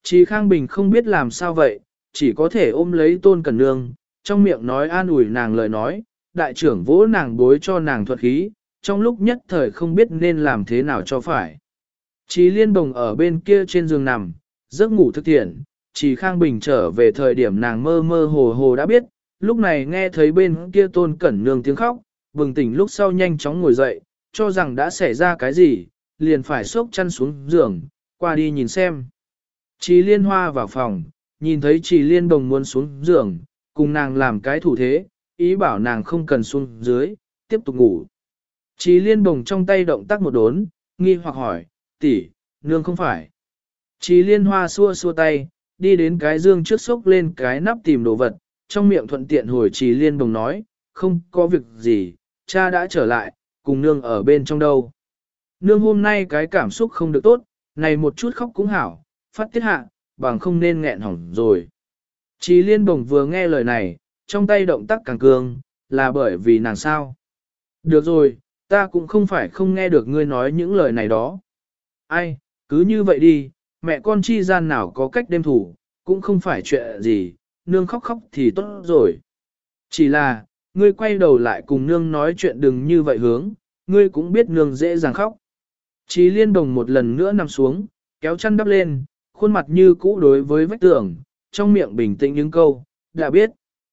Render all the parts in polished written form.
Chí Khang Bình không biết làm sao vậy, chỉ có thể ôm lấy Tôn Cẩn Nương, trong miệng nói an ủi nàng lời nói, đại trưởng vỗ nàng bối cho nàng thuật khí, trong lúc nhất thời không biết nên làm thế nào cho phải. Chí Liên Bồng ở bên kia trên giường nằm, giấc ngủ thực thiện, Chí Khang Bình trở về thời điểm nàng mơ mơ hồ hồ đã biết, lúc này nghe thấy bên kia Tôn Cẩn Nương tiếng khóc, bừng tỉnh lúc sau nhanh chóng ngồi dậy, cho rằng đã xảy ra cái gì, liền phải xốc chăn xuống giường, qua đi nhìn xem. Chí Liên Hoa vào phòng, nhìn thấy Chí Liên Bồng muốn xuống giường, cùng nàng làm cái thủ thế, ý bảo nàng không cần xuống dưới, tiếp tục ngủ. Chí Liên Bồng trong tay động tác một đốn, nghi hoặc hỏi, tỷ, nương không phải. Chí Liên Hoa xua xua tay, đi đến cái dương trước xốc lên cái nắp tìm đồ vật, trong miệng thuận tiện hồi Chí Liên Bồng nói, không có việc gì, cha đã trở lại, cùng nương ở bên trong đâu. Nương hôm nay cái cảm xúc không được tốt, này một chút khóc cũng hảo, phát tiết hạ, bằng không nên nghẹn hỏng rồi. Chí Liên Bồng vừa nghe lời này, trong tay động tác càng cường, là bởi vì nàng sao. Được rồi, ta cũng không phải không nghe được ngươi nói những lời này đó. Ai, cứ như vậy đi, mẹ con chi gian nào có cách đêm thủ, cũng không phải chuyện gì, nương khóc khóc thì tốt rồi. Chỉ là, ngươi quay đầu lại cùng nương nói chuyện đừng như vậy hướng, ngươi cũng biết nương dễ dàng khóc. Chí Liên Bồng một lần nữa nằm xuống, kéo chăn đắp lên, khuôn mặt như cũ đối với vách tường, trong miệng bình tĩnh những câu, đã biết.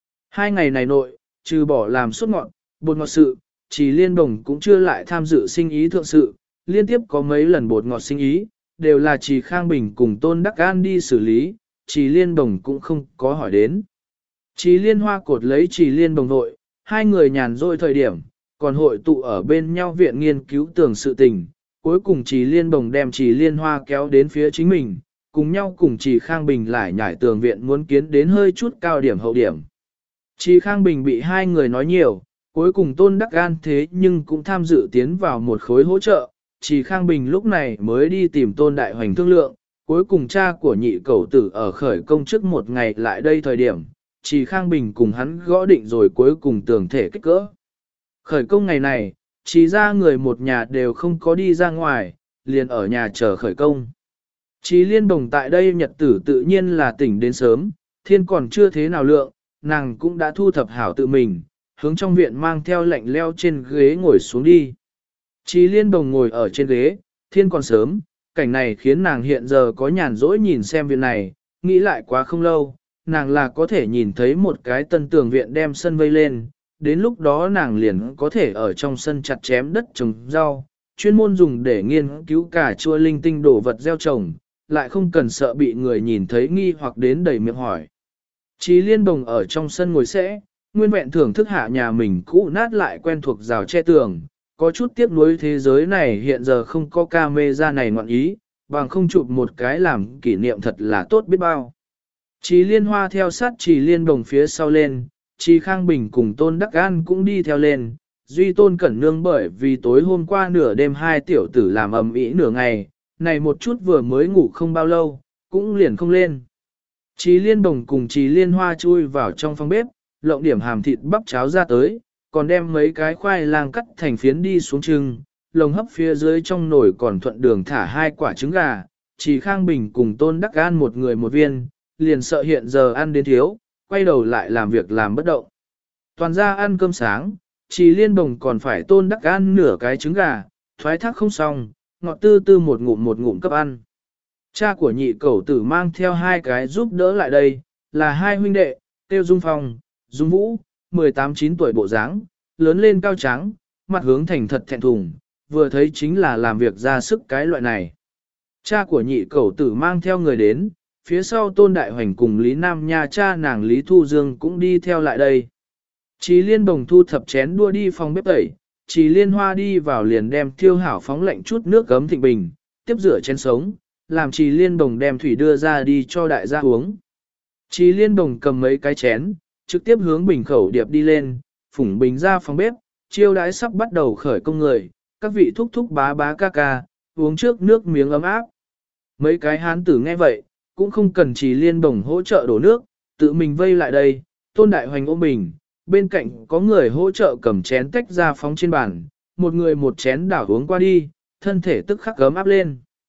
2 ngày này nội, trừ bỏ làm suốt ngọn, bột ngọt sự, Chí Liên Bồng cũng chưa lại tham dự sinh ý thượng sự, liên tiếp có mấy lần bột ngọt sinh ý, đều là Chí Khang Bình cùng Tôn Đắc An đi xử lý, Chí Liên Bồng cũng không có hỏi đến. Chí Liên Hoa cột lấy Chí Liên Bồng vội, hai người nhàn rỗi thời điểm, còn hội tụ ở bên nhau viện nghiên cứu tường sự tình, cuối cùng Chí Liên Bồng đem Chí Liên Hoa kéo đến phía chính mình, cùng nhau cùng Chí Khang Bình lại nhảy tường viện muốn kiến đến hơi chút cao điểm hậu điểm. Chí Khang Bình bị hai người nói nhiều, cuối cùng Tôn Đắc An thế nhưng cũng tham dự tiến vào một khối hỗ trợ, Chí Khang Bình lúc này mới đi tìm Tôn Đại Hoành thương lượng, cuối cùng cha của nhị cẩu tử ở khởi công trước một ngày lại đây thời điểm, Chí Khang Bình cùng hắn gõ định rồi cuối cùng tường thể kích cỡ. Khởi công ngày này, Chí ra người một nhà đều không có đi ra ngoài, liền ở nhà chờ khởi công. Chí Liên Bồng tại đây nhật tử tự nhiên là tỉnh đến sớm, thiên còn chưa thế nào lượng, nàng cũng đã thu thập hảo tự mình, hướng trong viện mang theo lạnh leo trên ghế ngồi xuống đi. Chí Liên Bồng ngồi ở trên ghế, thiên còn sớm, cảnh này khiến nàng hiện giờ có nhàn rỗi nhìn xem viện này, nghĩ lại quá không lâu, nàng là có thể nhìn thấy một cái tân tường viện đem sân vây lên, đến lúc đó nàng liền có thể ở trong sân chặt chém đất trồng rau, chuyên môn dùng để nghiên cứu cà chua linh tinh đổ vật gieo trồng, lại không cần sợ bị người nhìn thấy nghi hoặc đến đầy miệng hỏi. Chí Liên Bồng ở trong sân ngồi sẽ, nguyên vẹn thưởng thức hạ nhà mình cũ nát lại quen thuộc rào che tường, có chút tiếc nuối thế giới này hiện giờ không có camera này ngọn ý, bằng không chụp một cái làm kỷ niệm thật là tốt biết bao. Chí Liên Hoa theo sát Chí Liên Bồng phía sau lên, Chí Khang Bình cùng Tôn Đắc An cũng đi theo lên, duy Tôn Cẩn Nương bởi vì tối hôm qua nửa đêm hai tiểu tử làm ầm ĩ nửa ngày, này một chút vừa mới ngủ không bao lâu, cũng liền không lên. Chí Liên Bồng cùng Chí Liên Hoa chui vào trong phòng bếp, lộng điểm hàm thịt bắp cháo ra tới, còn đem mấy cái khoai lang cắt thành phiến đi xuống trưng, lồng hấp phía dưới trong nồi còn thuận đường thả 2 quả trứng gà, Chí Khang Bình cùng Tôn Đắc An một người một viên, liền sợ hiện giờ ăn đến thiếu, quay đầu lại làm việc làm bất động. Toàn ra ăn cơm sáng, Chí Liên Bồng còn phải Tôn Đắc An nửa cái trứng gà, thoái thác không xong, ngọt tư tư một ngụm cấp ăn. Cha của nhị cẩu tử mang theo 2 cái giúp đỡ lại đây, là 2 huynh đệ, Tiêu Dung Phong, Dung Vũ, 18-9 tuổi bộ dáng, lớn lên cao trắng, mặt hướng thành thật thẹn thùng, vừa thấy chính là làm việc ra sức cái loại này. Cha của nhị cẩu tử mang theo người đến, phía sau Tôn Đại Hoành cùng Lý Nam Nha cha nàng Lý Thu Dương cũng đi theo lại đây. Chí Liên Bồng thu thập chén đua đi phòng bếp tẩy, Chí Liên Hoa đi vào liền đem thiêu hảo phóng lạnh chút nước gấm thịnh bình, tiếp rửa chén sống, làm Chí Liên Bồng đem thủy đưa ra đi cho đại gia uống. Chí Liên Bồng cầm mấy cái chén, trực tiếp hướng bình khẩu điệp đi lên, phủng bình ra phòng bếp, chiêu đãi sắp bắt đầu khởi công người, các vị thúc thúc bá bá ca ca, uống trước nước miếng ấm áp. Mấy cái hán tử nghe vậy, cũng không cần Chí Liên Bồng hỗ trợ đổ nước, tự mình vây lại đây, Tôn Đại Hoành ôm bình, bên cạnh có người hỗ trợ cầm chén tách ra phóng trên bàn, một người một chén đảo uống qua đi, thân thể tức khắc ấm áp lên.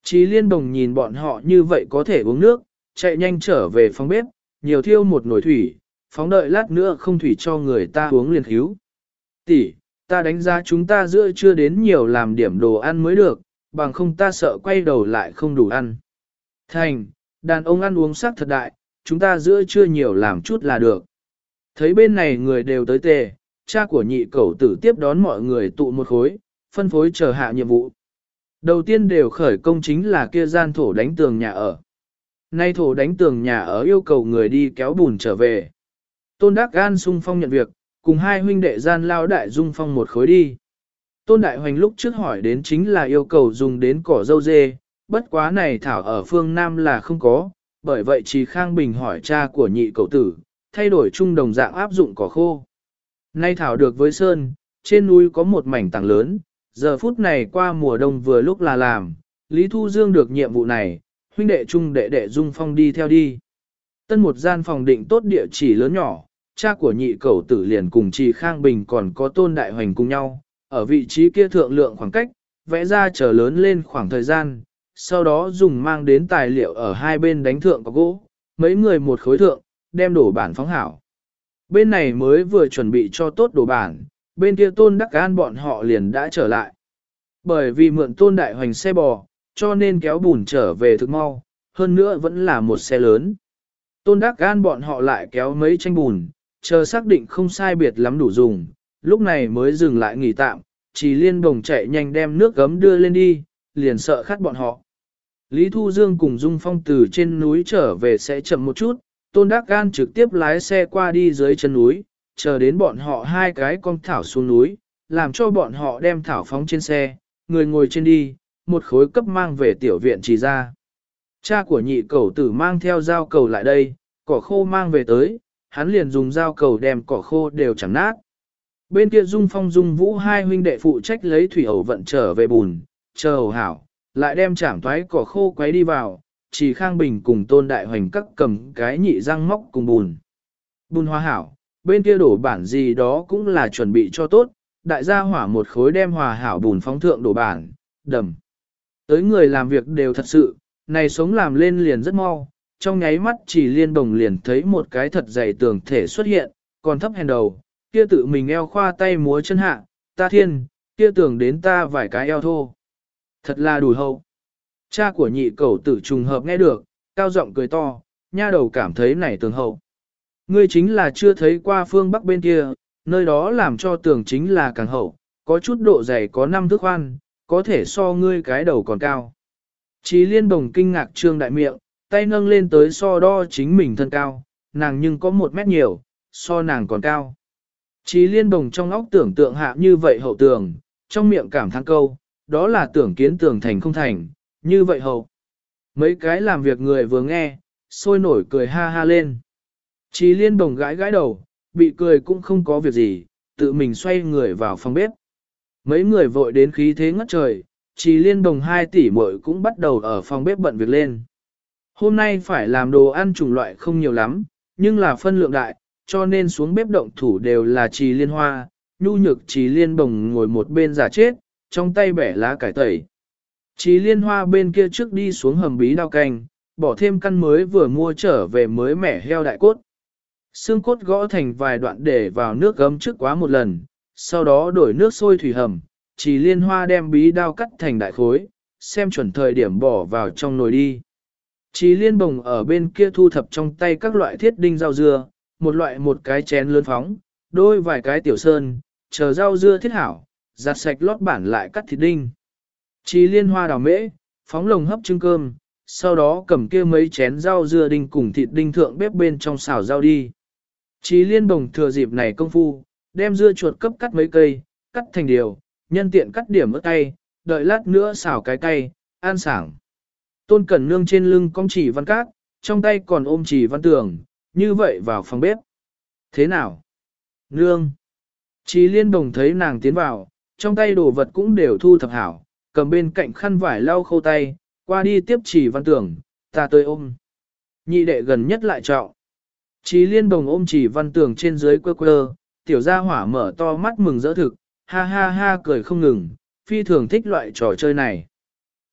Chí Liên Đồng nhìn bọn họ như vậy có thể uống nước, chạy nhanh trở về phòng bếp, nhiều thiêu một nồi thủy, phóng đợi lát nữa không thủy cho người ta uống liền cứu. Tỷ, ta đánh giá chúng ta giữa chưa đến nhiều làm điểm đồ ăn mới được, bằng không ta sợ quay đầu lại không đủ ăn. Thành, đàn ông ăn uống sắc thật đại, chúng ta giữa chưa nhiều làm chút là được. Thấy bên này người đều tới tề, cha của nhị cẩu tử tiếp đón mọi người tụ một khối, phân phối chờ hạ nhiệm vụ. Đầu tiên đều khởi công chính là kia gian thổ đánh tường nhà ở. Nay thổ đánh tường nhà ở yêu cầu người đi kéo bùn trở về. Tôn Đắc Gan sung phong nhận việc, cùng hai huynh đệ gian lao đại dung phong một khối đi. Tôn Đại Hoành lúc trước hỏi đến chính là yêu cầu dùng đến cỏ dâu dê, bất quá này thảo ở phương Nam là không có, bởi vậy Trì Khang Bình hỏi cha của nhị cậu tử, thay đổi chung đồng dạng áp dụng cỏ khô. Nay thảo được với sơn, trên núi có một mảnh tảng lớn, giờ phút này qua mùa đông vừa lúc là làm, Lý Thu Dương được nhiệm vụ này, huynh đệ chung đệ đệ dung phong đi theo đi. Tân một gian phòng định tốt địa chỉ lớn nhỏ, cha của nhị cẩu tử liền cùng Trì Khang Bình còn có Tôn Đại Hoành cùng nhau, ở vị trí kia thượng lượng khoảng cách, vẽ ra trở lớn lên khoảng thời gian, sau đó dùng mang đến tài liệu ở hai bên đánh thượng có gỗ, mấy người một khối thượng, đem đổ bản phóng hảo. Bên này mới vừa chuẩn bị cho tốt đổ bản, bên kia Tôn Đắc An bọn họ liền đã trở lại. Bởi vì mượn Tôn Đại Hoành xe bò, cho nên kéo bùn trở về thực mau, hơn nữa vẫn là một xe lớn. Tôn Đắc An bọn họ lại kéo mấy tranh bùn, chờ xác định không sai biệt lắm đủ dùng, lúc này mới dừng lại nghỉ tạm, Chỉ Liên Đồng chạy nhanh đem nước gấm đưa lên đi, liền sợ khát bọn họ. Lý Thu Dương cùng Dung Phong từ trên núi trở về sẽ chậm một chút, Tôn Đắc Gan trực tiếp lái xe qua đi dưới chân núi, chờ đến bọn họ hai cái con thảo xuống núi, làm cho bọn họ đem thảo phóng trên xe, người ngồi trên đi, một khối cấp mang về tiểu viện Chỉ ra. Cha của nhị cẩu tử mang theo dao cầu lại đây, cỏ khô mang về tới, hắn liền dùng dao cầu đem cỏ khô đều chẳng nát. Bên kia Dung Phong Dung Vũ hai huynh đệ phụ trách lấy thủy ẩu vận trở về bùn, chờ ẩu hảo, lại đem chảm thoái cỏ khô quấy đi vào, Chỉ Khang Bình cùng Tôn Đại Hoành cắt cầm cái nhị răng móc cùng bùn. Bùn hòa hảo, bên kia đổ bản gì đó cũng là chuẩn bị cho tốt, đại gia hỏa một khối đem hòa hảo bùn phóng thượng đổ bản, đầm. Tới người làm việc đều thật sự, này sống làm lên liền rất mau, trong nháy mắt Chỉ Liên Đồng liền thấy một cái thật dày tường thể xuất hiện, còn thấp hèn đầu, kia tự mình eo khoa tay múa chân hạ, ta thiên, kia tưởng đến ta vài cái eo thô. Thật là đủ hậu. Cha của nhị cẩu tử trùng hợp nghe được, cao giọng cười to, nha đầu cảm thấy này tường hậu. Ngươi chính là chưa thấy qua phương bắc bên kia, nơi đó làm cho tường chính là càng hậu, có chút độ dày có 5 thước khoan, có thể so ngươi cái đầu còn cao. Chí Liên Đồng kinh ngạc trương đại miệng, tay nâng lên tới so đo chính mình thân cao, nàng nhưng có 1 mét nhiều, so nàng còn cao. Chí Liên Đồng trong óc tưởng tượng hạ như vậy hậu tường, trong miệng cảm thán câu, đó là tưởng kiến tường thành không thành, như vậy hậu. Mấy cái làm việc người vừa nghe, sôi nổi cười ha ha lên. Chí Liên Đồng gãi gãi đầu, bị cười cũng không có việc gì, tự mình xoay người vào phòng bếp. Mấy người vội đến khí thế ngất trời, Chí Liên Đồng 2 tỷ muội cũng bắt đầu ở phòng bếp bận việc lên. Hôm nay phải làm đồ ăn chủng loại không nhiều lắm, nhưng là phân lượng đại, cho nên xuống bếp động thủ đều là Chí Liên Hoa, nhu nhược Chí Liên Đồng ngồi một bên giả chết, trong tay bẻ lá cải tẩy. Chí Liên Hoa bên kia trước đi xuống hầm bí đao canh, bỏ thêm căn mới vừa mua trở về mới mẻ heo đại cốt. Xương cốt gõ thành vài đoạn để vào nước gấm trước quá một lần, sau đó đổi nước sôi thủy hầm, Chí Liên Hoa đem bí đao cắt thành đại khối, xem chuẩn thời điểm bỏ vào trong nồi đi. Chí Liên Bồng ở bên kia thu thập trong tay các loại thiết đinh rau dưa, một cái chén lớn phóng, đôi vài cái tiểu sơn, chờ rau dưa thiết hảo, giặt sạch lót bản lại cắt thịt đinh. Chí Liên Hoa đào mễ, phóng lồng hấp trứng cơm, sau đó cầm kia mấy chén rau dưa đinh cùng thịt đinh thượng bếp bên trong xào rau đi. Chí Liên Bồng thừa dịp này công phu, đem dưa chuột cấp cắt mấy cây, cắt thành điều, nhân tiện cắt điểm ớt cay, đợi lát nữa xào cái cay, ăn sảng. Tôn Cẩn Nương trên lưng cong chỉ văn cát, trong tay còn ôm chỉ văn tường, như vậy vào phòng bếp. Thế nào? Nương! Chí Liên Đồng thấy nàng tiến vào, trong tay đồ vật cũng đều thu thập hảo, cầm bên cạnh khăn vải lau khô tay, qua đi tiếp chỉ văn tường, ta tới ôm. Nhị đệ gần nhất lại trọng. Chí Liên Đồng ôm chỉ văn tường trên dưới quơ quơ, tiểu gia hỏa mở to mắt mừng rỡ thực, ha ha ha cười không ngừng, phi thường thích loại trò chơi này.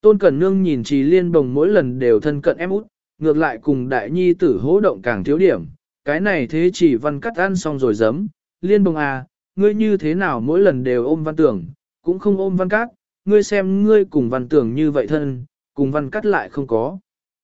Tôn Cẩn Nương nhìn Trì Liên Bồng mỗi lần đều thân cận em út, ngược lại cùng đại nhi tử hỗ động càng thiếu điểm. Cái này thế chỉ Văn Cắt ăn xong rồi giấm, Liên Bồng à, ngươi như thế nào mỗi lần đều ôm Văn Tưởng, cũng không ôm Văn Cát, ngươi xem ngươi cùng Văn Tưởng như vậy thân, cùng Văn Cát lại không có.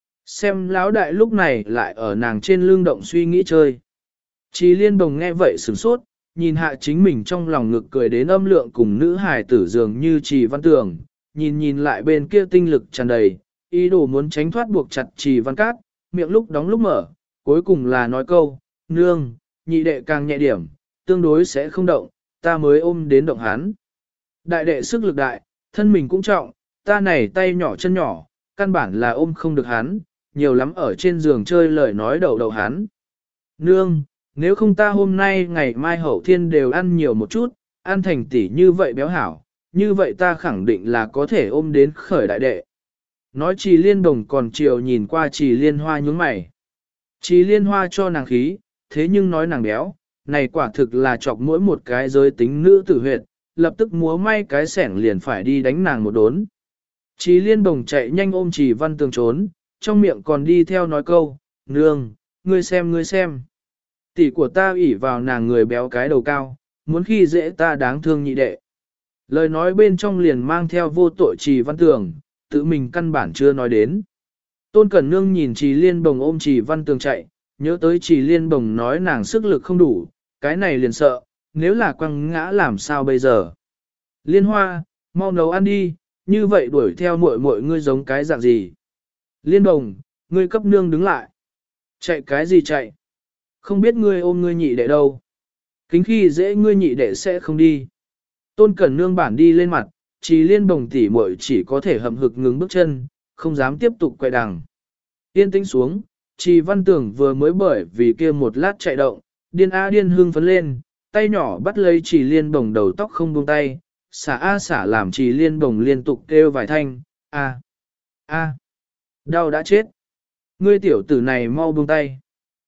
Xem lão đại lúc này lại ở nàng trên lưng động suy nghĩ chơi. Trì Liên Bồng nghe vậy sửng sốt, nhìn hạ chính mình trong lòng ngực cười đến âm lượng cùng nữ hài tử dường như Trì Văn Tưởng, nhìn lại bên kia tinh lực tràn đầy, ý đồ muốn tránh thoát buộc chặt Trì Văn Cát, miệng lúc đóng lúc mở, cuối cùng là nói câu, nương, nhị đệ càng nhẹ điểm, tương đối sẽ không động, ta mới ôm đến động hắn. Đại đệ sức lực đại, thân mình cũng trọng, ta này tay nhỏ chân nhỏ, căn bản là ôm không được hắn, nhiều lắm ở trên giường chơi lời nói đầu hắn. Nương, nếu không ta hôm nay ngày mai hậu thiên đều ăn nhiều một chút, ăn thành tỷ như vậy béo hảo, như vậy ta khẳng định là có thể ôm đến khởi đại đệ. Nói Trì Liên Đồng còn chiều nhìn qua Trì Liên Hoa nhướng mày. Trì Liên Hoa cho nàng khí, thế nhưng nói nàng béo, này quả thực là chọc mỗi một cái giới tính nữ tử huyệt, lập tức múa may cái sẻng liền phải đi đánh nàng một đốn. Trì Liên Đồng chạy nhanh ôm Trì Văn Tường trốn, trong miệng còn đi theo nói câu, nương, ngươi xem. Tỷ của ta ỷ vào nàng người béo cái đầu cao, muốn khi dễ ta đáng thương nhị đệ. Lời nói bên trong liền mang theo vô tội Trì Văn Tường, tự mình căn bản chưa nói đến. Tôn Cẩn Nương nhìn Trì Liên Bồng ôm Trì Văn Tường chạy, nhớ tới Trì Liên Bồng nói nàng sức lực không đủ, cái này liền sợ, nếu là quăng ngã làm sao bây giờ. Liên Hoa, mau nấu ăn đi, như vậy đuổi theo muội ngươi giống cái dạng gì. Liên Bồng, ngươi cấp nương đứng lại. Chạy cái gì chạy? Không biết ngươi ôm ngươi nhị đệ đâu. Kính khi dễ ngươi nhị đệ sẽ không đi. Tôn Cẩn Nương bản đi lên mặt, Trì Liên Bồng tỉ muội chỉ có thể hậm hực ngừng bước chân, không dám tiếp tục quay đằng. Yên tĩnh xuống, Trì Văn Tưởng vừa mới bởi vì kia một lát chạy động, điên hương phấn lên, tay nhỏ bắt lấy Trì Liên Bồng đầu tóc không buông tay, xả làm Trì Liên Bồng liên tục kêu vài thanh, a, đau đã chết. Ngươi tiểu tử này mau buông tay.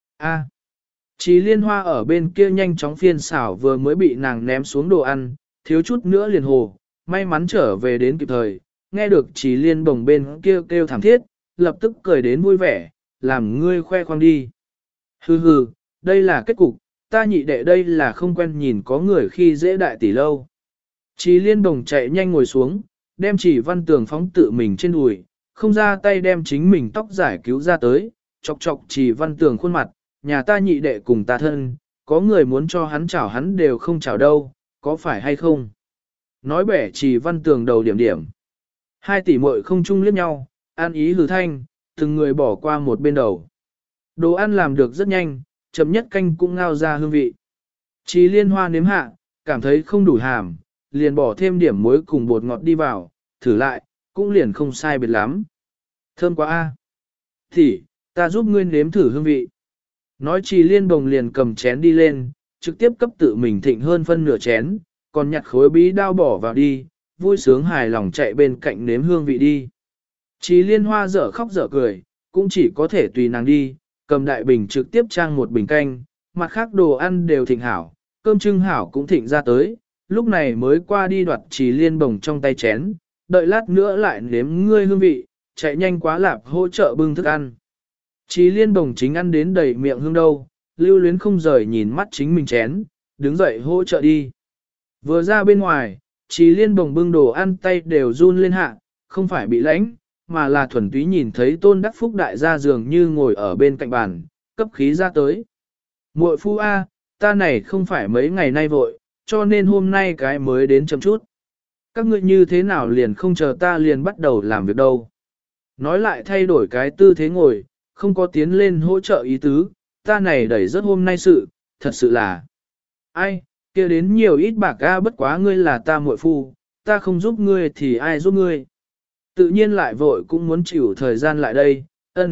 Trì Liên Hoa ở bên kia nhanh chóng phiên xảo vừa mới bị nàng ném xuống đồ ăn, thiếu chút nữa liền hồ, may mắn trở về đến kịp thời, nghe được Trì Liên Bồng bên kia kêu thảm thiết, lập tức cười đến vui vẻ, làm ngươi khoe khoang đi. Hừ, đây là kết cục, ta nhị đệ đây là không quen nhìn có người khi dễ đại tỷ lâu. Trì Liên Bồng chạy nhanh ngồi xuống, đem Trì Văn Tường phóng tự mình trên đùi, không ra tay đem chính mình tóc giải cứu ra tới, chọc Trì Văn Tường khuôn mặt, nhà ta nhị đệ cùng ta thân, có người muốn cho hắn chảo hắn đều không chảo đâu, có phải hay không? Nói bẻ Trì Văn Tường đầu điểm. Hai tỷ muội không chung liếc nhau, an ý hừ thanh, từng người bỏ qua một bên đầu. Đồ ăn làm được rất nhanh, chậm nhất canh cũng ngao ra hương vị. Trì Liên Hoa nếm hạ, cảm thấy không đủ hàm, liền bỏ thêm điểm muối cùng bột ngọt đi vào, thử lại, cũng liền không sai biệt lắm. Thơm quá a. Thì, ta giúp ngươi nếm thử hương vị. Nói Trì Liên Bồng liền cầm chén đi lên, trực tiếp cấp tự mình thịnh hơn phân nửa chén, còn nhặt khối bí đao bỏ vào đi, vui sướng hài lòng chạy bên cạnh nếm hương vị đi. Trì Liên Hoa dở khóc dở cười, cũng chỉ có thể tùy nàng đi, cầm đại bình trực tiếp trang một bình canh, mặt khác đồ ăn đều thịnh hảo, cơm trưng hảo cũng thịnh ra tới, lúc này mới qua đi đoạt Trì Liên Bồng trong tay chén, đợi lát nữa lại nếm ngươi hương vị, chạy nhanh quá lạp hỗ trợ bưng thức ăn. Trì Liên Bồng chính ăn đến đầy miệng hương đâu, lưu luyến không rời nhìn mắt chính mình chén, đứng dậy hỗ trợ đi. Vừa ra bên ngoài, Trì Liên Bồng bưng đồ ăn tay đều run lên hạ, không phải bị lãnh, mà là thuần túy nhìn thấy Tôn Đắc Phúc đại gia dường như ngồi ở bên cạnh bàn, cấp khí ra tới. Muội phu A, ta này không phải mấy ngày nay vội, cho nên hôm nay cái mới đến chậm chút. Các ngươi như thế nào liền không chờ ta liền bắt đầu làm việc đâu. Nói lại thay đổi cái tư thế ngồi, không có tiến lên hỗ trợ ý tứ, ta này đẩy rất hôm nay sự, thật sự là. Ai, kia đến nhiều ít bạc A bất quá ngươi là ta muội phu, ta không giúp ngươi thì ai giúp ngươi. Tự nhiên lại vội cũng muốn chịu thời gian lại đây,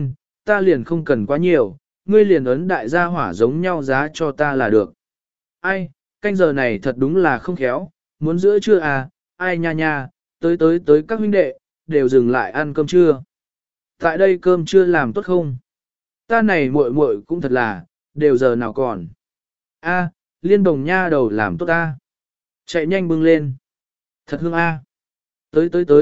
ta liền không cần quá nhiều, ngươi liền ấn đại gia hỏa giống nhau giá cho ta là được. Ai, canh giờ này thật đúng là không khéo, muốn giữa trưa à, ai nha, tới các huynh đệ, đều dừng lại ăn cơm trưa. Tại đây cơm trưa làm tốt không? Ta này muội cũng thật là, đều giờ nào còn. A, Liên Bồng nha đầu làm tốt ta. Chạy nhanh bưng lên. Thật hương a. Tới,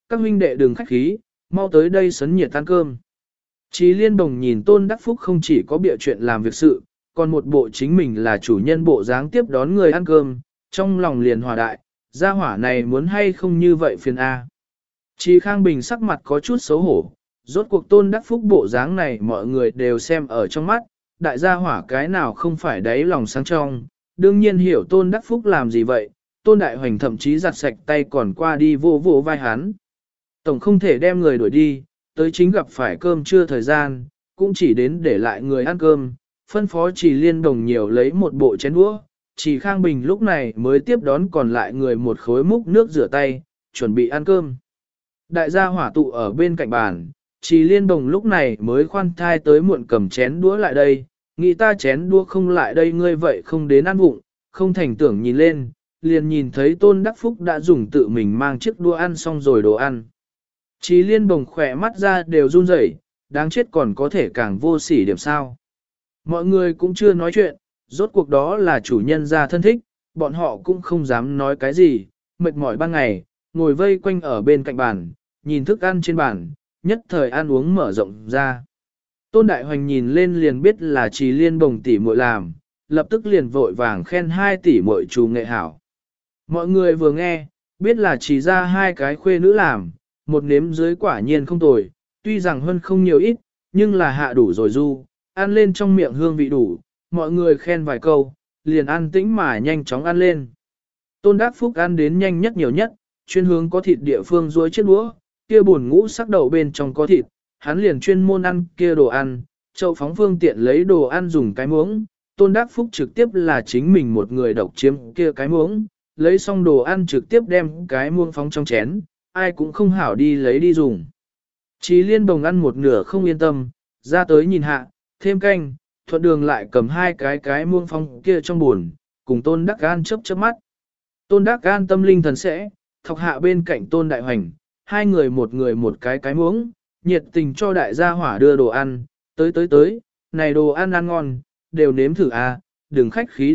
các huynh đệ đừng khách khí, mau tới đây sấn nhiệt ăn cơm. Chí Liên Đồng nhìn Tôn Đắc Phúc không chỉ có bịa chuyện làm việc sự, còn một bộ chính mình là chủ nhân bộ dáng tiếp đón người ăn cơm, trong lòng liền hòa đại, gia hỏa này muốn hay không như vậy phiền A. Chí Khang Bình sắc mặt có chút xấu hổ, rốt cuộc Tôn Đắc Phúc bộ dáng này mọi người đều xem ở trong mắt, đại gia hỏa cái nào không phải đáy lòng sáng trong, đương nhiên hiểu Tôn Đắc Phúc làm gì vậy, Tôn Đại Hoành thậm chí giặt sạch tay còn qua đi vô vô vai hắn. Tổng không thể đem người đuổi đi, tới chính gặp phải cơm trưa thời gian, cũng chỉ đến để lại người ăn cơm, phân phó Chỉ Liên Đồng nhiều lấy một bộ chén đũa, Chỉ Khang Bình lúc này mới tiếp đón còn lại người một khối múc nước rửa tay, chuẩn bị ăn cơm. Đại gia hỏa tụ ở bên cạnh bàn, Chỉ Liên Đồng lúc này mới khoan thai tới muộn cầm chén đũa lại đây, nghĩ ta chén đũa không lại đây ngươi vậy không đến ăn vụng, không thành tưởng nhìn lên, liền nhìn thấy Tôn Đắc Phúc đã dùng tự mình mang chiếc đũa ăn xong rồi đồ ăn. Chí Liên Bồng khỏe mắt ra đều run rẩy, đáng chết còn có thể càng vô sỉ điểm sao. Mọi người cũng chưa nói chuyện, rốt cuộc đó là chủ nhân gia thân thích, bọn họ cũng không dám nói cái gì, mệt mỏi ban ngày, ngồi vây quanh ở bên cạnh bàn, nhìn thức ăn trên bàn, nhất thời ăn uống mở rộng ra. Tôn Đại Hoành nhìn lên liền biết là Chí Liên Bồng tỷ muội làm, lập tức liền vội vàng khen 2 tỷ muội chủ nghệ hảo. Mọi người vừa nghe, biết là chỉ ra 2 cái khuê nữ làm, một nếm dưới quả nhiên không tồi, tuy rằng hơn không nhiều ít, nhưng là hạ đủ rồi du, ăn lên trong miệng hương vị đủ, mọi người khen vài câu, liền ăn tĩnh mà nhanh chóng ăn lên. Tôn Đắc Phúc ăn đến nhanh nhất nhiều nhất, chuyên hướng có thịt địa phương duỗi chiếc đũa, kia buồn ngũ sắc đầu bên trong có thịt, hắn liền chuyên môn ăn kia đồ ăn, Châu Phóng phương tiện lấy đồ ăn dùng cái muỗng, Tôn Đắc Phúc trực tiếp là chính mình một người độc chiếm kia cái muỗng, lấy xong đồ ăn trực tiếp đem cái muỗng phóng trong chén, ai cũng không hảo đi lấy đi dùng. Chí Liên Bồng ăn một nửa không yên tâm, ra tới nhìn hạ, thêm canh, thuận đường lại cầm 2 cái muỗng phóng kia trong buồn, cùng Tôn Đắc Gan chớp chớp mắt. Tôn Đắc Gan tâm linh thần sẽ, thọc hạ bên cạnh Tôn Đại Hoành, 2 người một cái muỗng, nhiệt tình cho đại gia hỏa đưa đồ ăn, tới, này đồ ăn ăn ngon, đều nếm thử à, đừng khách khí.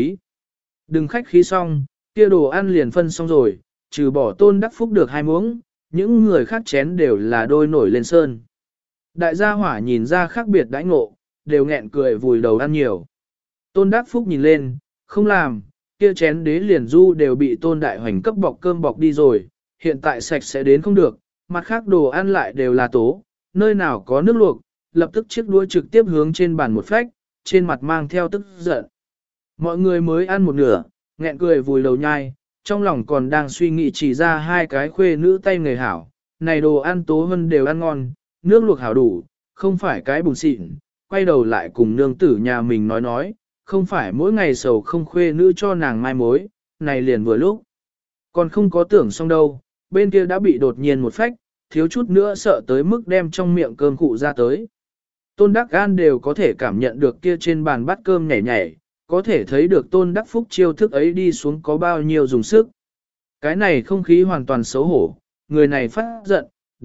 Đừng khách khí xong, kia đồ ăn liền phân xong rồi, trừ bỏ Tôn Đắc Phúc được 2 muỗng, những người khác chén đều là đôi nổi lên sơn. Đại gia hỏa nhìn ra khác biệt đãi ngộ, đều nghẹn cười vùi đầu ăn nhiều. Tôn Đắc Phúc nhìn lên, không làm, kia chén đế liền du đều bị Tôn Đại Hoành cấp bọc cơm bọc đi rồi, hiện tại sạch sẽ đến không được, mặt khác đồ ăn lại đều là tố, nơi nào có nước luộc, lập tức chiếc đũa trực tiếp hướng trên bàn một phách, trên mặt mang theo tức giận. Mọi người mới ăn một nửa, nghẹn cười vùi đầu nhai, trong lòng còn đang suy nghĩ chỉ ra 2 cái khuê nữ tay nghề hảo, này đồ ăn tố hơn đều ăn ngon, nước luộc hảo đủ, không phải cái bùn xịn, quay đầu lại cùng nương tử nhà mình nói, không phải mỗi ngày sầu không khuê nữ cho nàng mai mối, này liền vừa lúc. Còn không có tưởng xong đâu, bên kia đã bị đột nhiên một phách, thiếu chút nữa sợ tới mức đem trong miệng cơm cụ ra tới. Tôn Đắc Gan đều có thể cảm nhận được kia trên bàn bát cơm nhảy, có thể thấy được Tôn Đắc Phúc chiêu thức ấy đi xuống có bao nhiêu dùng sức. Cái này không khí hoàn toàn xấu hổ, người này phát giận,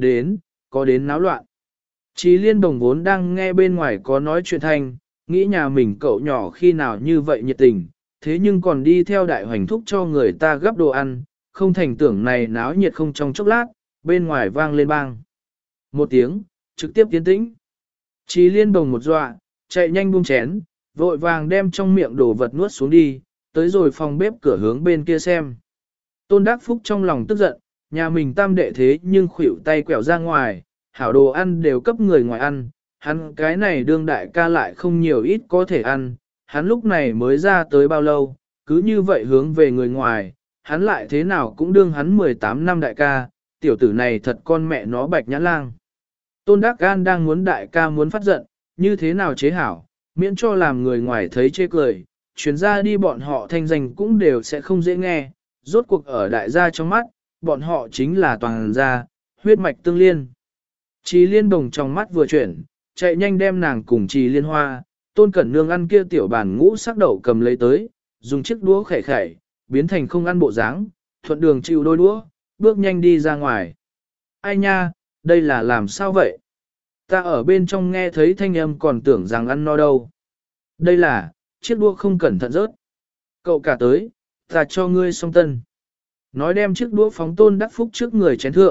có đến náo loạn. Chí Liên Đồng vốn đang nghe bên ngoài có nói chuyện thanh, nghĩ nhà mình cậu nhỏ khi nào như vậy nhiệt tình, thế nhưng còn đi theo Đại Hoành thúc cho người ta gấp đồ ăn, không thành tưởng này náo nhiệt không trong chốc lát, bên ngoài vang lên bang. Một tiếng, trực tiếp tiến tĩnh. Chí Liên Đồng một dọa, chạy nhanh buông chén, vội vàng đem trong miệng đồ vật nuốt xuống đi, tới rồi phòng bếp cửa hướng bên kia xem. Tôn Đắc Phúc trong lòng tức giận, nhà mình tam đệ thế nhưng khuỷu tay quẹo ra ngoài, hảo đồ ăn đều cấp người ngoài ăn, hắn cái này đương đại ca lại không nhiều ít có thể ăn, hắn lúc này mới ra tới bao lâu, cứ như vậy hướng về người ngoài, hắn lại thế nào cũng đương hắn 18 năm đại ca, tiểu tử này thật con mẹ nó bạch nhãn lang. Tôn Đắc Gan đang muốn đại ca muốn phát giận, như thế nào chế hảo, miễn cho làm người ngoài thấy chê cười, chuyến ra đi bọn họ thanh danh cũng đều sẽ không dễ nghe, rốt cuộc ở đại gia trong mắt, bọn họ chính là toàn gia, huyết mạch tương liên. Chí Liên Đồng trong mắt vừa chuyển, chạy nhanh đem nàng cùng Chí Liên Hoa, Tôn Cẩn Nương ăn kia tiểu bản ngũ sắc đậu cầm lấy tới, dùng chiếc đũa khẩy khẩy, biến thành không ăn bộ dáng, thuận đường chịu đôi đũa, bước nhanh đi ra ngoài. Ai nha, đây là làm sao vậy? Ta ở bên trong nghe thấy thanh âm còn tưởng rằng ăn no đâu. Đây là, chiếc đũa không cẩn thận rớt. Cậu cả tới, ta cho ngươi xong tân. Nói đem chiếc đũa phóng Tôn Đắc Phúc trước người chén thượng,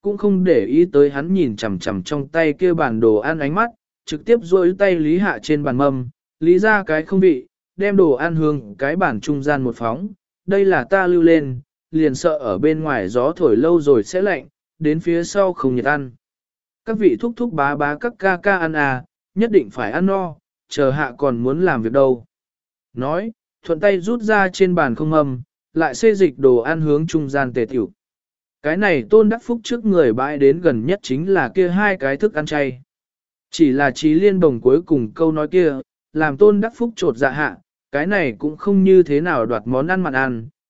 cũng không để ý tới hắn nhìn chằm chằm trong tay kia bản đồ ăn ánh mắt, trực tiếp duỗi tay lý hạ trên bàn mâm, lý ra cái không vị, đem đồ ăn hương cái bản trung gian một phóng, đây là ta lưu lên, liền sợ ở bên ngoài gió thổi lâu rồi sẽ lạnh, đến phía sau không nhiệt ăn. Các vị thúc thúc bá bá các ca ca ăn à, nhất định phải ăn no, chờ hạ còn muốn làm việc đâu. Nói, thuận tay rút ra trên bàn không mâm, lại xê dịch đồ ăn hướng trung gian tề tiểu. Cái này Tôn Đắc Phúc trước người bãi đến gần nhất chính là kia hai cái thức ăn chay. Chỉ là Trí Liên Đồng cuối cùng câu nói kia, làm Tôn Đắc Phúc trột dạ hạ, cái này cũng không như thế nào đoạt món ăn mặn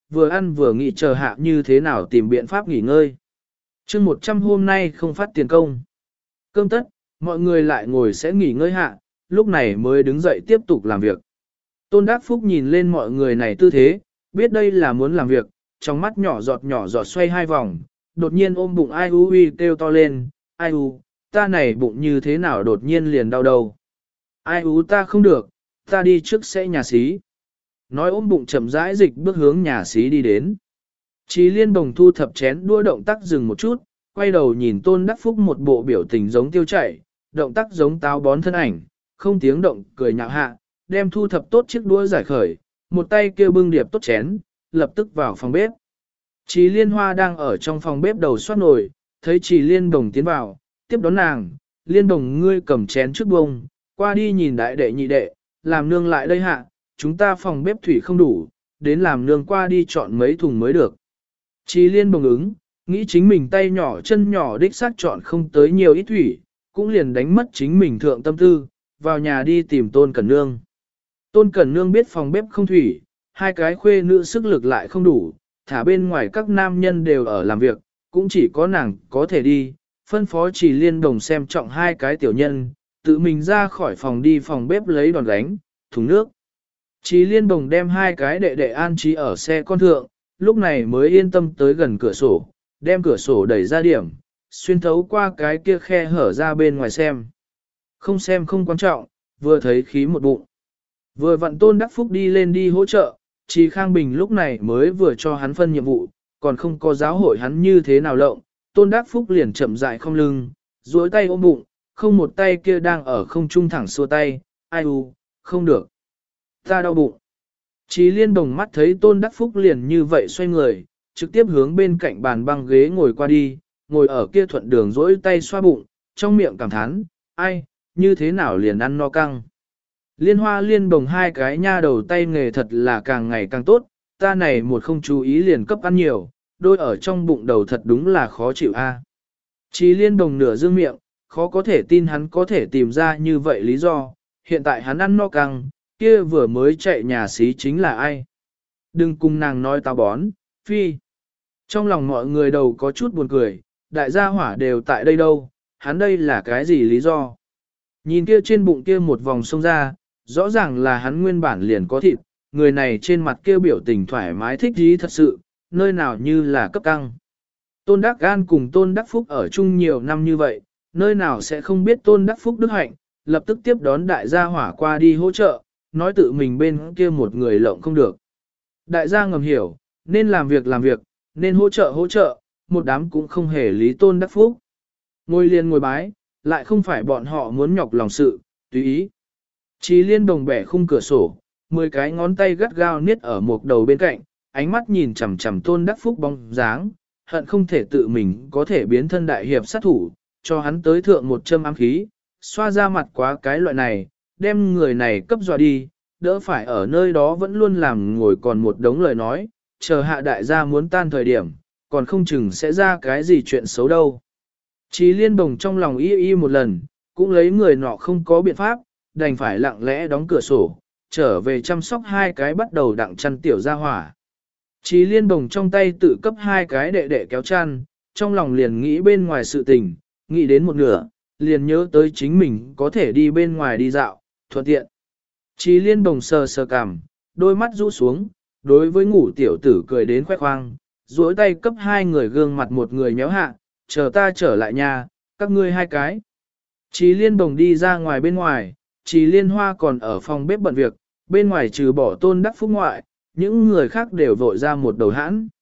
ăn vừa nghĩ chờ hạ như thế nào tìm biện pháp nghỉ ngơi. chương 100 hôm nay không phát tiền công. Cơm tất, mọi người lại ngồi sẽ nghỉ ngơi hạ, lúc này mới đứng dậy tiếp tục làm việc. Tôn Đắc Phúc nhìn lên mọi người này tư thế, biết đây là muốn làm việc, trong mắt nhỏ giọt xoay hai vòng, đột nhiên ôm bụng ai u uy kêu to lên, ai u, ta này bụng như thế nào đột nhiên liền đau đầu. Ai u ta không được, ta đi trước sẽ nhà xí. Nói ôm bụng chậm rãi dịch bước hướng nhà xí đi đến. Chí Liên Đồng thu thập chén đua động tác dừng một chút, quay đầu nhìn Tôn Đắc Phúc một bộ biểu tình giống tiêu chảy, động tác giống táo bón thân ảnh, không tiếng động cười nhạo hạ, đem thu thập tốt chiếc đũa giải khởi, một tay kêu bưng điệp tốt chén, lập tức vào phòng bếp. Chí Liên Hoa đang ở trong phòng bếp đầu soát nồi, thấy Chí Liên Đồng tiến vào, tiếp đón nàng, Liên Đồng ngươi cầm chén trước bông, qua đi nhìn đại đệ nhị đệ, làm nương lại đây hạ, chúng ta phòng bếp thủy không đủ, đến làm nương qua đi chọn mấy thùng mới được. Chí Liên Đồng ứng, nghĩ chính mình tay nhỏ chân nhỏ đích xác chọn không tới nhiều ít thủy, cũng liền đánh mất chính mình thượng tâm tư, vào nhà đi tìm Tôn Cẩn Nương. Tôn Cẩn Nương biết phòng bếp không thủy, hai cái khuê nữ sức lực lại không đủ, thả bên ngoài các nam nhân đều ở làm việc, cũng chỉ có nàng có thể đi, phân phó Chỉ Liên Đồng xem trọng hai cái tiểu nhân, tự mình ra khỏi phòng đi phòng bếp lấy đòn gánh, thùng nước. Chỉ Liên Đồng đem hai cái đệ đệ an trí ở xe con thượng, lúc này mới yên tâm tới gần cửa sổ, đem cửa sổ đẩy ra điểm, xuyên thấu qua cái kia khe hở ra bên ngoài xem. Không xem không quan trọng, vừa thấy khí một bụng. Vừa vặn Tôn Đắc Phúc đi lên đi hỗ trợ, Chí Khang Bình lúc này mới vừa cho hắn phân nhiệm vụ, còn không có giáo hội hắn như thế nào lộng. Tôn Đắc Phúc liền chậm rãi không lưng, duỗi tay ôm bụng, không một tay kia đang ở không trung thẳng xua tay, ai u, không được. Ta đau bụng. Chí Liên Đồng mắt thấy Tôn Đắc Phúc liền như vậy xoay người, trực tiếp hướng bên cạnh bàn băng ghế ngồi qua đi, ngồi ở kia thuận đường duỗi tay xoa bụng, trong miệng cảm thán, ai, như thế nào liền ăn no căng. Liên Hoa Liên Đồng hai cái nha đầu tay nghề thật là càng ngày càng tốt, ta này một không chú ý liền cấp ăn nhiều, đôi ở trong bụng đầu thật đúng là khó chịu a. Chí Liên Đồng nửa dương miệng, khó có thể tin hắn có thể tìm ra như vậy lý do, hiện tại hắn ăn no căng, kia vừa mới chạy nhà xí chính là ai. Đừng cùng nàng nói tao bón, phi. Trong lòng mọi người đầu có chút buồn cười, đại gia hỏa đều tại đây đâu, hắn đây là cái gì lý do. Nhìn kia trên bụng kia một vòng sông ra, rõ ràng là hắn nguyên bản liền có thịt, người này trên mặt kia biểu tình thoải mái thích ý thật sự, nơi nào như là cấp căng. Tôn Đắc Gan cùng Tôn Đắc Phúc ở chung nhiều năm như vậy, nơi nào sẽ không biết Tôn Đắc Phúc đức hạnh, lập tức tiếp đón đại gia hỏa qua đi hỗ trợ, nói tự mình bên kia một người lộng không được. Đại gia ngầm hiểu, nên làm việc, nên hỗ trợ, một đám cũng không hề lý Tôn Đắc Phúc. Ngồi liền ngồi bái, lại không phải bọn họ muốn nhọc lòng sự, tùy ý. Chí Liên Đồng bẻ khung cửa sổ, 10 cái ngón tay gắt gao niết ở một đầu bên cạnh, ánh mắt nhìn chằm chằm Tôn Đắc Phúc bóng dáng, hận không thể tự mình có thể biến thân đại hiệp sát thủ, cho hắn tới thượng một châm ám khí, xoa ra mặt quá cái loại này, đem người này cấp dọa đi, đỡ phải ở nơi đó vẫn luôn làm ngồi còn một đống lời nói, chờ hạ đại gia muốn tan thời điểm, còn không chừng sẽ ra cái gì chuyện xấu đâu. Chí Liên Đồng trong lòng y một lần, cũng lấy người nọ không có biện pháp, đành phải lặng lẽ đóng cửa sổ, trở về chăm sóc hai cái bắt đầu đặng chăn tiểu ra hỏa. Chí Liên Đồng trong tay tự cấp hai cái đệ đệ kéo chăn, trong lòng liền nghĩ bên ngoài sự tình, nghĩ đến một nửa, liền nhớ tới chính mình có thể đi bên ngoài đi dạo, thuận tiện. Chí Liên Đồng sờ sờ cằm, đôi mắt rũ xuống, đối với ngủ tiểu tử cười đến khoe khoang, duỗi tay cấp hai người gương mặt một người nhéo hạ, chờ ta trở lại nhà, các ngươi hai cái. Chí Liên Đồng đi ra ngoài bên ngoài, Chí Liên Hoa còn ở phòng bếp bận việc, bên ngoài trừ bỏ Tôn Đắc Phúc ngoại, những người khác đều vội ra một đầu hãn.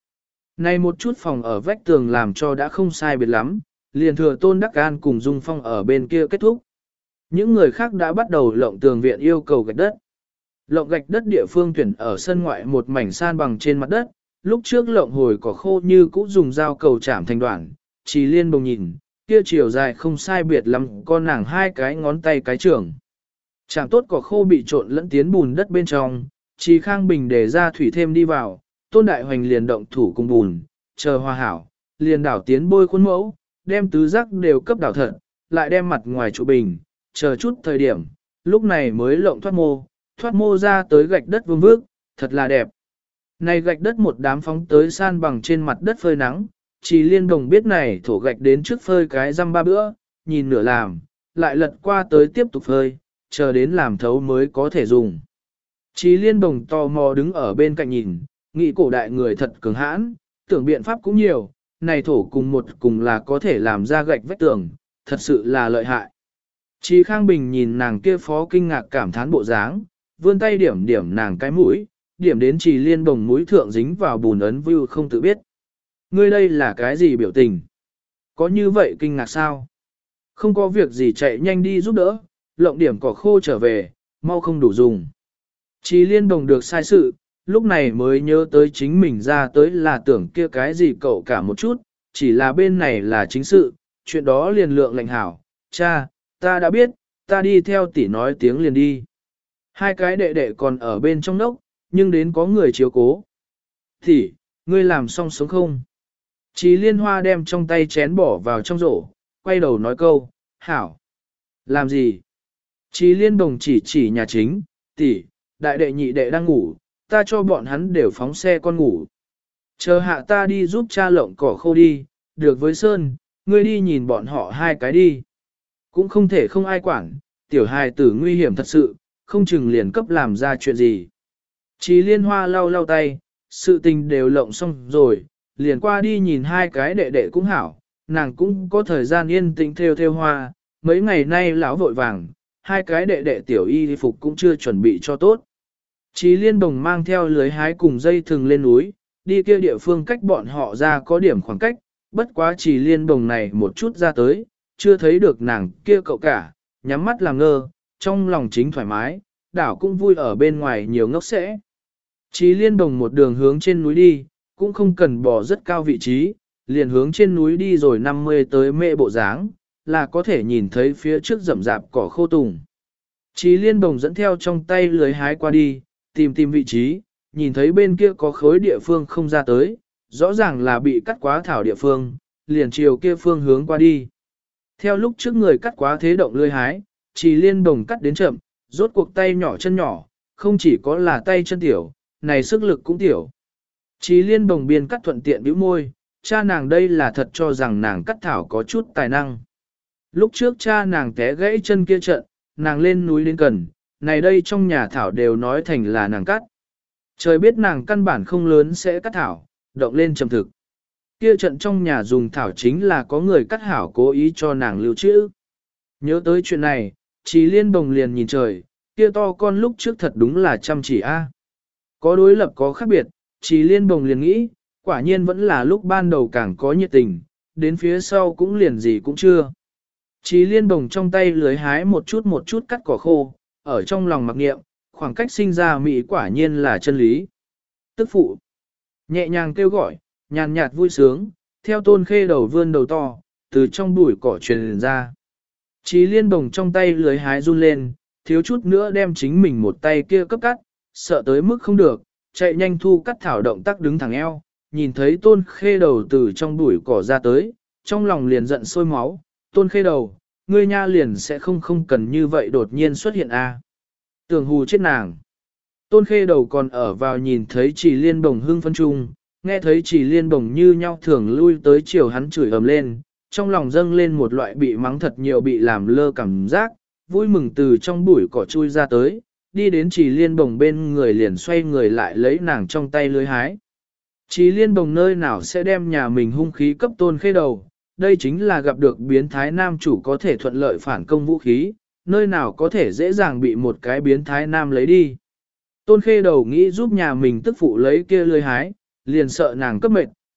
Này một chút phòng ở vách tường làm cho đã không sai biệt lắm, liền thừa Tôn Đắc An cùng Dung Phong ở bên kia kết thúc. Những người khác đã bắt đầu lộng tường viện yêu cầu gạch đất. Lộng gạch đất địa phương tuyển ở sân ngoại một mảnh san bằng trên mặt đất, lúc trước lộng hồi cỏ khô như cũ dùng dao cầu chạm thành đoạn, Chỉ Liên Bồng nhìn, kia chiều dài không sai biệt lắm, con nàng hai cái ngón tay cái trưởng. Chạm tốt cỏ khô bị trộn lẫn tiến bùn đất bên trong, Chỉ Khang Bình để ra thủy thêm đi vào, Tôn Đại Hoành liền động thủ cùng bùn, chờ hòa hảo, liền đảo tiến bôi khuôn mẫu, đem tứ giác đều cấp đảo thật, lại đem mặt ngoài trụ bình, chờ chút thời điểm, lúc này mới lộng thoát mô ra tới gạch đất vương vước, thật là đẹp. Này gạch đất một đám phóng tới san bằng trên mặt đất phơi nắng, Chỉ Liên Đồng biết này thổ gạch đến trước phơi cái răm ba bữa, nhìn nửa làm, lại lật qua tới tiếp tục phơi, chờ đến làm thấu mới có thể dùng. Chỉ Liên Đồng tò mò đứng ở bên cạnh nhìn, nghĩ cổ đại người thật cường hãn, tưởng biện pháp cũng nhiều, này thổ cùng là có thể làm ra gạch vách tường, thật sự là lợi hại. Chỉ Khang Bình nhìn nàng kia phó kinh ngạc cảm thán bộ dáng, vươn tay điểm điểm nàng cái mũi, điểm đến Chỉ Liên Đồng mũi thượng dính vào bùn ấn view không tự biết. Ngươi đây là cái gì biểu tình? Có như vậy kinh ngạc sao? Không có việc gì chạy nhanh đi giúp đỡ, lộng điểm cỏ khô trở về, mau không đủ dùng. Chỉ Liên Đồng được sai sự, lúc này mới nhớ tới chính mình ra tới là tưởng kia cái gì cậu cả một chút, chỉ là bên này là chính sự, chuyện đó liền lượng lệnh hảo. Cha, ta đã biết, ta đi theo tỷ nói tiếng liền đi. Hai cái đệ đệ còn ở bên trong nốc, nhưng đến có người chiếu cố. Tỷ, ngươi làm xong sống không? Chỉ Liên Hoa đem trong tay chén bỏ vào trong rổ, quay đầu nói câu, hảo. Làm gì? Chỉ Liên Đồng chỉ nhà chính, tỷ, đại đệ nhị đệ đang ngủ, ta cho bọn hắn đều phóng xe con ngủ. Chờ hạ ta đi giúp cha lộng cỏ khô đi, được với Sơn, ngươi đi nhìn bọn họ hai cái đi. Cũng không thể không ai quản, tiểu hài tử nguy hiểm thật sự, không chừng liền cấp làm ra chuyện gì. Chỉ Liên Hoa lau lau tay, sự tình đều lộng xong rồi, liền qua đi nhìn hai cái đệ đệ cũng hảo, nàng cũng có thời gian yên tĩnh theo hoa, mấy ngày nay lão vội vàng, hai cái đệ đệ tiểu y phục cũng chưa chuẩn bị cho tốt. Chỉ Liên Đồng mang theo lưới hái cùng dây thừng lên núi, đi kia địa phương cách bọn họ ra có điểm khoảng cách, bất quá Chỉ Liên Đồng này một chút ra tới, chưa thấy được nàng kia cậu cả, nhắm mắt làm ngơ, trong lòng chính thoải mái, đảo cũng vui ở bên ngoài nhiều ngốc sẽ. Chỉ Liên Đồng một đường hướng trên núi đi, cũng không cần bỏ rất cao vị trí, liền hướng trên núi đi rồi 50 tới mệ bộ dáng, là có thể nhìn thấy phía trước rậm rạp cỏ khô tùng. Chỉ Liên Đồng dẫn theo trong tay lưới hái qua đi, tìm vị trí, nhìn thấy bên kia có khối địa phương không ra tới, rõ ràng là bị cắt quá thảo địa phương, liền chiều kia phương hướng qua đi. Theo lúc trước người cắt quá thế động lưới hái, Chỉ Liên Đồng cắt đến chậm, rốt cuộc tay nhỏ chân nhỏ, không chỉ có là tay chân tiểu, này sức lực cũng tiểu. Chỉ Liên Đồng biên cắt thuận tiện bĩu môi, cha nàng đây là thật cho rằng nàng cắt thảo có chút tài năng. Lúc trước cha nàng té gãy chân kia trận, nàng lên núi đến cần, này đây trong nhà thảo đều nói thành là nàng cắt. Trời biết nàng căn bản không lớn sẽ cắt thảo, động lên trầm thực. Kia trận trong nhà dùng thảo chính là có người cắt hảo cố ý cho nàng lưu trữ. Nhớ tới chuyện này, Chỉ Liên Đồng liền nhìn trời, kia to con lúc trước thật đúng là chăm chỉ a. Có đối lập có khác biệt, Chỉ Liên Đồng liền nghĩ, quả nhiên vẫn là lúc ban đầu càng có nhiệt tình, đến phía sau cũng liền gì cũng chưa. Chỉ Liên Đồng trong tay lưới hái một chút cắt cỏ khô, ở trong lòng mặc niệm, khoảng cách sinh ra mỹ quả nhiên là chân lý. Tức phụ, nhẹ nhàng kêu gọi, nhàn nhạt vui sướng, theo Tôn Khê Đầu vươn đầu to, từ trong bụi cỏ truyền ra. Chỉ Liên Đồng trong tay lưới hái run lên, thiếu chút nữa đem chính mình một tay kia cấp cắt, sợ tới mức không được, chạy nhanh thu cắt thảo động tác đứng thẳng eo, nhìn thấy Tôn Khê Đầu từ trong bụi cỏ ra tới, trong lòng liền giận sôi máu, Tôn Khê Đầu, ngươi nha liền sẽ không cần như vậy đột nhiên xuất hiện a. Tưởng hù chết nàng. Tôn Khê Đầu còn ở vào nhìn thấy Chỉ Liên Đồng hưng phân trung, nghe thấy Chỉ Liên Đồng như nhau thường lui tới chiều hắn chửi ầm lên, trong lòng dâng lên một loại bị mắng thật nhiều bị làm lơ cảm giác, vui mừng từ trong bụi cỏ chui ra tới, đi đến Chỉ Liên Đồng bên người liền xoay người lại lấy nàng trong tay lưới hái. Chỉ Liên Đồng nơi nào sẽ đem nhà mình hung khí cấp Tôn Khê Đầu, đây chính là gặp được biến thái nam chủ có thể thuận lợi phản công vũ khí, nơi nào có thể dễ dàng bị một cái biến thái nam lấy đi. Tôn Khê Đầu nghĩ giúp nhà mình tức phụ lấy kia lưới hái, liền sợ nàng cấp mệt,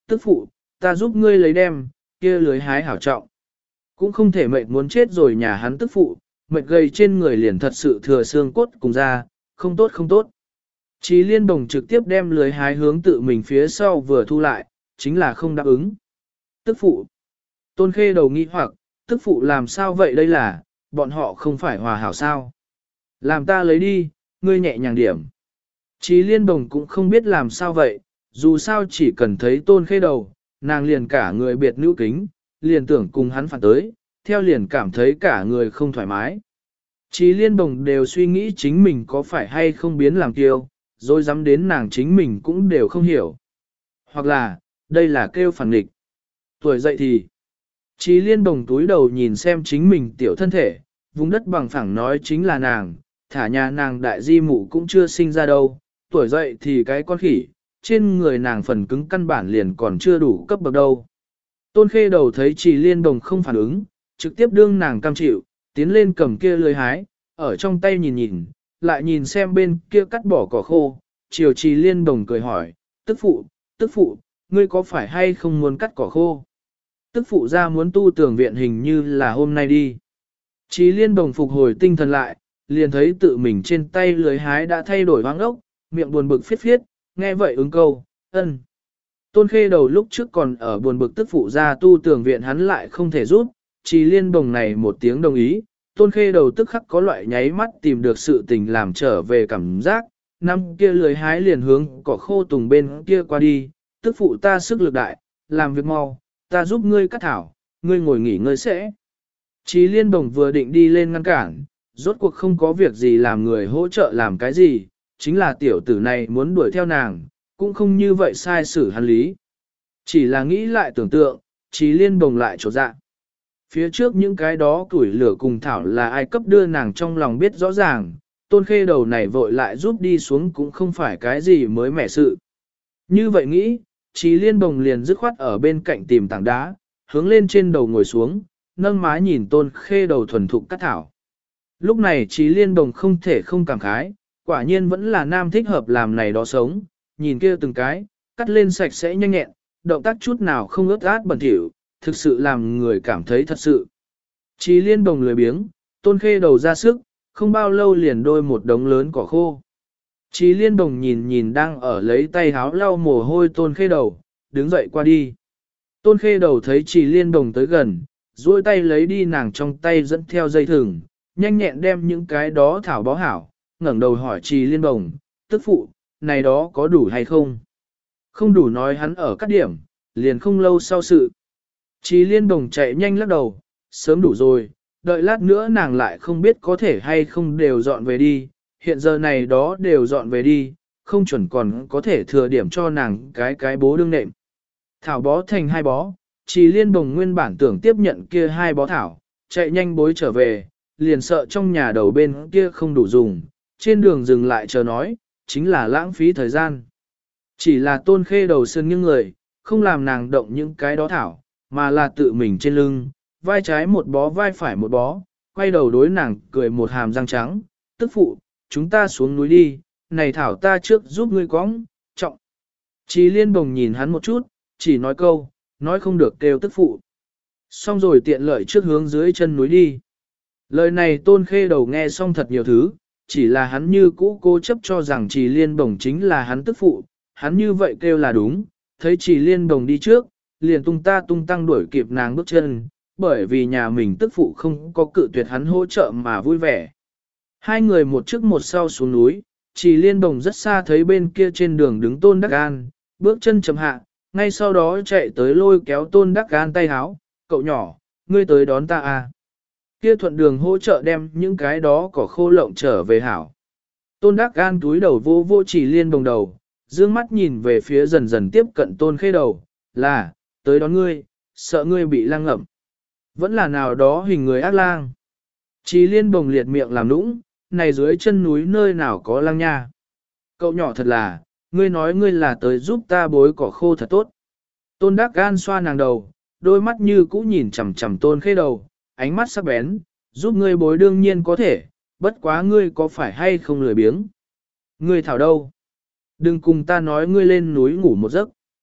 tức phụ, ta giúp ngươi lấy đem, kia lưới hái hảo trọng. Cũng không thể mệt muốn chết rồi nhà hắn tức phụ, mệt gầy trên người liền thật sự thừa xương cốt cùng ra, không tốt không tốt. Chí Liên Bồng trực tiếp đem lưới hái hướng tự mình phía sau vừa thu lại, chính là không đáp ứng. Tức phụ. Tôn Khê đầu nghi hoặc, tức phụ làm sao vậy đây là, bọn họ không phải hòa hảo sao. Làm ta lấy đi, ngươi nhẹ nhàng điểm. Chí Liên Bồng cũng không biết làm sao vậy, dù sao chỉ cần thấy Tôn Khê đầu, nàng liền cả người biệt nữ kính, liền tưởng cùng hắn phản tới, theo liền cảm thấy cả người không thoải mái. Chí Liên Bồng đều suy nghĩ chính mình có phải hay không biến làm kiêu, rồi dám đến nàng chính mình cũng đều không hiểu. Hoặc là, đây là kêu phản nghịch. Tuổi dậy thì, Chí Liên Bồng túi đầu nhìn xem chính mình tiểu thân thể, vùng đất bằng phẳng nói chính là nàng, thả nhà nàng đại di mụ cũng chưa sinh ra đâu, tuổi dậy thì cái con khỉ, trên người nàng phần cứng căn bản liền còn chưa đủ cấp bậc đâu. Tôn Khê đầu thấy Chí Liên Bồng không phản ứng, trực tiếp đương nàng cam chịu, tiến lên cầm kia lưới hái, ở trong tay nhìn nhìn, lại nhìn xem bên kia cắt bỏ cỏ khô, chiều Chí Liên Bồng cười hỏi, tức phụ, ngươi có phải hay không muốn cắt cỏ khô? Tức phụ ra muốn tu tường viện hình như là hôm nay đi. Chí Liên Bồng phục hồi tinh thần lại, liền thấy tự mình trên tay lưới hái đã thay đổi hoang ốc, miệng buồn bực phiết phiết, nghe vậy ứng câu, ân. Tôn Khê đầu lúc trước còn ở buồn bực tức phụ ra tu tường viện hắn lại không thể giúp, Chí Liên Bồng này một tiếng đồng ý, Tôn Khê đầu tức khắc có loại nháy mắt tìm được sự tình làm trở về cảm giác, năm kia lưới hái liền hướng cỏ khô tùng bên kia qua đi, tức phụ ta sức lực đại, làm việc mau, ta giúp ngươi cắt thảo, ngươi ngồi nghỉ ngơi sẽ. Chí Liên Bồng vừa định đi lên ngăn cản, rốt cuộc không có việc gì làm người hỗ trợ làm cái gì, chính là tiểu tử này muốn đuổi theo nàng, cũng không như vậy sai xử hắn lý. Chỉ là nghĩ lại tưởng tượng, Chí Liên Bồng lại trột dạ. Phía trước những cái đó củi lửa cùng thảo là ai cấp đưa nàng trong lòng biết rõ ràng, Tôn Khê đầu này vội lại giúp đi xuống cũng không phải cái gì mới mẻ sự. Như vậy nghĩ, Chí Liên Bồng liền dứt khoát ở bên cạnh tìm tảng đá, hướng lên trên đầu ngồi xuống, nâng má nhìn Tôn Khê đầu thuần thục cắt thảo. Lúc này Chí Liên Bồng không thể không cảm khái, quả nhiên vẫn là nam thích hợp làm này đó sống, nhìn kia từng cái, cắt lên sạch sẽ nhanh nhẹn, động tác chút nào không ướt át bẩn thỉu, thực sự làm người cảm thấy thật sự. Chí Liên Bồng lười biếng, Tôn Khê đầu ra sức, không bao lâu liền đôi một đống lớn cỏ khô. Chí Liên Bồng nhìn nhìn đang ở lấy tay háo lau mồ hôi Tôn Khê đầu, đứng dậy qua đi. Tôn Khê đầu thấy Chí Liên Bồng tới gần, duỗi tay lấy đi nàng trong tay dẫn theo dây thừng, nhanh nhẹn đem những cái đó thảo bó hảo, ngẩng đầu hỏi Chí Liên Bồng, tức phụ, này đó có đủ hay không? Không đủ nói hắn ở các điểm, liền không lâu sau sự. Chí Liên Bồng chạy nhanh lắc đầu, sớm đủ rồi, đợi lát nữa nàng lại không biết có thể hay không đều dọn về đi, hiện giờ này đó đều dọn về đi, không chuẩn còn có thể thừa điểm cho nàng cái bố đương nệm. Thảo bó thành 2 bó, Chí Liên Bồng nguyên bản tưởng tiếp nhận kia 2 bó thảo, chạy nhanh bối trở về, liền sợ trong nhà đầu bên kia không đủ dùng, trên đường dừng lại chờ nói, chính là lãng phí thời gian. Chỉ là Tôn Khê đầu sơn những người, không làm nàng động những cái đó thảo, mà là tự mình trên lưng, vai trái một bó vai phải một bó, quay đầu đối nàng cười một hàm răng trắng, tức phụ, chúng ta xuống núi đi, này thảo ta trước giúp ngươi cõng, trọng. Chí Liên Bồng nhìn hắn một chút, chỉ nói câu, nói không được kêu tức phụ. Xong rồi tiện lợi trước hướng dưới chân núi đi. Lời này Tôn Khê đầu nghe xong thật nhiều thứ, chỉ là hắn như cũ cố chấp cho rằng Chí Liên Bồng chính là hắn tức phụ, hắn như vậy kêu là đúng, thấy Chí Liên Bồng đi trước, liền tung ta tung tăng đuổi kịp nàng bước chân, bởi vì nhà mình tức phụ không có cự tuyệt hắn hỗ trợ mà vui vẻ. Hai người một trước một sau xuống núi, Chí Liên Bồng rất xa thấy bên kia trên đường đứng Tôn Đắc An, bước chân chậm hạ, ngay sau đó chạy tới lôi kéo Tôn Đắc An tay háo, cậu nhỏ, ngươi tới đón ta à. Kia thuận đường hỗ trợ đem những cái đó cỏ khô lộng trở về hảo. Tôn Đắc An túi đầu vô vô Chí Liên Bồng đầu, dương mắt nhìn về phía dần dần tiếp cận Tôn Khê đầu, là, tới đón ngươi, sợ ngươi bị lang ngậm. Vẫn là nào đó hình người ác lang. Chí Liên Bồng liệt miệng làm nũng, này dưới chân núi nơi nào có lang nha. Cậu nhỏ thật là, ngươi nói ngươi là tới giúp ta bối cỏ khô thật tốt. Tôn Đắc Gan xoa nàng đầu, đôi mắt như cũ nhìn chằm chằm Tôn Khê đầu, ánh mắt sắc bén, giúp ngươi bối đương nhiên có thể, bất quá ngươi có phải hay không lười biếng. Ngươi thảo đâu? Đừng cùng ta nói ngươi lên núi ngủ một giấc.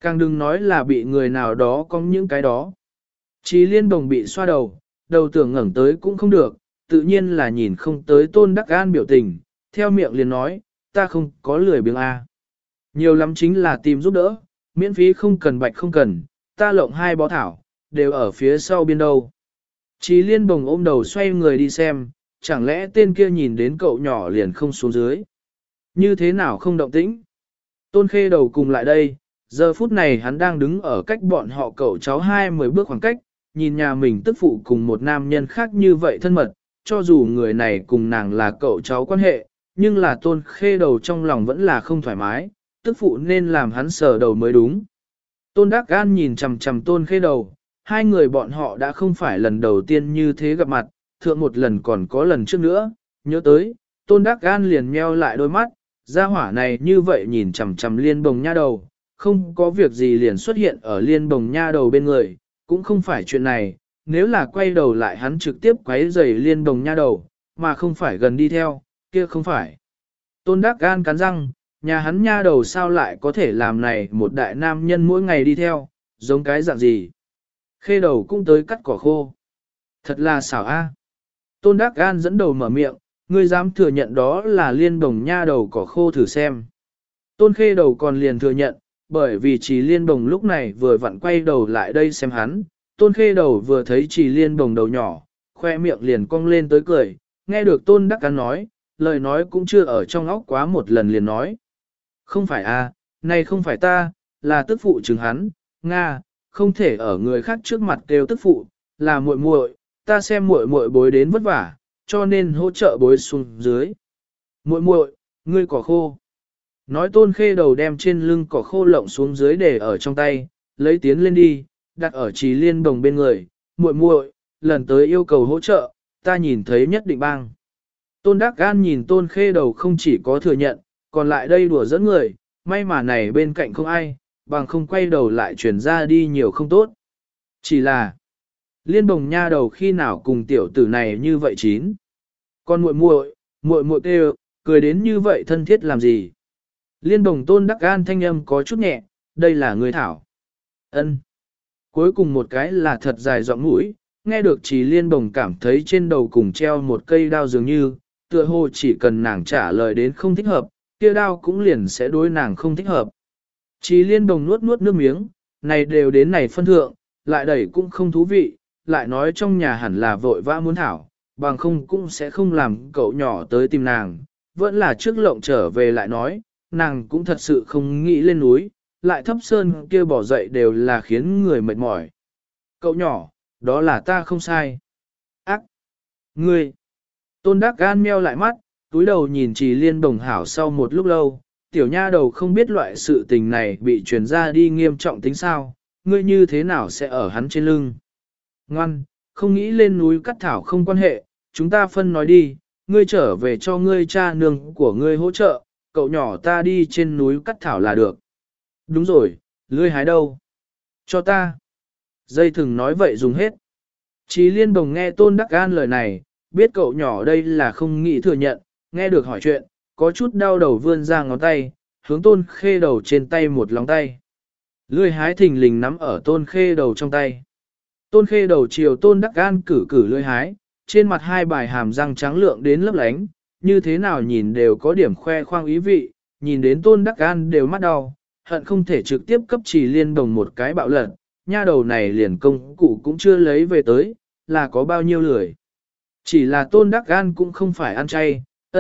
Càng đừng nói là bị người nào đó có những cái đó. Chí Liên Đồng bị xoa đầu, đầu tưởng ngẩng tới cũng không được, tự nhiên là nhìn không tới Tôn Đắc An biểu tình, theo miệng liền nói, ta không có lười biếng a. Nhiều lắm chính là tìm giúp đỡ, miễn phí không cần bạch không cần, ta lộng 2 bó thảo, đều ở phía sau biên đâu. Chí Liên Bồng ôm đầu xoay người đi xem, chẳng lẽ tên kia nhìn đến cậu nhỏ liền không xuống dưới. Như thế nào không động tĩnh? Tôn Khê Đầu cùng lại đây, giờ phút này hắn đang đứng ở cách bọn họ cậu cháu 20 bước khoảng cách, nhìn nhà mình tức phụ cùng một nam nhân khác như vậy thân mật, cho dù người này cùng nàng là cậu cháu quan hệ, nhưng là Tôn Khê Đầu trong lòng vẫn là không thoải mái, tức phụ nên làm hắn sờ đầu mới đúng. Tôn Đắc An nhìn chằm chằm Tôn Khê Đầu, hai người bọn họ đã không phải lần đầu tiên như thế gặp mặt, thượng một lần còn có lần trước nữa, nhớ tới, Tôn Đắc An liền meo lại đôi mắt, gia hỏa này như vậy nhìn chằm chằm Liên Bồng nha đầu, không có việc gì liền xuất hiện ở Liên Bồng nha đầu bên người, cũng không phải chuyện này, nếu là quay đầu lại hắn trực tiếp quấy rầy Liên Bồng nha đầu, mà không phải gần đi theo, kia không phải. Tôn Đắc An cắn răng, nhà hắn nha đầu sao lại có thể làm này một đại nam nhân mỗi ngày đi theo, giống cái dạng gì. Khê Đầu cũng tới cắt cỏ khô. Thật là xảo a. Tôn Đắc An dẫn đầu mở miệng, ngươi dám thừa nhận đó là Liên Bồng nha đầu cỏ khô thử xem. Tôn Khê Đầu còn liền thừa nhận, bởi vì Chỉ Liên Bồng lúc này vừa vặn quay đầu lại đây xem hắn. Tôn Khê Đầu vừa thấy Chỉ Liên Bồng đầu nhỏ, khoe miệng liền cong lên tới cười, nghe được Tôn Đắc An nói, lời nói cũng chưa ở trong óc quá một lần liền nói. Không phải a, này không phải ta, là tức phụ chứng hắn, Nga, không thể ở người khác trước mặt kêu tức phụ, là muội muội, ta xem muội muội bối đến vất vả, cho nên hỗ trợ bối xuống dưới. Muội muội, ngươi cỏ khô. Nói Tôn Khê Đầu đem trên lưng cỏ khô lộng xuống dưới để ở trong tay, lấy tiến lên đi, đặt ở Chỉ Liên Bồng bên người, muội muội, lần tới yêu cầu hỗ trợ, ta nhìn thấy nhất định bang. Tôn Đắc An nhìn Tôn Khê Đầu không chỉ có thừa nhận, còn lại đây đùa dẫn người, may mà này bên cạnh không ai, bằng không quay đầu lại chuyển ra đi nhiều không tốt. Chỉ là, Liên Bồng nha đầu khi nào cùng tiểu tử này như vậy chín. Còn muội muội kêu, cười đến như vậy thân thiết làm gì. Liên Bồng Tôn Đắc An thanh âm có chút nhẹ, đây là người thảo. Ân. Cuối cùng một cái là thật dài giọng mũi, nghe được Chỉ Liên Bồng cảm thấy trên đầu cùng treo một cây đao dường như, tựa hồ chỉ cần nàng trả lời đến không thích hợp, kia đao cũng liền sẽ đối nàng không thích hợp. Chỉ Liên Bồng nuốt nuốt nước miếng, này đều đến này phân thượng, lại đẩy cũng không thú vị, lại nói trong nhà hẳn là vội vã muốn thảo, bằng không cũng sẽ không làm cậu nhỏ tới tìm nàng, vẫn là trước lộng trở về lại nói, nàng cũng thật sự không nghĩ lên núi, lại thấp sơn kia bỏ dậy đều là khiến người mệt mỏi. Cậu nhỏ, đó là ta không sai. Ác! Ngươi! Tôn Đắc An meo lại mắt, túi đầu nhìn Chỉ Liên Bồng hảo sau một lúc lâu, tiểu nha đầu không biết loại sự tình này bị truyền ra đi nghiêm trọng tính sao, ngươi như thế nào sẽ ở hắn trên lưng. Ngoan, không nghĩ lên núi cắt thảo không quan hệ, chúng ta phân nói đi, ngươi trở về cho ngươi cha nương của ngươi hỗ trợ, cậu nhỏ ta đi trên núi cắt thảo là được. Đúng rồi, lươi hái đâu? Cho ta. Dây thừng nói vậy dùng hết. Chí Liên Bồng nghe Tôn Đắc An lời này, biết cậu nhỏ đây là không nghĩ thừa nhận, nghe được hỏi chuyện, có chút đau đầu vươn ra ngón tay, hướng Tôn Khê Đầu trên tay một lòng tay. Lươi hái thình lình nắm ở Tôn Khê Đầu trong tay. Tôn Khê Đầu chiều Tôn Đắc An cử lươi hái, trên mặt hai bài hàm răng trắng lượng đến lấp lánh, như thế nào nhìn đều có điểm khoe khoang ý vị, nhìn đến Tôn Đắc An đều mắt đau, hận không thể trực tiếp cấp Chỉ Liên Bồng một cái bạo lật, nha đầu này liền công cụ cũng chưa lấy về tới, là có bao nhiêu lười. Chỉ là Tôn Đắc An cũng không phải ăn chay,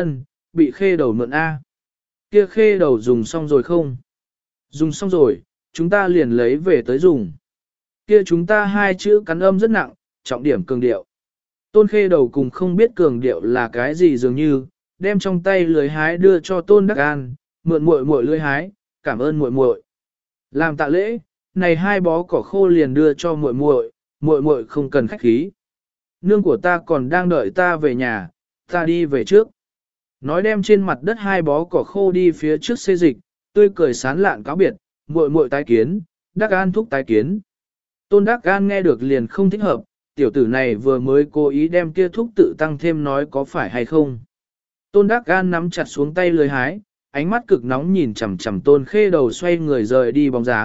bị Khê Đầu mượn A. Kia Khê Đầu dùng xong rồi không? Dùng xong rồi, chúng ta liền lấy về tới dùng. Kia chúng ta hai chữ cắn âm rất nặng, trọng điểm cường điệu. Tôn Khê Đầu cùng không biết cường điệu là cái gì dường như, đem trong tay lưới hái đưa cho Tôn Đắc An, mượn muội muội lưới hái, cảm ơn muội muội. Làm tạ lễ, này 2 bó cỏ khô liền đưa cho muội muội không cần khách khí. Nương của ta còn đang đợi ta về nhà, ta đi về trước. Nói đem trên mặt đất 2 bó cỏ khô đi phía trước xê dịch, tươi cười sán lạn cáo biệt, muội tái kiến, Đắc An thúc tái kiến. Tôn Đắc An nghe được liền không thích hợp, tiểu tử này vừa mới cố ý đem kia thúc tự tăng thêm nói có phải hay không. Tôn Đắc An nắm chặt xuống tay lưới hái, ánh mắt cực nóng nhìn chằm chằm Tôn Khê Đầu xoay người rời đi bóng dáng,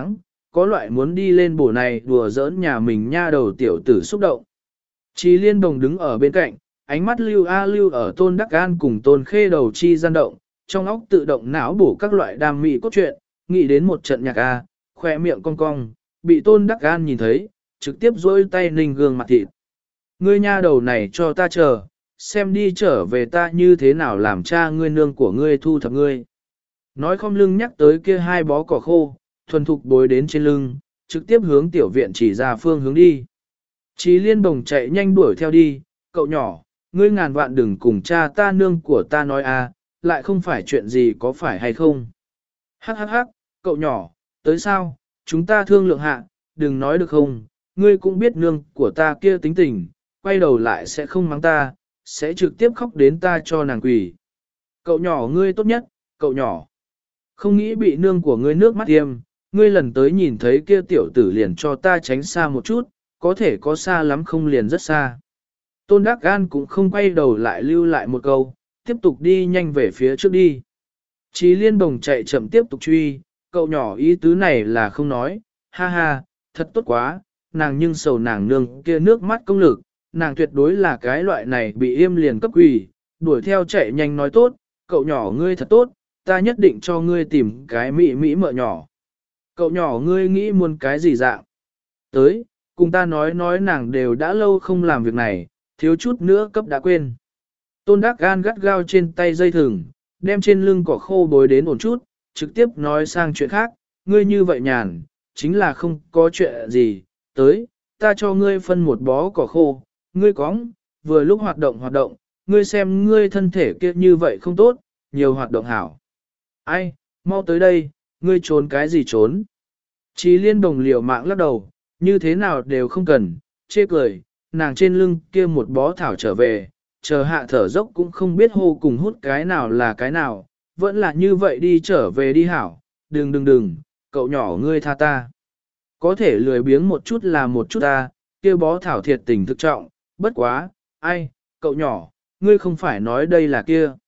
có loại muốn đi lên bổ này đùa giỡn nhà mình nha đầu tiểu tử xúc động. Chí Liên Đồng đứng ở bên cạnh, ánh mắt lưu a lưu ở Tôn Đắc An cùng Tôn Khê đầu chi gian động, trong óc tự động não bổ các loại đam mỹ cốt truyện, nghĩ đến một trận nhạc a, khoe miệng cong cong, bị Tôn Đắc An nhìn thấy, trực tiếp dối tay ninh gương mặt thịt. Ngươi nha đầu này cho ta chờ, xem đi trở về ta như thế nào làm cha ngươi nương của ngươi thu thập ngươi. Nói không lưng nhắc tới kia hai bó cỏ khô, thuần thục bối đến trên lưng, trực tiếp hướng tiểu viện chỉ ra phương hướng đi. Chí Liên Bồng chạy nhanh đuổi theo đi, cậu nhỏ, ngươi ngàn vạn đừng cùng cha ta nương của ta nói a, lại không phải chuyện gì có phải hay không. Hắc hắc hắc, cậu nhỏ, tới sao, chúng ta thương lượng hạ, đừng nói được không, ngươi cũng biết nương của ta kia tính tình, quay đầu lại sẽ không mắng ta, sẽ trực tiếp khóc đến ta cho nàng quỳ. Cậu nhỏ ngươi tốt nhất, cậu nhỏ. Không nghĩ bị nương của ngươi nước mắt tiêm, ngươi lần tới nhìn thấy kia tiểu tử liền cho ta tránh xa một chút, có thể có xa lắm không liền rất xa. Tôn Đắc An cũng không quay đầu lại lưu lại một câu, tiếp tục đi nhanh về phía trước đi. Chí Liên Bồng chạy chậm tiếp tục truy, cậu nhỏ ý tứ này là không nói, ha ha, thật tốt quá, nàng nhưng sầu nàng nương kia nước mắt công lực, nàng tuyệt đối là cái loại này bị im liền cấp quỷ, đuổi theo chạy nhanh nói tốt, cậu nhỏ ngươi thật tốt, ta nhất định cho ngươi tìm cái mỹ mợ nhỏ. Cậu nhỏ ngươi nghĩ muốn cái gì dạng? Tới, cùng ta nói nàng đều đã lâu không làm việc này, thiếu chút nữa cấp đã quên. Tôn Đắc Gan gắt gao trên tay dây thừng, đem trên lưng cỏ khô bối đến ổn chút, trực tiếp nói sang chuyện khác, ngươi như vậy nhàn, chính là không có chuyện gì, tới, ta cho ngươi phân một bó cỏ khô, ngươi cóng, vừa lúc hoạt động, ngươi xem ngươi thân thể kia như vậy không tốt, nhiều hoạt động hảo. Ai, mau tới đây, ngươi trốn cái gì trốn? Chí Liên Đồng liều mạng lắc đầu, như thế nào đều không cần, chê cười, nàng trên lưng kia một bó thảo trở về, chờ hạ thở dốc cũng không biết hô cùng hút cái nào là cái nào, vẫn là như vậy đi trở về đi hảo, đừng, cậu nhỏ ngươi tha ta. Có thể lười biếng một chút là một chút ta, kia bó thảo thiệt tình thực trọng, bất quá, ai, cậu nhỏ, ngươi không phải nói đây là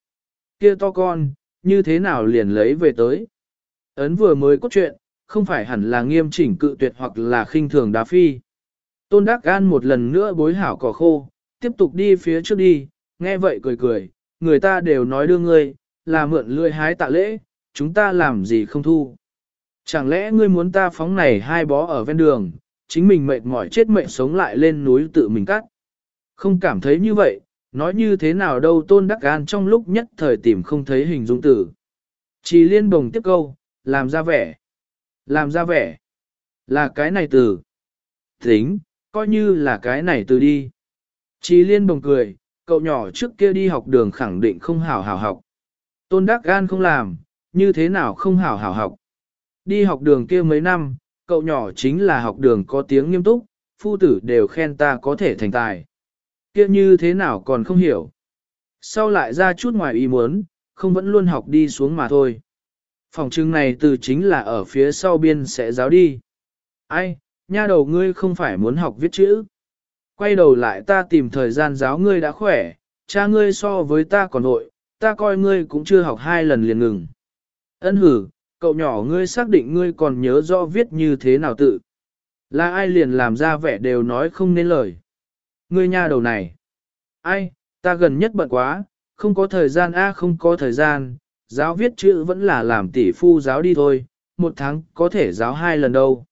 kia to con, như thế nào liền lấy về tới. Ấn vừa mới cốt truyện, không phải hẳn là nghiêm chỉnh cự tuyệt hoặc là khinh thường đá phi. Tôn Đắc An một lần nữa bối hảo cỏ khô, tiếp tục đi phía trước đi, nghe vậy cười, người ta đều nói đưa ngươi, là mượn lươi hái tạ lễ, chúng ta làm gì không thu. Chẳng lẽ ngươi muốn ta phóng này hai bó ở ven đường, chính mình mệt mỏi chết mệnh sống lại lên núi tự mình cắt. Không cảm thấy như vậy, nói như thế nào đâu. Tôn Đắc An trong lúc nhất thời tìm không thấy hình dung từ. Chí Liên Bồng tiếp câu, làm ra vẻ, là cái này từ. Tính, coi như là cái này từ đi. Chí Liên Bồng cười, cậu nhỏ trước kia đi học đường khẳng định không hảo học. Tôn Đắc An không làm, như thế nào không hảo học. Đi học đường kia mấy năm, cậu nhỏ chính là học đường có tiếng nghiêm túc, phu tử đều khen ta có thể thành tài. Kia như thế nào còn không hiểu. Sau lại ra chút ngoài ý muốn, không vẫn luôn học đi xuống mà thôi. Phòng trưng này từ chính là ở phía sau biên sẽ giáo đi. Ai, nha đầu ngươi không phải muốn học viết chữ. Quay đầu lại ta tìm thời gian giáo ngươi đã khỏe, cha ngươi so với ta còn nội, ta coi ngươi cũng chưa học 2 lần liền ngừng. Ân hử, cậu nhỏ ngươi xác định ngươi còn nhớ rõ viết như thế nào tự. Là ai liền làm ra vẻ đều nói không nên lời. Ngươi nha đầu này. Ai, ta gần nhất bận quá, không có thời gian không có thời gian, giáo viết chữ vẫn là làm tỷ phu giáo đi thôi, 1 tháng có thể giáo 2 lần đâu.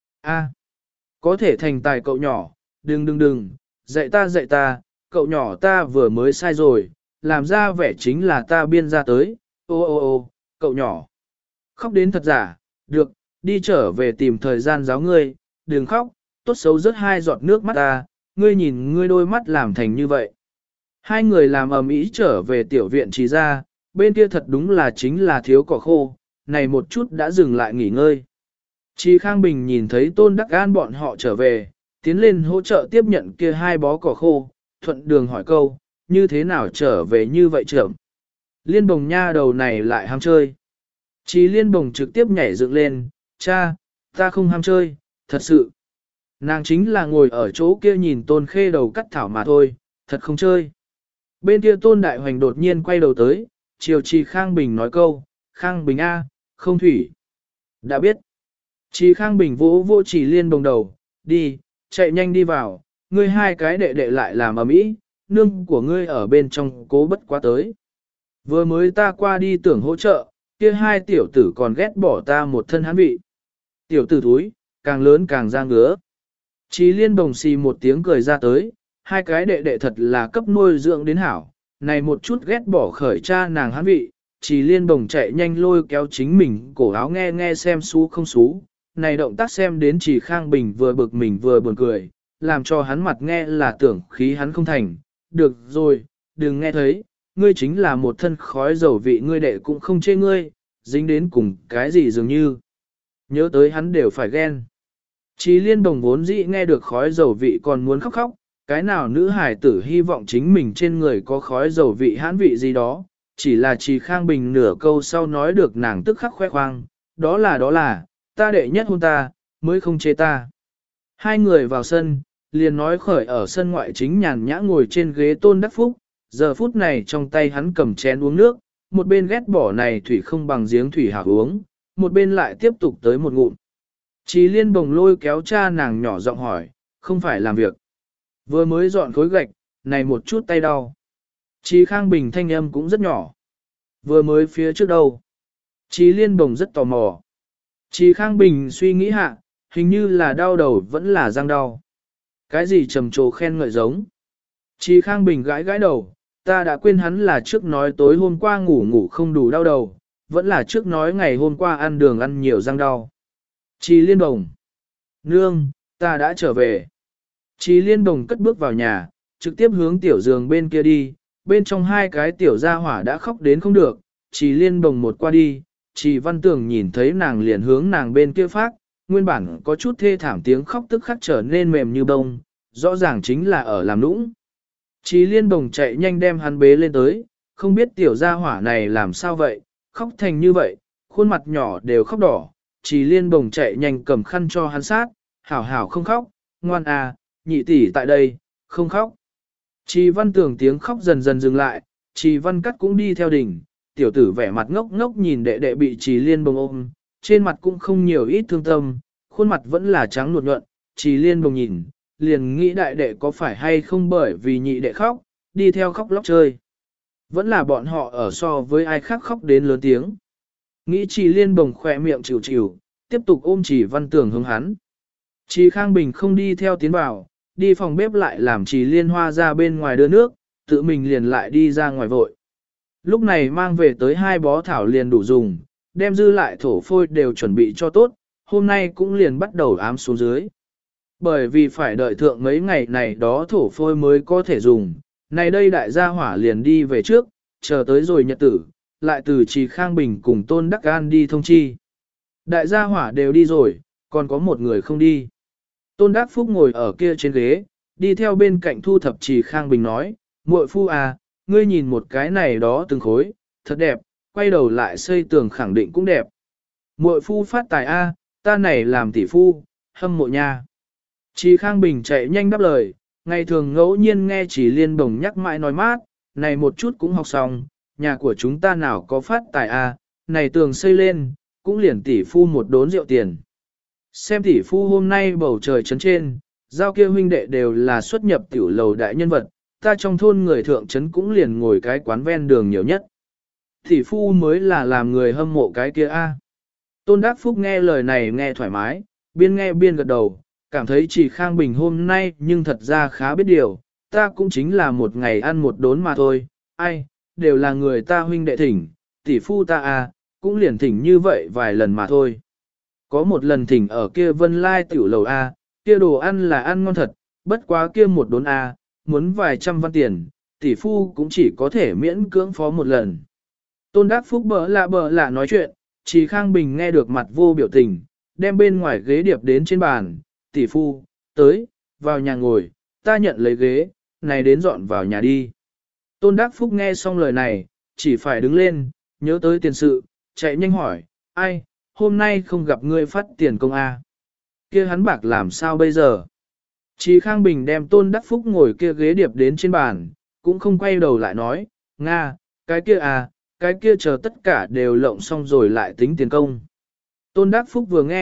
Có thể thành tài cậu nhỏ, đừng, dạy ta, cậu nhỏ ta vừa mới sai rồi, làm ra vẻ chính là ta biên ra tới, ô, cậu nhỏ. Khóc đến thật giả, được, đi trở về tìm thời gian giáo ngươi, đừng khóc, tốt xấu rớt 2 giọt nước mắt ta, ngươi nhìn ngươi đôi mắt làm thành như vậy. Hai người làm ầm ĩ trở về tiểu viện Trí ra, bên kia thật đúng là chính là thiếu cỏ khô, này một chút đã dừng lại nghỉ ngơi. Trí Khang Bình nhìn thấy Tôn Đắc An bọn họ trở về, tiến lên hỗ trợ tiếp nhận kia 2 bó cỏ khô, thuận đường hỏi câu, như thế nào trở về như vậy trưởng. Liên Bồng nha đầu này lại ham chơi. Trí Liên Bồng trực tiếp nhảy dựng lên, cha, ta không ham chơi, thật sự. Nàng chính là ngồi ở chỗ kia nhìn Tôn Khê đầu cắt thảo mà thôi, thật không chơi. Bên kia Tôn Đại Hoành đột nhiên quay đầu tới, chiều Trí Khang Bình nói câu, Khang Bình A, không thủy. Đã biết. Trì Khang Bình vỗ vỗ Trì Liên Bồng đầu, đi, chạy nhanh đi vào, ngươi hai cái đệ đệ lại làm ầm ĩ, nương của ngươi ở bên trong cố bất quá tới. Vừa mới ta qua đi tưởng hỗ trợ, kia hai tiểu tử còn ghét bỏ ta một thân hán vị. Tiểu tử thúi, càng lớn càng ra ngứa. Trì Liên Bồng xì một tiếng cười ra tới, hai cái đệ đệ thật là cấp nuôi dưỡng đến hảo, này một chút ghét bỏ khởi cha nàng hán vị. Trì Liên Bồng chạy nhanh lôi kéo chính mình cổ áo nghe nghe xem xú không xú, này động tác xem đến Trì Khang Bình vừa bực mình vừa buồn cười, làm cho hắn mặt nghe là tưởng khí hắn không thành. Được rồi, đừng nghe thấy, ngươi chính là một thân khói dầu vị, ngươi đệ cũng không chê ngươi, dính đến cùng cái gì dường như. Nhớ tới hắn đều phải ghen. Trì Liên Bồng vốn dĩ nghe được khói dầu vị còn muốn khóc khóc, cái nào nữ hài tử hy vọng chính mình trên người có khói dầu vị hãn vị gì đó, chỉ là Trì Khang Bình nửa câu sau nói được nàng tức khắc khoe khoang, đó là, ta đệ nhất hôn ta, mới không chê ta. Hai người vào sân, liền nói khởi ở sân ngoại chính nhàn nhã ngồi trên ghế Tôn Đắc Phúc, giờ phút này trong tay hắn cầm chén uống nước, một bên ghét bỏ này thủy không bằng giếng thủy hảo uống, một bên lại tiếp tục tới một ngụm. Trì Liên Bồng lôi kéo cha nàng nhỏ giọng hỏi, không phải làm việc. Vừa mới dọn khối gạch, này một chút tay đau. Trì Khang Bình thanh âm cũng rất nhỏ. Vừa mới phía trước đâu. Trì Liên Bồng rất tò mò. Trì Khang Bình suy nghĩ hạ, hình như là đau đầu vẫn là răng đau. Cái gì trầm trồ khen ngợi giống. Trì Khang Bình gãi gãi đầu, ta đã quên hắn là trước nói tối hôm qua ngủ không đủ đau đầu, vẫn là trước nói ngày hôm qua ăn đường ăn nhiều răng đau. Trì Liên Bồng. Nương, ta đã trở về. Trì Liên Bồng cất bước vào nhà, trực tiếp hướng tiểu giường bên kia đi, bên trong hai cái tiểu gia hỏa đã khóc đến không được. Trì Liên Bồng một qua đi, Trì Văn Tường nhìn thấy nàng liền hướng nàng bên kia phát, nguyên bản có chút thê thảm tiếng khóc tức khắc trở nên mềm như bông, rõ ràng chính là ở làm nũng. Trì Liên Bồng chạy nhanh đem hắn bế lên tới, không biết tiểu gia hỏa này làm sao vậy, khóc thành như vậy, khuôn mặt nhỏ đều khóc đỏ. Trì Liên Bồng chạy nhanh cầm khăn cho hắn sát, hảo hảo không khóc, ngoan à, nhị tỷ tại đây, không khóc. Trì Văn Tường tiếng khóc dần dần dừng lại, Trì Văn Cắt cũng đi theo đỉnh, tiểu tử vẻ mặt ngốc ngốc nhìn đệ đệ bị Trì Liên Bồng ôm, trên mặt cũng không nhiều ít thương tâm, khuôn mặt vẫn là trắng nuột nhuận. Trì Liên Bồng nhìn, liền nghĩ đại đệ có phải hay không bởi vì nhị đệ khóc, đi theo khóc lóc chơi. Vẫn là bọn họ ở so với ai khác khóc đến lớn tiếng. Nghĩ Trì Liên Bồng khỏe miệng chịu chịu, tiếp tục ôm Trì Văn Tường hướng hắn. Trì Khang Bình không đi theo tiến vào, đi phòng bếp lại làm Trì Liên Hoa ra bên ngoài đưa nước, tự mình liền lại đi ra ngoài vội. Lúc này mang về tới 2 bó thảo liền đủ dùng, đem dư lại thổ phôi đều chuẩn bị cho tốt, hôm nay cũng liền bắt đầu ám xuống dưới. Bởi vì phải đợi thượng mấy ngày này đó thổ phôi mới có thể dùng, này đây đại gia hỏa liền đi về trước, chờ tới rồi nhật tử, lại từ Trì Khang Bình cùng Tôn Đắc An đi thông chi. Đại gia hỏa đều đi rồi, còn có một người không đi. Tôn Đắc Phúc ngồi ở kia trên ghế, đi theo bên cạnh thu thập Trì Khang Bình nói, muội phu à, ngươi nhìn một cái này đó từng khối, thật đẹp, quay đầu lại xây tường khẳng định cũng đẹp. Muội phu phát tài a, ta này làm tỷ phu, hâm mộ nha. Trì Khang Bình chạy nhanh đáp lời, ngày thường ngẫu nhiên nghe Trì Liên Bồng nhắc mãi nói mát, này một chút cũng học xong, nhà của chúng ta nào có phát tài a, này tường xây lên, cũng liền tỷ phu một đốn rượu tiền. Xem tỷ phu hôm nay bầu trời trấn trên, giao kia huynh đệ đều là xuất nhập tiểu lầu đại nhân vật, ta trong thôn người thượng trấn cũng liền ngồi cái quán ven đường nhiều nhất. Tỷ phu mới là làm người hâm mộ cái kia a. Tôn Đắc Phúc nghe lời này nghe thoải mái, biên nghe biên gật đầu, cảm thấy Trì Khang Bình hôm nay nhưng thật ra khá biết điều, ta cũng chính là một ngày ăn một đốn mà thôi, ai, đều là người ta huynh đệ thỉnh, tỷ phu ta a, cũng liền thỉnh như vậy vài lần mà thôi. Có một lần thỉnh ở kia Vân Lai tiểu lầu a, kia đồ ăn là ăn ngon thật, bất quá kia một đốn a, muốn vài trăm văn tiền, tỷ phu cũng chỉ có thể miễn cưỡng phó một lần. Tôn Đắc Phúc bỡ lạ nói chuyện, Trì Khang Bình nghe được mặt vô biểu tình, đem bên ngoài ghế điệp đến trên bàn, tỷ phu, tới, vào nhà ngồi, ta nhận lấy ghế, này đến dọn vào nhà đi. Tôn Đắc Phúc nghe xong lời này, chỉ phải đứng lên, nhớ tới tiền sự, chạy nhanh hỏi, ai, hôm nay không gặp ngươi phát tiền công a? Kia hắn bạc làm sao bây giờ? Trì Khang Bình đem Tôn Đắc Phúc ngồi kia ghế điệp đến trên bàn, cũng không quay đầu lại nói, Nga, cái kia à, cái kia chờ tất cả đều lộng xong rồi lại tính tiền công. Tôn Đắc Phúc vừa nghe,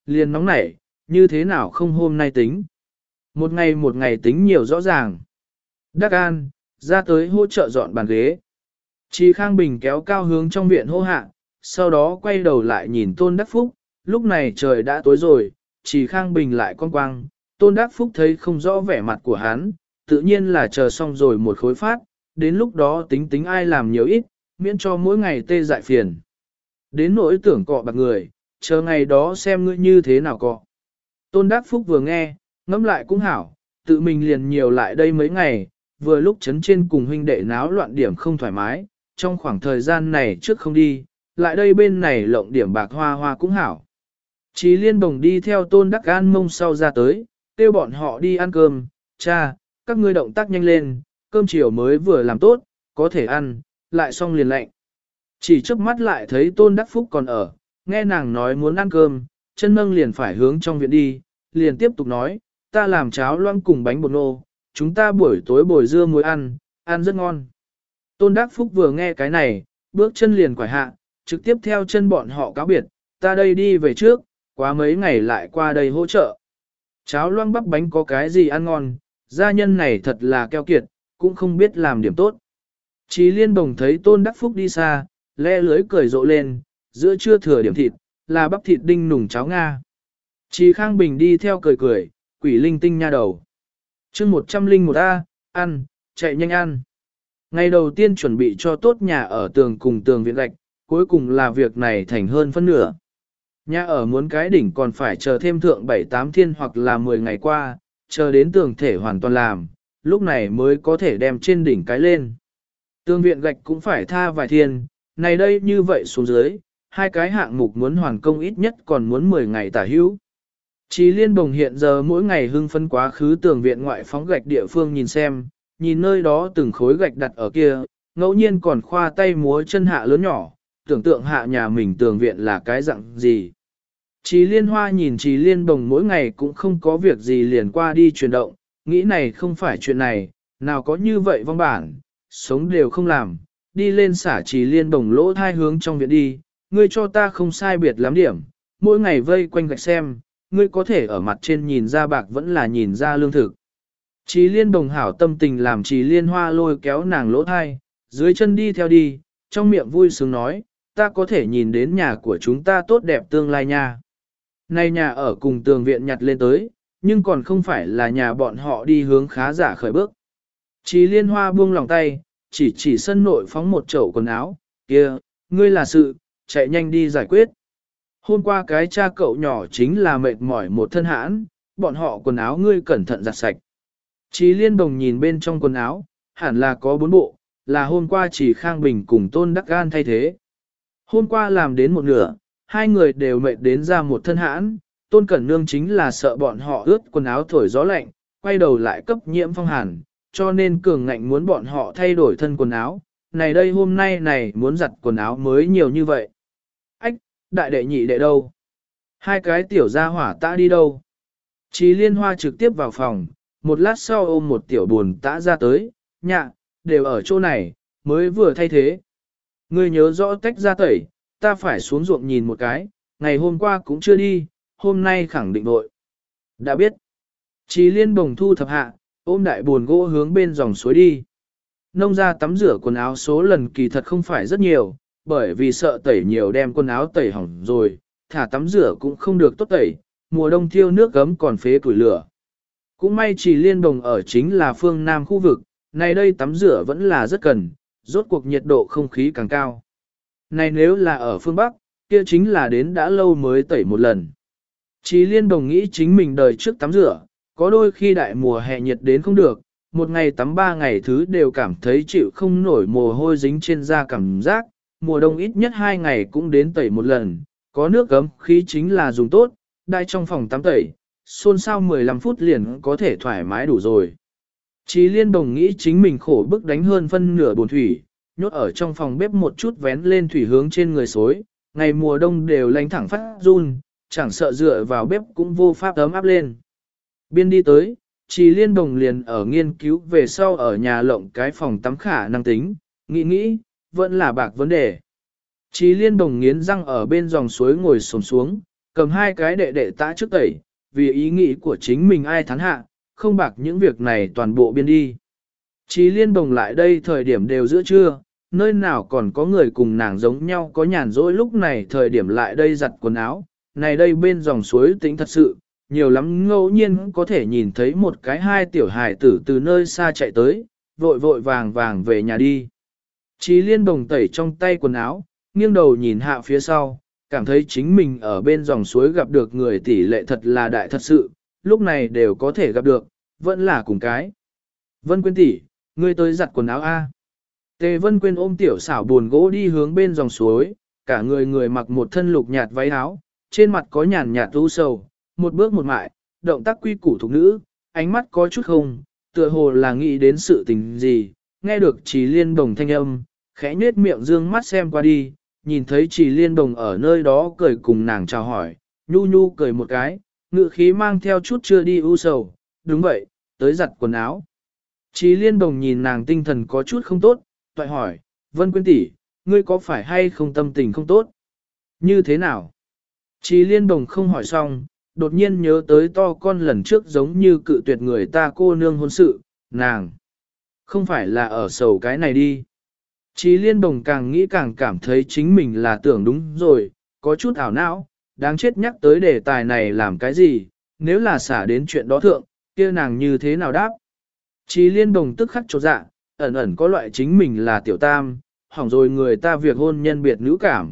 liền nóng nảy, như thế nào không hôm nay tính. Một ngày tính nhiều rõ ràng. Đắc An, ra tới hỗ trợ dọn bàn ghế. Chi Khang Bình kéo cao hướng trong viện hô hạ, sau đó quay đầu lại nhìn Tôn Đắc Phúc, lúc này trời đã tối rồi, Chi Khang Bình lại con quang, Tôn Đắc Phúc thấy không rõ vẻ mặt của hắn, tự nhiên là chờ xong rồi một khối phát, đến lúc đó tính tính ai làm nhiều ít, miễn cho mỗi ngày tê dại phiền. Đến nỗi tưởng cọ bạc người, chờ ngày đó xem ngươi như thế nào cọ. Tôn Đắc Phúc vừa nghe, ngẫm lại cũng hảo, tự mình liền nhiều lại đây mấy ngày, vừa lúc chấn trên cùng huynh đệ náo loạn điểm không thoải mái, trong khoảng thời gian này trước không đi, lại đây bên này lộng điểm bạc hoa hoa cũng hảo. Chí Liên Bồng đi theo Tôn Đắc An mông sau ra tới, kêu bọn họ đi ăn cơm, cha, các ngươi động tác nhanh lên, cơm chiều mới vừa làm tốt, có thể ăn, lại xong liền lạnh. Chỉ trước mắt lại thấy Tôn Đắc Phúc còn ở, nghe nàng nói muốn ăn cơm, chân nâng liền phải hướng trong viện đi, liền tiếp tục nói, ta làm cháo loãng cùng bánh bột nô, chúng ta buổi tối bồi dưa muối ăn rất ngon. Tôn Đắc Phúc vừa nghe cái này, bước chân liền quải hạ, trực tiếp theo chân bọn họ cáo biệt, ta đây đi về trước, quá mấy ngày lại qua đây hỗ trợ. Cháo loãng bắp bánh có cái gì ăn ngon, gia nhân này thật là keo kiệt, cũng không biết làm điểm tốt. Chí Liên Bồng thấy Tôn Đắc Phúc đi xa, le lưới cười rộ lên, giữa trưa thừa điểm thịt, là bắp thịt đinh nùng cháo Nga. Chí Khang Bình đi theo cười cười, quỷ linh tinh nha đầu. chương 101A, ăn, chạy nhanh ăn. Ngày đầu tiên chuẩn bị cho tốt nhà ở tường cùng tường viện gạch, cuối cùng là việc này thành hơn phân nửa. Nhà ở muốn cái đỉnh còn phải chờ thêm thượng 7-8 thiên hoặc là 10 ngày qua, chờ đến tường thể hoàn toàn làm, lúc này mới có thể đem trên đỉnh cái lên. Tường viện gạch cũng phải tha vài thiên, này đây như vậy xuống dưới, hai cái hạng mục muốn hoàn công ít nhất còn muốn 10 ngày tả hữu. Chí Liên Bồng hiện giờ mỗi ngày hưng phấn quá khứ tường viện ngoại phóng gạch địa phương nhìn xem, nhìn nơi đó từng khối gạch đặt ở kia, ngẫu nhiên còn khoa tay múa chân hạ lớn nhỏ, tưởng tượng hạ nhà mình tường viện là cái dạng gì. Chí Liên Hoa nhìn Chí Liên Bồng mỗi ngày cũng không có việc gì liền qua đi chuyển động, nghĩ này không phải chuyện này, nào có như vậy vong bản, sống đều không làm, đi lên xả Chí Liên Bồng lỗ thai hướng trong viện đi, ngươi cho ta không sai biệt lắm điểm, mỗi ngày vây quanh gạch xem, ngươi có thể ở mặt trên nhìn ra bạc vẫn là nhìn ra lương thực. Chí Liên Bồng hảo tâm tình làm Chí Liên Hoa lôi kéo nàng lỗ thai, dưới chân đi theo đi, trong miệng vui sướng nói, ta có thể nhìn đến nhà của chúng ta tốt đẹp tương lai nha. Này nhà ở cùng tường viện nhặt lên tới, nhưng còn không phải là nhà bọn họ đi hướng khá giả khởi bước. Chí Liên Hoa buông lòng tay, chỉ sân nội phóng một chậu quần áo, kia, ngươi là sự, chạy nhanh đi giải quyết. Hôm qua cái cha cậu nhỏ chính là mệt mỏi một thân hãn, bọn họ quần áo ngươi cẩn thận giặt sạch. Chí Liên Bồng nhìn bên trong quần áo, hẳn là có 4 bộ, là hôm qua chỉ Khang Bình cùng Tôn Đắc Gan thay thế. Hôm qua làm đến một nửa, hai người đều mệt đến ra một thân hãn, Tôn Cẩn Nương chính là sợ bọn họ ướt quần áo thổi gió lạnh, quay đầu lại cấp nhiễm phong hàn, cho nên cường ngạnh muốn bọn họ thay đổi thân quần áo, này đây hôm nay này muốn giặt quần áo mới nhiều như vậy. Ách, đại đệ nhị đệ đâu? Hai cái tiểu gia hỏa tã đi đâu? Chí Liên Hoa trực tiếp vào phòng, một lát sau ôm một tiểu buồn tã ra tới, nhạ, đều ở chỗ này, mới vừa thay thế. Ngươi nhớ rõ tách ra tẩy, ta phải xuống ruộng nhìn một cái, ngày hôm qua cũng chưa đi, hôm nay khẳng định vội. Đã biết. Chí Liên Bồng thu thập hạ, ôm đại buồn gỗ hướng bên dòng suối đi. Nông ra tắm rửa quần áo số lần kỳ thật không phải rất nhiều, bởi vì sợ tẩy nhiều đem quần áo tẩy hỏng rồi, thả tắm rửa cũng không được tốt tẩy, mùa đông thiêu nước gấm còn phế củi lửa. Cũng may Chí Liên Bồng ở chính là phương Nam khu vực, này đây tắm rửa vẫn là rất cần, rốt cuộc nhiệt độ không khí càng cao. Này nếu là ở phương Bắc, kia chính là đến đã lâu mới tẩy một lần. Chí Liên Bồng nghĩ chính mình đời trước tắm rửa, có đôi khi đại mùa hè nhiệt đến không được, một ngày tắm 3 ngày thứ đều cảm thấy chịu không nổi mồ hôi dính trên da cảm giác, mùa đông ít nhất 2 ngày cũng đến tẩy một lần, có nước gấm khí chính là dùng tốt, đại trong phòng tắm tẩy, xôn xao 15 phút liền có thể thoải mái đủ rồi. Chí Liên Bồng nghĩ chính mình khổ bức đánh hơn phân nửa bồn thủy, nhốt ở trong phòng bếp một chút vén lên thủy hướng trên người xối, ngày mùa đông đều lánh thẳng phát run, chẳng sợ dựa vào bếp cũng vô pháp ấm áp lên. Biên đi tới, Chí Liên Bồng liền ở nghiên cứu về sau ở nhà lộng cái phòng tắm khả năng tính, nghĩ, vẫn là bạc vấn đề. Chí Liên Bồng nghiến răng ở bên dòng suối ngồi xổm xuống, Cầm hai cái đệ đệ tã trước tẩy, vì ý nghĩ của chính mình ai thắng hạ, không bạc những việc này toàn bộ biên đi. Chí Liên Bồng lại đây thời điểm đều giữa trưa, nơi nào còn có người cùng nàng giống nhau có nhàn rỗi lúc này thời điểm lại đây giặt quần áo, này đây bên dòng suối tĩnh thật sự, nhiều lắm ngẫu nhiên có thể nhìn thấy một cái hai tiểu hài tử từ nơi xa chạy tới, vội vội vàng vàng về nhà đi. Chí Liên Bồng tẩy trong tay quần áo, nghiêng đầu nhìn hạ phía sau, cảm thấy chính mình ở bên dòng suối gặp được người tỷ lệ thật là đại thật sự, lúc này đều có thể gặp được, vẫn là cùng cái. Vân Quyên tỷ, ngươi tới giặt quần áo A. Tề Vân Quyên ôm tiểu xảo buồn gỗ đi hướng bên dòng suối, cả người mặc một thân lục nhạt váy áo, trên mặt có nhàn nhạt u sầu, một bước một mại, động tác quy củ thục nữ, ánh mắt có chút không, tựa hồ là nghĩ đến sự tình gì, nghe được Chỉ Liên Bồng thanh âm, khẽ nhếch miệng dương mắt xem qua đi, nhìn thấy Chỉ Liên Bồng ở nơi đó cười cùng nàng chào hỏi, nhu nhu cười một cái, ngữ khí mang theo chút chưa đi u sầu, đúng vậy, tới giặt quần áo. Chỉ Liên Bồng nhìn nàng tinh thần có chút không tốt, toại hỏi, Vân Quyên tỷ, ngươi có phải hay không tâm tình không tốt? Như thế nào? Chỉ Liên Bồng không hỏi xong, đột nhiên nhớ tới to con lần trước giống như cự tuyệt người ta cô nương hôn sự, nàng. Không phải là ở sầu cái này đi. Chỉ Liên Bồng càng nghĩ càng cảm thấy chính mình là tưởng đúng rồi, có chút ảo não, đáng chết nhắc tới đề tài này làm cái gì, nếu là xả đến chuyện đó thượng, kia nàng như thế nào đáp. Chỉ Liên Bồng tức khắc chột dạ, ẩn ẩn có loại chính mình là tiểu tam, hỏng rồi người ta việc hôn nhân biệt nữ cảm.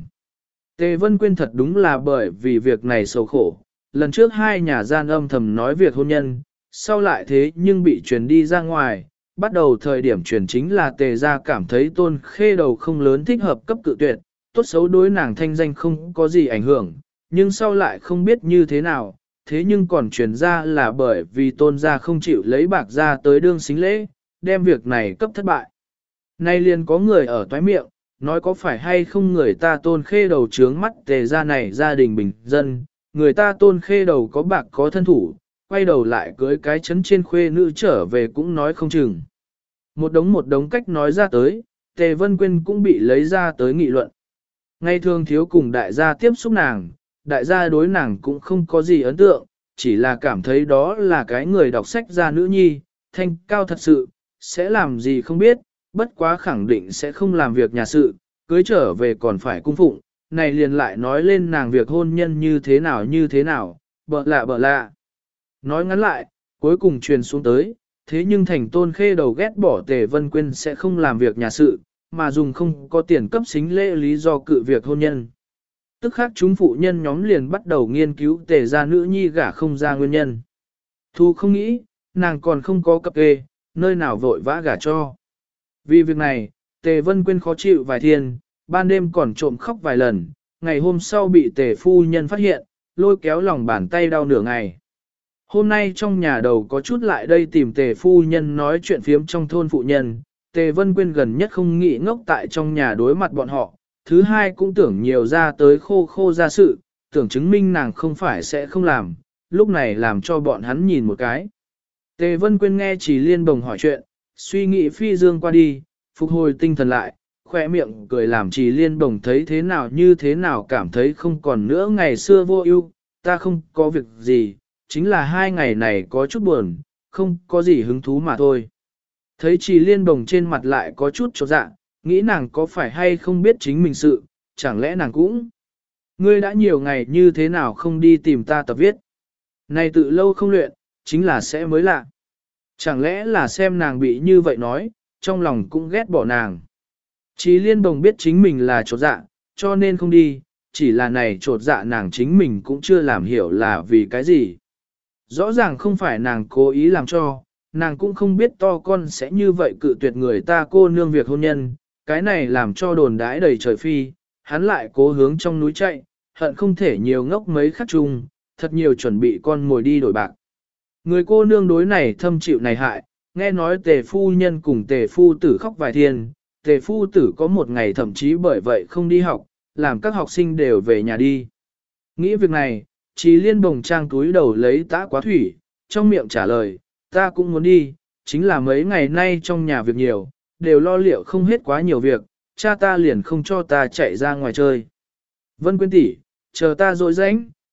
Tề Vân Quyên thật đúng là bởi vì việc này sầu khổ, lần trước hai nhà gian âm thầm nói việc hôn nhân, sau lại thế nhưng bị truyền đi ra ngoài, bắt đầu thời điểm truyền chính là Tề gia cảm thấy Tôn Khê Đầu không lớn thích hợp cấp cự tuyệt, tốt xấu đối nàng thanh danh không có gì ảnh hưởng, nhưng sau lại không biết như thế nào, thế nhưng còn truyền ra là bởi vì Tôn gia không chịu lấy bạc ra tới đương xính lễ, đem việc này cấp thất bại. Nay liền có người ở toái miệng, nói có phải hay không người ta Tôn Khê Đầu trướng mắt Tề gia này gia đình bình dân, người ta Tôn Khê Đầu có bạc có thân thủ, quay đầu lại cưới cái chấn trên khuê nữ trở về cũng nói không chừng. Một đống cách nói ra tới, Tề Vân Quyên cũng bị lấy ra tới nghị luận. Ngày thường thiếu cùng đại gia tiếp xúc nàng, đại gia đối nàng cũng không có gì ấn tượng, chỉ là cảm thấy đó là cái người đọc sách gia nữ nhi, thanh cao thật sự, sẽ làm gì không biết, bất quá khẳng định sẽ không làm việc nhà sự, cưới trở về còn phải cung phụng, này liền lại nói lên nàng việc hôn nhân như thế nào, bợ lạ. Nói ngắn lại, cuối cùng truyền xuống tới, thế nhưng thành Tôn Khê Đầu ghét bỏ Tề Vân Quyên sẽ không làm việc nhà sự, mà dùng không có tiền cấp xính lễ lý do cự việc hôn nhân. Tức khác chúng phụ nhân nhóm liền bắt đầu nghiên cứu Tề gia nữ nhi gả không ra nguyên nhân. Thu không nghĩ, nàng còn không có cập kê, nơi nào vội vã gả cho. Vì việc này, Tề Vân Quyên khó chịu vài thiên, ban đêm còn trộm khóc vài lần, ngày hôm sau bị Tề phu nhân phát hiện, lôi kéo lòng bàn tay đau nửa ngày. Hôm nay trong nhà đầu có chút lại đây tìm Tề phu nhân nói chuyện phiếm trong thôn phụ nhân, Tề Vân Quyên gần nhất không nghĩ ngốc tại trong nhà đối mặt bọn họ, thứ hai cũng tưởng nhiều ra tới khô ra sự, tưởng chứng minh nàng không phải sẽ không làm, lúc này làm cho bọn hắn nhìn một cái. Tề Vân Quyên nghe Chỉ Liên Bồng hỏi chuyện, suy nghĩ phi dương qua đi, phục hồi tinh thần lại, khoe miệng cười làm Chỉ Liên Bồng thấy thế nào như thế nào cảm thấy không còn nữa ngày xưa vô ưu, ta không có việc gì, chính là hai ngày này có chút buồn, không có gì hứng thú mà thôi. Thấy Chỉ Liên Bồng trên mặt lại có chút chột dạ, nghĩ nàng có phải hay không biết chính mình sự, chẳng lẽ nàng cũng. Ngươi đã nhiều ngày như thế nào không đi tìm ta tập viết. Này tự lâu không luyện, chính là sẽ mới lạ. Chẳng lẽ là xem nàng bị như vậy nói, trong lòng cũng ghét bỏ nàng. Chỉ Liên Bồng biết chính mình là chột dạ, cho nên không đi, chỉ là này chột dạ nàng chính mình cũng chưa làm hiểu là vì cái gì. Rõ ràng không phải nàng cố ý làm cho, nàng cũng không biết to con sẽ như vậy cự tuyệt người ta cô nương việc hôn nhân, cái này làm cho đồn đãi đầy trời phi, hắn lại cố hướng trong núi chạy, hận không thể nhiều ngốc mấy khắc chung, thật nhiều chuẩn bị con ngồi đi đổi bạc. Người cô nương đối này thâm chịu này hại, nghe nói Tề phu nhân cùng Tề phu tử khóc vài thiên, Tề phu tử có một ngày thậm chí bởi vậy không đi học, làm các học sinh đều về nhà đi. Nghĩ việc này, Chỉ Liên Bồng trang túi đầu lấy tã quá thủy, trong miệng trả lời, ta cũng muốn đi, chính là mấy ngày nay trong nhà việc nhiều, đều lo liệu không hết quá nhiều việc, cha ta liền không cho ta chạy ra ngoài chơi. Vân Quyên tỷ, chờ ta dội rãnh,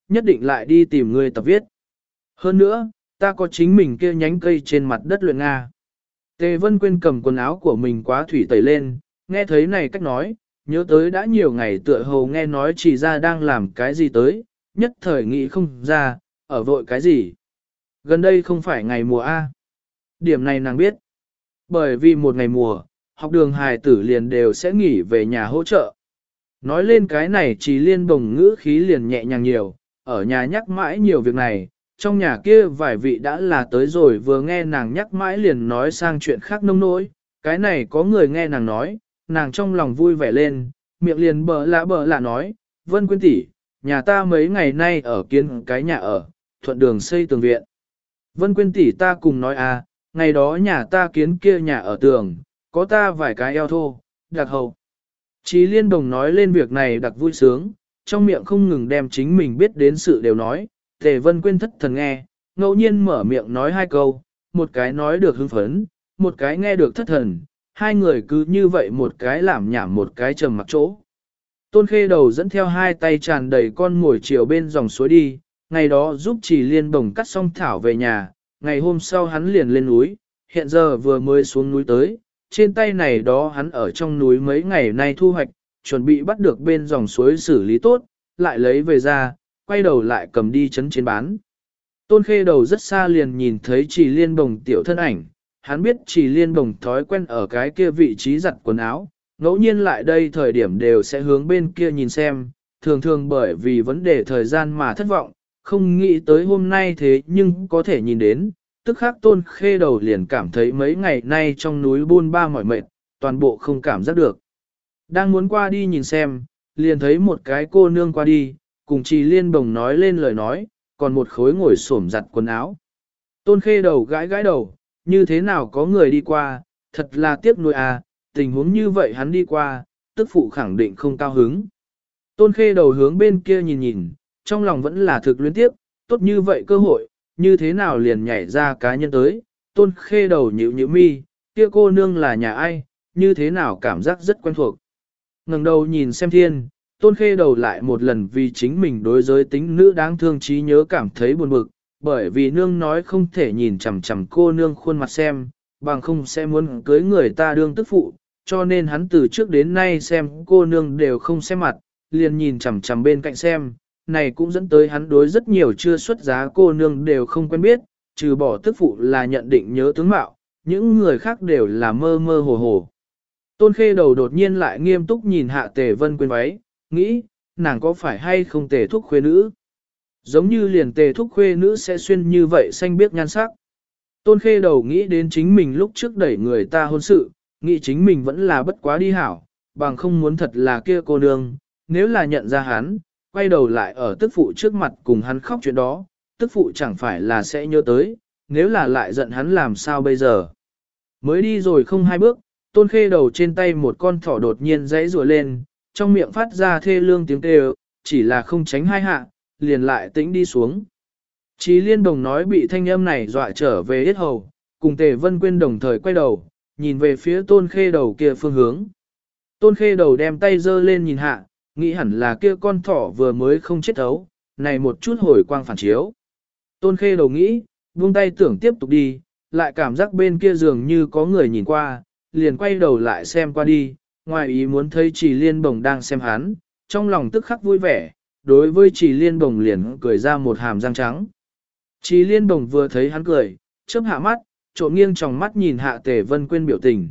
nhất định lại đi tìm ngươi tập viết. Hơn nữa, ta có chính mình kia nhánh cây trên mặt đất luyện Nga. Tề Vân Quyên cầm quần áo của mình quá thủy tẩy lên, nghe thấy này cách nói, nhớ tới đã nhiều ngày tựa hồ nghe nói chỉ ra đang làm cái gì tới, nhất thời nghĩ không ra, ở vội cái gì. Gần đây không phải ngày mùa A. Điểm này nàng biết. Bởi vì một ngày mùa, học đường hài tử liền đều sẽ nghỉ về nhà hỗ trợ. Nói lên cái này chỉ liên bồng ngữ khí liền nhẹ nhàng nhiều, ở nhà nhắc mãi nhiều việc này, trong nhà kia vài vị đã là tới rồi vừa nghe nàng nhắc mãi liền nói sang chuyện khác nông nỗi, cái này có người nghe nàng nói, nàng trong lòng vui vẻ lên, miệng liền bờ lạ nói, Vân Quyên tỷ, nhà ta mấy ngày nay ở kiến cái nhà ở, thuận đường xây tường viện. Vân Quyên tỷ ta cùng nói à, ngày đó nhà ta kiến kia nhà ở tường, có ta vài cái eo thô, đặc hầu. Chí Liên Đồng nói lên việc này đặc vui sướng, trong miệng không ngừng đem chính mình biết đến sự đều nói, Tề Vân Quyên thất thần nghe, ngẫu nhiên mở miệng nói hai câu, một cái nói được hưng phấn, một cái nghe được thất thần, hai người cứ như vậy một cái làm nhảm một cái trầm mặc chỗ. Tôn Khê Đầu dẫn theo hai tay tràn đầy con ngồi chiều bên dòng suối đi, ngày đó giúp Chỉ Liên Đồng cắt xong thảo về nhà, ngày hôm sau hắn liền lên núi, hiện giờ vừa mới xuống núi tới, trên tay này đó hắn ở trong núi mấy ngày nay thu hoạch, chuẩn bị bắt được bên dòng suối xử lý tốt, lại lấy về ra, quay đầu lại cầm đi chấn trên bán. Tôn Khê Đầu rất xa liền nhìn thấy Chỉ Liên Đồng tiểu thân ảnh, hắn biết Chỉ Liên Đồng thói quen ở cái kia vị trí giặt quần áo, ngẫu nhiên lại đây thời điểm đều sẽ hướng bên kia nhìn xem, thường thường bởi vì vấn đề thời gian mà thất vọng, không nghĩ tới hôm nay thế nhưng có thể nhìn đến, tức khắc Tôn Khê Đầu liền cảm thấy mấy ngày nay trong núi buôn ba mỏi mệt, toàn bộ không cảm giác được. Đang muốn qua đi nhìn xem, liền thấy một cái cô nương qua đi, cùng Trì Liên Bồng nói lên lời nói, còn một khối ngồi xổm giặt quần áo. Tôn Khê Đầu gãi gãi đầu, như thế nào có người đi qua, thật là tiếc nuối à, tình huống như vậy hắn đi qua, tức phụ khẳng định không cao hứng. Tôn Khê Đầu hướng bên kia nhìn nhìn, trong lòng vẫn là thực luyến tiếc, tốt như vậy cơ hội, như thế nào liền nhảy ra cá nhân tới. Tôn Khê Đầu nhíu mi, kia cô nương là nhà ai, như thế nào cảm giác rất quen thuộc. Ngẩng đầu nhìn xem thiên, Tôn Khê Đầu lại một lần vì chính mình đối giới tính nữ đáng thương trí nhớ cảm thấy buồn bực, bởi vì nương nói không thể nhìn chằm chằm cô nương khuôn mặt xem, bằng không sẽ muốn cưới người ta đương tức phụ, cho nên hắn từ trước đến nay xem cô nương đều không xem mặt, liền nhìn chằm chằm bên cạnh xem, này cũng dẫn tới hắn đối rất nhiều chưa xuất giá cô nương đều không quen biết, trừ bỏ tức phụ là nhận định nhớ tướng mạo, những người khác đều là mơ mơ hồ hồ. Tôn Khê Đầu đột nhiên lại nghiêm túc nhìn hạ Tề Vân Quyên váy, nghĩ, nàng có phải hay không Tề thúc khuê nữ? Giống như liền Tề thúc khuê nữ sẽ xuyên như vậy xanh biếc nhan sắc. Tôn Khê Đầu nghĩ đến chính mình lúc trước đẩy người ta hôn sự, nghĩ chính mình vẫn là bất quá đi hảo, bằng không muốn thật là kia cô nương, nếu là nhận ra hắn, quay đầu lại ở tức phụ trước mặt cùng hắn khóc chuyện đó, tức phụ chẳng phải là sẽ nhớ tới, nếu là lại giận hắn làm sao bây giờ. Mới đi rồi không hai bước, Tôn Khê Đầu trên tay một con thỏ đột nhiên dãy rùa lên, trong miệng phát ra thê lương tiếng kêu, chỉ là không tránh hai hạ, liền lại tĩnh đi xuống. Chí Liên Đồng nói bị thanh âm này dọa trở về hết hầu, cùng Tề Vân Quyên đồng thời quay đầu, nhìn về phía Tôn Khê Đầu kia phương hướng. Tôn Khê Đầu đem tay giơ lên nhìn hạ, nghĩ hẳn là kia con thỏ vừa mới không chết thấu, này một chút hồi quang phản chiếu. Tôn Khê Đầu nghĩ, buông tay tưởng tiếp tục đi, lại cảm giác bên kia dường như có người nhìn qua, liền quay đầu lại xem qua đi, ngoài ý muốn thấy Trì Liên Bồng đang xem hắn, trong lòng tức khắc vui vẻ, đối với Trì Liên Bồng liền cười ra một hàm răng trắng. Trì Liên Bồng vừa thấy hắn cười, chớp hạ mắt, trộn nghiêng tròng mắt nhìn hạ Tề Vân Quyên biểu tình.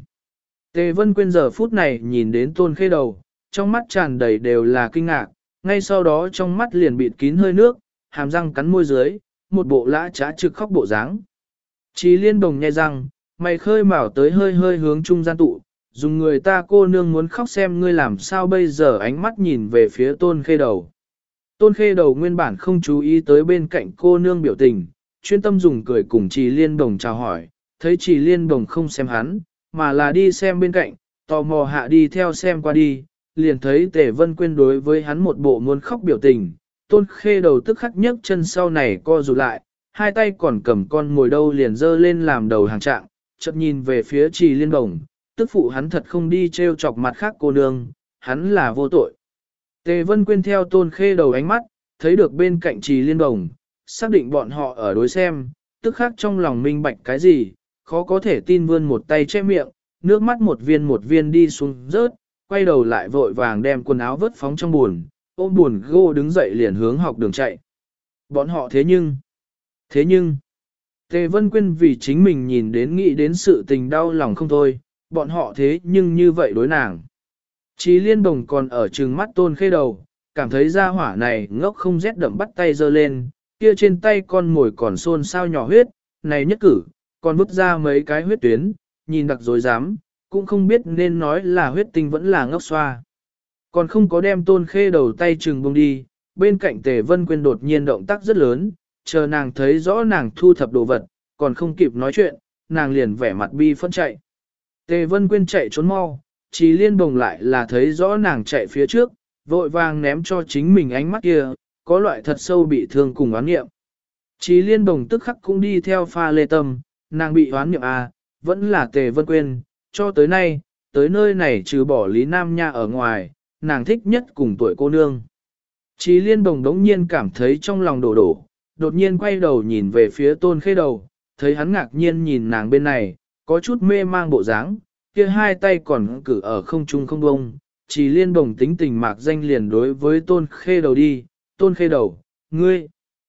Tề Vân Quyên giờ phút này nhìn đến Tôn Khê Đầu, trong mắt tràn đầy đều là kinh ngạc, ngay sau đó trong mắt liền bịt kín hơi nước, hàm răng cắn môi dưới, một bộ lã trá trực khóc bộ dáng. Trì Liên Bồng nhai răng, mày khơi mào tới hơi hơi hướng trung gian tụ, dùng người ta cô nương muốn khóc xem ngươi làm sao bây giờ, ánh mắt nhìn về phía Tôn Khê Đầu. Tôn Khê Đầu nguyên bản không chú ý tới bên cạnh cô nương biểu tình, chuyên tâm dùng cười cùng Trì Liên Bồng chào hỏi, thấy Trì Liên Bồng không xem hắn, mà là đi xem bên cạnh, tò mò hạ đi theo xem qua đi, liền thấy Tề Vân Quyên đối với hắn một bộ muốn khóc biểu tình, Tôn Khê Đầu tức khắc nhấc chân sau này co rụt lại, hai tay còn cầm con ngồi đâu liền dơ lên làm đầu hàng trạng, chợt nhìn về phía Trì Liên Bồng, tức phụ hắn thật không đi trêu chọc mặt khác cô nương, hắn là vô tội. Tề Vân Quyên theo Tôn Khê Đầu ánh mắt, thấy được bên cạnh Trì Liên Đồng, xác định bọn họ ở đối xem, tức khắc trong lòng minh bạch cái gì, khó có thể tin vươn một tay che miệng, nước mắt một viên đi xuống rớt, quay đầu lại vội vàng đem quần áo vớt phóng trong buồn, ôm buồn gô đứng dậy liền hướng học đường chạy. Bọn họ thế nhưng, Tề Vân Quyên vì chính mình nhìn đến nghĩ đến sự tình đau lòng không thôi, bọn họ thế nhưng như vậy đối nàng. Chí Liên Đồng còn ở trừng mắt Tôn Khê đầu, cảm thấy ra hỏa này ngốc không rét đậm bắt tay giơ lên, kia trên tay con mồi còn xôn xao nhỏ huyết, này nhất cử, còn vứt ra mấy cái huyết tuyến, nhìn đặc dối dám, cũng không biết nên nói là huyết tinh vẫn là ngốc xoa. Còn không có đem Tôn Khê đầu tay trừng bông đi, bên cạnh Tề Vân Quyên đột nhiên động tác rất lớn, chờ nàng thấy rõ nàng thu thập đồ vật, còn không kịp nói chuyện, nàng liền vẻ mặt bi phân chạy. Tề Vân Quyên chạy trốn mau, Chí Liên Đồng lại là thấy rõ nàng chạy phía trước, vội vàng ném cho chính mình ánh mắt kia, có loại thật sâu bị thương cùng oán nghiệm. Chí Liên Đồng tức khắc cũng đi theo pha lê tâm, nàng bị oán nghiệm à, vẫn là Tề Vân Quyên, cho tới nay, tới nơi này trừ bỏ Lý Nam Nha ở ngoài, nàng thích nhất cùng tuổi cô nương. Chí Liên Đồng đống nhiên cảm thấy trong lòng đổ, đột nhiên quay đầu nhìn về phía Tôn Khê đầu, thấy hắn ngạc nhiên nhìn nàng bên này, có chút mê mang bộ dáng, kia hai tay còn cử ở không trung không bông. Chí Liên Đồng tính tình mạc danh liền đối với Tôn Khê đầu đi, Tôn Khê đầu, ngươi,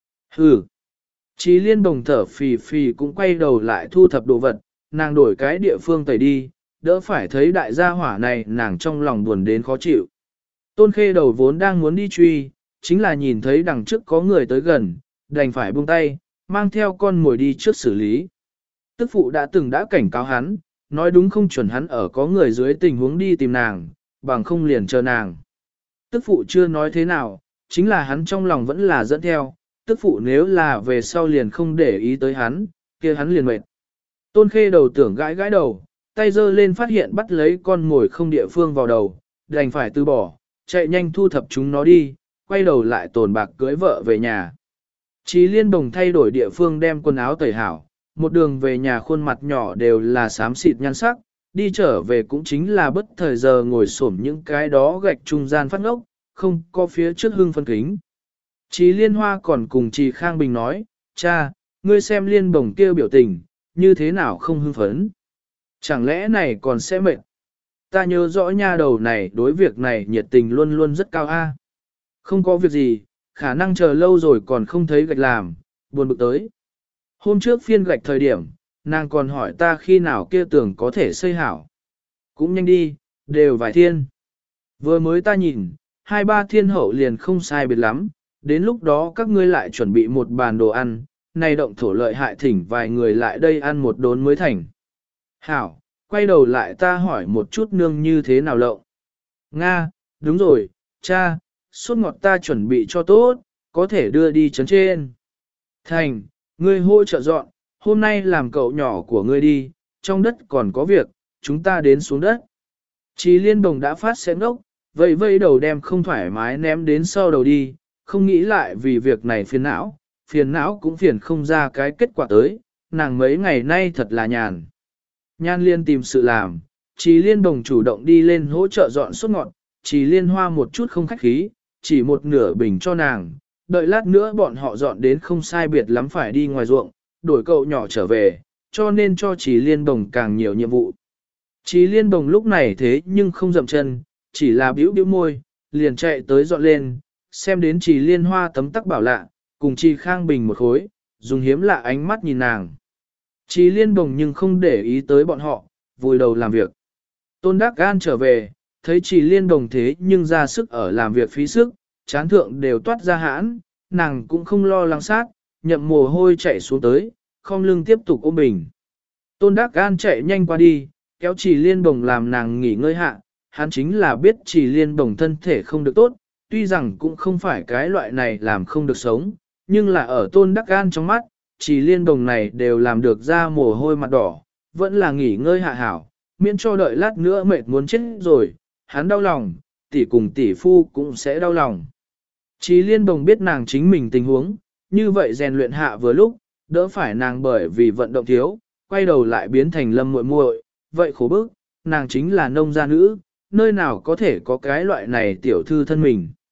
hừ. Chí Liên Đồng thở phì phì cũng quay đầu lại thu thập đồ vật, nàng đổi cái địa phương tẩy đi, đỡ phải thấy đại gia hỏa này nàng trong lòng buồn đến khó chịu. Tôn Khê đầu vốn đang muốn đi truy, chính là nhìn thấy đằng trước có người tới gần, đành phải buông tay, mang theo con mồi đi trước xử lý. Tức phụ đã cảnh cáo hắn, nói đúng không chuẩn hắn ở có người dưới tình huống đi tìm nàng, bằng không liền chờ nàng. Tức phụ chưa nói thế nào, chính là hắn trong lòng vẫn là dẫn theo, tức phụ nếu là về sau liền không để ý tới hắn, kia hắn liền mệt. Tôn Khê đầu tưởng gãi đầu, tay giơ lên phát hiện bắt lấy con mồi không địa phương vào đầu, đành phải từ bỏ, chạy nhanh thu thập chúng nó đi, quay đầu lại tồn bạc cưới vợ về nhà. Chí Liên Đồng thay đổi địa phương đem quần áo tẩy hảo, một đường về nhà khuôn mặt nhỏ đều là xám xịt nhan sắc, đi trở về cũng chính là bất thời giờ ngồi xổm những cái đó gạch trung gian phát ngốc, không có phía trước hưng phân kính. Chí Liên Hoa còn cùng Chí Khang Bình nói, cha, ngươi xem Liên Đồng kêu biểu tình, như thế nào không hưng phấn. Chẳng lẽ này còn sẽ mệt? Ta nhớ rõ nha đầu này đối việc này nhiệt tình luôn luôn rất cao a. Không có việc gì, khả năng chờ lâu rồi còn không thấy gạch làm, buồn bực tới. Hôm trước phiên gạch thời điểm, nàng còn hỏi ta khi nào kia tường có thể xây hảo. Cũng nhanh đi, đều vài thiên. Vừa mới ta nhìn, 2-3 thiên hậu liền không sai biệt lắm, đến lúc đó các ngươi lại chuẩn bị một bàn đồ ăn, này động thổ lợi hại thỉnh vài người lại đây ăn một đốn mới thành. Hảo, quay đầu lại ta hỏi một chút nương như thế nào lậu. Nga, đúng rồi, cha, sốt ngọt ta chuẩn bị cho tốt, có thể đưa đi trấn trên. Thành, ngươi hỗ trợ dọn, hôm nay làm cậu nhỏ của ngươi đi, trong đất còn có việc, chúng ta đến xuống đất. Chí Liên Đồng đã phát sẽ ngốc, vây đầu đem không thoải mái ném đến sau đầu đi, không nghĩ lại vì việc này phiền não cũng phiền không ra cái kết quả tới, nàng mấy ngày nay thật là nhàn. Nhan Liên tìm sự làm, Chí Liên Đồng chủ động đi lên hỗ trợ dọn sốt ngọt, Chí Liên Hoa một chút không khách khí, chỉ một nửa bình cho nàng, đợi lát nữa bọn họ dọn đến không sai biệt lắm phải đi ngoài ruộng, đổi cậu nhỏ trở về, cho nên cho Chí Liên Đồng càng nhiều nhiệm vụ. Chí Liên Đồng lúc này thế nhưng không dậm chân, chỉ là bĩu môi, liền chạy tới dọn lên, xem đến Chí Liên Hoa tấm tắc bảo lạ, cùng Chí Khang Bình một khối, dùng hiếm lạ ánh mắt nhìn nàng. Chí Liên Đồng nhưng không để ý tới bọn họ, vùi đầu làm việc. Tôn Đắc Gan trở về, thấy Chí Liên Đồng thế nhưng ra sức ở làm việc phí sức, chán thượng đều toát ra hãn, nàng cũng không lo lắng sát, nhậm mồ hôi chạy xuống tới, không lưng tiếp tục ôm bình. Tôn Đắc Gan chạy nhanh qua đi, kéo Chí Liên Đồng làm nàng nghỉ ngơi hạ, hắn chính là biết Chí Liên Đồng thân thể không được tốt, tuy rằng cũng không phải cái loại này làm không được sống, nhưng là ở Tôn Đắc Gan trong mắt, Chí Liên Đồng này đều làm được ra mồ hôi mặt đỏ, vẫn là nghỉ ngơi hạ hảo, miễn cho đợi lát nữa mệt muốn chết rồi, hắn đau lòng, tỷ cùng tỷ phu cũng sẽ đau lòng. Chí Liên Đồng biết nàng chính mình tình huống, như vậy rèn luyện hạ vừa lúc, đỡ phải nàng bởi vì vận động thiếu, quay đầu lại biến thành Lâm muội muội, vậy khổ bức, nàng chính là nông gia nữ, nơi nào có thể có cái loại này tiểu thư thân mình.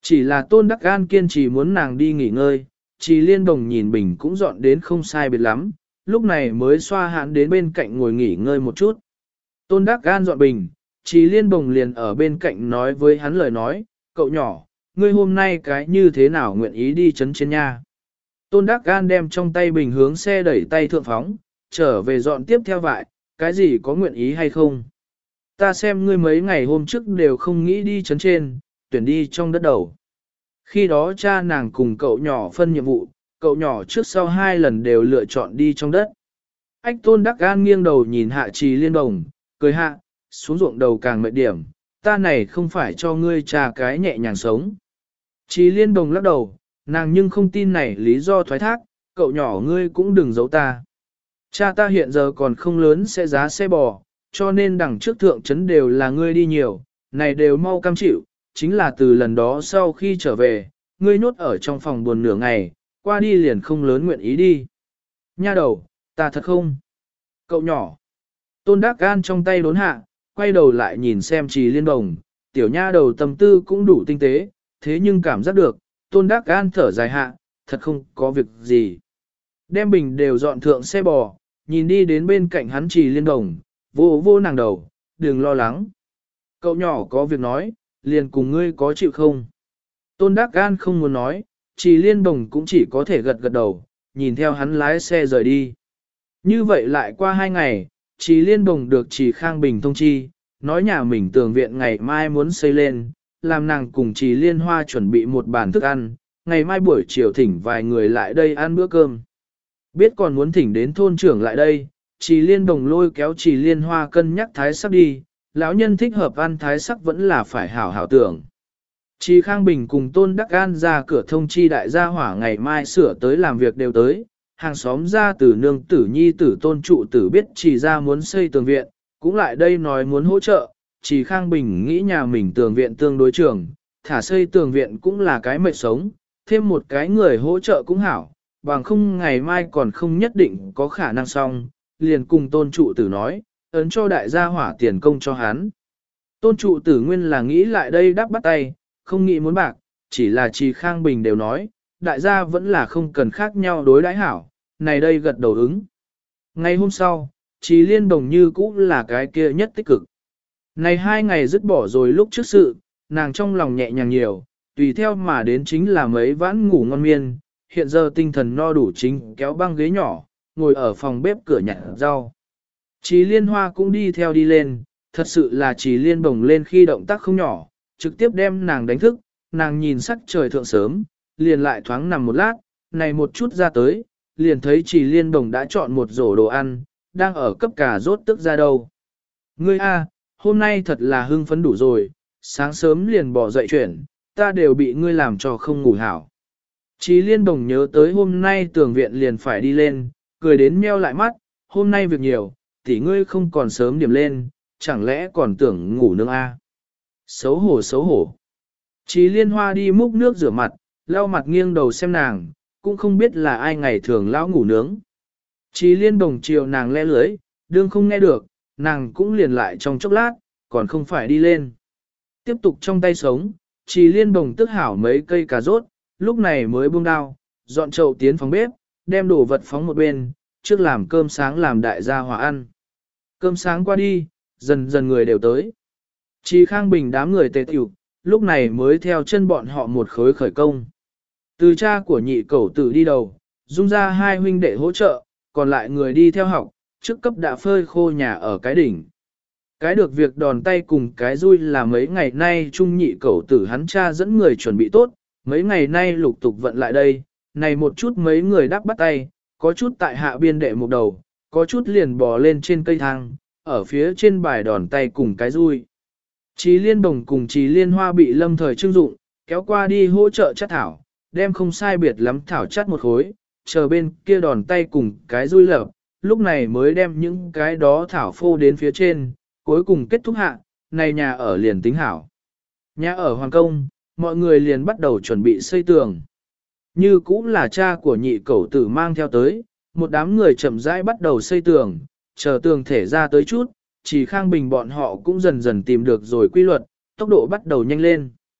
Chỉ là Tôn Đắc An kiên trì muốn nàng đi nghỉ ngơi, Trì Liên Đồng nhìn bình cũng dọn đến không sai biệt lắm, lúc này mới xoa hãn đến bên cạnh ngồi nghỉ ngơi một chút. Tôn Đắc An dọn bình, Trì Liên Đồng liền ở bên cạnh nói với hắn lời nói, cậu nhỏ, ngươi hôm nay cái như thế nào nguyện ý đi chấn trên nha. Tôn Đắc An đem trong tay bình hướng xe đẩy tay thượng phóng, trở về dọn tiếp theo vại, cái gì có nguyện ý hay không. Ta xem ngươi mấy ngày hôm trước đều không nghĩ đi chấn trên, tuyển đi trong đất đầu. Khi đó cha nàng cùng cậu nhỏ phân nhiệm vụ, cậu nhỏ trước sau 2 lần đều lựa chọn đi trong đất. Ách Tôn Đắc An nghiêng đầu nhìn hạ Trì Liên Đồng, cười hạ, xuống ruộng đầu càng mệt điểm, ta này không phải cho ngươi trà cái nhẹ nhàng sống. Trì Liên Đồng lắc đầu, nàng nhưng không tin này lý do thoái thác, cậu nhỏ ngươi cũng đừng giấu ta. Cha ta hiện giờ còn không lớn sẽ giá xe bò, cho nên đằng trước thượng trấn đều là ngươi đi nhiều, này đều mau cam chịu, chính là từ lần đó sau khi trở về, ngươi nhốt ở trong phòng buồn nửa ngày, qua đi liền không lớn nguyện ý đi. Nha đầu, ta thật không? Cậu nhỏ. Tôn Đắc An trong tay đốn hạ, quay đầu lại nhìn xem Trì Liên Đồng, tiểu nha đầu tâm tư cũng đủ tinh tế, thế nhưng cảm giác được, Tôn Đắc An thở dài hạ, thật không có việc gì. Đem bình đều dọn thượng xe bò, nhìn đi đến bên cạnh hắn Trì Liên Đồng, vô vô nàng đầu, đừng lo lắng. Cậu nhỏ có việc nói, liền cùng ngươi có chịu không? Tôn Đắc An không muốn nói, Trì Liên Đồng cũng chỉ có thể gật gật đầu, nhìn theo hắn lái xe rời đi. Như vậy lại qua 2 ngày, Trì Liên Đồng được Trì Khang Bình thông chi, nói nhà mình tường viện ngày mai muốn xây lên, làm nàng cùng Trì Liên Hoa chuẩn bị một bàn thức ăn, ngày mai buổi chiều thỉnh vài người lại đây ăn bữa cơm. Biết còn muốn thỉnh đến thôn trưởng lại đây, Trì Liên Đồng lôi kéo Trì Liên Hoa cân nhắc thái sắc đi, lão nhân thích hợp ăn thái sắc vẫn là phải hảo hảo tưởng. Trì Khang Bình cùng Tôn Đắc An ra cửa thông chi đại gia hỏa ngày mai sửa tới làm việc đều tới, hàng xóm ra từ nương tử nhi tử Tôn trụ tử biết Trì ra muốn xây tường viện, cũng lại đây nói muốn hỗ trợ, Trì Khang Bình nghĩ nhà mình tường viện tương đối trường, thả xây tường viện cũng là cái mệt sống, thêm một cái người hỗ trợ cũng hảo, bằng không ngày mai còn không nhất định có khả năng xong, liền cùng Tôn trụ tử nói, ấn cho đại gia hỏa tiền công cho hắn. Tôn trụ tử nguyên là nghĩ lại đây đáp bắt tay, không nghĩ muốn bạc, chỉ là Trì Khang Bình đều nói, đại gia vẫn là không cần khác nhau đối đãi hảo, này đây gật đầu ứng. Ngày hôm sau, Trì Liên Đồng như cũ là cái kia nhất tích cực. Này 2 ngày dứt bỏ rồi lúc trước sự, nàng trong lòng nhẹ nhàng nhiều, tùy theo mà đến chính là mấy vãn ngủ ngon miên, hiện giờ tinh thần no đủ chính kéo băng ghế nhỏ, ngồi ở phòng bếp cửa nhặt rau. Trì Liên Hoa cũng đi theo đi lên, thật sự là Trì Liên bồng lên khi động tác không nhỏ, trực tiếp đem nàng đánh thức, nàng nhìn sắc trời thượng sớm, liền lại thoáng nằm một lát, này một chút ra tới, liền thấy Trì Liên bồng đã chọn một rổ đồ ăn, đang ở cấp cà rốt tức ra đâu. Ngươi a, hôm nay thật là hưng phấn đủ rồi, sáng sớm liền bỏ dậy chuyển, ta đều bị ngươi làm cho không ngủ hảo. Trì Liên bồng nhớ tới hôm nay tường viện liền phải đi lên, cười đến meo lại mắt, hôm nay việc nhiều, tỷ ngươi không còn sớm điểm lên, chẳng lẽ còn tưởng ngủ nương a? Xấu hổ xấu hổ. Trì Liên Hoa đi múc nước rửa mặt, lau mặt nghiêng đầu xem nàng, cũng không biết là ai ngày thường lão ngủ nướng. Trì Liên Đồng chiều nàng le lưới, đương không nghe được, nàng cũng liền lại trong chốc lát, còn không phải đi lên. Tiếp tục trong tay sống, Trì Liên Đồng tức hảo mấy cây cà rốt, lúc này mới buông đao, dọn chậu tiến phòng bếp, đem đồ vật phóng một bên, trước làm cơm sáng làm đại gia hòa ăn. Cơm sáng qua đi, dần dần người đều tới. Trì Khang Bình đám người tề tiểu, lúc này mới theo chân bọn họ một khối khởi công. Từ cha của nhị cẩu tử đi đầu, dung ra 2 huynh đệ hỗ trợ, còn lại người đi theo học, trước cấp đã phơi khô nhà ở cái đỉnh. Cái được việc đòn tay cùng cái vui là mấy ngày nay trung nhị cẩu tử hắn cha dẫn người chuẩn bị tốt, mấy ngày nay lục tục vận lại đây, này một chút mấy người đáp bắt tay, có chút tại hạ biên đệ một đầu, có chút liền bò lên trên cây thang, ở phía trên bài đòn tay cùng cái vui. Trì Liên Đồng cùng Trì Liên Hoa bị lâm thời trưng dụng, kéo qua đi hỗ trợ chắt thảo, đem không sai biệt lắm thảo chắt một khối, chờ bên kia đòn tay cùng cái dui lợp, lúc này mới đem những cái đó thảo phô đến phía trên, cuối cùng kết thúc hạ, này nhà ở liền tính hảo. Nhà ở hoàn công, mọi người liền bắt đầu chuẩn bị xây tường. Như cũng là cha của nhị cẩu tử mang theo tới, một đám người chậm rãi bắt đầu xây tường, chờ tường thể ra tới chút, Trì Khang Bình bọn họ cũng dần dần tìm được rồi quy luật, tốc độ bắt đầu nhanh lên.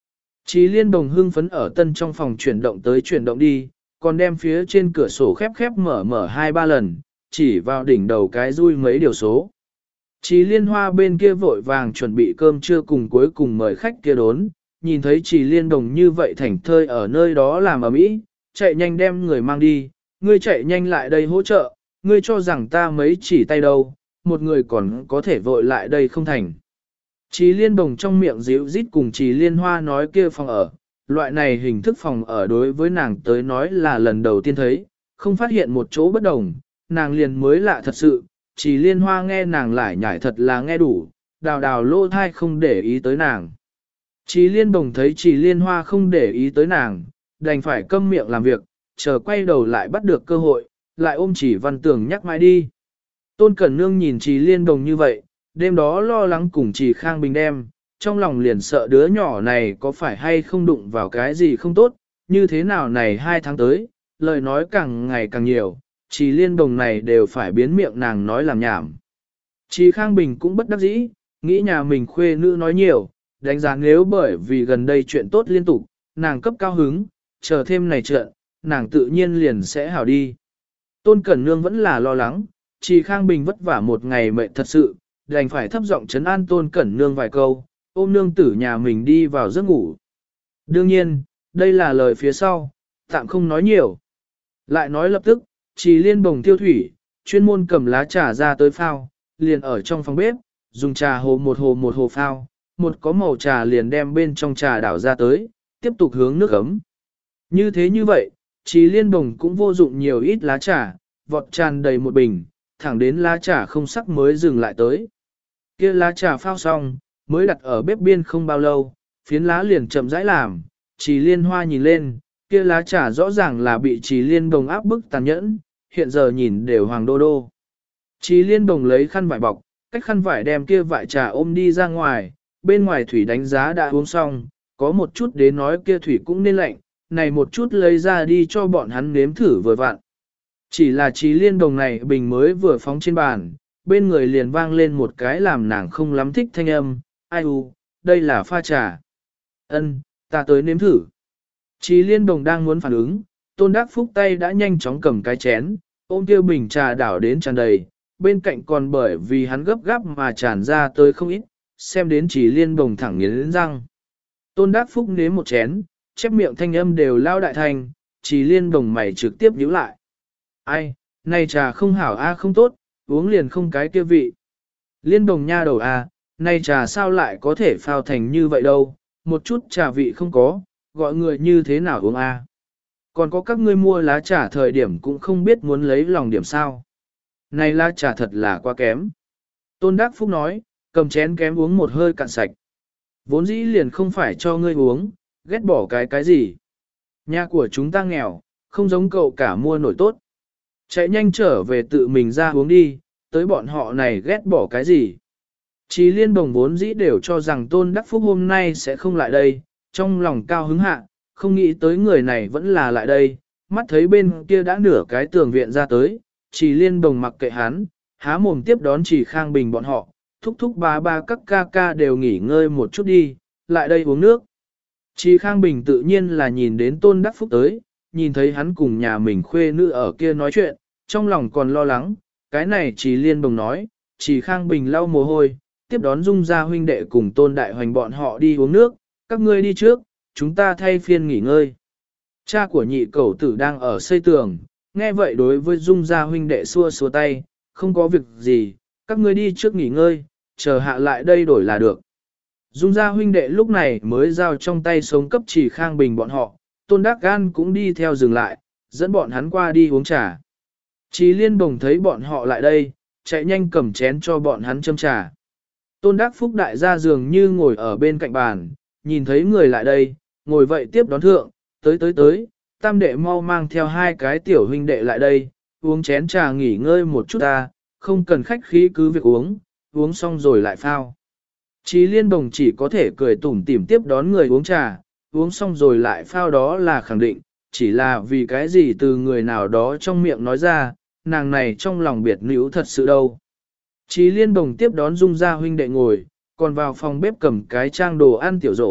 Chí Liên Đồng hưng phấn ở tân trong phòng chuyển động tới chuyển động đi, còn đem phía trên cửa sổ khép khép mở mở 2-3 lần, chỉ vào đỉnh đầu cái rui mấy điều số. Chí Liên Hoa bên kia vội vàng chuẩn bị cơm trưa cùng cuối cùng mời khách kia đốn, nhìn thấy Chí Liên Đồng như vậy thảnh thơi ở nơi đó làm ở mỹ, chạy nhanh đem người mang đi, ngươi chạy nhanh lại đây hỗ trợ, ngươi cho rằng ta mấy chỉ tay đâu, một người còn có thể vội lại đây không thành. Chí Liên Đồng trong miệng díu rít cùng Chí Liên Hoa nói kia phòng ở, loại này hình thức phòng ở đối với nàng tới nói là lần đầu tiên thấy, không phát hiện một chỗ bất đồng, nàng liền mới lạ thật sự, Chí Liên Hoa nghe nàng lải nhải thật là nghe đủ, đào đào lô thai không để ý tới nàng. Chí Liên Đồng thấy Chí Liên Hoa không để ý tới nàng, đành phải câm miệng làm việc, chờ quay đầu lại bắt được cơ hội, lại ôm Chỉ Văn Tường nhắc mãi đi. Tôn Cẩn Nương nhìn Chí Liên Đồng như vậy, đêm đó lo lắng cùng Chỉ Khang Bình đem, trong lòng liền sợ đứa nhỏ này có phải hay không đụng vào cái gì không tốt, như thế nào này 2 tháng tới, lời nói càng ngày càng nhiều, Chỉ Liên Đồng này đều phải biến miệng nàng nói làm nhảm. Chỉ Khang Bình cũng bất đắc dĩ, nghĩ nhà mình khuê nữ nói nhiều, đánh giá nếu bởi vì gần đây chuyện tốt liên tục, nàng cấp cao hứng, chờ thêm này trận, nàng tự nhiên liền sẽ hảo đi. Tôn Cẩn Nương vẫn là lo lắng, Chỉ Khang Bình vất vả một ngày mệt thật sự, đành phải thấp giọng trấn an Tôn Cẩn Nương vài câu, ôm nương tử nhà mình đi vào giấc ngủ. Đương nhiên, đây là lời phía sau, tạm không nói nhiều. Lại nói lập tức, Chỉ Liên bồng tiêu thủy, chuyên môn cầm lá trà ra tới phao, liền ở trong phòng bếp, dùng trà hồ một hồ phao, một có màu trà liền đem bên trong trà đảo ra tới, tiếp tục hướng nước ấm. Như thế như vậy, Chỉ Liên bồng cũng vô dụng nhiều ít lá trà, vọt tràn đầy một bình, thẳng đến lá trà không sắc mới dừng lại tới. Kia lá trà phao xong, mới đặt ở bếp biên không bao lâu, phiến lá liền chậm rãi làm, Chỉ Liên Hoa nhìn lên, kia lá trà rõ ràng là bị Chỉ Liên Đồng áp bức tàn nhẫn, hiện giờ nhìn đều hoàng đô đô. Chỉ Liên Đồng lấy khăn vải bọc, cách khăn vải đem kia vải trà ôm đi ra ngoài, bên ngoài thủy đánh giá đã uống xong, có một chút đến nói kia thủy cũng nên lạnh, này một chút lấy ra đi cho bọn hắn nếm thử vừa vặn. Chỉ là Chỉ Liên Đồng này bình mới vừa phóng trên bàn, bên người liền vang lên một cái làm nàng không lắm thích thanh âm, ai u, đây là pha trà. Ân, ta tới nếm thử. Chỉ Liên Đồng đang muốn phản ứng, Tôn Đắc Phúc tay đã nhanh chóng cầm cái chén, ôm kia bình trà đảo đến tràn đầy, bên cạnh còn bởi vì hắn gấp gáp mà tràn ra tới không ít, xem đến Chỉ Liên Đồng thẳng nghiến răng. Tôn Đắc Phúc nếm một chén, chép miệng thanh âm đều lao đại thành, Chỉ Liên Đồng mày trực tiếp nhíu lại. Ai, này trà không hảo a không tốt, uống liền không cái kia vị. Liên Đồng nha đầu a, này trà sao lại có thể phao thành như vậy đâu, một chút trà vị không có, gọi người như thế nào uống a? Còn có các ngươi mua lá trà thời điểm cũng không biết muốn lấy lòng điểm sao. Này lá trà thật là quá kém. Tôn Đắc Phúc nói, cầm chén kém uống một hơi cạn sạch. Vốn dĩ liền không phải cho ngươi uống, ghét bỏ cái gì. Nhà của chúng ta nghèo, không giống cậu cả mua nổi tốt. Chạy nhanh trở về tự mình ra uống đi, tới bọn họ này ghét bỏ cái gì. Chỉ Liên Đồng vốn dĩ đều cho rằng Tôn Đắc Phúc hôm nay sẽ không lại đây, trong lòng cao hứng hạ, không nghĩ tới người này vẫn là lại đây, mắt thấy bên kia đã nửa cái tường viện ra tới, Chỉ Liên Đồng mặc kệ hắn, há mồm tiếp đón Chỉ Khang Bình bọn họ, thúc thúc ba các ca ca đều nghỉ ngơi một chút đi, lại đây uống nước. Chỉ Khang Bình tự nhiên là nhìn đến Tôn Đắc Phúc tới, nhìn thấy hắn cùng nhà mình khuê nữ ở kia nói chuyện, trong lòng còn lo lắng, cái này Chỉ Liên Đồng nói, Chỉ Khang Bình lau mồ hôi, tiếp đón Dung gia huynh đệ cùng Tôn Đại Hoành bọn họ đi uống nước, các ngươi đi trước, chúng ta thay phiên nghỉ ngơi. Cha của nhị cẩu tử đang ở xây tường, nghe vậy đối với Dung gia huynh đệ xua xua tay, không có việc gì, các ngươi đi trước nghỉ ngơi, chờ hạ lại đây đổi là được. Dung gia huynh đệ lúc này mới giao trong tay sống cấp Chỉ Khang Bình bọn họ, Tôn Đắc Gan cũng đi theo dừng lại, dẫn bọn hắn qua đi uống trà. Chỉ Liên Đồng thấy bọn họ lại đây, chạy nhanh cầm chén cho bọn hắn châm trà. Tôn Đắc Phúc đại gia dường như ngồi ở bên cạnh bàn, nhìn thấy người lại đây, ngồi vậy tiếp đón thượng, tới, tam đệ mau mang theo 2 cái tiểu huynh đệ lại đây, uống chén trà nghỉ ngơi một chút ta, không cần khách khí cứ việc uống xong rồi lại phao. Chỉ Liên Đồng chỉ có thể cười tủm tỉm tiếp đón người uống trà, uống xong rồi lại phao đó là khẳng định, chỉ là vì cái gì từ người nào đó trong miệng nói ra, nàng này trong lòng biệt nữ thật sự đâu. Chỉ Liên Đồng tiếp đón Dung gia huynh đệ ngồi, còn vào phòng bếp cầm cái trang đồ ăn tiểu rổ,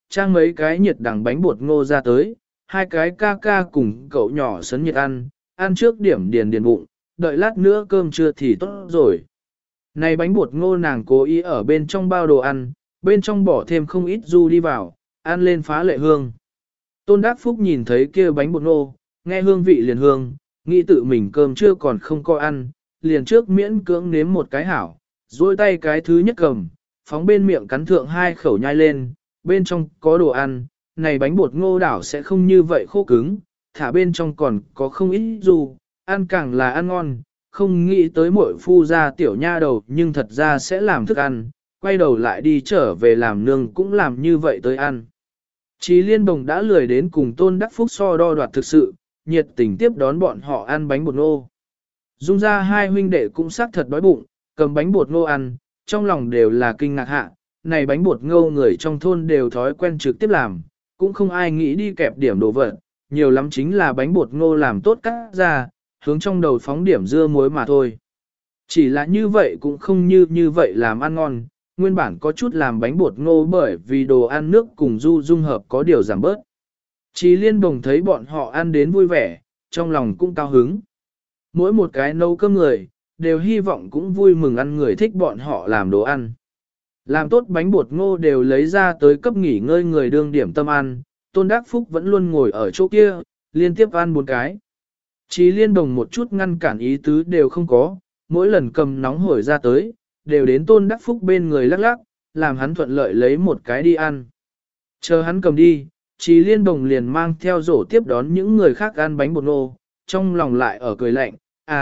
trang mấy cái nhiệt đẳng bánh bột ngô ra tới, hai cái ca ca cùng cậu nhỏ sấn nhiệt ăn trước điểm điền điền bụng, đợi lát nữa cơm trưa thì tốt rồi. Này bánh bột ngô nàng cố ý ở bên trong bao đồ ăn, bên trong bỏ thêm không ít du đi vào, ăn lên phá lệ hương. Tôn Đắc Phúc nhìn thấy kia bánh bột ngô, nghe hương vị liền hương, nghĩ tự mình cơm trưa còn không có ăn, liền trước miễn cưỡng nếm một cái hảo, duỗi tay cái thứ nhất cầm, phóng bên miệng cắn thượng hai khẩu nhai lên, bên trong có đồ ăn, này bánh bột ngô đảo sẽ không như vậy khô cứng, thả bên trong còn có không ít dù, ăn càng là ăn ngon, không nghĩ tới mỗi phu ra tiểu nha đầu nhưng thật ra sẽ làm thức ăn, quay đầu lại đi trở về làm nương cũng làm như vậy tới ăn. Chí Liên Bồng đã lười đến cùng Tôn Đắc Phúc so đo đoạt thực sự, nhiệt tình tiếp đón bọn họ ăn bánh bột ngô. Dung ra hai huynh đệ cũng xác thật đói bụng, cầm bánh bột ngô ăn, trong lòng đều là kinh ngạc hạ, này bánh bột ngô người trong thôn đều thói quen trực tiếp làm, cũng không ai nghĩ đi kẹp điểm đồ vật, nhiều lắm chính là bánh bột ngô làm tốt cắt ra, hướng trong đầu phóng điểm dưa muối mà thôi. Chỉ là như vậy cũng không như vậy làm ăn ngon, nguyên bản có chút làm bánh bột ngô bởi vì đồ ăn nước cùng du dung hợp có điều giảm bớt. Chí Liên Bồng thấy bọn họ ăn đến vui vẻ, trong lòng cũng cao hứng. Mỗi một cái nấu cơm người, đều hy vọng cũng vui mừng ăn người thích bọn họ làm đồ ăn. Làm tốt bánh bột ngô đều lấy ra tới cấp nghỉ ngơi người đương điểm tâm ăn, Tôn Đắc Phúc vẫn luôn ngồi ở chỗ kia, liên tiếp ăn 4 cái. Chí Liên Bồng một chút ngăn cản ý tứ đều không có, mỗi lần cầm nóng hổi ra tới, đều đến Tôn Đắc Phúc bên người lắc lắc, làm hắn thuận lợi lấy một cái đi ăn. Chờ hắn cầm đi, Chí Liên Bồng liền mang theo rổ tiếp đón những người khác ăn bánh bột ngô, trong lòng lại ở cười lạnh,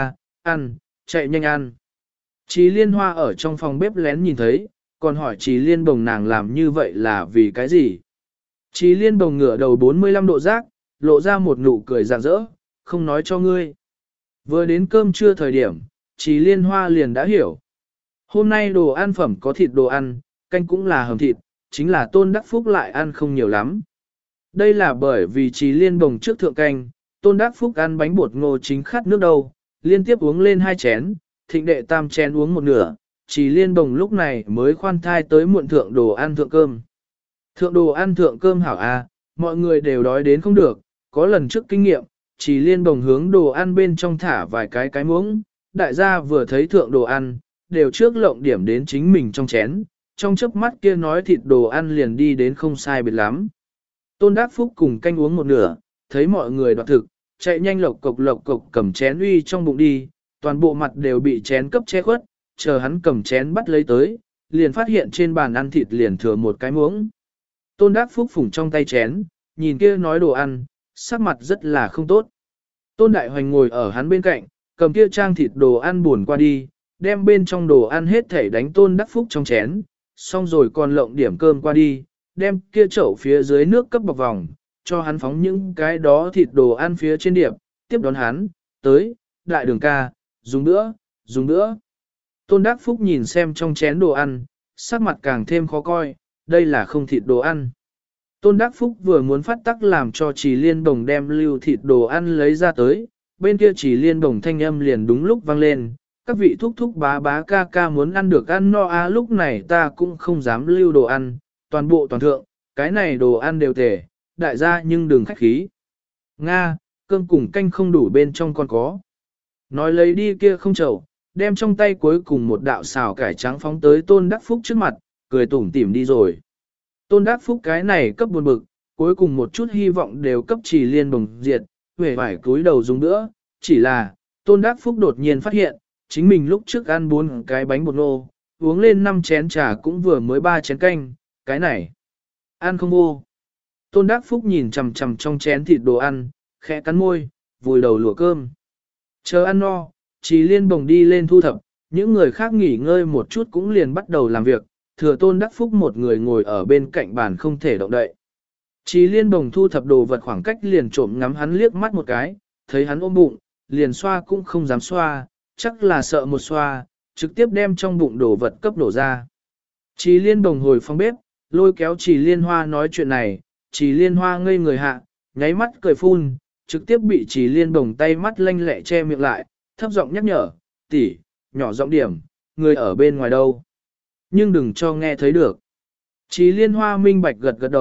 ăn, chạy nhanh ăn. Chí Liên Hoa ở trong phòng bếp lén nhìn thấy, còn hỏi Chí Liên Bồng nàng làm như vậy là vì cái gì? Chí Liên Bồng ngửa đầu 45 độ giác, lộ ra một nụ cười rạng rỡ, không nói cho ngươi. Vừa đến cơm trưa thời điểm, Chí Liên Hoa liền đã hiểu. Hôm nay đồ ăn phẩm có thịt đồ ăn, canh cũng là hầm thịt, chính là Tôn Đắc Phúc lại ăn không nhiều lắm. Đây là bởi vì Chí Liên Bồng trước thượng canh, Tôn Đắc Phúc ăn bánh bột ngô chính khát nước đâu, liên tiếp uống lên 2 chén, Thịnh đệ tam chén uống một nửa, Chí Liên Bồng lúc này mới khoan thai tới muộn thượng đồ ăn thượng cơm. Thượng đồ ăn thượng cơm hảo mọi người đều đói đến không được, có lần trước kinh nghiệm, Chí Liên Bồng hướng đồ ăn bên trong thả vài cái muỗng, đại gia vừa thấy thượng đồ ăn, đều trước lộng điểm đến chính mình trong chén, trong chớp mắt kia nói thịt đồ ăn liền đi đến không sai biệt lắm. Tôn Đắc Phúc cùng canh uống một nửa, thấy mọi người đoạt thực, chạy nhanh lộc cộc cầm chén uy trong bụng đi, toàn bộ mặt đều bị chén cấp che khuất, chờ hắn cầm chén bắt lấy tới, liền phát hiện trên bàn ăn thịt liền thừa một cái muỗng. Tôn Đắc Phúc phủng trong tay chén, nhìn kia nói đồ ăn, sắc mặt rất là không tốt. Tôn Đại Hoành ngồi ở hắn bên cạnh, cầm kia trang thịt đồ ăn buồn qua đi, đem bên trong đồ ăn hết thể đánh Tôn Đắc Phúc trong chén, xong rồi còn lộng điểm cơm qua đi, đem kia chậu phía dưới nước cấp bọc vòng, cho hắn phóng những cái đó thịt đồ ăn phía trên điệp, tiếp đón hắn, tới, đại đường ca, dùng nữa. Tôn Đắc Phúc nhìn xem trong chén đồ ăn, sắc mặt càng thêm khó coi, đây là không thịt đồ ăn. Tôn Đắc Phúc vừa muốn phát tắc làm cho Chí Liên Bồng đem lưu thịt đồ ăn lấy ra tới, bên kia Chí Liên Bồng thanh âm liền đúng lúc vang lên, các vị thúc thúc bá ca muốn ăn được ăn no lúc này ta cũng không dám lưu đồ ăn, toàn bộ toàn thượng, cái này đồ ăn đều tề, đại gia nhưng đừng khách khí. Nga, cơm cùng canh không đủ bên trong còn có. Nói lấy đi kia không chậu, đem trong tay cuối cùng một đạo xào cải trắng phóng tới Tôn Đắc Phúc trước mặt, cười tủm tỉm đi rồi. Tôn Đắc Phúc cái này cấp buồn bực, cuối cùng một chút hy vọng đều cấp Chí Liên Bồng diệt, huệ vải cúi đầu dùng nữa, chỉ là, Tôn Đắc Phúc đột nhiên phát hiện, chính mình lúc trước ăn 4 cái bánh bột ngô, uống lên 5 chén trà cũng vừa mới 3 chén canh, cái này, ăn không vô. Tôn Đắc Phúc nhìn chằm chằm trong chén thịt đồ ăn, khẽ cắn môi, vùi đầu lùa cơm. Chờ ăn no, Chí Liên Bồng đi lên thu thập, những người khác nghỉ ngơi một chút cũng liền bắt đầu làm việc, thừa Tôn Đắc Phúc một người ngồi ở bên cạnh bàn không thể động đậy. Chí Liên Bồng thu thập đồ vật khoảng cách liền trộm ngắm hắn liếc mắt một cái, thấy hắn ôm bụng, liền xoa cũng không dám xoa, chắc là sợ một xoa, trực tiếp đem trong bụng đồ vật cấp đổ ra. Chí Liên Bồng hồi phòng bếp, lôi kéo Chí Liên Hoa nói chuyện này, Chí Liên Hoa ngây người hạ, nháy mắt cười phun, trực tiếp bị Chí Liên Bồng tay mắt lanh lẹ che miệng lại, thấp giọng nhắc nhở, tỷ, nhỏ giọng điểm, người ở bên ngoài đâu. Nhưng đừng cho nghe thấy được. Chí Liên Hoa minh bạch gật gật đầu,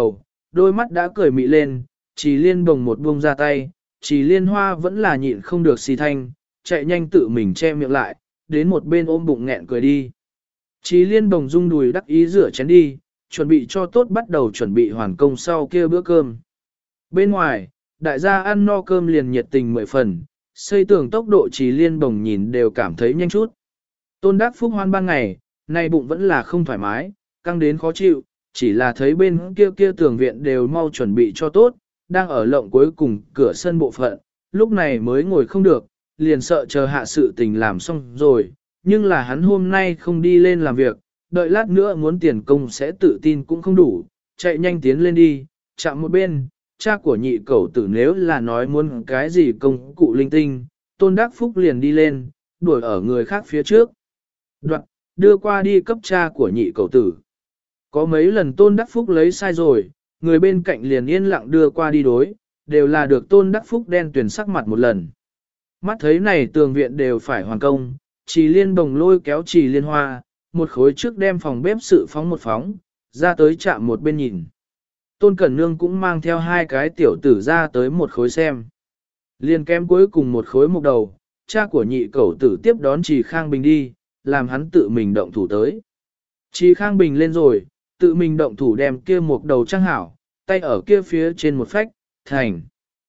đôi mắt đã cười mị lên, Trì Liên Bồng một buông ra tay, Trì Liên Hoa vẫn là nhịn không được xì thanh, chạy nhanh tự mình che miệng lại, đến một bên ôm bụng nghẹn cười đi. Trì Liên Bồng rung đùi đắc ý rửa chén đi, chuẩn bị cho tốt bắt đầu chuẩn bị hoàn công sau kia bữa cơm. Bên ngoài, đại gia ăn no cơm liền nhiệt tình 10 phần, xây tường tốc độ Trì Liên Bồng nhìn đều cảm thấy nhanh chút. Tôn Đắc Phúc hoan ban ngày, nay bụng vẫn là không thoải mái, căng đến khó chịu, chỉ là thấy bên kia tường viện đều mau chuẩn bị cho tốt, đang ở lộng cuối cùng cửa sân bộ phận, lúc này mới ngồi không được, liền sợ chờ hạ sự tình làm xong rồi, nhưng là hắn hôm nay không đi lên làm việc, đợi lát nữa muốn tiền công sẽ tự tin cũng không đủ, chạy nhanh tiến lên đi, chạm một bên, cha của nhị cẩu tử nếu là nói muốn cái gì công cụ linh tinh, Tôn Đắc Phúc liền đi lên, đuổi ở người khác phía trước. Đoạn, đưa qua đi cấp cha của nhị cẩu tử. Có mấy lần Tôn Đắc Phúc lấy sai rồi, người bên cạnh liền yên lặng đưa qua đi đối, đều là được Tôn Đắc Phúc đen tuyển sắc mặt một lần. Mắt thấy này tường viện đều phải hoàn công, Trì Liên Bồng lôi kéo Trì Liên Hoa, một khối trước đem phòng bếp sự phóng một phóng, ra tới chạm một bên nhìn. Tôn Cẩn Nương cũng mang theo hai cái tiểu tử ra tới một khối xem. Liên kém cuối cùng một khối mục đầu, cha của nhị cẩu tử tiếp đón Trì Khang Bình đi, làm hắn tự mình động thủ tới. Trì Khang Bình lên rồi, tự mình động thủ đem kia mục đầu trang hảo, tay ở kia phía trên một phách, thành.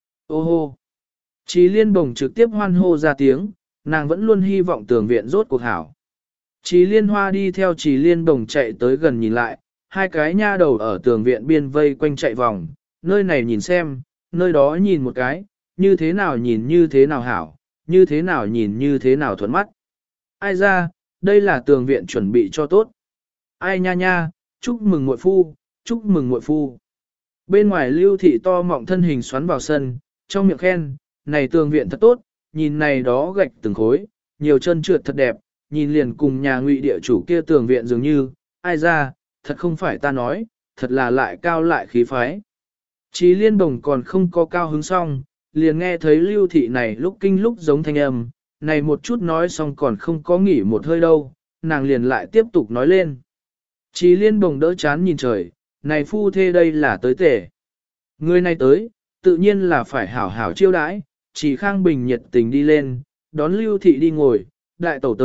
Ô hô! Trì Liên Bồng trực tiếp hoan hô ra tiếng, nàng vẫn luôn hy vọng tường viện rốt cuộc hảo. Trì Liên Hoa đi theo Trì Liên Bồng chạy tới gần nhìn lại, hai cái nha đầu ở tường viện biên vây quanh chạy vòng, nơi này nhìn xem, nơi đó nhìn một cái, như thế nào nhìn như thế nào hảo, như thế nào nhìn như thế nào thuận mắt. Ai ra, đây là tường viện chuẩn bị cho tốt. Ai nha nha, chúc mừng muội phu, chúc mừng muội phu. Bên ngoài Lưu thị to mọng thân hình xoắn vào sân, trong miệng khen, này tường viện thật tốt, nhìn này đó gạch từng khối, nhiều chân trượt thật đẹp, nhìn liền cùng nhà Ngụy địa chủ kia tường viện dường như, ai ra, thật không phải ta nói, thật là lại cao lại khí phái. Trì Liên Bồng còn không có cao hứng xong, liền nghe thấy Lưu thị này lúc kinh lúc giống thanh âm, này một chút nói xong còn không có nghỉ một hơi đâu, nàng liền lại tiếp tục nói lên. Trì Liên Bồng đỡ chán nhìn trời, này phu thê đây là tới tể. Người này tới, tự nhiên là phải hảo hảo chiêu đãi, Trì Khang Bình nhiệt tình đi lên, đón Lưu thị đi ngồi, đại tẩu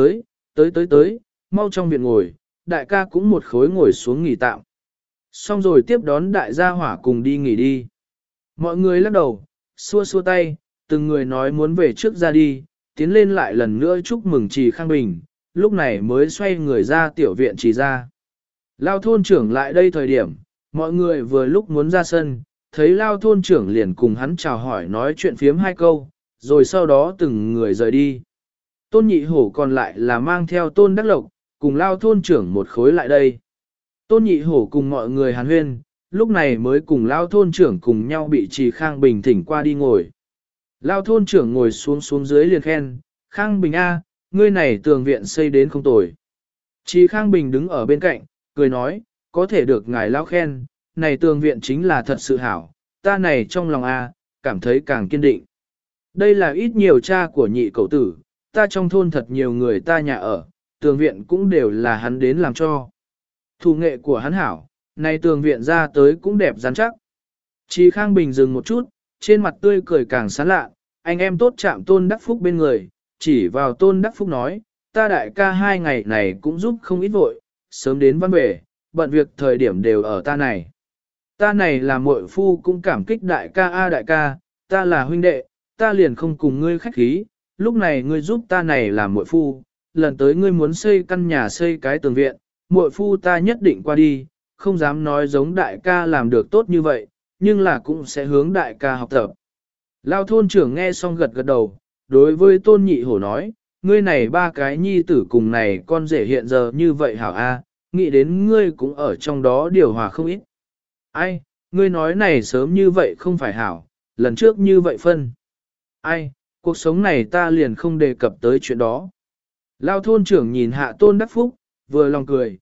tới, mau trong viện ngồi, đại ca cũng một khối ngồi xuống nghỉ tạm. Xong rồi tiếp đón đại gia hỏa cùng đi nghỉ đi. Mọi người lắc đầu, xua xua tay, từng người nói muốn về trước ra đi, tiến lên lại lần nữa chúc mừng Trì Khang Bình, lúc này mới xoay người ra tiểu viện Trì ra. Lao thôn trưởng lại đây thời điểm, mọi người vừa lúc muốn ra sân, thấy Lao thôn trưởng liền cùng hắn chào hỏi nói chuyện phiếm hai câu, rồi sau đó từng người rời đi. Tôn Nhị Hổ còn lại là mang theo Tôn Đắc Lộc, cùng Lao thôn trưởng một khối lại đây. Tôn Nhị Hổ cùng mọi người hàn huyên, lúc này mới cùng Lao thôn trưởng cùng nhau bị Trì Khang Bình thỉnh qua đi ngồi. Lao thôn trưởng ngồi xuống dưới liền khen, Khang Bình A, ngươi này tường viện xây đến không tồi. Trì Khang Bình đứng ở bên cạnh, cười nói, có thể được ngài Lao khen, này tường viện chính là thật sự hảo, ta này trong lòng A, cảm thấy càng kiên định. Đây là ít nhiều cha của nhị cậu tử, ta trong thôn thật nhiều người ta nhà ở, tường viện cũng đều là hắn đến làm cho. Thủ nghệ của hắn hảo, này tường viện ra tới cũng đẹp rắn chắc. Trì Khang Bình dừng một chút, trên mặt tươi cười càng sán lạ, anh em tốt chạm Tôn Đắc Phúc bên người, chỉ vào Tôn Đắc Phúc nói, ta đại ca 2 ngày này cũng giúp không ít vội, sớm đến văn về, bận việc thời điểm đều ở ta này. Ta này là muội phu cũng cảm kích đại ca đại ca, ta là huynh đệ, ta liền không cùng ngươi khách khí, lúc này ngươi giúp ta này là muội phu, lần tới ngươi muốn xây căn nhà xây cái tường viện, muội phu ta nhất định qua đi, không dám nói giống đại ca làm được tốt như vậy, nhưng là cũng sẽ hướng đại ca học tập. Lao thôn trưởng nghe xong gật gật đầu, đối với Tôn Nhị Hổ nói, ngươi này 3 cái nhi tử cùng này con rể hiện giờ như vậy hảo a, nghĩ đến ngươi cũng ở trong đó điều hòa không ít. Ai, ngươi nói này sớm như vậy không phải hảo, lần trước như vậy phân. Ai, cuộc sống này ta liền không đề cập tới chuyện đó. Lao thôn trưởng nhìn hạ Tôn Đắc Phúc, vừa lòng cười,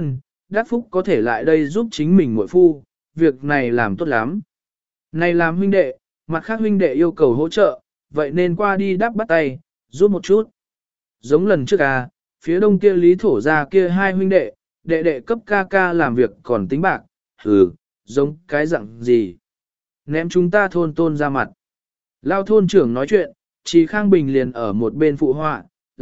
Đắc Phúc có thể lại đây giúp chính mình muội phu, việc này làm tốt lắm. Này làm huynh đệ, mặt khác huynh đệ yêu cầu hỗ trợ, vậy nên qua đi đáp bắt tay, giúp một chút. Giống lần trước phía đông kia Lý Thổ ra kia 2 huynh đệ, đệ cấp ca ca làm việc còn tính bạc, giống cái dạng gì. Ném chúng ta thôn tôn ra mặt. Lao thôn trưởng nói chuyện, Trí Khang Bình liền ở một bên phụ họa,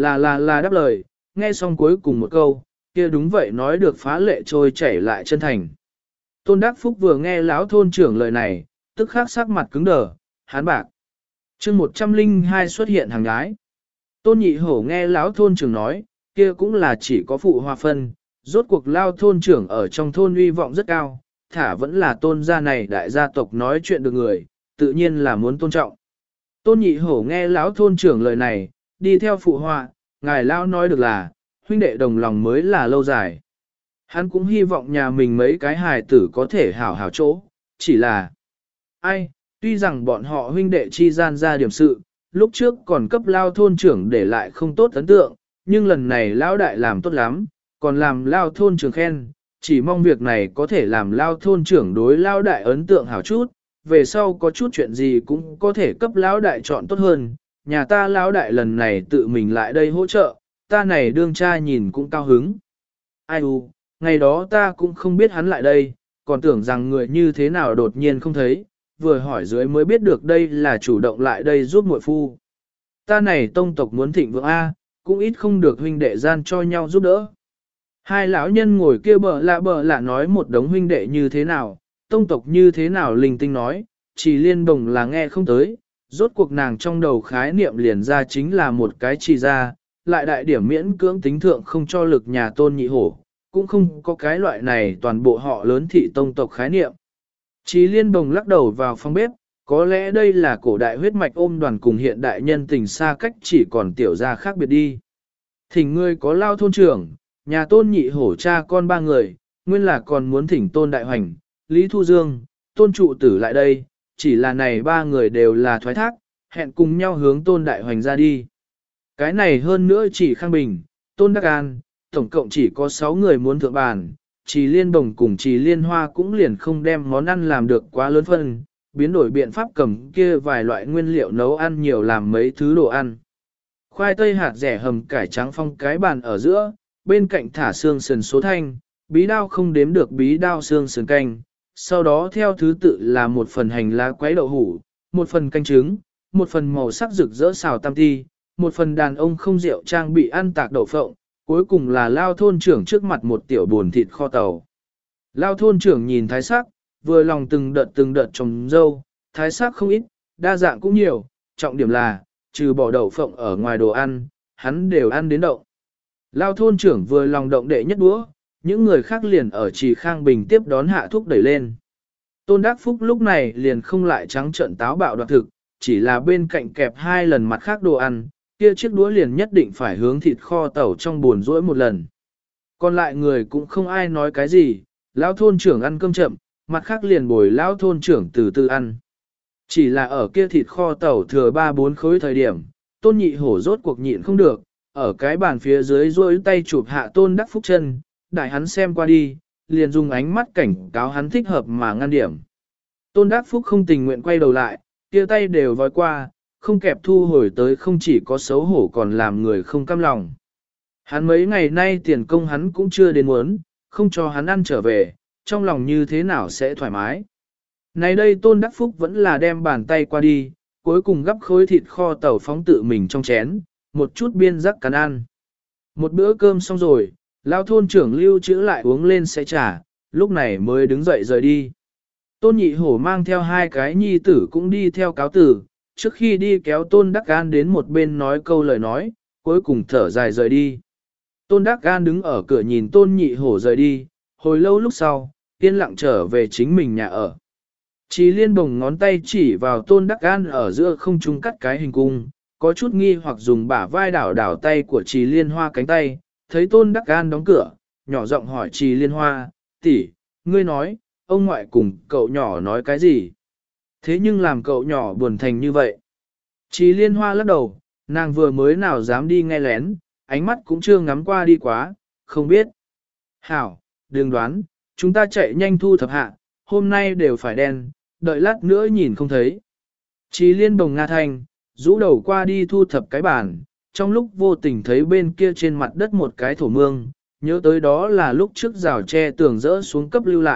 là đáp lời, nghe xong cuối cùng một câu, kia đúng vậy nói được phá lệ trôi chảy lại chân thành. Tôn Đắc Phúc vừa nghe lão thôn trưởng lời này, tức khắc sắc mặt cứng đờ, hán bạc. chương 102 xuất hiện hàng gái. Tôn Nhị Hổ nghe lão thôn trưởng nói, kia cũng là chỉ có phụ hoa phân, rốt cuộc lao thôn trưởng ở trong thôn uy vọng rất cao, thả vẫn là tôn gia này đại gia tộc nói chuyện được người, tự nhiên là muốn tôn trọng. Tôn Nhị Hổ nghe lão thôn trưởng lời này, đi theo phụ họa, ngài lão nói được là, huynh đệ đồng lòng mới là lâu dài. Hắn cũng hy vọng nhà mình mấy cái hài tử có thể hảo hảo chỗ, chỉ là ai, tuy rằng bọn họ huynh đệ chi gian ra điểm sự, lúc trước còn cấp lao thôn trưởng để lại không tốt ấn tượng, nhưng lần này lão đại làm tốt lắm, còn làm lao thôn trưởng khen, chỉ mong việc này có thể làm lao thôn trưởng đối lao đại ấn tượng hảo chút, về sau có chút chuyện gì cũng có thể cấp lão đại chọn tốt hơn, nhà ta lão đại lần này tự mình lại đây hỗ trợ, ta này đương cha nhìn cũng cao hứng. Ai u, ngày đó ta cũng không biết hắn lại đây, còn tưởng rằng người như thế nào đột nhiên không thấy, vừa hỏi dưới mới biết được đây là chủ động lại đây giúp muội phu. Ta này tông tộc muốn thịnh vượng A, cũng ít không được huynh đệ gian cho nhau giúp đỡ. Hai lão nhân ngồi kia bờ lạ nói một đống huynh đệ như thế nào, tông tộc như thế nào linh tinh nói, chỉ liên đồng là nghe không tới, rốt cuộc nàng trong đầu khái niệm liền ra chính là một cái chỉ ra, lại đại điểm miễn cưỡng tính thượng không cho lực nhà Tôn Nhị Hổ, cũng không có cái loại này toàn bộ họ lớn thị tông tộc khái niệm. Chí liên bồng lắc đầu vào phòng bếp, có lẽ đây là cổ đại huyết mạch ôm đoàn cùng hiện đại nhân tình xa cách chỉ còn tiểu gia khác biệt đi. Thỉnh ngươi có lao thôn trưởng, nhà Tôn Nhị Hổ cha con ba người, nguyên là còn muốn thỉnh Tôn Đại Hoành, Lý Thu Dương, Tôn Trụ Tử lại đây, chỉ là này ba người đều là thoái thác, hẹn cùng nhau hướng Tôn Đại Hoành ra đi. Cái này hơn nữa chỉ Khang Bình, Tôn Đắc An, tổng cộng chỉ có 6 người muốn thượng bàn, Trì Liên Bồng cùng Trì Liên Hoa cũng liền không đem món ăn làm được quá lớn phân, biến đổi biện pháp cầm kia vài loại nguyên liệu nấu ăn nhiều làm mấy thứ đồ ăn. Khoai tây hạt rẻ hầm cải trắng phong cái bàn ở giữa, bên cạnh thả xương sườn số thanh, bí đao không đếm được bí đao xương sườn canh, sau đó theo thứ tự là một phần hành lá quấy đậu hủ, một phần canh trứng, một phần màu sắc rực rỡ xào tam ti, một phần đàn ông không rượu trang bị ăn tạc đậu phộng, cuối cùng là lao thôn trưởng trước mặt một tiểu buồn thịt kho tàu. Lao thôn trưởng nhìn thái sắc, vừa lòng từng đợt trồng dâu, thái sắc không ít, đa dạng cũng nhiều, trọng điểm là, trừ bỏ đậu phộng ở ngoài đồ ăn, hắn đều ăn đến đậu. Lao thôn trưởng vừa lòng động đệ nhất đũa, những người khác liền ở Trì Khang Bình tiếp đón hạ thuốc đẩy lên. Tôn Đắc Phúc lúc này liền không lại trắng trợn táo bạo đoạt thực, chỉ là bên cạnh kẹp 2 lần mặt khác đồ ăn, kia chiếc đũa liền nhất định phải hướng thịt kho tàu trong buồn rỗi một lần. Còn lại người cũng không ai nói cái gì, lão thôn trưởng ăn cơm chậm, mặt khác liền bồi lão thôn trưởng từ từ ăn. Chỉ là ở kia thịt kho tàu thừa 3-4 khối thời điểm, Tôn Nhị Hổ rốt cuộc nhịn không được, ở cái bàn phía dưới rôi tay chụp hạ Tôn Đắc Phúc chân, đại hắn xem qua đi, liền dùng ánh mắt cảnh cáo hắn thích hợp mà ngăn điểm. Tôn Đắc Phúc không tình nguyện quay đầu lại, kia tay đều vòi qua, không kẹp thu hồi tới không chỉ có xấu hổ còn làm người không cam lòng. Hắn mấy ngày nay tiền công hắn cũng chưa đến muốn, không cho hắn ăn trở về, trong lòng như thế nào sẽ thoải mái. Này đây Tôn Đắc Phúc vẫn là đem bàn tay qua đi, cuối cùng gắp khối thịt kho tàu phóng tự mình trong chén, một chút biên rắc cắn ăn. Một bữa cơm xong rồi, lao thôn trưởng lưu trữ lại uống lên sẽ trả, lúc này mới đứng dậy rời đi. Tôn Nhị Hổ mang theo 2 cái nhi tử cũng đi theo cáo tử, trước khi đi kéo Tôn Đắc An đến một bên nói câu lời nói, cuối cùng thở dài rời đi. Tôn Đắc An đứng ở cửa nhìn Tôn Nhị Hổ rời đi, hồi lâu lúc sau, yên lặng trở về chính mình nhà ở. Chí Liên Bồng ngón tay chỉ vào Tôn Đắc An ở giữa không trung cắt cái hình cung, có chút nghi hoặc dùng bả vai đảo đảo tay của Chí Liên Hoa cánh tay, thấy Tôn Đắc An đóng cửa, nhỏ giọng hỏi Chí Liên Hoa, tỷ, ngươi nói, ông ngoại cùng cậu nhỏ nói cái gì? Thế nhưng làm cậu nhỏ buồn thành như vậy. Chí Liên Hoa lắc đầu, nàng vừa mới nào dám đi nghe lén, ánh mắt cũng chưa ngắm qua đi quá, không biết. Hảo, đừng đoán, chúng ta chạy nhanh thu thập hạ, hôm nay đều phải đen, đợi lát nữa nhìn không thấy. Chí Liên Bồng Nga Thanh, rũ đầu qua đi thu thập cái bàn, trong lúc vô tình thấy bên kia trên mặt đất một cái thổ mương, nhớ tới đó là lúc trước rào tre tường rỡ xuống cấp lưu lại,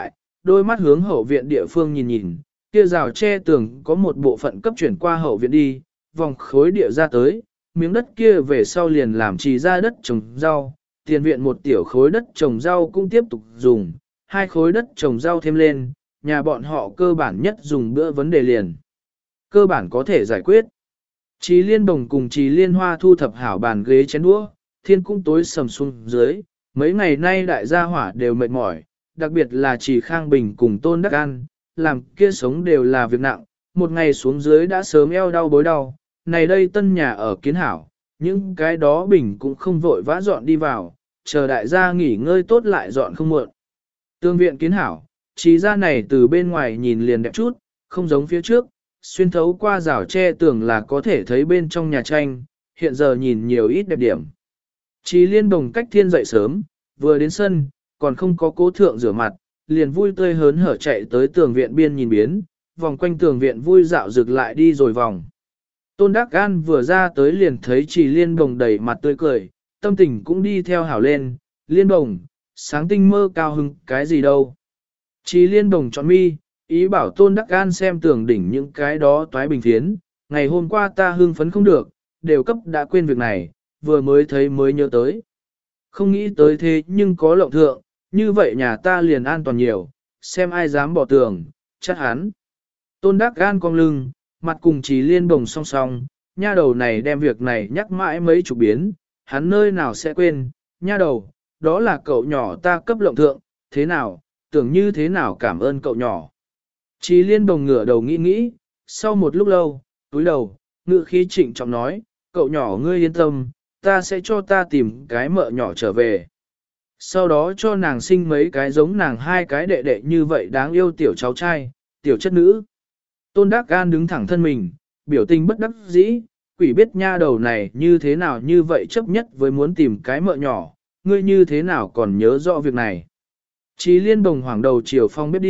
đôi mắt hướng hậu viện địa phương nhìn nhìn, kia rào che tường có một bộ phận cấp chuyển qua hậu viện đi, vòng khối địa ra tới, miếng đất kia về sau liền làm trì ra đất trồng rau, tiền viện một tiểu khối đất trồng rau cũng tiếp tục dùng, hai khối đất trồng rau thêm lên, nhà bọn họ cơ bản nhất dùng bữa vấn đề liền. Cơ bản có thể giải quyết. Trì Liên Đồng cùng Trì Liên Hoa thu thập hảo bàn ghế chén đũa, thiên cũng tối sầm xuống dưới, mấy ngày nay đại gia hỏa đều mệt mỏi, đặc biệt là Trì Khang Bình cùng Tôn Đắc An, làm kia sống đều là việc nặng, một ngày xuống dưới đã sớm eo đau bối đau, này đây tân nhà ở kiến hảo, những cái đó Bình cũng không vội vã dọn đi vào, chờ đại gia nghỉ ngơi tốt lại dọn không muộn. Tương viện kiến hảo, Trì ra này từ bên ngoài nhìn liền đẹp chút, không giống phía trước, xuyên thấu qua rào tre tường là có thể thấy bên trong nhà tranh, hiện giờ nhìn nhiều ít đẹp điểm. Trì Liên Đồng cách thiên dậy sớm, vừa đến sân, còn không có cố thượng rửa mặt, liền vui tươi hớn hở chạy tới tường viện biên nhìn biến, vòng quanh tường viện vui dạo rực lại đi rồi vòng. Tôn Đắc An vừa ra tới liền thấy Trì Liên Đồng đầy mặt tươi cười, tâm tình cũng đi theo hảo lên, Liên Đồng, sáng tinh mơ cao hưng cái gì đâu. Trì Liên Đồng chọn mi, ý bảo Tôn Đắc An xem tường đỉnh những cái đó toái bình phiến, ngày hôm qua ta hưng phấn không được, đều cấp đã quên việc này, vừa mới thấy mới nhớ tới. Không nghĩ tới thế nhưng có lộng thượng, như vậy nhà ta liền an toàn nhiều, xem ai dám bỏ tường, chắc hắn. Tôn Đắc An cong lưng, mặt cùng Trì Liên Đồng song song, nha đầu này đem việc này nhắc mãi mấy chục biến, hắn nơi nào sẽ quên, nha đầu, đó là cậu nhỏ ta cấp lộng thượng, thế nào, tưởng như thế nào cảm ơn cậu nhỏ. Trì Liên Đồng ngửa đầu nghĩ nghĩ, sau một lúc lâu, túi đầu, ngự khí trịnh trọng nói, cậu nhỏ ngươi yên tâm, ta sẽ cho ta tìm cái mợ nhỏ trở về. Sau đó cho nàng sinh mấy cái giống nàng hai cái đệ đệ như vậy đáng yêu tiểu cháu trai, tiểu chất nữ. Tôn Đắc An đứng thẳng thân mình, biểu tình bất đắc dĩ, quỷ biết nha đầu này như thế nào như vậy chấp nhất với muốn tìm cái mợ nhỏ, ngươi như thế nào còn nhớ rõ việc này. Trì Liên Đồng hoảng đầu chiều phong bếp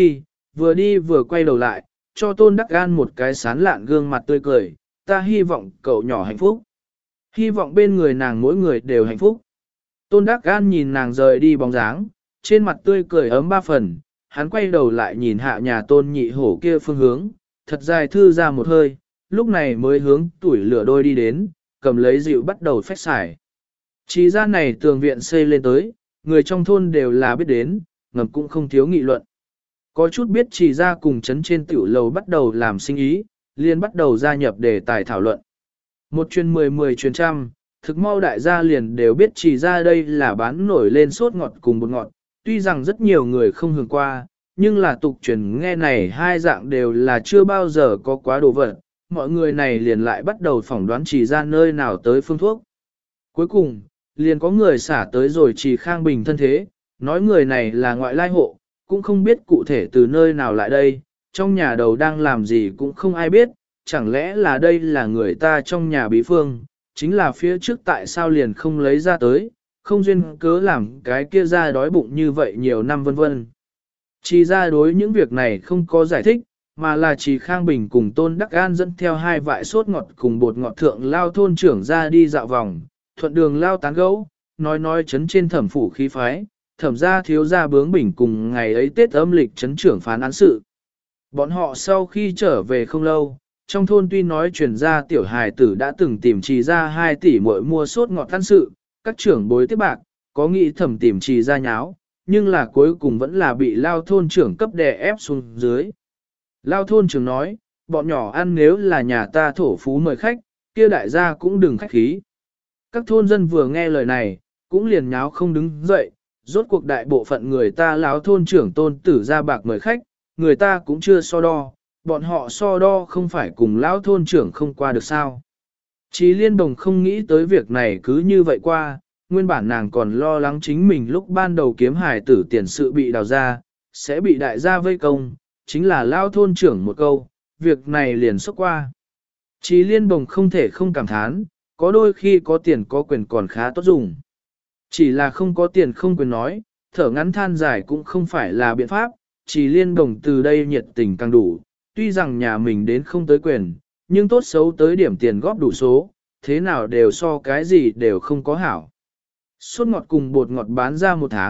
đi vừa quay đầu lại, cho Tôn Đắc An một cái sán lạn gương mặt tươi cười, ta hy vọng cậu nhỏ hạnh phúc. Hy vọng bên người nàng mỗi người đều hạnh phúc. Tôn Đắc An nhìn nàng rời đi bóng dáng, trên mặt tươi cười ấm ba phần, hắn quay đầu lại nhìn hạ nhà Tôn Nhị Hổ kia phương hướng, thật dài thư ra một hơi, lúc này mới hướng tuổi lửa đôi đi đến, cầm lấy dịu bắt đầu phách xài. Chỉ ra này tường viện xây lên tới, người trong thôn đều là biết đến, ngầm cũng không thiếu nghị luận. Có chút biết chỉ ra cùng chấn trên tiểu lầu bắt đầu làm sinh ý, liền bắt đầu gia nhập đề tài thảo luận. Một truyền 10 truyền trăm, thực mau đại gia liền đều biết chỉ ra đây là bán nổi lên sốt ngọt cùng bột ngọt, tuy rằng rất nhiều người không hưởng qua, nhưng là tục truyền nghe này hai dạng đều là chưa bao giờ có quá đồ vật, mọi người này liền lại bắt đầu phỏng đoán chỉ ra nơi nào tới phương thuốc. Cuối cùng, liền có người xả tới rồi Trì Khang Bình thân thế, nói người này là ngoại lai hộ, cũng không biết cụ thể từ nơi nào lại đây, trong nhà đầu đang làm gì cũng không ai biết, chẳng lẽ là đây là người ta trong nhà bí phương, chính là phía trước tại sao liền không lấy ra tới, không duyên cớ làm cái kia ra đói bụng như vậy nhiều năm vân vân. Chỉ ra đối những việc này không có giải thích, mà là Trì Khang Bình cùng Tôn Đắc An dẫn theo hai vại sốt ngọt cùng bột ngọt thượng lao thôn trưởng ra đi dạo vòng, thuận đường lao tán gấu, nói chấn trên thẩm phủ khí phái, thẩm ra thiếu ra bướng bỉnh cùng ngày ấy Tết âm lịch chấn trưởng phán án sự. Bọn họ sau khi trở về không lâu, trong thôn tuy nói truyền ra tiểu hài tử đã từng tìm Trì ra 2 tỷ muội mua sốt ngọt ăn sự, các trưởng bối tiếp bạc, có nghĩ thẩm tìm Trì ra nháo, nhưng là cuối cùng vẫn là bị lao thôn trưởng cấp đè ép xuống dưới. Lao thôn trưởng nói, bọn nhỏ ăn nếu là nhà ta thổ phú mời khách, kia đại gia cũng đừng khách khí. Các thôn dân vừa nghe lời này, cũng liền nháo không đứng dậy, rốt cuộc đại bộ phận người ta lão thôn trưởng Tôn tử ra bạc mời khách, người ta cũng chưa so đo, bọn họ so đo không phải cùng lão thôn trưởng không qua được sao. Chí Liên Đồng không nghĩ tới việc này cứ như vậy qua, nguyên bản nàng còn lo lắng chính mình lúc ban đầu kiếm hài tử tiền sự bị đào ra, sẽ bị đại gia vây công, chính là lão thôn trưởng một câu, việc này liền xốc qua. Chí Liên Đồng không thể không cảm thán, có đôi khi có tiền có quyền còn khá tốt dùng. Chỉ là không có tiền không quyền nói, thở ngắn than dài cũng không phải là biện pháp, Chí Liên Đồng từ đây nhiệt tình càng đủ, tuy rằng nhà mình đến không tới quyền, nhưng tốt xấu tới điểm tiền góp đủ số, thế nào đều so cái gì đều không có hảo. Sốt ngọt cùng bột ngọt bán ra 1 tháng,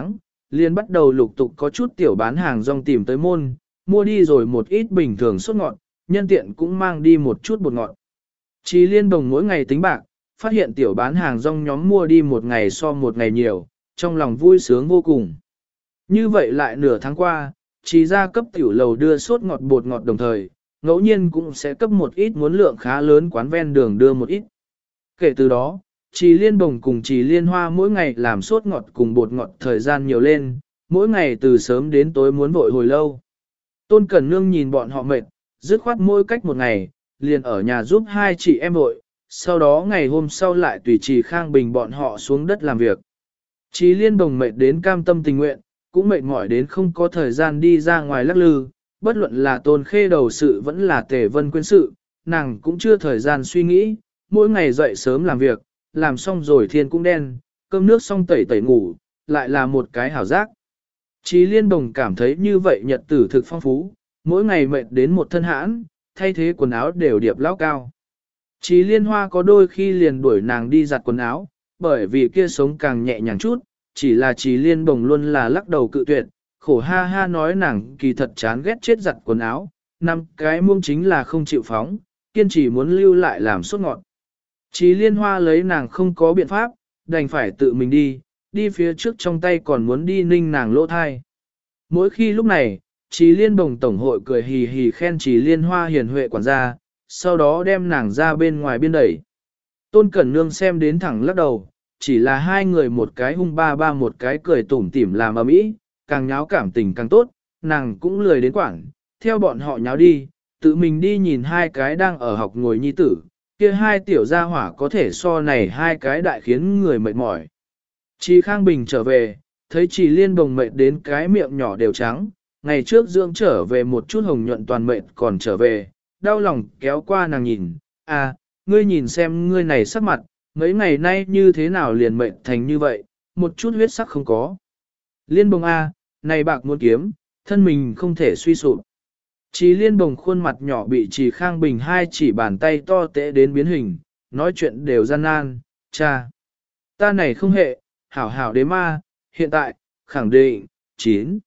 liền bắt đầu lục tục có chút tiểu bán hàng rong tìm tới môn, mua đi rồi một ít bình thường sốt ngọt, nhân tiện cũng mang đi một chút bột ngọt. Chí Liên Bồng mỗi ngày tính bạc, phát hiện tiểu bán hàng rong nhóm mua đi một ngày so một ngày nhiều, trong lòng vui sướng vô cùng. Như vậy lại nửa tháng qua, Chí ra cấp tiểu lầu đưa sốt ngọt bột ngọt đồng thời, ngẫu nhiên cũng sẽ cấp một ít muốn lượng khá lớn quán ven đường đưa một ít. Kể từ đó, Chí Liên Bồng cùng Chí Liên Hoa mỗi ngày làm sốt ngọt cùng bột ngọt thời gian nhiều lên, mỗi ngày từ sớm đến tối muốn vội hồi lâu. Tôn Cẩn Nương nhìn bọn họ mệt, dứt khoát mỗi cách một ngày, liền ở nhà giúp hai chị em vội, sau đó ngày hôm sau lại tùy Chí Khang Bình bọn họ xuống đất làm việc. Chí Liên Bồng mệt đến cam tâm tình nguyện, cũng mệt mỏi đến không có thời gian đi ra ngoài lắc lư, bất luận là Tôn Khê đầu sự vẫn là Tề Vân quyến sự, nàng cũng chưa thời gian suy nghĩ, mỗi ngày dậy sớm làm việc, làm xong rồi thiên cũng đen, cơm nước xong tẩy tẩy ngủ, lại là một cái hảo giác. Chí Liên Bồng cảm thấy như vậy nhật tử thực phong phú, mỗi ngày mệt đến một thân hãn, thay thế quần áo đều điệp lão cao. Chí Liên Hoa có đôi khi liền đuổi nàng đi giặt quần áo, bởi vì kia sống càng nhẹ nhàng chút, chỉ là Chí Liên Bồng luôn là lắc đầu cự tuyệt, khổ ha ha nói nàng kỳ thật chán ghét chết giặt quần áo, năm cái muông chính là không chịu phóng, kiên trì muốn lưu lại làm sốt ngọt. Chí Liên Hoa lấy nàng không có biện pháp, đành phải tự mình đi phía trước trong tay còn muốn đi ninh nàng lỗ thai. Mỗi khi lúc này, Chí Liên Bồng tổng hội cười hì hì khen Chí Liên Hoa hiền huệ quản gia, sau đó đem nàng ra bên ngoài biên đẩy. Tôn Cẩn Nương xem đến thẳng lắc đầu, chỉ là hai người một cái hung ba ba một cái cười tủm tỉm làm ầm ĩ, càng nháo cảm tình càng tốt, nàng cũng lười đến quảng, theo bọn họ nháo đi, tự mình đi nhìn hai cái đang ở học ngồi nhi tử, kia hai tiểu gia hỏa có thể so này hai cái đại khiến người mệt mỏi. Chí Khang Bình trở về, thấy Chí Liên Bồng mệt đến cái miệng nhỏ đều trắng, ngày trước dưỡng trở về một chút hồng nhuận toàn mệt còn trở về, đau lòng kéo qua nàng nhìn, à, ngươi nhìn xem ngươi này sắc mặt, mấy ngày nay như thế nào liền mệt thành như vậy, một chút huyết sắc không có. Liên Bồng A, này bạc muốn kiếm, thân mình không thể suy sụp. Chí Liên Bồng khuôn mặt nhỏ bị Chí Khang Bình hai chỉ bàn tay to tệ đến biến hình, nói chuyện đều gian nan, cha. Ta này không hệ, hảo hảo đế ma, hiện tại, khẳng định, 9.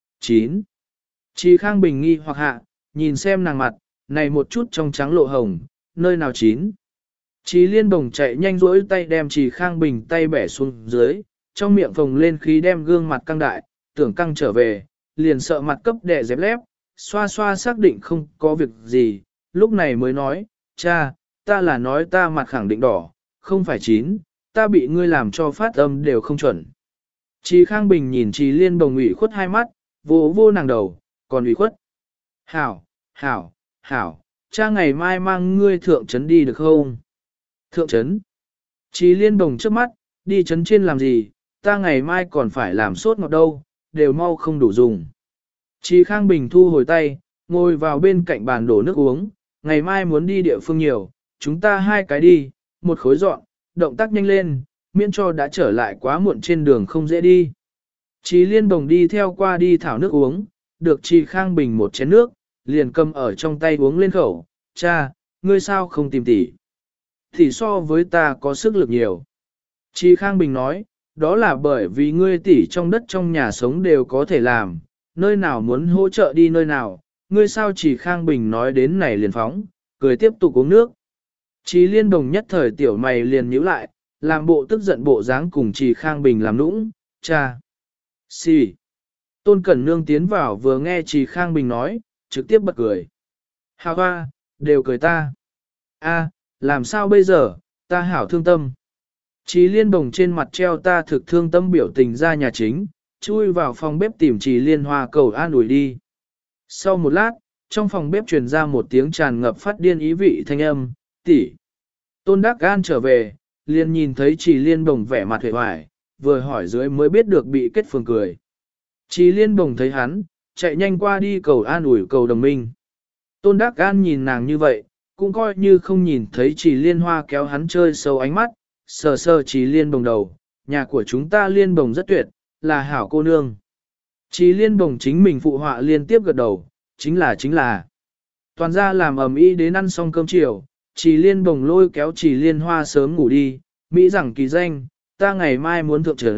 Chí Khang Bình nghi hoặc hạ, nhìn xem nàng mặt, này một chút trong trắng lộ hồng, nơi nào 9. Chí Liên Bồng chạy nhanh rỗi tay đem Chí Khang Bình tay bẻ xuống dưới, trong miệng phồng lên khí đem gương mặt căng đại, tưởng căng trở về, liền sợ mặt cấp đẻ dẹp lép, xoa xoa xác định không có việc gì, lúc này mới nói, cha, ta là nói ta mặt khẳng định đỏ, không phải 9, ta bị ngươi làm cho phát âm đều không chuẩn. Chí Khang Bình nhìn Chí Liên Bồng ủy khuất hai mắt, vô vô nàng đầu, còn ủy khuất. Hảo, cha ngày mai mang ngươi thượng trấn đi được không? Thượng trấn. Chí Liên Bồng trước mắt, đi trấn trên làm gì, ta ngày mai còn phải làm sốt ngọt đâu, đều mau không đủ dùng. Chí Khang Bình thu hồi tay, ngồi vào bên cạnh bàn đổ nước uống, ngày mai muốn đi địa phương nhiều, chúng ta hai cái đi, một khối dọn, động tác nhanh lên, miễn cho đã trở lại quá muộn trên đường không dễ đi. Chí Liên Bồng đi theo qua đi thảo nước uống, được Chí Khang Bình một chén nước, liền cầm ở trong tay uống lên khẩu, cha, ngươi sao không tìm tỷ? Tỷ so với ta có sức lực nhiều. Chí Khang Bình nói, đó là bởi vì ngươi tỷ trong đất trong nhà sống đều có thể làm, nơi nào muốn hỗ trợ đi nơi nào, ngươi sao Chí Khang Bình nói đến này liền phóng, cười tiếp tục uống nước. Chí Liên Bồng nhất thời tiểu mày liền nhíu lại, làm bộ tức giận bộ dáng cùng Chí Khang Bình làm nũng, cha. Xì. Tôn Cẩn Nương tiến vào vừa nghe Chí Khang Bình nói, trực tiếp bật cười. Hà hoa, đều cười ta. A, làm sao bây giờ, ta hảo thương tâm. Chí Liên Bồng trên mặt treo ta thực thương tâm biểu tình ra nhà chính, chui vào phòng bếp tìm Chí Liên Hoa cầu an ủi đi. Sau một lát, trong phòng bếp truyền ra một tiếng tràn ngập phát điên ý vị thanh âm, tỷ. Tôn Đắc Gan trở về, liền nhìn thấy Chí Liên Bồng vẻ mặt hề hoài, vừa hỏi dưới mới biết được bị kết phường cười. Chí Liên Bồng thấy hắn, chạy nhanh qua đi cầu an ủi cầu đồng minh. Tôn Đắc Gan nhìn nàng như vậy, cũng coi như không nhìn thấy Chí Liên Hoa kéo hắn chơi sâu ánh mắt, sờ sờ Chí Liên Bồng đầu, nhà của chúng ta Liên Bồng rất tuyệt, là hảo cô nương. Chí Liên Bồng chính mình phụ họa liên tiếp gật đầu, chính là. Toàn ra làm ầm ĩ đến ăn xong cơm chiều, Chí Liên Bồng lôi kéo Chí Liên Hoa sớm ngủ đi, Mỹ rằng kỳ danh, ta ngày mai muốn thượng trấn,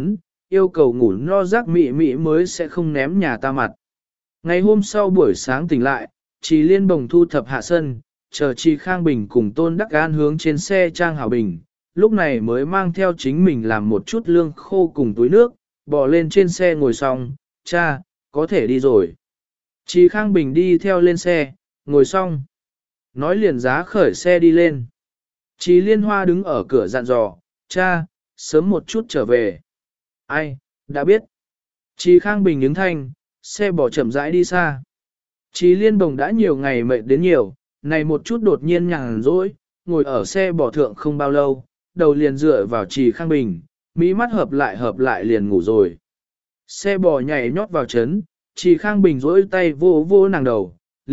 yêu cầu ngủ no giấc mị mị mới sẽ không ném nhà ta mặt. Ngày hôm sau buổi sáng tỉnh lại, Trì Liên Bồng thu thập hạ sân, chờ Trì Khang Bình cùng Tôn Đắc An hướng trên xe trang hảo bình, lúc này mới mang theo chính mình làm một chút lương khô cùng túi nước, bỏ lên trên xe ngồi xong, cha, có thể đi rồi. Trì Khang Bình đi theo lên xe, ngồi xong. Nói liền giá khởi xe đi lên. Trì Liên Hoa đứng ở cửa dặn dò, cha, sớm một chút trở về. Ai, đã biết. Trì Khang Bình ứng thanh, xe bỏ chậm rãi đi xa. Trì Liên Bồng đã nhiều ngày mệt đến nhiều, này một chút đột nhiên nhàn rỗi, ngồi ở xe bỏ thượng không bao lâu, đầu liền dựa vào Trì Khang Bình, mỹ mắt hợp lại liền ngủ rồi. Xe bò nhảy nhót vào chấn, Trì Khang Bình rỗi tay vô vô nàng đầu,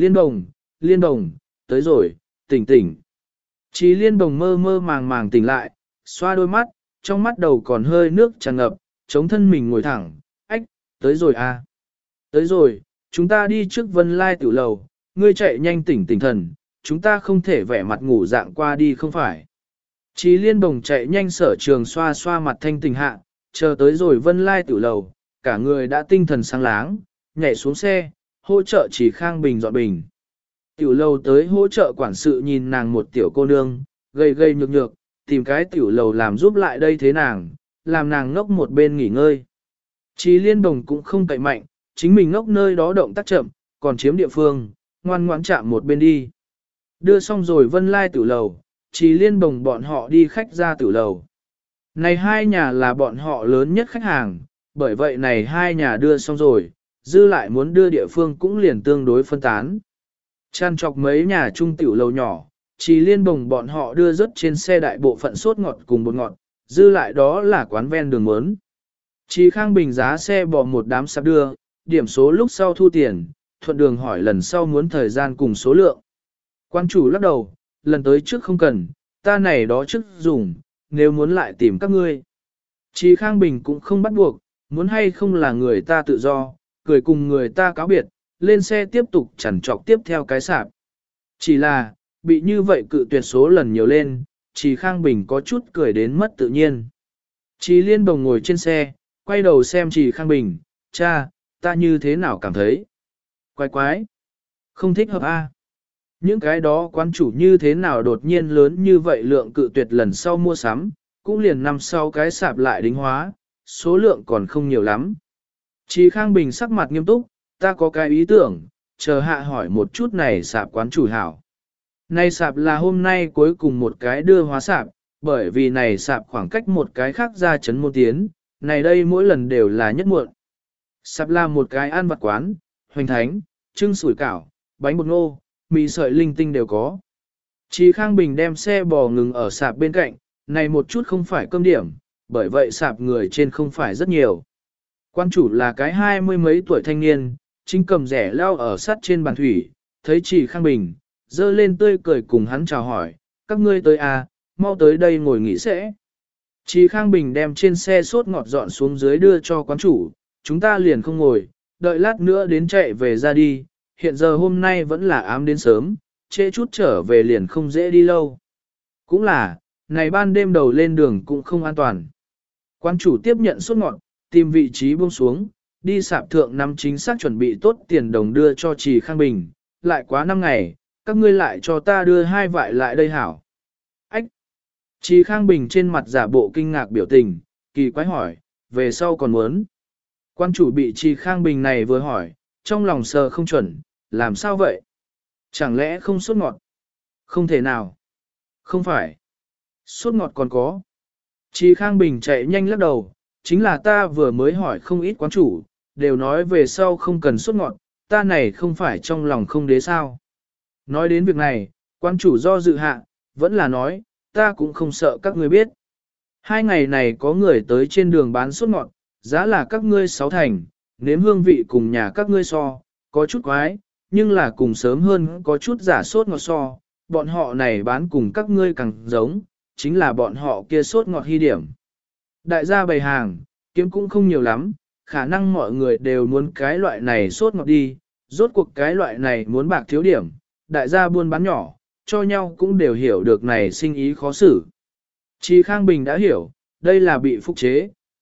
Liên Bồng, tới rồi, tỉnh tỉnh. Trì Liên Bồng mơ mơ màng màng tỉnh lại, xoa đôi mắt, trong mắt đầu còn hơi nước tràn ngập, chống thân mình ngồi thẳng, ách, tới rồi à. Tới rồi, chúng ta đi trước Vân Lai Tiểu Lầu, ngươi chạy nhanh tỉnh tỉnh thần, chúng ta không thể vẻ mặt ngủ dạng qua đi không phải. Trì Liên Bồng chạy nhanh Sở Trường xoa xoa mặt thanh tỉnh hạ, chờ tới rồi Vân Lai Tiểu Lầu, cả người đã tinh thần sáng láng, nhảy xuống xe, hỗ trợ Trì Khang Bình dọn bình. Tiểu Lầu tới hỗ trợ quản sự nhìn nàng một tiểu cô nương, gầy nhược nhược, tìm cái Tiểu Lầu làm giúp lại đây thế nàng, làm nàng ngốc một bên nghỉ ngơi. Trì Liên Bồng cũng không cậy mạnh, chính mình ngốc nơi đó động tác chậm, còn chiếm địa phương, ngoan ngoãn chạm một bên đi. Đưa xong rồi Vân Lai Tiểu Lầu, Trì Liên Bồng bọn họ đi khách ra Tiểu Lầu. Này hai nhà là bọn họ lớn nhất khách hàng, bởi vậy này hai nhà đưa xong rồi, dư lại muốn đưa địa phương cũng liền tương đối phân tán. Chăn chọc mấy nhà trung Tiểu Lầu nhỏ, Trì Liên Bồng bọn họ đưa rất trên xe đại bộ phận sốt ngọt cùng bột ngọt, dư lại đó là quán ven đường mớn. Trì Khang Bình giá xe bỏ một đám sạp đưa, điểm số lúc sau thu tiền, thuận đường hỏi lần sau muốn thời gian cùng số lượng. Quan chủ lắc đầu, lần tới trước không cần, ta này đó trước dùng, nếu muốn lại tìm các ngươi. Trì Khang Bình cũng không bắt buộc, muốn hay không là người ta tự do, cười cùng người ta cáo biệt, lên xe tiếp tục chằn trọc tiếp theo cái sạp. Chỉ là, bị như vậy cự tuyệt số lần nhiều lên, Trì Khang Bình có chút cười đến mất tự nhiên. Trì Liên Bồng ngồi trên xe, quay đầu xem Trì Khang Bình, cha, ta như thế nào cảm thấy? Quái, không thích hợp a. Những cái đó quán chủ như thế nào đột nhiên lớn như vậy lượng cự tuyệt lần sau mua sắm, cũng liền năm sau cái sạp lại đính hóa, số lượng còn không nhiều lắm. Trì Khang Bình sắc mặt nghiêm túc, ta có cái ý tưởng, chờ hạ hỏi một chút này sạp quán chủ hảo. Này sạp là hôm nay cuối cùng một cái đưa hóa sạp, bởi vì này sạp khoảng cách một cái khác ra chấn môn tiến, này đây mỗi lần đều là nhất muộn. Sạp là một cái ăn vặt quán, hoành thánh, trưng sủi cảo, bánh bột ngô, mì sợi linh tinh đều có. Trì Khang Bình đem xe bò ngừng ở sạp bên cạnh, này một chút không phải cơm điểm, bởi vậy sạp người trên không phải rất nhiều. Quan chủ là cái 20 mấy tuổi thanh niên, chính cầm rẻ leo ở sắt trên bàn thủy, thấy Trì Khang Bình, dơ lên tươi cười cùng hắn chào hỏi, các ngươi tới à, mau tới đây ngồi nghỉ sẽ. Trì Khang Bình đem trên xe sốt ngọt dọn xuống dưới đưa cho quán chủ, chúng ta liền không ngồi, đợi lát nữa đến chạy về ra đi, hiện giờ hôm nay vẫn là ám đến sớm, trễ chút trở về liền không dễ đi lâu. Cũng là, này ban đêm đầu lên đường cũng không an toàn. Quán chủ tiếp nhận sốt ngọt, tìm vị trí buông xuống, đi sạp thượng nắm chính xác chuẩn bị tốt tiền đồng đưa cho Trì Khang Bình, lại quá 5 ngày, các ngươi lại cho ta đưa 2 vại lại đây hảo. Ách! Trì Khang Bình trên mặt giả bộ kinh ngạc biểu tình, kỳ quái hỏi, về sau còn muốn. Quan chủ bị Trì Khang Bình này vừa hỏi, trong lòng sờ không chuẩn, làm sao vậy? Chẳng lẽ không sốt ngọt? Không thể nào. Không phải. Sốt ngọt còn có. Trì Khang Bình chạy nhanh lắc đầu, chính là ta vừa mới hỏi không ít quán chủ, đều nói về sau không cần sốt ngọt, ta này không phải trong lòng không đế sao. Nói đến việc này, quán chủ do dự hạ, vẫn là nói, ta cũng không sợ các ngươi biết. 2 ngày này có người tới trên đường bán sốt ngọt, giá là các ngươi 6 thành, nếm hương vị cùng nhà các ngươi so, có chút quái, nhưng là cùng sớm hơn có chút giả sốt ngọt so, bọn họ này bán cùng các ngươi càng giống, chính là bọn họ kia sốt ngọt hy điểm. Đại gia bày hàng, kiếm cũng không nhiều lắm, khả năng mọi người đều muốn cái loại này sốt ngọt đi, rốt cuộc cái loại này muốn bạc thiếu điểm, đại gia buôn bán nhỏ, cho nhau cũng đều hiểu được này sinh ý khó xử. Trì Khang Bình đã hiểu, đây là bị phúc chế,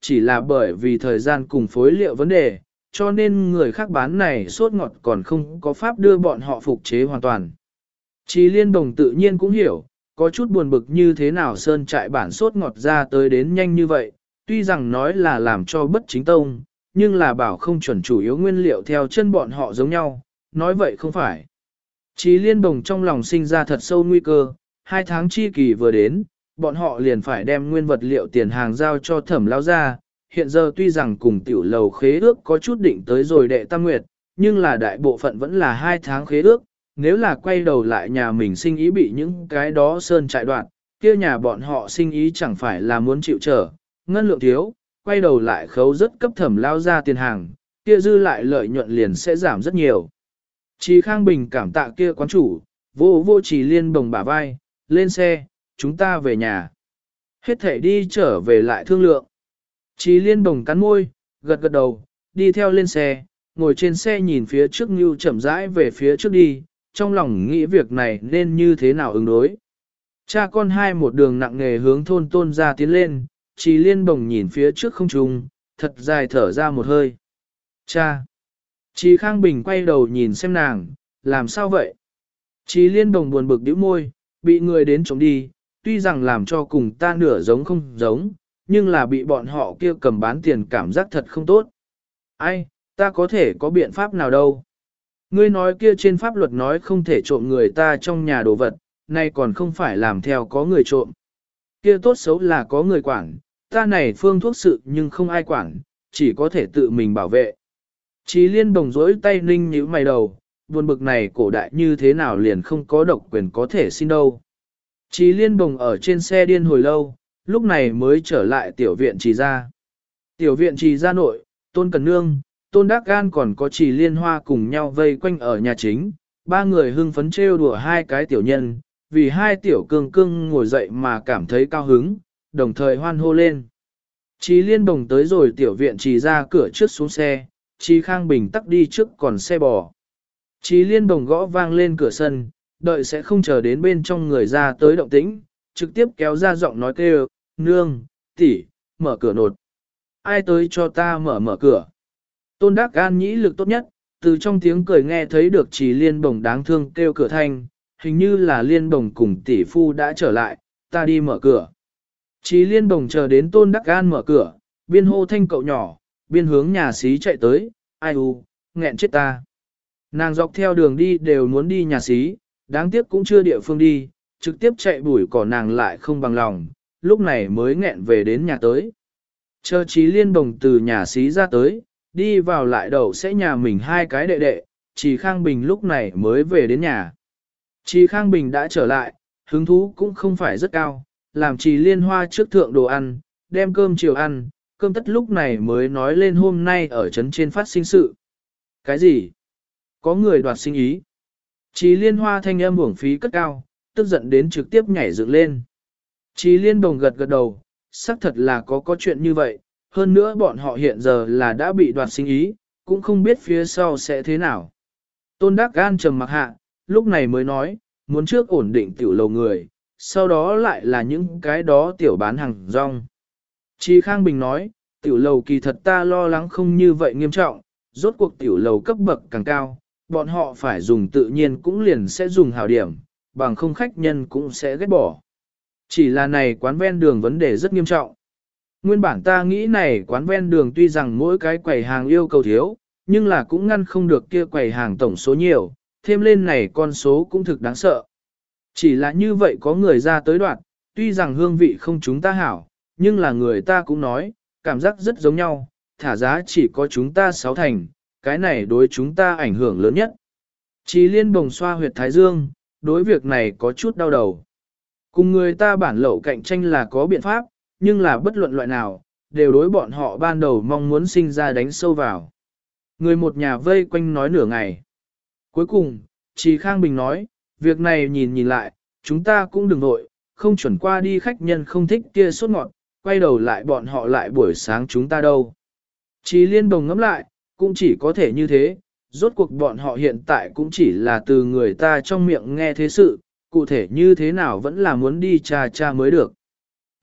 chỉ là bởi vì thời gian cùng phối liệu vấn đề, cho nên người khác bán này sốt ngọt còn không có pháp đưa bọn họ phục chế hoàn toàn. Chí Liên Đồng tự nhiên cũng hiểu, có chút buồn bực như thế nào sơn trại bản sốt ngọt ra tới đến nhanh như vậy, tuy rằng nói là làm cho bất chính tông, nhưng là bảo không chuẩn chủ yếu nguyên liệu theo chân bọn họ giống nhau, nói vậy không phải. Chí Liên Đồng trong lòng sinh ra thật sâu nguy cơ, 2 tháng chi kỳ vừa đến, bọn họ liền phải đem nguyên vật liệu tiền hàng giao cho Thẩm lão gia. Hiện giờ tuy rằng cùng tiểu lầu khế ước có chút định tới rồi đệ tam nguyệt, nhưng là đại bộ phận vẫn là 2 tháng khế ước, nếu là quay đầu lại nhà mình sinh ý bị những cái đó sơn trại đoạn, kia nhà bọn họ sinh ý chẳng phải là muốn chịu trở, ngân lượng thiếu, quay đầu lại khấu rất cấp Thẩm lao ra tiền hàng, kia dư lại lợi nhuận liền sẽ giảm rất nhiều. Chí Khang Bình cảm tạ kia quán chủ, vô Chí Liên Đồng bả vai, lên xe, chúng ta về nhà. Hết thể đi trở về lại thương lượng. Chí Liên Đồng cắn môi, gật gật đầu, đi theo lên xe, ngồi trên xe nhìn phía trước như chậm rãi về phía trước đi, trong lòng nghĩ việc này nên như thế nào ứng đối. Cha con hai một đường nặng nề hướng thôn Tôn ra tiến lên, Chí Liên Đồng nhìn phía trước không trung, thật dài thở ra một hơi. Cha! Chí Khang Bình quay đầu nhìn xem nàng, làm sao vậy? Chí Liên Đồng buồn bực nhíu môi, bị người đến chống đi, tuy rằng làm cho cùng ta nửa giống không giống, nhưng là bị bọn họ kia cầm bán tiền cảm giác thật không tốt. Ai, ta có thể có biện pháp nào đâu? Ngươi nói kia trên pháp luật nói không thể trộm người ta trong nhà đồ vật, nay còn không phải làm theo có người trộm. Kia tốt xấu là có người quản, ta này phương thuốc sự nhưng không ai quản, chỉ có thể tự mình bảo vệ. Chí Liên Đồng rỗi tay ninh nhíu mày đầu, buồn bực này cổ đại như thế nào liền không có độc quyền có thể xin đâu. Chí Liên Đồng ở trên xe điên hồi lâu, lúc này mới trở lại tiểu viện Trì gia. Tiểu viện Trì gia nội, Tôn Cần Nương, Tôn Đắc Gan còn có Trì Liên Hoa cùng nhau vây quanh ở nhà chính, 3 người hưng phấn trêu đùa 2 cái tiểu nhân, vì 2 tiểu cương cương ngồi dậy mà cảm thấy cao hứng, đồng thời hoan hô lên. Chí Liên Đồng tới rồi tiểu viện Trì gia cửa trước xuống xe, Chí Khang Bình tắc đi trước còn xe bò. Chí Liên Đồng gõ vang lên cửa sân, đợi sẽ không chờ đến bên trong người ra tới động tĩnh, trực tiếp kéo ra giọng nói kêu, nương, tỷ, mở cửa nột. Ai tới cho ta mở cửa. Tôn Đắc Gan nhĩ lực tốt nhất, từ trong tiếng cười nghe thấy được Chí Liên Đồng đáng thương kêu cửa thanh, hình như là Liên Đồng cùng tỷ phu đã trở lại, ta đi mở cửa. Chí Liên Đồng chờ đến Tôn Đắc Gan mở cửa, biên hô thanh cậu nhỏ, biên hướng nhà xí chạy tới, ai u, nghẹn chết ta. Nàng dọc theo đường đi đều muốn đi nhà xí, đáng tiếc cũng chưa địa phương đi, trực tiếp chạy bụi cỏ nàng lại không bằng lòng, lúc này mới nghẹn về đến nhà tới. Chờ Chí Liên Đồng từ nhà xí ra tới, đi vào lại đầu sẽ nhà mình 2 cái đệ đệ, Chí Khang Bình lúc này mới về đến nhà. Chí Khang Bình đã trở lại, hứng thú cũng không phải rất cao, làm Chí Liên Hoa trước thượng đồ ăn, đem cơm chiều ăn, cơm tất lúc này mới nói lên hôm nay ở trấn trên phát sinh sự. Cái gì? Có người đoạt sinh ý. Chí Liên Hoa thanh âm uổng phí cất cao, tức giận đến trực tiếp nhảy dựng lên. Chí Liên Đồng gật gật đầu, xác thật là có chuyện như vậy, hơn nữa bọn họ hiện giờ là đã bị đoạt sinh ý, cũng không biết phía sau sẽ thế nào. Tôn Đắc Gan trầm mặc hạ, lúc này mới nói, muốn trước ổn định tiểu lầu người, sau đó lại là những cái đó tiểu bán hàng rong. Chí Khang Bình nói, tiểu lầu kỳ thật ta lo lắng không như vậy nghiêm trọng, rốt cuộc tiểu lầu cấp bậc càng cao, bọn họ phải dùng tự nhiên cũng liền sẽ dùng hảo điểm, bằng không khách nhân cũng sẽ ghét bỏ. Chỉ là này quán ven đường vấn đề rất nghiêm trọng. Nguyên bản ta nghĩ này quán ven đường tuy rằng mỗi cái quầy hàng yêu cầu thiếu, nhưng là cũng ngăn không được kia quầy hàng tổng số nhiều, thêm lên này con số cũng thực đáng sợ. Chỉ là như vậy có người ra tới đoạn, tuy rằng hương vị không chúng ta hảo, nhưng là người ta cũng nói, cảm giác rất giống nhau, thả giá chỉ có chúng ta 6 thành, cái này đối chúng ta ảnh hưởng lớn nhất. Chí Liên Bồng xoa huyệt thái dương, đối việc này có chút đau đầu. Cùng người ta bản lậu cạnh tranh là có biện pháp, nhưng là bất luận loại nào, đều đối bọn họ ban đầu mong muốn sinh ra đánh sâu vào. Người một nhà vây quanh nói nửa ngày. Cuối cùng, Chí Khang Bình nói, việc này nhìn lại, chúng ta cũng đừng vội, không chuẩn qua đi khách nhân không thích kia sốt ngọt, quay đầu lại bọn họ lại buổi sáng chúng ta đâu. Chí Liên Bồng ngẫm lại, cũng chỉ có thể như thế, rốt cuộc bọn họ hiện tại cũng chỉ là từ người ta trong miệng nghe thế sự, cụ thể như thế nào vẫn là muốn đi tra mới được.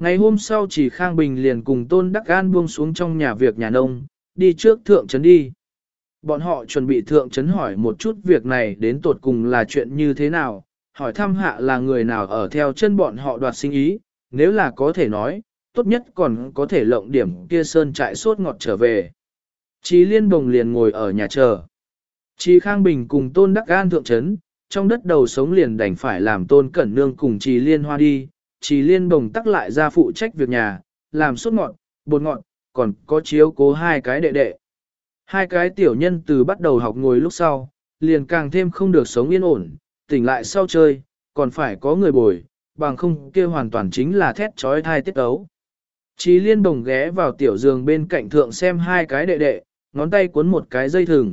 Ngày hôm sau chỉ Khang Bình liền cùng Tôn Đắc An buông xuống trong nhà việc nhà nông, đi trước thượng trấn đi. Bọn họ chuẩn bị thượng trấn hỏi một chút việc này đến tột cùng là chuyện như thế nào, hỏi thăm hạ là người nào ở theo chân bọn họ đoạt sinh ý, nếu là có thể nói, tốt nhất còn có thể lộng điểm kia sơn trại sốt ngọt trở về. Chí Liên Bồng liền ngồi ở nhà chờ. Chí Khang Bình cùng Tôn Đắc An thượng trấn, trong đất đầu sống liền đành phải làm Tôn Cẩn Nương cùng Chí Liên Hoa đi, Chí Liên Bồng tắc lại ra phụ trách việc nhà, làm sốt ngọt, bột ngọt, còn có chiếu cố hai cái đệ đệ. Hai cái tiểu nhân từ bắt đầu học ngồi lúc sau, liền càng thêm không được sống yên ổn, tỉnh lại sau chơi, còn phải có người bồi, bằng không kia hoàn toàn chính là thét trói thai tiết ấu. Chí Liên Bồng ghé vào tiểu giường bên cạnh thượng xem hai cái đệ đệ, ngón tay cuốn một cái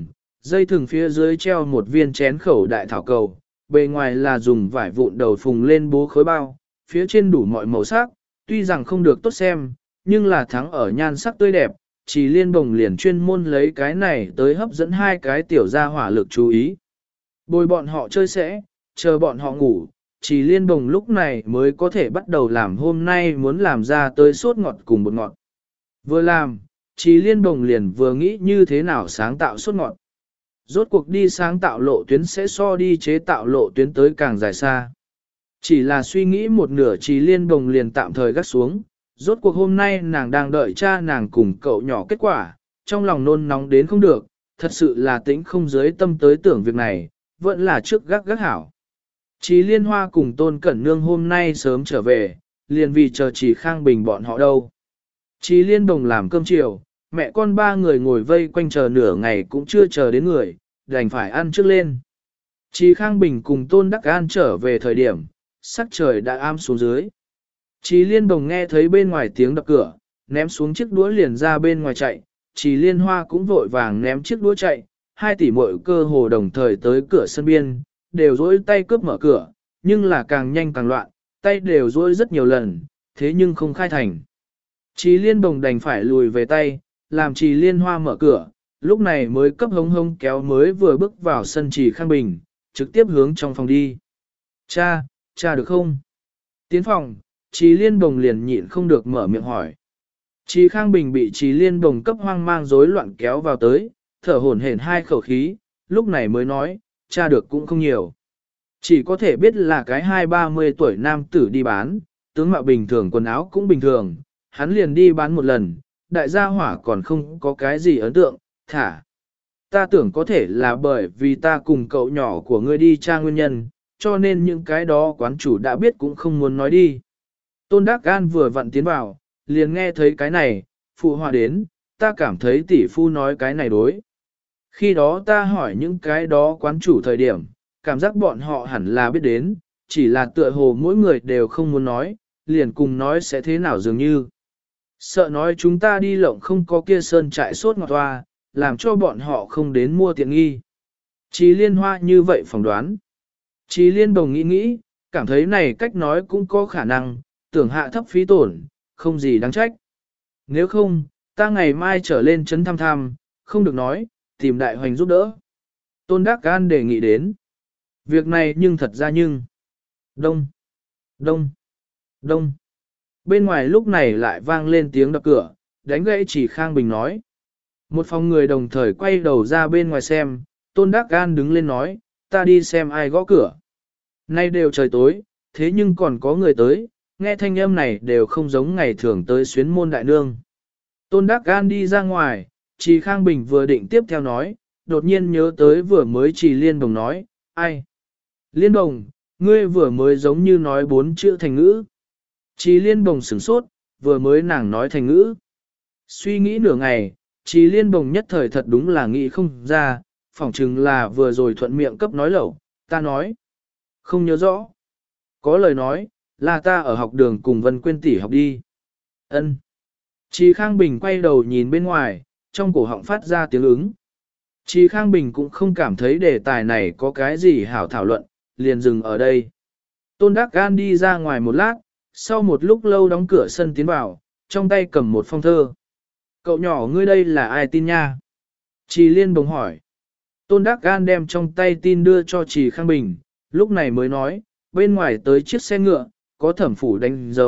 dây thừng phía dưới treo một viên chén khẩu đại thảo cầu, bề ngoài là dùng vải vụn đầu phùng lên bố khối bao, phía trên đủ mọi màu sắc, tuy rằng không được tốt xem, nhưng là thắng ở nhan sắc tươi đẹp, Chí Liên Bồng liền chuyên môn lấy cái này tới hấp dẫn hai cái tiểu gia hỏa lực chú ý. Bồi bọn họ chơi sẽ, chờ bọn họ ngủ, Chí Liên Bồng lúc này mới có thể bắt đầu làm hôm nay muốn làm ra tới sốt ngọt cùng bột ngọt. Vừa làm, Chí Liên Bồng liền vừa nghĩ như thế nào sáng tạo sốt ngọt. Rốt cuộc đi sáng tạo lộ tuyến sẽ so đi chế tạo lộ tuyến tới càng dài xa. Chỉ là suy nghĩ một nửa Chí Liên Bồng liền tạm thời gác xuống, rốt cuộc hôm nay nàng đang đợi cha nàng cùng cậu nhỏ kết quả, trong lòng nôn nóng đến không được, thật sự là tĩnh không dưới tâm tới tưởng việc này, vẫn là trước gác hảo. Chí Liên Hoa cùng Tôn Cẩn Nương hôm nay sớm trở về, liền vì chờ Chí Khang Bình bọn họ đâu. Chí Liên Bồng làm cơm chiều, mẹ con ba người ngồi vây quanh chờ nửa ngày cũng chưa chờ đến người, đành phải ăn trước lên. Chí Khang Bình cùng Tôn Đắc An trở về thời điểm, sắc trời đã am xuống dưới. Chí Liên Bồng nghe thấy bên ngoài tiếng đập cửa, ném xuống chiếc đũa liền ra bên ngoài chạy, Chí Liên Hoa cũng vội vàng ném chiếc đũa chạy, hai tỷ muội cơ hồ đồng thời tới cửa sân biên, đều dỗi tay cướp mở cửa, nhưng là càng nhanh càng loạn, tay đều dỗi rất nhiều lần, thế nhưng không khai thành. Chí Liên Bồng đành phải lùi về tay, làm Chí Liên Hoa mở cửa, lúc này mới cấp hống hống kéo mới vừa bước vào sân Chí Khang Bình, trực tiếp hướng trong phòng đi. Cha được không? Tiến phòng, Chí Liên Bồng liền nhịn không được mở miệng hỏi. Chí Khang Bình bị Chí Liên Bồng cấp hoang mang rối loạn kéo vào tới, thở hổn hển hai khẩu khí, lúc này mới nói, cha được cũng không nhiều. Chỉ có thể biết là cái 20-30 tuổi nam tử đi bán, tướng mạo bình thường quần áo cũng bình thường, hắn liền đi bán một lần, đại gia hỏa còn không có cái gì ấn tượng, thả. Ta tưởng có thể là bởi vì ta cùng cậu nhỏ của ngươi đi tra nguyên nhân, cho nên những cái đó quán chủ đã biết cũng không muốn nói đi. Tôn Đắc An vừa vặn tiến vào, liền nghe thấy cái này, phụ họa đến, ta cảm thấy tỷ phu nói cái này đối. Khi đó ta hỏi những cái đó quán chủ thời điểm, cảm giác bọn họ hẳn là biết đến, chỉ là tựa hồ mỗi người đều không muốn nói, liền cùng nói sẽ thế nào dường như. Sợ nói chúng ta đi lộng không có kia sơn trại sốt ngọt hoa, làm cho bọn họ không đến mua tiện nghi. Chí Liên Hoa như vậy phỏng đoán. Chí Liên Bồng nghĩ, cảm thấy này cách nói cũng có khả năng, tưởng hạ thấp phí tổn, không gì đáng trách. Nếu không, ta ngày mai trở lên trấn thăm thăm, không được nói, tìm đại hoành giúp đỡ. Tôn Đắc An đề nghị đến. Việc này nhưng thật ra Đông. Bên ngoài lúc này lại vang lên tiếng đập cửa, đánh gãy Chí Khang Bình nói. Một phòng người đồng thời quay đầu ra bên ngoài xem, Tôn Đắc An đứng lên nói, ta đi xem ai gõ cửa. Nay đều trời tối, thế nhưng còn có người tới, nghe thanh âm này đều không giống ngày thường tới xuyến môn đại nương. Tôn Đắc An đi ra ngoài, Chí Khang Bình vừa định tiếp theo nói, đột nhiên nhớ tới vừa mới Chí Liên Bồng nói, ai? Liên Bồng, ngươi vừa mới giống như nói 4 chữ thành ngữ. Chí Liên Bồng sửng sốt, vừa mới nàng nói thành ngữ. Suy nghĩ nửa ngày, Chí Liên Bồng nhất thời thật đúng là nghĩ không ra, phỏng chừng là vừa rồi thuận miệng cấp nói lẩu, ta nói. Không nhớ rõ. Có lời nói, là ta ở học đường cùng Vân Quyên tỷ học đi. Ân. Chí Khang Bình quay đầu nhìn bên ngoài, trong cổ họng phát ra tiếng ứng. Chí Khang Bình cũng không cảm thấy đề tài này có cái gì hảo thảo luận, liền dừng ở đây. Tôn Đắc An đi ra ngoài một lát, sau một lúc lâu đóng cửa sân tiến vào, trong tay cầm một phong thơ. Cậu nhỏ ngươi đây là ai tin nha? Chí Liên Bồng hỏi. Tôn Đắc An đem trong tay tin đưa cho Chí Khang Bình, lúc này mới nói, bên ngoài tới chiếc xe ngựa, có thẩm phủ đánh dấu,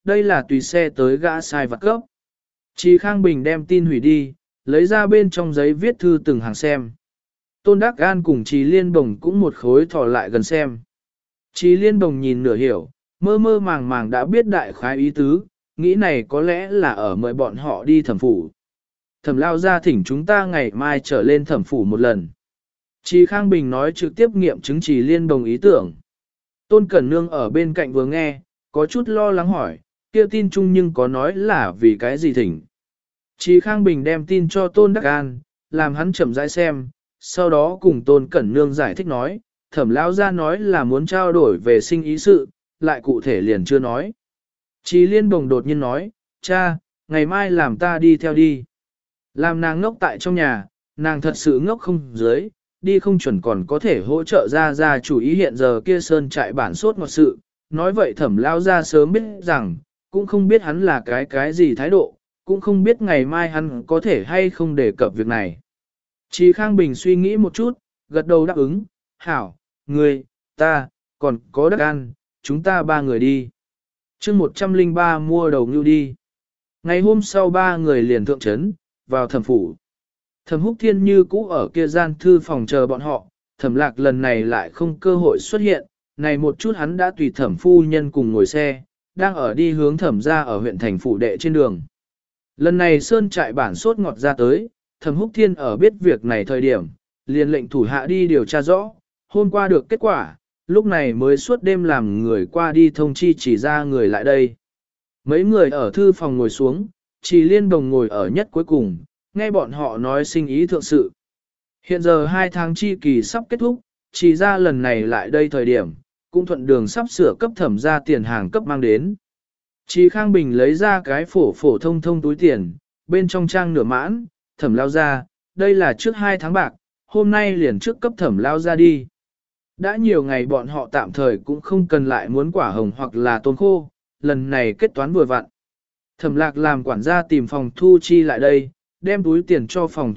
đây là tùy xe tới gã sai vặt cấp. Trì Khang Bình đem tin hủy đi, lấy ra bên trong giấy viết thư từng hàng xem. Tôn Đắc An cùng Trì Liên Bồng cũng một khối thò lại gần xem. Trì Liên Bồng nhìn nửa hiểu, mơ mơ màng màng đã biết đại khái ý tứ, nghĩ này có lẽ là ở mời bọn họ đi thẩm phủ. Thẩm lao ra thỉnh chúng ta ngày mai trở lên thẩm phủ một lần. Trì Khang Bình nói trực tiếp nghiệm chứng Trì Liên Bồng ý tưởng. Tôn Cẩn Nương ở bên cạnh vừa nghe, có chút lo lắng hỏi, kia tin chung nhưng có nói là vì cái gì thỉnh. Trì Khang Bình đem tin cho Tôn Đắc An, làm hắn chậm rãi xem, sau đó cùng Tôn Cẩn Nương giải thích nói, thẩm lão ra nói là muốn trao đổi về sinh ý sự, lại cụ thể liền chưa nói. Trì Liên Bồng đột nhiên nói, cha, ngày mai làm ta đi theo đi. Làm nàng ngốc tại trong nhà, nàng thật sự ngốc không dưới, đi không chuẩn còn có thể hỗ trợ ra chủ ý hiện giờ kia sơn trại bản sốt ngọt sự. Nói vậy thẩm lao ra sớm biết rằng, cũng không biết hắn là cái gì thái độ, cũng không biết ngày mai hắn có thể hay không đề cập việc này. Trì Khang Bình suy nghĩ một chút, gật đầu đáp ứng, hảo, người, ta, còn có Đắc An, chúng ta ba người đi. chương 103 mua đầu ngưu đi. Ngày hôm sau ba người liền thượng trấn, vào thẩm phủ. Thẩm Húc Thiên như cũ ở kia gian thư phòng chờ bọn họ, Thẩm Lạc lần này lại không cơ hội xuất hiện, này một chút hắn đã tùy thẩm phu nhân cùng ngồi xe, đang ở đi hướng thẩm ra ở huyện thành phủ đệ trên đường. Lần này sơn trại bản sốt ngọt ra tới, Thẩm Húc Thiên ở biết việc này thời điểm, liền lệnh thủ hạ đi điều tra rõ, hôm qua được kết quả, lúc này mới suốt đêm làm người qua đi thông chi chỉ ra người lại đây. Mấy người ở thư phòng ngồi xuống, Trì Liên Đồng ngồi ở nhất cuối cùng, nghe bọn họ nói sinh ý thượng sự. Hiện giờ 2 tháng chi kỳ sắp kết thúc, Trì ra lần này lại đây thời điểm, cũng thuận đường sắp sửa cấp thẩm ra tiền hàng cấp mang đến. Trì Khang Bình lấy ra cái phổ thông túi tiền, bên trong trang nửa mãn, thẩm lao ra, đây là trước 2 tháng bạc, hôm nay liền trước cấp thẩm lao ra đi. Đã nhiều ngày bọn họ tạm thời cũng không cần lại muốn quả hồng hoặc là tôm khô, lần này kết toán vừa vặn. Thẩm Lạc làm quản gia tìm phòng thu chi lại đây, đem túi tiền cho phòng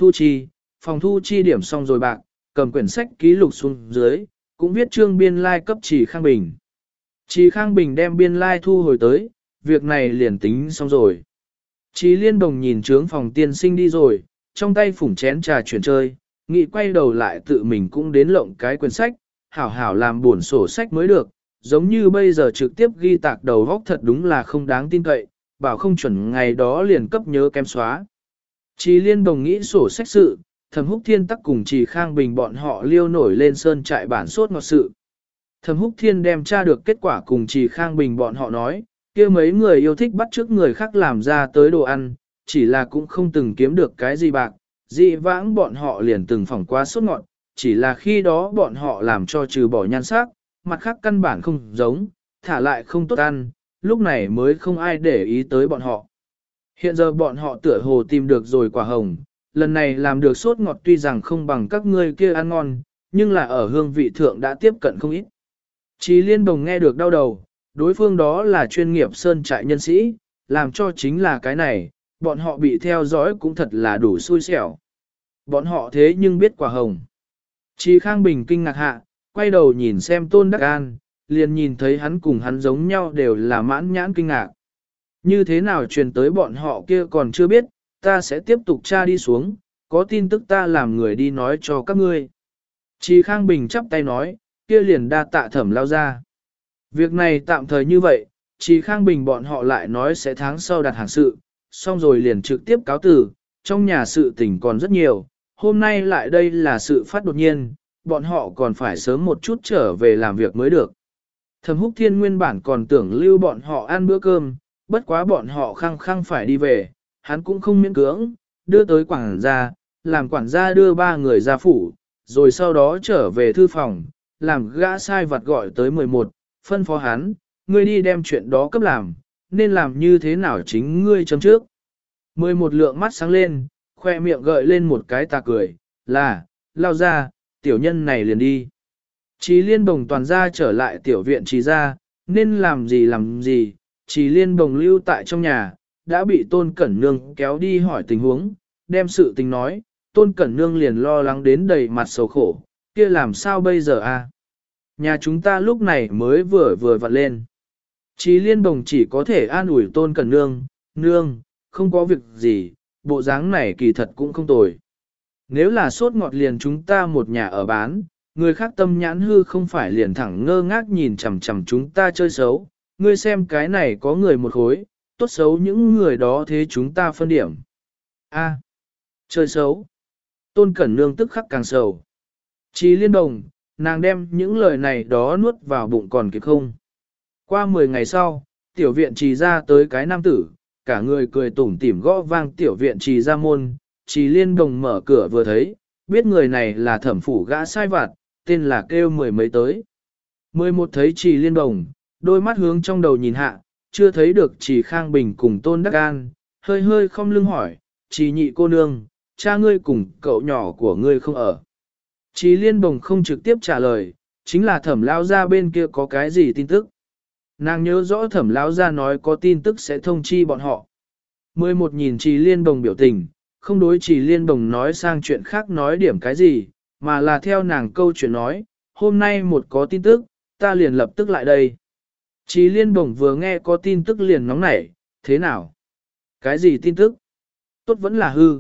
thu chi điểm xong rồi bạc, cầm quyển sách ký lục xuống dưới, cũng viết trương biên lai cấp Trì Khang Bình. Trì Khang Bình đem biên lai thu hồi tới, việc này liền tính xong rồi. Trì Liên Đồng nhìn trướng phòng tiên sinh đi rồi, trong tay phủng chén trà chuyển chơi, nghĩ quay đầu lại tự mình cũng đến lộng cái quyển sách, hảo hảo làm buồn sổ sách mới được, giống như bây giờ trực tiếp ghi tạc đầu góc thật đúng là không đáng tin cậy, bảo không chuẩn ngày đó liền cấp nhớ kém xóa. Trì Liên Đồng nghĩ sổ sách sự, Thẩm Húc Thiên tắc cùng Trì Khang Bình bọn họ liêu nổi lên sơn trại bản sốt ngọt sự. Thẩm Húc Thiên đem tra được kết quả cùng Trì Khang Bình bọn họ nói, kia mấy người yêu thích bắt chước người khác làm ra tới đồ ăn, chỉ là cũng không từng kiếm được cái gì bạc, dị vãng bọn họ liền từng phỏng qua sốt ngọt, chỉ là khi đó bọn họ làm cho trừ bỏ nhan sắc, mặt khác căn bản không giống, thả lại không tốt ăn, lúc này mới không ai để ý tới bọn họ. Hiện giờ bọn họ tựa hồ tìm được rồi quả hồng, lần này làm được sốt ngọt tuy rằng không bằng các ngươi kia ăn ngon, nhưng là ở hương vị thượng đã tiếp cận không ít. Trì Liên Đồng nghe được đau đầu, đối phương đó là chuyên nghiệp sơn trại nhân sĩ, làm cho chính là cái này, bọn họ bị theo dõi cũng thật là đủ xui xẻo. Bọn họ thế nhưng biết quả hồng. Trì Khang Bình kinh ngạc hạ, quay đầu nhìn xem Tôn Đắc An, liền nhìn thấy hắn cùng hắn giống nhau đều là mãn nhãn kinh ngạc. Như thế nào truyền tới bọn họ kia còn chưa biết, ta sẽ tiếp tục tra đi xuống, có tin tức ta làm người đi nói cho các ngươi. Trì Khang Bình chắp tay nói, kia liền đa tạ thẩm lao ra. Việc này tạm thời như vậy, Trì Khang Bình bọn họ lại nói sẽ tháng sau đặt hàng sự, xong rồi liền trực tiếp cáo từ, trong nhà sự tình còn rất nhiều, hôm nay lại đây là sự phát đột nhiên, bọn họ còn phải sớm một chút trở về làm việc mới được. Thẩm Húc Thiên nguyên bản còn tưởng lưu bọn họ ăn bữa cơm, bất quá bọn họ khăng khăng phải đi về, hắn cũng không miễn cưỡng, đưa tới quản gia, làm quản gia đưa 3 người ra phủ, rồi sau đó trở về thư phòng, làm gã sai vặt gọi tới 11, phân phó hắn, ngươi đi đem chuyện đó cấp làm, nên làm như thế nào chính ngươi chấm trước. 11 lượng mắt sáng lên, khoe miệng gợi lên một cái tà cười, là, lao ra, tiểu nhân này liền đi. Trì Liên Bồng toàn ra trở lại tiểu viện Trì ra, nên làm gì, Trì Liên Bồng lưu tại trong nhà, đã bị Tôn Cẩn Nương kéo đi hỏi tình huống, đem sự tình nói, Tôn Cẩn Nương liền lo lắng đến đầy mặt sầu khổ, kia làm sao bây giờ a? Nhà chúng ta lúc này mới vừa vặn lên. Chí Liên Đồng chỉ có thể an ủi Tôn Cẩn Nương, nương, không có việc gì, bộ dáng này kỳ thật cũng không tồi. Nếu là sốt ngọt liền chúng ta một nhà ở bán, người khác tâm nhãn hư không phải liền thẳng ngơ ngác nhìn chằm chằm chúng ta chơi xấu, ngươi xem cái này có người một khối, tốt xấu những người đó thế chúng ta phân điểm. A, chơi xấu. Tôn Cẩn Nương tức khắc càng sầu. Chí Liên Đồng, nàng đem những lời này đó nuốt vào bụng còn kịp không. Qua 10 ngày sau, tiểu viện trì ra tới cái nam tử, cả người cười tủm tỉm gõ vang tiểu viện trì ra môn, Chí Liên Đồng mở cửa vừa thấy, biết người này là thẩm phủ gã sai vặt, tên là kêu mười mấy tới. 11 thấy Chí Liên Đồng, đôi mắt hướng trong đầu nhìn hạ, chưa thấy được Chí Khang Bình cùng Tôn Đắc An, hơi hơi không lưng hỏi, Chí nhị cô nương, cha ngươi cùng cậu nhỏ của ngươi không ở. Chí Liên Đồng không trực tiếp trả lời, chính là thẩm lao ra bên kia có cái gì tin tức. Nàng nhớ rõ thẩm lão ra nói có tin tức sẽ thông chi bọn họ. 11 nhìn Chí Liên Đồng biểu tình, không đối Chí Liên Đồng nói sang chuyện khác nói điểm cái gì, mà là theo nàng câu chuyện nói, hôm nay một có tin tức, ta liền lập tức lại đây. Chí Liên Đồng vừa nghe có tin tức liền nóng nảy, thế nào? Cái gì tin tức? Tốt vẫn là hư.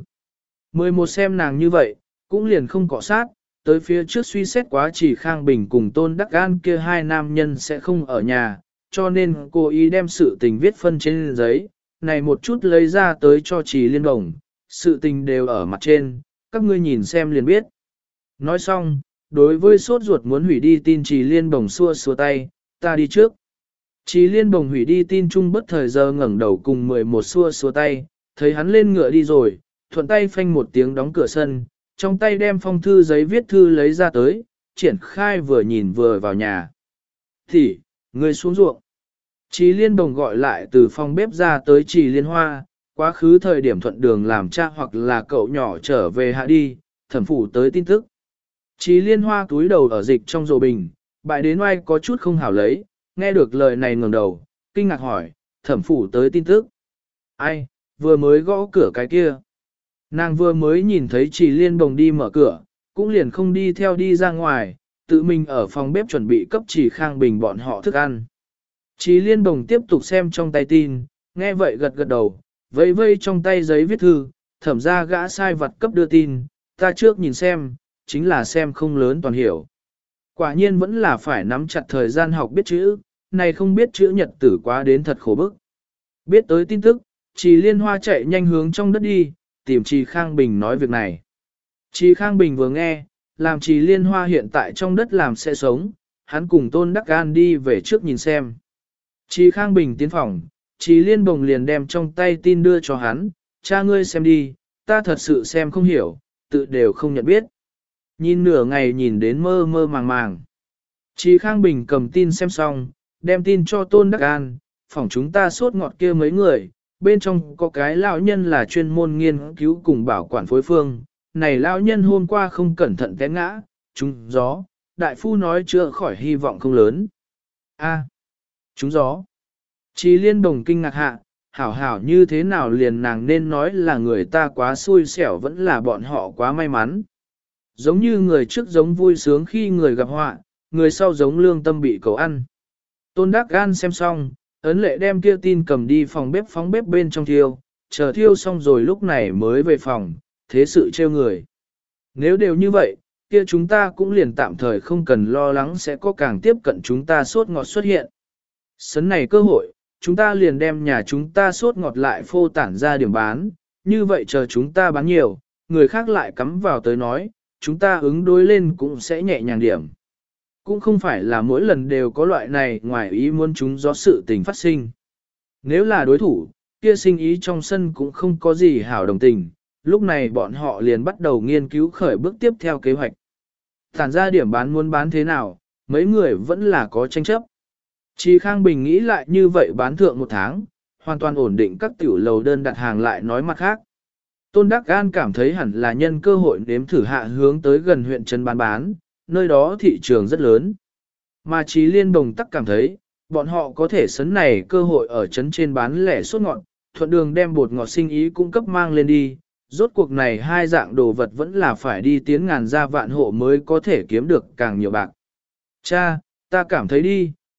11 xem nàng như vậy, cũng liền không cọ sát, tới phía trước suy xét quá Chỉ Khang Bình cùng Tôn Đắc An kia hai nam nhân sẽ không ở nhà, cho nên cô ý đem sự tình viết phân trên giấy, này một chút lấy ra tới cho Chí Liên Đồng, sự tình đều ở mặt trên, các ngươi nhìn xem liền biết. Nói xong, đối với sốt ruột muốn hủy đi tin Chí Liên Đồng xua xua tay, ta đi trước. Chí Liên Đồng hủy đi tin chung bất thời giờ ngẩng đầu cùng 11 xua xua tay, thấy hắn lên ngựa đi rồi, thuận tay phanh một tiếng đóng cửa sân, trong tay đem phong thư giấy viết thư lấy ra tới, triển khai vừa nhìn vừa vào nhà. Thì, người xuống ruộng. Chí Liên Đồng gọi lại từ phòng bếp ra tới Chí Liên Hoa, quá khứ thời điểm thuận đường làm cha hoặc là cậu nhỏ trở về hạ đi, thẩm phủ tới tin tức. Chí Liên Hoa túi đầu ở dịch trong rổ bình, bại đến oai có chút không hảo lấy, nghe được lời này ngẩng đầu, kinh ngạc hỏi, thẩm phủ tới tin tức. Ai, vừa mới gõ cửa cái kia. Nàng vừa mới nhìn thấy Chí Liên Đồng đi mở cửa, cũng liền không đi theo đi ra ngoài, tự mình ở phòng bếp chuẩn bị cấp Chí Khang Bình bọn họ thức ăn. Chí Liên Đồng tiếp tục xem trong tay tin, nghe vậy gật gật đầu, vây vây trong tay giấy viết thư, thẩm ra gã sai vặt cấp đưa tin, ta trước nhìn xem, chính là xem không lớn toàn hiểu. Quả nhiên vẫn là phải nắm chặt thời gian học biết chữ, này không biết chữ nhật tử quá đến thật khổ bức. Biết tới tin tức, Chí Liên Hoa chạy nhanh hướng trong đất đi, tìm Chí Khang Bình nói việc này. Chí Khang Bình vừa nghe, làm Chí Liên Hoa hiện tại trong đất làm sẽ sống, hắn cùng Tôn Đắc An đi về trước nhìn xem. Chí Khang Bình tiến phòng, Chí Liên Đồng liền đem trong tay tin đưa cho hắn, cha ngươi xem đi, ta thật sự xem không hiểu, tự đều không nhận biết. Nhìn nửa ngày nhìn đến mơ mơ màng màng. Chí Khang Bình cầm tin xem xong, đem tin cho Tôn Đắc An, phòng chúng ta sốt ngọt kia mấy người, bên trong có cái lão nhân là chuyên môn nghiên cứu cùng bảo quản phối phương. Này lão nhân hôm qua không cẩn thận té ngã, trúng gió, đại phu nói chữa khỏi hy vọng không lớn. A, trúng gió. Chí Liên Đồng kinh ngạc hạ, hảo hảo như thế nào liền nàng nên nói là người ta quá xui xẻo vẫn là bọn họ quá may mắn. Giống như người trước giống vui sướng khi người gặp họa, người sau giống lương tâm bị cầu ăn. Tôn Đắc An xem xong, ấn lệ đem kia tin cầm đi phòng bếp phóng bếp bên trong thiêu, chờ thiêu xong rồi lúc này mới về phòng, thế sự trêu người. Nếu đều như vậy, kia chúng ta cũng liền tạm thời không cần lo lắng sẽ có càng tiếp cận chúng ta sốt ngọt xuất hiện. Sấn này cơ hội, chúng ta liền đem nhà chúng ta sốt ngọt lại phô tản ra điểm bán, như vậy chờ chúng ta bán nhiều, người khác lại cắm vào tới nói, chúng ta ứng đối lên cũng sẽ nhẹ nhàng điểm. Cũng không phải là mỗi lần đều có loại này ngoài ý muốn chúng do sự tình phát sinh. Nếu là đối thủ, kia sinh ý trong sân cũng không có gì hảo đồng tình, lúc này bọn họ liền bắt đầu nghiên cứu khởi bước tiếp theo kế hoạch. Tản ra điểm bán muốn bán thế nào, mấy người vẫn là có tranh chấp. Chí Khang Bình nghĩ lại như vậy bán thượng một tháng, hoàn toàn ổn định các tiểu lầu đơn đặt hàng lại nói mặt khác. Tôn Đắc An cảm thấy hẳn là nhân cơ hội nếm thử hạ hướng tới gần huyện trấn bán, nơi đó thị trường rất lớn. Mà Chí Liên Đồng tắc cảm thấy, bọn họ có thể sấn này cơ hội ở trấn trên bán lẻ sốt ngọt, thuận đường đem bột ngọt sinh ý cung cấp mang lên đi. Rốt cuộc này hai dạng đồ vật vẫn là phải đi tiến ngàn gia vạn hộ mới có thể kiếm được càng nhiều bạc. Cha, ta cảm thấy đi,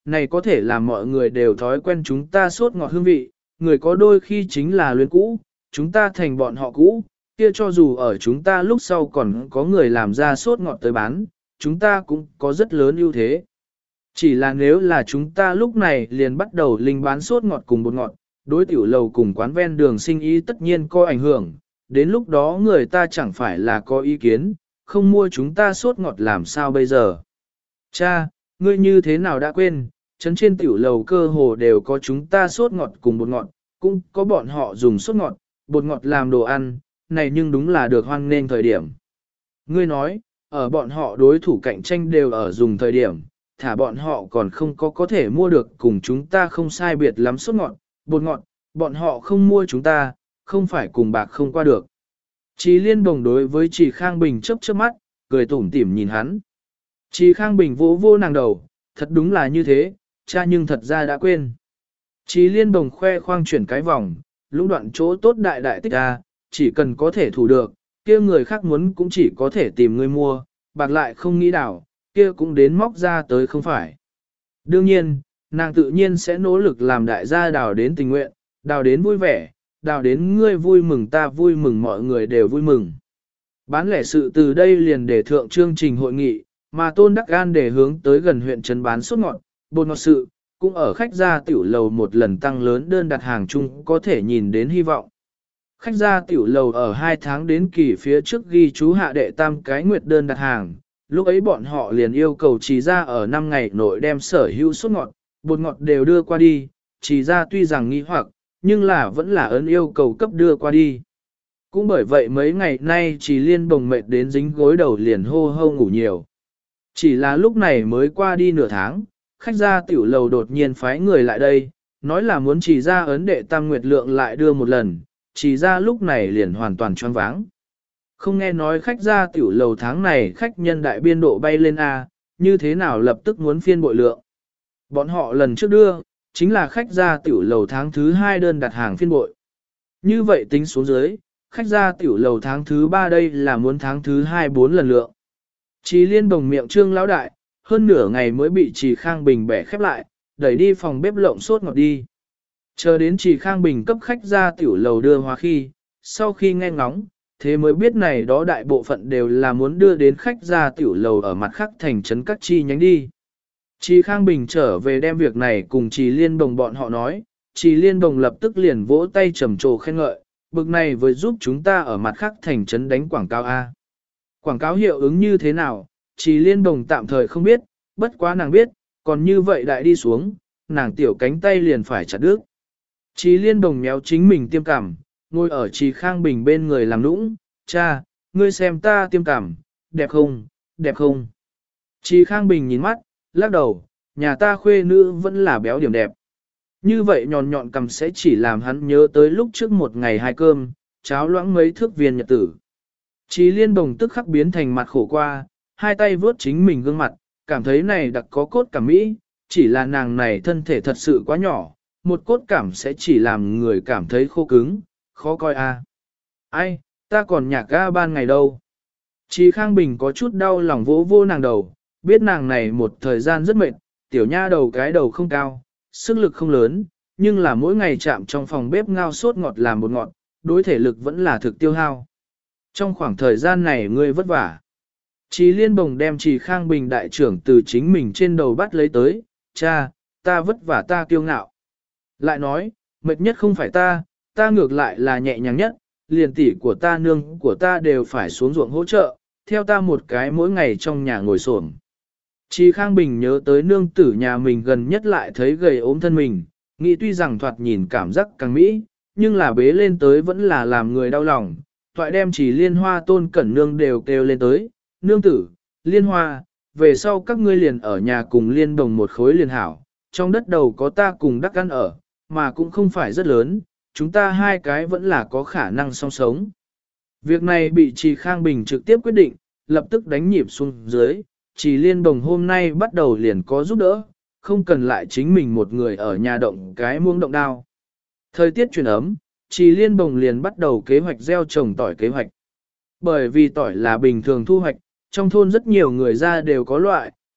này có thể làm mọi người đều thói quen chúng ta sốt ngọt hương vị, người có đôi khi chính là luyến cũ, chúng ta thành bọn họ cũ, kia cho dù ở chúng ta lúc sau còn có người làm ra sốt ngọt tới bán, chúng ta cũng có rất lớn ưu thế. Chỉ là nếu là chúng ta lúc này liền bắt đầu linh bán sốt ngọt cùng bột ngọt, đối tiểu lầu cùng quán ven đường sinh ý tất nhiên có ảnh hưởng, đến lúc đó người ta chẳng phải là có ý kiến, không mua chúng ta sốt ngọt làm sao bây giờ. Cha, ngươi như thế nào đã quên, trấn trên tiểu lầu cơ hồ đều có chúng ta sốt ngọt cùng bột ngọt, cũng có bọn họ dùng sốt ngọt, bột ngọt làm đồ ăn, này nhưng đúng là được hoan nghênh thời điểm. Ngươi nói, ở bọn họ đối thủ cạnh tranh đều ở dùng thời điểm, thả bọn họ còn không có thể mua được cùng chúng ta không sai biệt lắm sốt ngọt, bột ngọt, bọn họ không mua chúng ta, không phải cùng bạc không qua được. Chí Liên Đồng đối với Trì Khang Bình chớp chớp mắt, cười tủm tỉm nhìn hắn. Trì Khang Bình vỗ vô nàng đầu, thật đúng là như thế, cha nhưng thật ra đã quên. Chí Liên Đồng khoe khoang chuyển cái vòng, lũng đoạn chỗ tốt đại đại tích ra, chỉ cần có thể thủ được, kia người khác muốn cũng chỉ có thể tìm người mua, bạc lại không nghĩ đảo, kia cũng đến móc ra tới không phải. Đương nhiên, nàng tự nhiên sẽ nỗ lực làm đại gia đào đến tình nguyện, đào đến vui vẻ, đào đến ngươi vui mừng ta vui mừng mọi người đều vui mừng. Bán lẻ sự từ đây liền để thượng chương trình hội nghị, mà Tôn Đắc Gan để hướng tới gần huyện trấn bán sốt ngọt, bột ngọt sự, cũng ở khách gia tiểu lầu một lần tăng lớn đơn đặt hàng chung có thể nhìn đến hy vọng. Khách gia tiểu lầu ở 2 tháng đến kỳ phía trước ghi chú hạ đệ tam cái nguyệt đơn đặt hàng, lúc ấy bọn họ liền yêu cầu Trì gia ở 5 ngày nội đem sở hữu sốt ngọt, bột ngọt đều đưa qua đi, Trì gia tuy rằng nghi hoặc, nhưng là vẫn là ấn yêu cầu cấp đưa qua đi. Cũng bởi vậy mấy ngày nay Trì Liên bồng mệt đến dính gối đầu liền hô hô ngủ nhiều. Chỉ là lúc này mới qua đi nửa tháng, khách gia tiểu lầu đột nhiên phái người lại đây, nói là muốn Trì gia ấn đệ tam nguyệt lượng lại đưa một lần, Trì gia lúc này liền hoàn toàn choáng váng. Không nghe nói khách gia tiểu lầu tháng này khách nhân đại biên độ bay lên A, như thế nào lập tức muốn phiên bội lượng. Bọn họ lần trước đưa, chính là khách gia tiểu lầu tháng thứ 2 đơn đặt hàng phiên bội. Như vậy tính xuống dưới, khách gia tiểu lầu tháng thứ 3 đây là muốn tháng thứ 2 4 lần lượng. Trì Liên bồng miệng trương lão đại, hơn nửa ngày mới bị Trì Khang Bình bẻ khép lại, đẩy đi phòng bếp lộng sốt ngọt đi. Chờ đến Trì Khang Bình cấp khách gia tiểu lầu đưa hoa khi, sau khi nghe ngóng, thế mới biết này đó đại bộ phận đều là muốn đưa đến khách gia tiểu lầu ở mặt khác thành trấn các chi nhánh đi. Trì Khang Bình trở về đem việc này cùng Trì Liên Đồng bọn họ nói, Trì Liên Đồng lập tức liền vỗ tay trầm trồ khen ngợi, bực này với giúp chúng ta ở mặt khác thành trấn đánh quảng cáo A. Quảng cáo hiệu ứng như thế nào, Trì Liên Đồng tạm thời không biết, bất quá nàng biết, còn như vậy đại đi xuống, nàng tiểu cánh tay liền phải chặt đứt. Trì Liên Đồng méo chính mình tiêm cảm, ngồi ở Trì Khang Bình bên người làm nũng, cha, ngươi xem ta tiêm cảm, đẹp không, đẹp không. Trì Khang Bình nhìn mắt, lắc đầu, nhà ta khuê nữ vẫn là béo điểm đẹp. Như vậy nhọn nhọn cầm sẽ chỉ làm hắn nhớ tới lúc trước một ngày hai cơm, cháo loãng mấy thước viên nhật tử. Trì Liên Đồng tức khắc biến thành mặt khổ qua, hai tay vướt chính mình gương mặt, cảm thấy này đặc có cốt cảm mỹ, chỉ là nàng này thân thể thật sự quá nhỏ, một cốt cảm sẽ chỉ làm người cảm thấy khô cứng, khó coi a. Ai, ta còn nhạc ga ban ngày đâu. Trì Khang Bình có chút đau lòng vỗ vô nàng đầu, biết nàng này một thời gian rất mệt, tiểu nha đầu cái đầu không cao, sức lực không lớn, nhưng là mỗi ngày chạm trong phòng bếp ngao sốt ngọt làm bột ngọt, đối thể lực vẫn là thực tiêu hao. Trong khoảng thời gian này ngươi vất vả. Trì Liên Bồng đem Trì Khang Bình đại trưởng từ chính mình trên đầu bắt lấy tới, cha, ta vất vả ta kiêu ngạo. Lại nói, mệt nhất không phải ta ngược lại là nhẹ nhàng nhất, liền tỷ của ta nương của ta đều phải xuống ruộng hỗ trợ, theo ta một cái mỗi ngày trong nhà ngồi xổm. Trì Khang Bình nhớ tới nương tử nhà mình gần nhất lại thấy gầy ốm thân mình, nghĩ tuy rằng thoạt nhìn cảm giác càng mỹ, nhưng là bế lên tới vẫn là làm người đau lòng, toại đem Trì Liên Hoa Tôn Cẩn Nương đều kêu lên tới, nương tử, Liên Hoa, về sau các ngươi liền ở nhà cùng Liên Đồng một khối liền hảo, trong đất đầu có ta cùng đắc ăn ở, mà cũng không phải rất lớn, chúng ta hai cái vẫn là có khả năng song sống. Việc này bị Trì Khang Bình trực tiếp quyết định, lập tức đánh nhịp xuống dưới, Trì Liên Đồng hôm nay bắt đầu liền có giúp đỡ, không cần lại chính mình một người ở nhà động cái muông động đao. Thời tiết chuyển ấm, Trì Liên Đồng liền bắt đầu kế hoạch gieo trồng tỏi kế hoạch. Bởi vì tỏi là bình thường thu hoạch, trong thôn rất nhiều người ra đều có loại,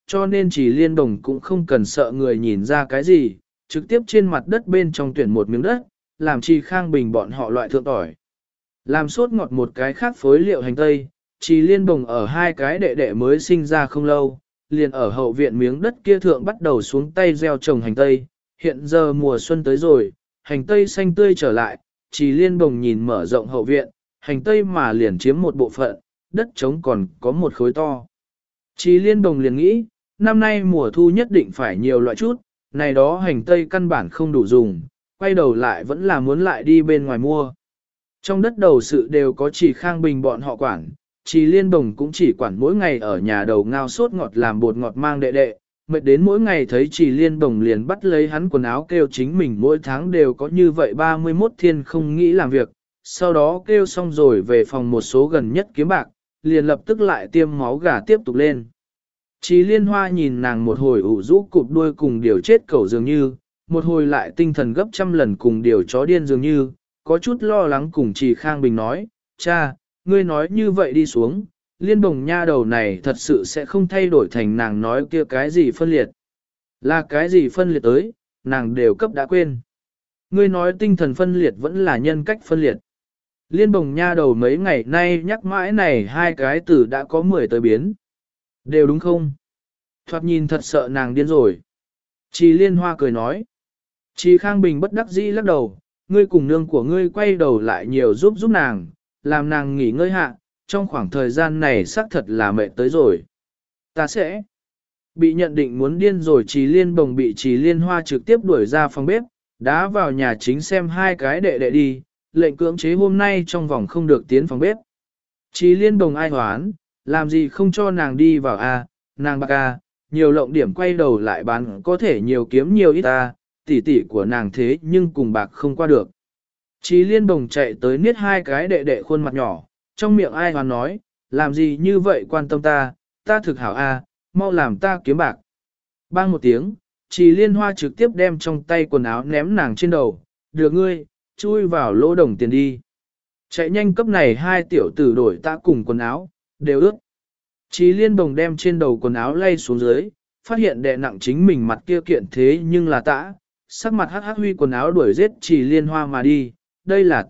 cho nên chỉ liên đồng cũng không cần sợ người nhìn ra cái gì, trực tiếp trên mặt đất bên trong tuyển một miếng đất, làm Trì Khang Bình bọn họ loại thượng tỏi. Làm sốt ngọt một cái khác phối liệu hành tây, Trì liên đồng ở hai cái đệ đệ mới sinh ra không lâu, liền ở hậu viện miếng đất kia thượng bắt đầu xuống tay gieo trồng hành tây. Hiện giờ mùa xuân tới rồi, hành tây xanh tươi trở lại, Trì liên đồng nhìn mở rộng hậu viện, hành tây mà liền chiếm một bộ phận, đất trống còn có một khối to. Trì liên đồng liền nghĩ, năm nay mùa thu nhất định phải nhiều loại chút, này đó hành tây căn bản không đủ dùng, quay đầu lại vẫn là muốn lại đi bên ngoài mua. Trong đất đầu sự đều có Trì Khang Bình bọn họ quản, Trì liên đồng cũng chỉ quản mỗi ngày ở nhà đầu ngao sốt ngọt làm bột ngọt mang đệ đệ, mệt đến mỗi ngày thấy Trì liên đồng liền bắt lấy hắn quần áo kêu chính mình mỗi tháng đều có như vậy 31 thiên không nghĩ làm việc, sau đó kêu xong rồi về phòng một số gần nhất kiếm bạc, liền lập tức lại tiêm máu gà tiếp tục lên. Trì liên hoa nhìn nàng một hồi ủ rũ cụp đuôi cùng điều chết cẩu dường như, một hồi lại tinh thần gấp trăm lần cùng điều chó điên dường như, có chút lo lắng cùng Trì Khang Bình nói, cha, ngươi nói như vậy đi xuống, liên bồng nha đầu này thật sự sẽ không thay đổi thành nàng nói kia cái gì phân liệt. Là cái gì phân liệt tới, nàng đều cấp đã quên. Ngươi nói tinh thần phân liệt vẫn là nhân cách phân liệt. Liên bồng nha đầu mấy ngày nay nhắc mãi này hai cái từ đã có 10 tới biến. Đều đúng không? Thoạt nhìn thật sợ nàng điên rồi. Trì liên hoa cười nói. Trì Khang Bình bất đắc dĩ lắc đầu, ngươi cùng nương của ngươi quay đầu lại nhiều giúp nàng, làm nàng nghỉ ngơi hạ, trong khoảng thời gian này xác thật là mệt tới rồi. Ta sẽ bị nhận định muốn điên rồi. Trì liên bồng bị Trì liên hoa trực tiếp đuổi ra phòng bếp, đá vào nhà chính xem hai cái đệ đệ đi, lệnh cưỡng chế hôm nay trong vòng không được tiến phòng bếp. Trì liên bồng ai hoán, làm gì không cho nàng đi vào nàng bạc nhiều lộng điểm quay đầu lại bán có thể nhiều kiếm nhiều ít tỷ tỷ của nàng thế nhưng cùng bạc không qua được. Trì liên bồng chạy tới niết hai cái đệ đệ khuôn mặt nhỏ, trong miệng ai hoán nói, làm gì như vậy quan tâm ta thực hảo mau làm ta kiếm bạc. Bang một tiếng, Trì liên hoa trực tiếp đem trong tay quần áo ném nàng trên đầu, được ngươi, chui vào lỗ đồng tiền đi. Chạy nhanh cấp này hai tiểu tử đổi ta cùng quần áo, đều ướt. Trì liên bồng đem trên đầu quần áo lay xuống dưới, phát hiện đè nặng chính mình mặt kia kiện thế nhưng là tã, sắc mặt hắc hắc huy quần áo đuổi giết Trì liên hoa mà đi, đây là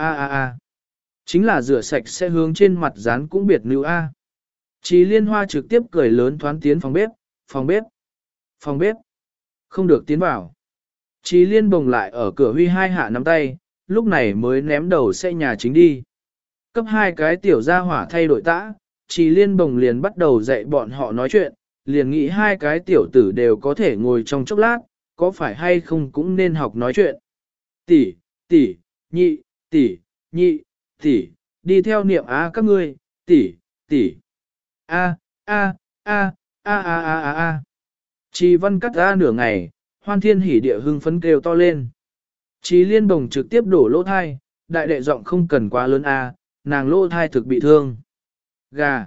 tã chính là rửa sạch sẽ hướng trên mặt dán cũng biệt nữ Trì liên hoa trực tiếp cười lớn thoán tiến phòng bếp, không được tiến vào. Trì liên bồng lại ở cửa huy hai hạ nắm tay, lúc này mới ném đầu xe nhà chính đi. Cấp hai cái tiểu gia hỏa thay đổi tã, Trì liên bồng liền bắt đầu dạy bọn họ nói chuyện, liền nghĩ hai cái tiểu tử đều có thể ngồi trong chốc lát, có phải hay không cũng nên học nói chuyện. Tỷ, nhị, đi theo niệm các ngươi, tỷ. Trì văn cắt ra nửa ngày, hoan thiên hỉ địa hưng phấn kêu to lên. Trì liên bồng trực tiếp đổ lỗ thai, đại đệ giọng không cần quá lớn nàng lỗ thai thực bị thương. Gà.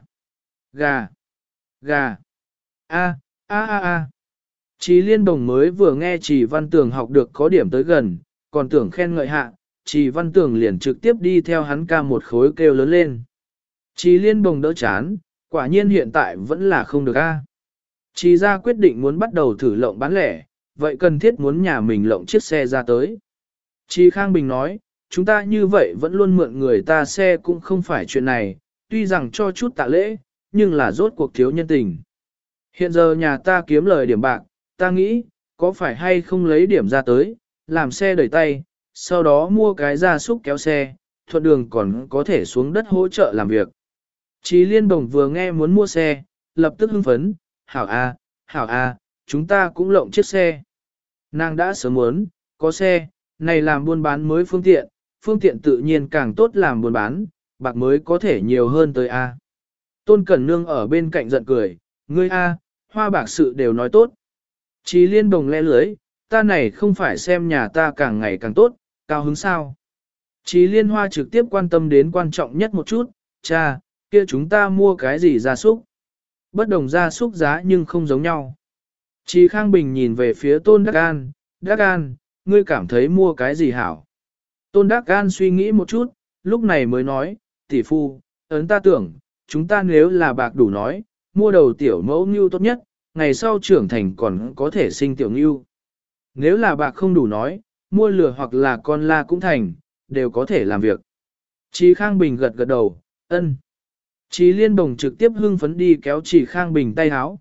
Trì liên bồng mới vừa nghe Trì văn tường học được có điểm tới gần, còn tưởng khen ngợi hạ, Trì văn tường liền trực tiếp đi theo hắn ca một khối kêu lớn lên. Trì liên bồng đỡ chán, quả nhiên hiện tại vẫn là không được Trì ra quyết định muốn bắt đầu thử lộng bán lẻ, vậy cần thiết muốn nhà mình lộng chiếc xe ra tới. Trì Khang Bình nói, chúng ta như vậy vẫn luôn mượn người ta xe cũng không phải chuyện này, tuy rằng cho chút tạ lễ, nhưng là rốt cuộc thiếu nhân tình. Hiện giờ nhà ta kiếm lời điểm bạc, ta nghĩ, có phải hay không lấy điểm ra tới, làm xe đẩy tay, sau đó mua cái gia súc kéo xe, thuận đường còn có thể xuống đất hỗ trợ làm việc. Trì liên bồng vừa nghe muốn mua xe, lập tức hưng phấn, hảo chúng ta cũng lộng chiếc xe. Nàng đã sớm muốn, có xe, này làm buôn bán mới phương tiện tự nhiên càng tốt làm buôn bán, bạc mới có thể nhiều hơn tới Tôn Cẩn Nương ở bên cạnh giận cười, ngươi hoa bạc sự đều nói tốt. Trì liên bồng le lưới, ta này không phải xem nhà ta càng ngày càng tốt, cao hứng sao. Trì liên hoa trực tiếp quan tâm đến quan trọng nhất một chút, cha, kia chúng ta mua cái gì gia súc? Bất đồng gia súc giá nhưng không giống nhau. Trì Khang Bình nhìn về phía Tôn Đắc An, ngươi cảm thấy mua cái gì hảo? Tôn Đắc An suy nghĩ một chút, lúc này mới nói, tỷ phu, ấn ta tưởng, chúng ta nếu là bạc đủ nói, mua đầu tiểu mẫu như tốt nhất, ngày sau trưởng thành còn có thể sinh tiểu ngưu. Nếu là bạc không đủ nói, mua lừa hoặc là con la cũng thành, đều có thể làm việc. Trí Khang Bình gật gật đầu, ân. Trí Liên Đồng trực tiếp hưng phấn đi kéo Trí Khang Bình tay háo,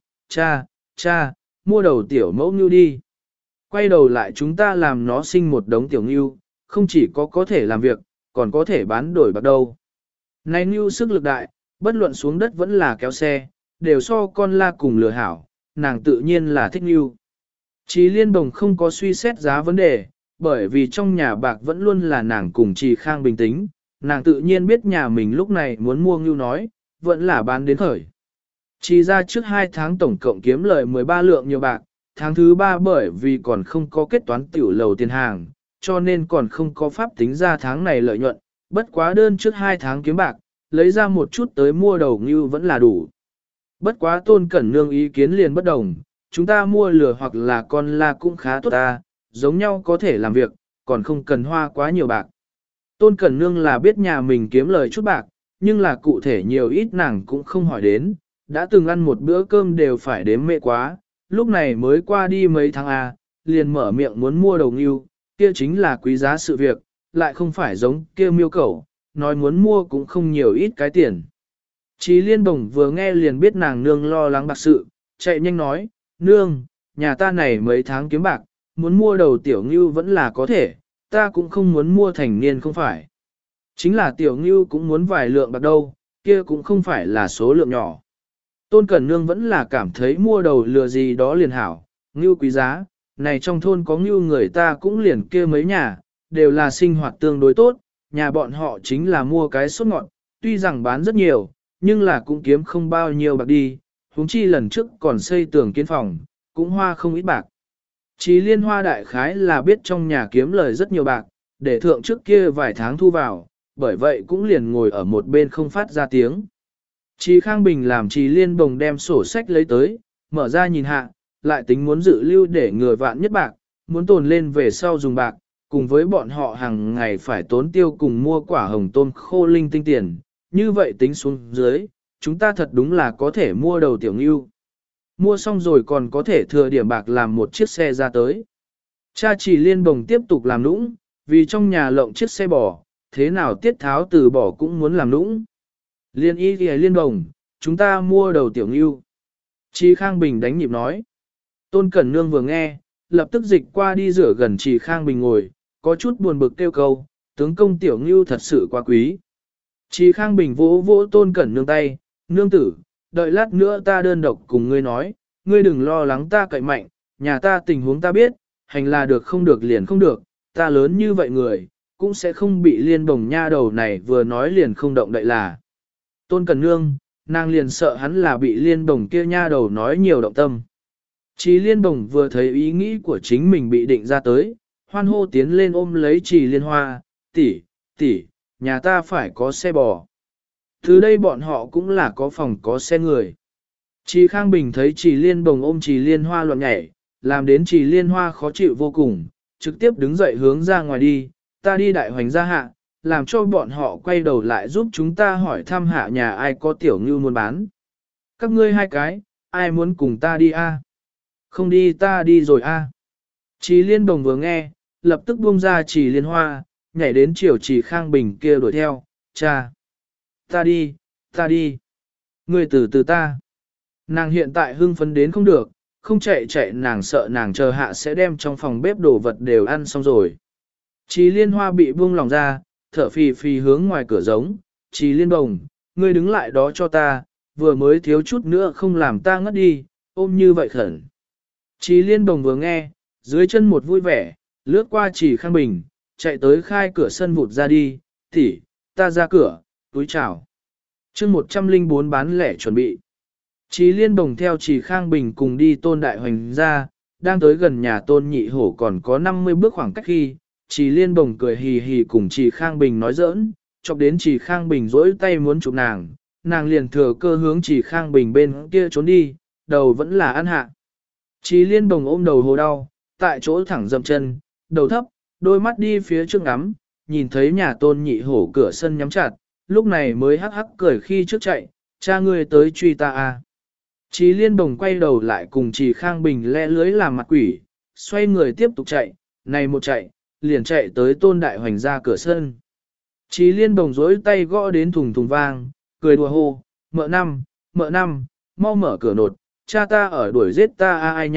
cha, mua đầu tiểu mẫu ngưu đi. Quay đầu lại chúng ta làm nó sinh một đống tiểu ngưu, không chỉ có thể làm việc, còn có thể bán đổi bạc đâu. Này ngưu sức lực đại, bất luận xuống đất vẫn là kéo xe, đều so con la cùng lừa hảo, nàng tự nhiên là thích ngưu. Trí Liên Đồng không có suy xét giá vấn đề, bởi vì trong nhà bạc vẫn luôn là nàng cùng Trí Khang Bình tính, nàng tự nhiên biết nhà mình lúc này muốn mua ngưu nói, vẫn là bán đến khởi. Chỉ ra trước 2 tháng tổng cộng kiếm lời 13 lượng nhiều bạc, tháng thứ 3 bởi vì còn không có kết toán tiểu lầu tiền hàng, cho nên còn không có pháp tính ra tháng này lợi nhuận, bất quá đơn trước 2 tháng kiếm bạc, lấy ra một chút tới mua đầu ngưu vẫn là đủ. Bất quá Tôn Cẩn Nương ý kiến liền bất đồng, chúng ta mua lừa hoặc là con la cũng khá tốt ta, giống nhau có thể làm việc, còn không cần hoa quá nhiều bạc. Tôn Cẩn Nương là biết nhà mình kiếm lời chút bạc, nhưng là cụ thể nhiều ít nàng cũng không hỏi đến, đã từng ăn một bữa cơm đều phải đếm mẹ quá, lúc này mới qua đi mấy tháng A, liền mở miệng muốn mua đầu ngưu, kia chính là quý giá sự việc, lại không phải giống kia miêu cẩu, nói muốn mua cũng không nhiều ít cái tiền. Chí Liên Đồng vừa nghe liền biết nàng nương lo lắng bạc sự, chạy nhanh nói, nương, nhà ta này mấy tháng kiếm bạc, muốn mua đầu tiểu ngưu vẫn là có thể, ta cũng không muốn mua thành niên không phải. Chính là tiểu ngưu cũng muốn vài lượng bạc đâu, kia cũng không phải là số lượng nhỏ. Tôn Cẩn Nương vẫn là cảm thấy mua đầu lừa gì đó liền hảo, ngưu quý giá, này trong thôn có ngưu người ta cũng liền kia mấy nhà, đều là sinh hoạt tương đối tốt, nhà bọn họ chính là mua cái sốt ngọt, tuy rằng bán rất nhiều, nhưng là cũng kiếm không bao nhiêu bạc đi, huống chi lần trước còn xây tường kiến phòng, cũng hoa không ít bạc. Chí Liên Hoa đại khái là biết trong nhà kiếm lời rất nhiều bạc, để thượng trước kia vài tháng thu vào, bởi vậy cũng liền ngồi ở một bên không phát ra tiếng. Chí Khang Bình làm Chí Liên Bồng đem sổ sách lấy tới, mở ra nhìn hạ, lại tính muốn dự lưu để người vạn nhất bạc, muốn tồn lên về sau dùng bạc, cùng với bọn họ hàng ngày phải tốn tiêu cùng mua quả hồng tôm khô linh tinh tiền, như vậy tính xuống dưới, chúng ta thật đúng là có thể mua đầu tiểu ngưu. Mua xong rồi còn có thể thừa điểm bạc làm một chiếc xe ra tới. Cha Chỉ Liên Bồng tiếp tục làm nũng, vì trong nhà lộng chiếc xe bò, thế nào tiết tháo từ bỏ cũng muốn làm nũng. Liên y thì Liên Bồng, chúng ta mua đầu tiểu ngưu. Chí Khang Bình đánh nhịp nói. Tôn Cẩn Nương vừa nghe, lập tức dịch qua đi rửa gần Chí Khang Bình ngồi, có chút buồn bực kêu câu, tướng công tiểu ngưu thật sự quá quý. Chí Khang Bình vỗ vỗ Tôn Cẩn Nương tay, nương tử, đợi lát nữa ta đơn độc cùng ngươi nói, ngươi đừng lo lắng ta cậy mạnh, nhà ta tình huống ta biết, hành là được không được liền không được, ta lớn như vậy người, cũng sẽ không bị Liên Bồng nha đầu này vừa nói liền không động đậy là. Tôn Cẩn Nương, nàng liền sợ hắn là bị Liên Bồng kia nha đầu nói nhiều động tâm. Chí Liên Bồng vừa thấy ý nghĩ của chính mình bị định ra tới, hoan hô tiến lên ôm lấy Chí Liên Hoa, tỷ, nhà ta phải có xe bò. Từ đây bọn họ cũng là có phòng có xe người. Chí Khang Bình thấy Chí Liên Bồng ôm Chí Liên Hoa loạn nhảy, làm đến Chí Liên Hoa khó chịu vô cùng, trực tiếp đứng dậy hướng ra ngoài đi, ta đi đại hoành gia hạ, làm cho bọn họ quay đầu lại giúp chúng ta hỏi thăm hạ nhà ai có tiểu ngưu muốn bán. Các ngươi hai cái, ai muốn cùng ta đi a? Không đi ta đi rồi a. Chí Liên Bồng vừa nghe, lập tức buông ra Chí Liên Hoa, nhảy đến chiều Chí Khang Bình kia đuổi theo, cha. Ta đi. Ngươi từ từ ta. Nàng hiện tại hưng phấn đến không được, không chạy nàng sợ nàng chờ hạ sẽ đem trong phòng bếp đồ vật đều ăn xong rồi. Chí Liên Hoa bị buông lòng ra, thở phì phì hướng ngoài cửa giống, Chí Liên Bồng, ngươi đứng lại đó cho ta, vừa mới thiếu chút nữa không làm ta ngất đi, ôm như vậy khẩn. Chí Liên Bồng vừa nghe, dưới chân một vui vẻ, lướt qua Chí Khang Bình, chạy tới khai cửa sân vụt ra đi, tỷ, ta ra cửa, túi chào. chương 104 bán lẻ chuẩn bị. Chí Liên Bồng theo Chí Khang Bình cùng đi Tôn Đại Hoành ra, đang tới gần nhà Tôn Nhị Hổ còn có 50 bước khoảng cách khi, Chí Liên Bồng cười hì hì cùng Chí Khang Bình nói giỡn, chọc đến Chí Khang Bình rỗi tay muốn chụp nàng liền thừa cơ hướng Chí Khang Bình bên kia trốn đi, đầu vẫn là ăn hạ. Chí Liên Bồng ôm đầu hồ đau, tại chỗ thẳng dậm chân, đầu thấp, đôi mắt đi phía trước ngắm, nhìn thấy nhà Tôn Nhị Hổ cửa sân nhắm chặt, lúc này mới hắc hắc cười khi trước chạy, cha ngươi tới truy ta à. Chí Liên Bồng quay đầu lại cùng Trì Khang Bình le lưới làm mặt quỷ, xoay người tiếp tục chạy, này một chạy, liền chạy tới Tôn Đại Hoành ra cửa sân. Chí Liên Bồng dối tay gõ đến thùng thùng vang, cười đùa hô, mợ năm, mau mở cửa nột, cha ta ở đuổi giết ta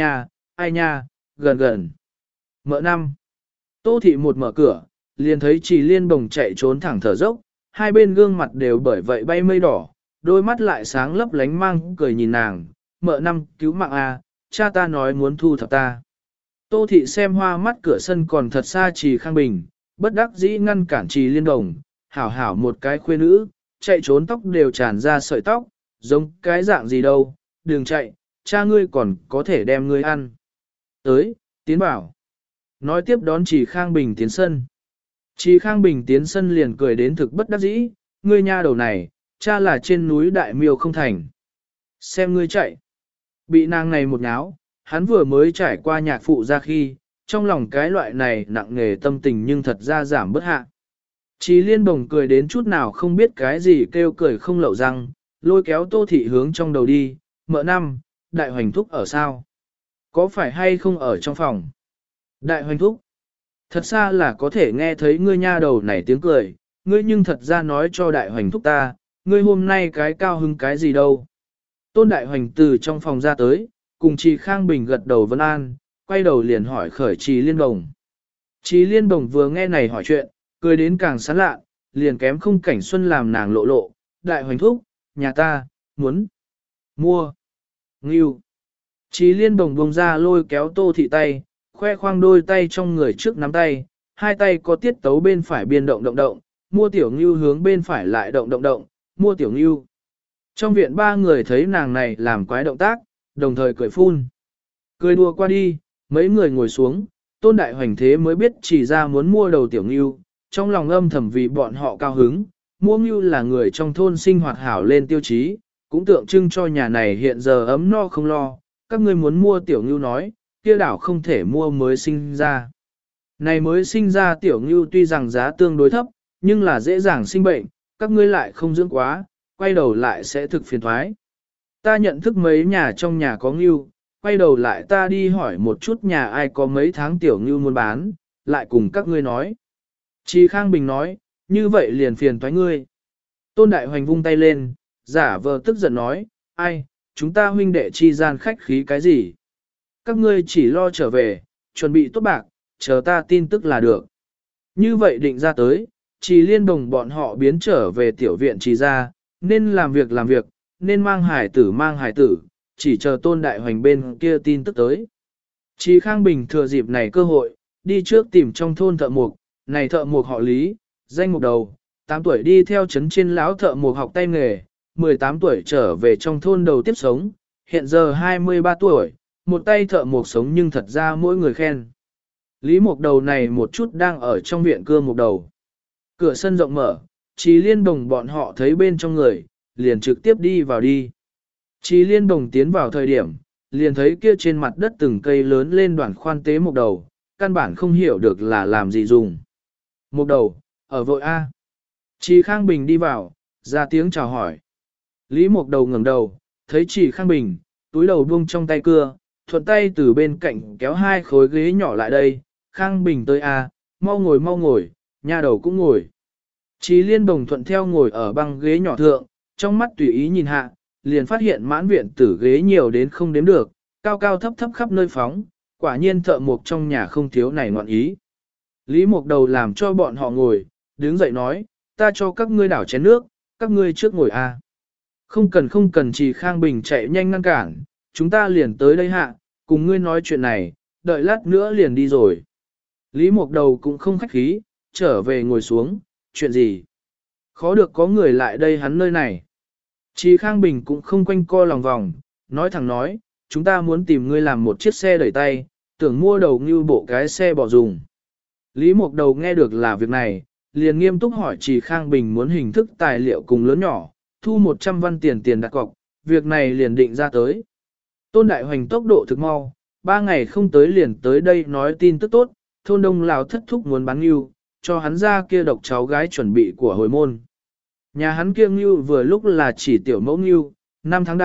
ai nha, gần gần. Mợ năm. Tô thị một mở cửa, liền thấy Trì Liên Bồng chạy trốn thẳng thở dốc, hai bên gương mặt đều bởi vậy bay mây đỏ, đôi mắt lại sáng lấp lánh mang cười nhìn nàng, mợ năm cứu mạng a, cha ta nói muốn thu thập ta. Tô thị xem hoa mắt cửa sân còn thật xa Trì Khang Bình, bất đắc dĩ ngăn cản Trì Liên Bồng, hảo hảo một cái khuê nữ, chạy trốn tóc đều tràn ra sợi tóc, giống cái dạng gì đâu, đừng chạy, cha ngươi còn có thể đem ngươi ăn. Tới, tiến bảo. Nói tiếp đón Trì Khang Bình tiến sân. Trì Khang Bình tiến sân liền cười đến thực bất đắc dĩ, ngươi nha đầu này, cha là trên núi Đại Miêu không thành. Xem ngươi chạy. Bị nàng này một nháo, hắn vừa mới trải qua nhạc phụ ra khi, trong lòng cái loại này nặng nề tâm tình nhưng thật ra giảm bất hạ. Trì Liên Bồng cười đến chút nào không biết cái gì kêu cười không lậu răng, lôi kéo Tô thị hướng trong đầu đi, mợ năm, Đại Hoành thúc ở sao? Có phải hay không ở trong phòng? Đại Hoành thúc, thật xa là có thể nghe thấy ngươi nha đầu này tiếng cười, ngươi nhưng thật ra nói cho Đại Hoành thúc ta, ngươi hôm nay cái cao hứng cái gì đâu. Tôn Đại Hoành từ trong phòng ra tới, cùng Trì Khang Bình gật đầu vân an, quay đầu liền hỏi khởi Trì Liên Bồng. Trì Liên Bồng vừa nghe này hỏi chuyện, cười đến càng sán lạ, liền kém không cảnh xuân làm nàng lộ lộ, Đại Hoành thúc, nhà ta, muốn, mua, ngưu. Trì Liên Bồng bông ra lôi kéo Tô thị tay, khoe khoang đôi tay trong người trước nắm tay, hai tay có tiết tấu bên phải biên động, mua tiểu ngưu hướng bên phải lại động, mua tiểu ngưu. Trong viện ba người thấy nàng này làm quái động tác, đồng thời cười phun. Cười đùa qua đi, mấy người ngồi xuống, Tôn Đại Hoành thế mới biết chỉ ra muốn mua đầu tiểu ngưu, trong lòng âm thầm vì bọn họ cao hứng, mua ngưu là người trong thôn sinh hoạt hảo lên tiêu chí, cũng tượng trưng cho nhà này hiện giờ ấm no không lo, các ngươi muốn mua tiểu ngưu nói, kia đảo không thể mua mới sinh ra. Này mới sinh ra tiểu ngưu tuy rằng giá tương đối thấp, nhưng là dễ dàng sinh bệnh, các ngươi lại không dưỡng quá, quay đầu lại sẽ thực phiền thoái. Ta nhận thức mấy nhà trong nhà có ngưu, quay đầu lại ta đi hỏi một chút nhà ai có mấy tháng tiểu ngưu muốn bán, lại cùng các ngươi nói. Trì Khang Bình nói, như vậy liền phiền thoái ngươi. Tôn Đại Hoành vung tay lên, giả vờ tức giận nói, ai, chúng ta huynh đệ chi gian khách khí cái gì? Các ngươi chỉ lo trở về, chuẩn bị tốt bạc, chờ ta tin tức là được. Như vậy định ra tới, Trì Liên Bồng bọn họ biến trở về tiểu viện Trì ra, nên làm việc, nên mang hải tử, chỉ chờ Tôn Đại Hoành bên kia tin tức tới. Trì Khang Bình thừa dịp này cơ hội, đi trước tìm trong thôn thợ mộc, này thợ mộc họ Lý, danh mục đầu, 8 tuổi đi theo trấn trên lão thợ mộc học tay nghề, 18 tuổi trở về trong thôn đầu tiếp sống, hiện giờ 23 tuổi, một tay thợ mộc sống nhưng thật ra mỗi người khen. Lý Mộc Đầu này một chút đang ở trong viện cưa một đầu. Cửa sân rộng mở, Trì Liên Bồng bọn họ thấy bên trong người, liền trực tiếp đi vào đi. Trì Liên Bồng tiến vào thời điểm, liền thấy kia trên mặt đất từng cây lớn lên đoạn khoan tế một đầu, căn bản không hiểu được là làm gì dùng. Một đầu, ở vội A. Trì Khang Bình đi vào, ra tiếng chào hỏi. Lý Mộc Đầu ngẩng đầu, thấy Trì Khang Bình, túi đầu buông trong tay cưa, thuận tay từ bên cạnh kéo hai khối ghế nhỏ lại đây. Khang Bình tới A, mau ngồi, nha đầu cũng ngồi. Trì Liên Bồng thuận theo ngồi ở băng ghế nhỏ thượng, trong mắt tùy ý nhìn hạ, liền phát hiện mãn viện tử ghế nhiều đến không đếm được, cao cao thấp thấp khắp nơi phóng, quả nhiên thợ mộc trong nhà không thiếu này ngoạn ý. Lý Mộc Đầu làm cho bọn họ ngồi, đứng dậy nói, ta cho các ngươi đảo chén nước, các ngươi trước ngồi a. Không cần Trì Khang Bình chạy nhanh ngăn cản, chúng ta liền tới đây hạ, cùng ngươi nói chuyện này, đợi lát nữa liền đi rồi. Lý Mộc Đầu cũng không khách khí, trở về ngồi xuống, chuyện gì? Khó được có người lại đây hắn nơi này. Trì Khang Bình cũng không quanh co lòng vòng, nói thẳng nói, chúng ta muốn tìm ngươi làm một chiếc xe đẩy tay, tưởng mua đầu như bộ cái xe bỏ dùng. Lý Mộc Đầu nghe được là việc này, liền nghiêm túc hỏi Trì Khang Bình muốn hình thức tài liệu cùng lớn nhỏ, thu 100 văn tiền đặt cọc, việc này liền định ra tới. Tôn Đại Hoành tốc độ thực mau, 3 ngày không tới liền tới đây nói tin tức tốt, thôn đông Lào thất thúc muốn bán ngưu, cho hắn ra kia độc cháu gái chuẩn bị của hồi môn. Nhà hắn kia ngưu vừa lúc là chỉ tiểu mẫu ngưu, 5 tháng đại,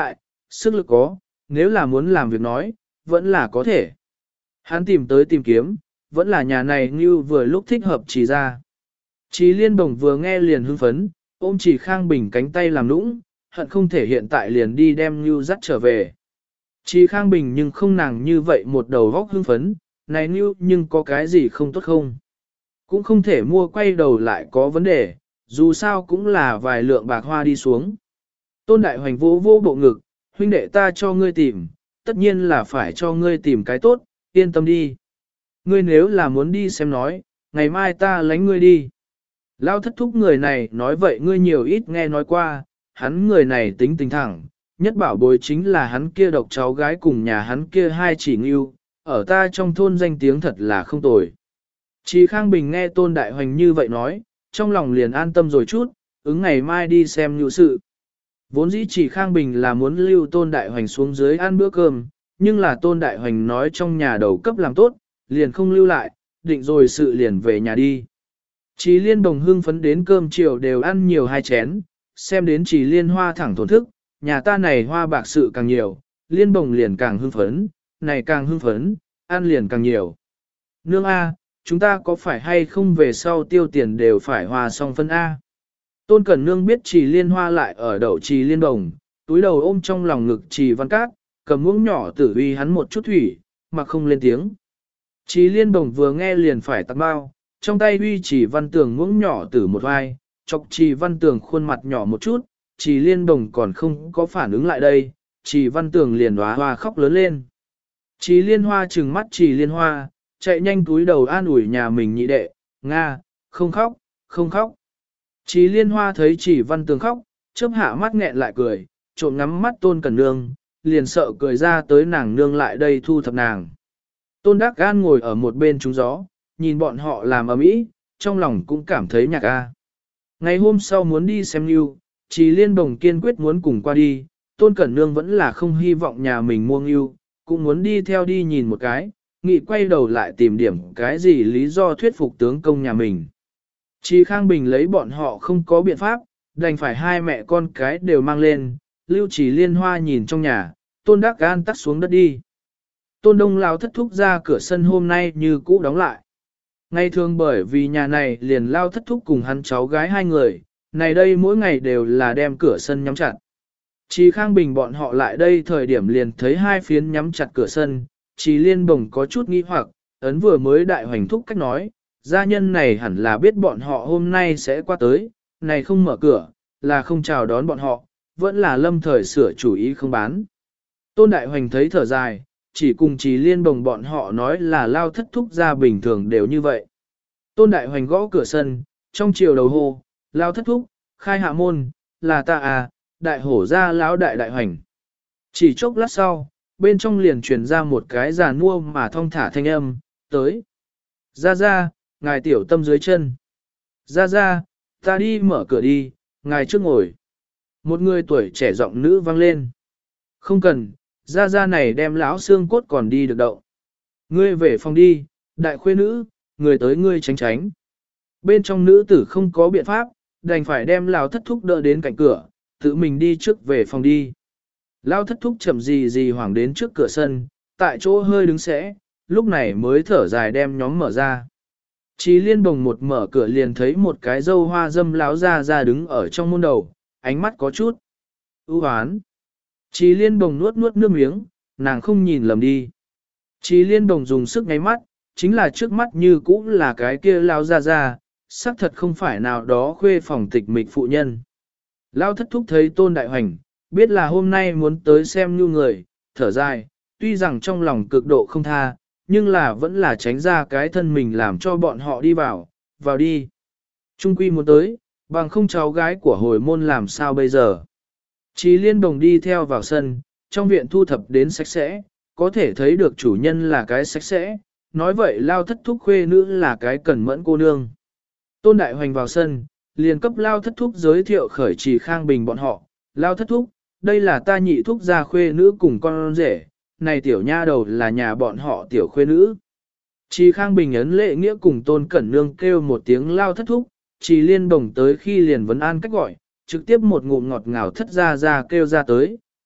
sức lực có, nếu là muốn làm việc nói, vẫn là có thể. Hắn tìm tới tìm kiếm, vẫn là nhà này như vừa lúc thích hợp Trì ra. Trì Liên Bồng vừa nghe liền hưng phấn, ôm Trì Khang Bình cánh tay làm nũng, hận không thể hiện tại liền đi đem Như dắt trở về. Trì Khang Bình nhưng không nàng như vậy một đầu góc hưng phấn, này Như nhưng có cái gì không tốt không? Cũng không thể mua quay đầu lại có vấn đề, dù sao cũng là vài lượng bạc hoa đi xuống. Tôn Đại Hoành vô vô bộ ngực, huynh đệ ta cho ngươi tìm, tất nhiên là phải cho ngươi tìm cái tốt, yên tâm đi. Ngươi nếu là muốn đi xem nói, ngày mai ta lánh ngươi đi. Lao thất thúc người này nói vậy ngươi nhiều ít nghe nói qua, hắn người này tính tình thẳng, nhất bảo bối chính là hắn kia độc cháu gái cùng nhà hắn kia hai chỉ ngưu, ở ta trong thôn danh tiếng thật là không tồi. Chí Khang Bình nghe Tôn Đại Hoành như vậy nói, trong lòng liền an tâm rồi chút, ứng ngày mai đi xem nhu sự. Vốn dĩ Chí Khang Bình là muốn lưu Tôn Đại Hoành xuống dưới ăn bữa cơm, nhưng là Tôn Đại Hoành nói trong nhà đầu cấp làm tốt, liền không lưu lại, định rồi sự liền về nhà đi. Chí Liên Đồng hưng phấn đến cơm chiều đều ăn nhiều hai chén, xem đến Chí Liên Hoa thẳng thổn thức, nhà ta này hoa bạc sự càng nhiều, Liên Bồng liền càng hưng phấn, này càng hưng phấn, ăn liền càng nhiều. Nương A, chúng ta có phải hay không về sau tiêu tiền đều phải hòa xong phân A. Tôn Cẩn Nương biết Trì Liên Hoa lại ở đậu Trì Liên Bồng, túi đầu ôm trong lòng ngực Trì Văn Cát, cầm muỗng nhỏ tử uy hắn một chút thủy, mà không lên tiếng. Trì Liên Bồng vừa nghe liền phải tặng bao, trong tay uy Trì Văn Tường muỗng nhỏ tử một vai, chọc Trì Văn Tường khuôn mặt nhỏ một chút, Trì Liên Bồng còn không có phản ứng lại đây, Trì Văn Tường liền hóa hoa khóc lớn lên. Trì Liên Hoa trừng mắt Trì Liên Hoa, chạy nhanh túi đầu an ủi nhà mình nhị đệ, Nga, không khóc, không khóc. Trì Liên Hoa thấy Trì Văn Tường khóc, chớp hạ mắt nghẹn lại cười, trộm ngắm mắt Tôn Cẩn Nương, liền sợ cười ra tới nàng nương lại đây thu thập nàng. Tôn Đắc Gan ngồi ở một bên trúng gió, nhìn bọn họ làm ầm ĩ, trong lòng cũng cảm thấy nhạc a. Ngày hôm sau muốn đi xem Ngưu, Trì Liên Bồng kiên quyết muốn cùng qua đi, Tôn Cẩn Nương vẫn là không hy vọng nhà mình mua Ngưu, cũng muốn đi theo đi nhìn một cái, nghị quay đầu lại tìm điểm cái gì lý do thuyết phục tướng công nhà mình. Trì Khang Bình lấy bọn họ không có biện pháp, đành phải hai mẹ con cái đều mang lên, Lưu Trì Liên Hoa nhìn trong nhà, Tôn Đắc Gan tắt xuống đất đi. Tôn Đông Lao thất thúc ra cửa sân hôm nay như cũ đóng lại. Ngày thường bởi vì nhà này liền Lao thất thúc cùng hắn cháu gái hai người, này đây mỗi ngày đều là đem cửa sân nhắm chặt. Trì Khang Bình bọn họ lại đây thời điểm liền thấy hai phiến nhắm chặt cửa sân, Trì Liên Bồng có chút nghi hoặc, ấn vừa mới đại hoành thúc cách nói, gia nhân này hẳn là biết bọn họ hôm nay sẽ qua tới, này không mở cửa, là không chào đón bọn họ, vẫn là lâm thời sửa chủ ý không bán. Tôn Đại Hoành thấy thở dài, chỉ cùng Trì Liên Bồng bọn họ nói là Lao thất thúc ra bình thường đều như vậy. Tôn Đại Hoành gõ cửa sân, trong chiều đầu hô, Lao thất thúc, khai hạ môn, là ta à, đại hổ ra lão đại đại hoành. Chỉ chốc lát sau, bên trong liền truyền ra một cái già nua mà thong thả thanh âm, tới. Ra ra, ngài tiểu tâm dưới chân. Ra ra, ta đi mở cửa đi, ngài trước ngồi. Một người tuổi trẻ giọng nữ vang lên. Không cần, ra ra này đem lão xương cốt còn đi được đậu. Ngươi về phòng đi, đại khuê nữ, người tới ngươi tránh tránh. Bên trong nữ tử không có biện pháp, đành phải đem lão thất thúc đỡ đến cạnh cửa, tự mình đi trước về phòng đi. Lão thất thúc chậm gì hoảng đến trước cửa sân, tại chỗ hơi đứng sẽ, lúc này mới thở dài đem nhóm mở ra. Trì Liên Bồng một mở cửa liền thấy một cái dâu hoa dâm láo ra đứng ở trong môn đầu, ánh mắt có chút ưu hoán. Trì Liên Bồng nuốt nước miếng, nàng không nhìn lầm đi. Trì Liên Bồng dùng sức ngáy mắt, chính là trước mắt như cũng là cái kia lao ra, xác thật không phải nào đó khuê phòng tịch mịch phụ nhân. Lao thất thúc thấy Tôn Đại Hoành, biết là hôm nay muốn tới xem như người, thở dài, tuy rằng trong lòng cực độ không tha, nhưng là vẫn là tránh ra cái thân mình làm cho bọn họ đi vào đi. Trung quy muốn tới, bằng không cháu gái của hồi môn làm sao bây giờ. Trì Liên Bồng đi theo vào sân, trong viện thu thập đến sạch sẽ, có thể thấy được chủ nhân là cái sạch sẽ, nói vậy Lao thất thúc khuê nữ là cái cẩn mẫn cô nương. Tôn Đại Hoành vào sân, liền cấp Lao thất thúc giới thiệu khởi Trì Khang Bình bọn họ, Lao thất thúc, đây là ta nhị thúc gia khuê nữ cùng con rể, này tiểu nha đầu là nhà bọn họ tiểu khuê nữ. Trì Khang Bình ấn lễ nghĩa cùng Tôn Cẩn Nương kêu một tiếng Lao thất thúc, Trì Liên Bồng tới khi liền vấn an cách gọi, trực tiếp một ngụm ngọt ngào thất ra kêu ra tới,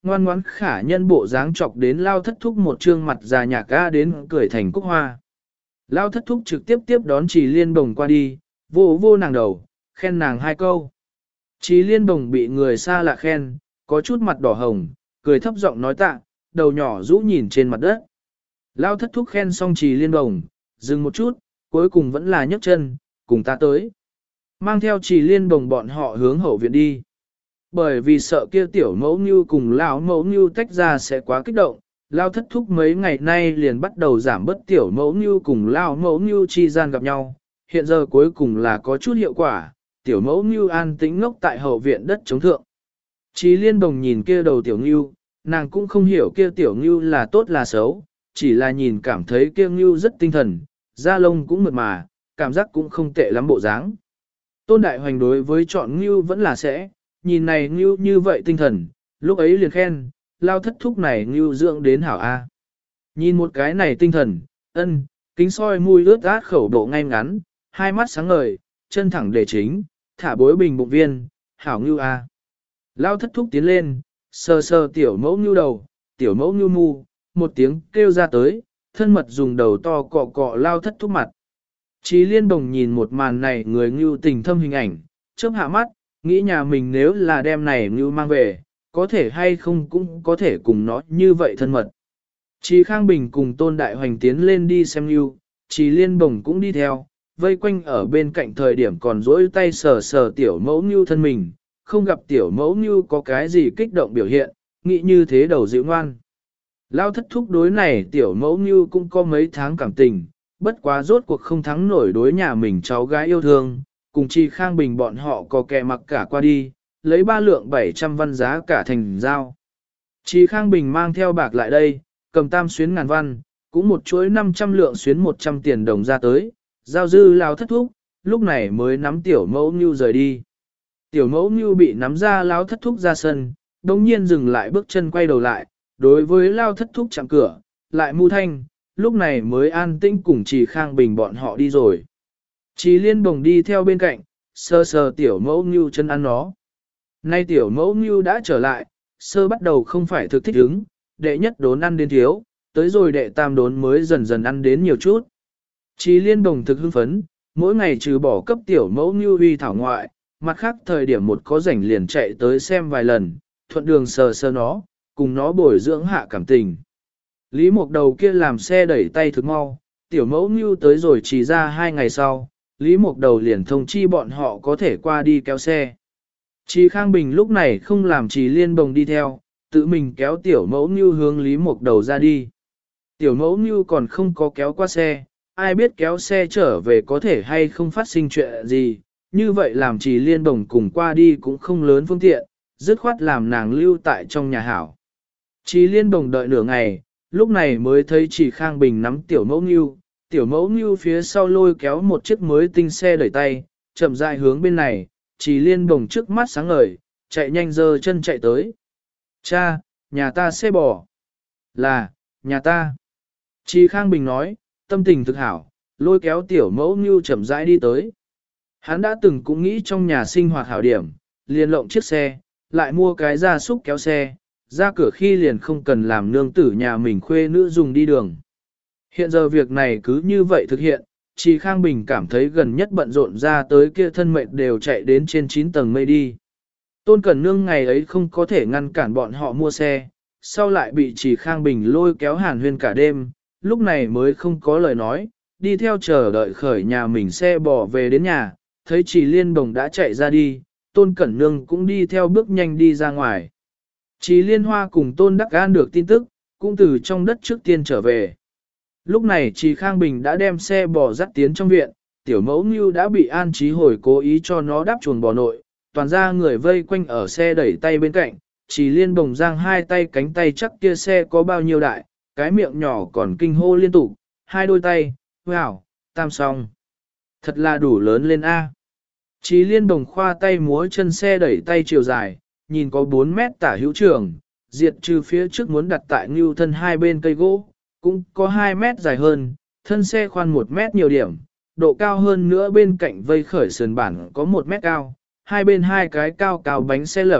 ngoan ngoãn khả nhân bộ dáng chọc đến Lao Thất Thúc một trương mặt già nhạc ga đến cười thành cúc hoa. Lao Thất Thúc trực tiếp tiếp đón Trì Liên Bồng qua đi, vô vô nàng đầu, khen nàng 2 câu. Trì Liên Bồng bị người xa lạ khen, có chút mặt đỏ hồng, cười thấp giọng nói tạ, đầu nhỏ rũ nhìn trên mặt đất. Lao Thất Thúc khen xong Trì Liên Bồng, dừng một chút, cuối cùng vẫn là nhấc chân, cùng ta tới. Mang theo Trì Liên Bồng bọn họ hướng hậu viện đi. Bởi vì sợ kia tiểu mẫu như cùng lão mẫu như tách ra sẽ quá kích động, Lao Thất Thúc mấy ngày nay liền bắt đầu giảm bớt tiểu mẫu như cùng lão mẫu như chi gian gặp nhau. Hiện giờ cuối cùng là có chút hiệu quả, tiểu mẫu như an tĩnh ngốc tại hậu viện đất chống thượng. Trì Liên Bồng nhìn kia đầu tiểu ngưu, nàng cũng không hiểu kia tiểu ngưu là tốt là xấu, chỉ là nhìn cảm thấy kia ngưu rất tinh thần, da lông cũng mượt mà, cảm giác cũng không tệ lắm bộ dáng. Tôn Đại Hoành đối với chọn ngưu vẫn là sẽ, nhìn này ngưu như vậy tinh thần, lúc ấy liền khen, Lao Thất Thúc này ngưu dưỡng đến hảo A. Nhìn một cái này tinh thần, kính soi mùi ướt át khẩu độ ngay ngắn, 2 mắt sáng ngời, chân thẳng để chính, thả bối bình bụng viên, hảo ngưu A. Lao Thất Thúc tiến lên, sờ sờ tiểu mẫu ngưu đầu, tiểu mẫu ngưu mu, một tiếng kêu ra tới, thân mật dùng đầu to cọ cọ Lao Thất Thúc mặt. Trì Liên Bồng nhìn một màn này người ngưu tình thâm hình ảnh, chớp hạ mắt, nghĩ nhà mình nếu là đem này ngưu mang về, có thể hay không cũng có thể cùng nó như vậy thân mật. Trì Khang Bình cùng Tôn Đại Hoành tiến lên đi xem ngưu, Trì Liên Bồng cũng đi theo, vây quanh ở bên cạnh thời điểm còn dỗi tay sờ sờ tiểu mẫu ngưu thân mình, không gặp tiểu mẫu ngưu có cái gì kích động biểu hiện, nghĩ như thế đầu dịu ngoan. Lao Thất Thúc đối này tiểu mẫu ngưu cũng có mấy tháng cảm tình, bất quá rốt cuộc không thắng nổi đối nhà mình cháu gái yêu thương, cùng Trì Khang Bình bọn họ có kẻ mặc cả qua đi, lấy 3 lượng 700 văn giá cả thành giao. Trì Khang Bình mang theo bạc lại đây, cầm tam xuyến ngàn văn, cũng một chuỗi 500 lượng xuyến 100 tiền đồng ra tới, giao dư Lao Thất Thúc, lúc này mới nắm tiểu mẫu ngưu rời đi. Tiểu mẫu ngưu bị nắm ra Lao Thất Thúc ra sân, đồng nhiên dừng lại bước chân quay đầu lại, đối với Lao Thất Thúc chạm cửa, lại mu thanh, lúc này mới an tĩnh cùng Trì Khang Bình bọn họ đi rồi. Trì Liên Bồng đi theo bên cạnh, sờ sờ tiểu mẫu ngưu chân ăn nó. Nay tiểu mẫu ngưu đã trở lại, sơ bắt đầu không phải thực thích ứng, đệ nhất đốn ăn đến thiếu, tới rồi đệ tam đốn mới dần dần ăn đến nhiều chút. Trì Liên Bồng thực hưng phấn, mỗi ngày trừ bỏ cấp tiểu mẫu ngưu uy thảo ngoại, mặt khác thời điểm một có rảnh liền chạy tới xem vài lần, thuận đường sờ sờ nó, cùng nó bồi dưỡng hạ cảm tình. Lý Mộc Đầu kia làm xe đẩy tay thực mau, tiểu mẫu ngưu tới rồi chỉ ra 2 ngày sau, Lý Mộc Đầu liền thông chi bọn họ có thể qua đi kéo xe. Trì Khang Bình lúc này không làm Trì Liên Bồng đi theo, tự mình kéo tiểu mẫu ngưu hướng Lý Mộc Đầu ra đi. Tiểu mẫu ngưu còn không có kéo qua xe, ai biết kéo xe trở về có thể hay không phát sinh chuyện gì, như vậy làm Trì Liên Bồng cùng qua đi cũng không lớn phương tiện, dứt khoát làm nàng lưu tại trong nhà hảo. Trì Liên Bồng đợi nửa ngày, lúc này mới thấy Trì Khang Bình nắm tiểu mẫu ngưu, tiểu mẫu ngưu phía sau lôi kéo một chiếc mới tinh xe đẩy tay, chậm rãi hướng bên này, Trì Liên Bồng trước mắt sáng ngời, chạy nhanh giơ chân chạy tới. Cha, nhà ta xe bò. Là, nhà ta. Trì Khang Bình nói, tâm tình thực hảo, lôi kéo tiểu mẫu ngưu chậm rãi đi tới. Hắn đã từng cũng nghĩ trong nhà sinh hoạt hảo điểm, liền lộng chiếc xe, lại mua cái gia súc kéo xe, ra cửa khi liền không cần làm nương tử nhà mình khuê nữ dùng đi đường. Hiện giờ việc này cứ như vậy thực hiện, Trì Khang Bình cảm thấy gần nhất bận rộn ra tới kia thân mệnh đều chạy đến trên 9 tầng mây đi. Tôn Cẩn Nương ngày ấy không có thể ngăn cản bọn họ mua xe, sau lại bị Trì Khang Bình lôi kéo hàn huyên cả đêm, lúc này mới không có lời nói, đi theo chờ đợi khởi nhà mình xe bò về đến nhà, thấy Trì Liên Bồng đã chạy ra đi, Tôn Cẩn Nương cũng đi theo bước nhanh đi ra ngoài. Trì Liên Hoa cùng Tôn Đắc An được tin tức, cũng từ trong đất trước tiên trở về. Lúc này Trì Khang Bình đã đem xe bò dắt tiến trong viện, tiểu mẫu Ngưu đã bị An Trí Hồi cố ý cho nó đáp chuồng bò nội, toàn ra người vây quanh ở xe đẩy tay bên cạnh, Trì Liên Bồng giang hai tay cánh tay chắc kia xe có bao nhiêu đại, cái miệng nhỏ còn kinh hô liên tục, hai đôi tay, wow, tam song. Thật là đủ lớn lên A. Trì Liên Bồng khoa tay múa chân xe đẩy tay chiều dài, nhìn có 4 mét tả hữu trường, diệt trừ phía trước muốn đặt tại Ngưu thân hai bên cây gỗ, cũng có 2 mét dài hơn, thân xe khoan 1 mét nhiều điểm, độ cao hơn nữa bên cạnh vây khởi sườn bản có 1 mét cao, hai bên hai cái cao cao bánh xe lợp,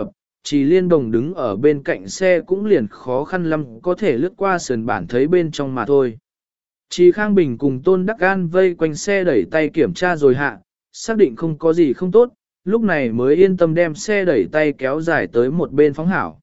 Chỉ Liên Đồng đứng ở bên cạnh xe cũng liền khó khăn lắm có thể lướt qua sườn bản thấy bên trong mà thôi. Chỉ Khang Bình cùng Tôn Đắc An vây quanh xe đẩy tay kiểm tra rồi hạ, xác định không có gì không tốt, lúc này mới yên tâm đem xe đẩy tay kéo dài tới một bên phóng hảo.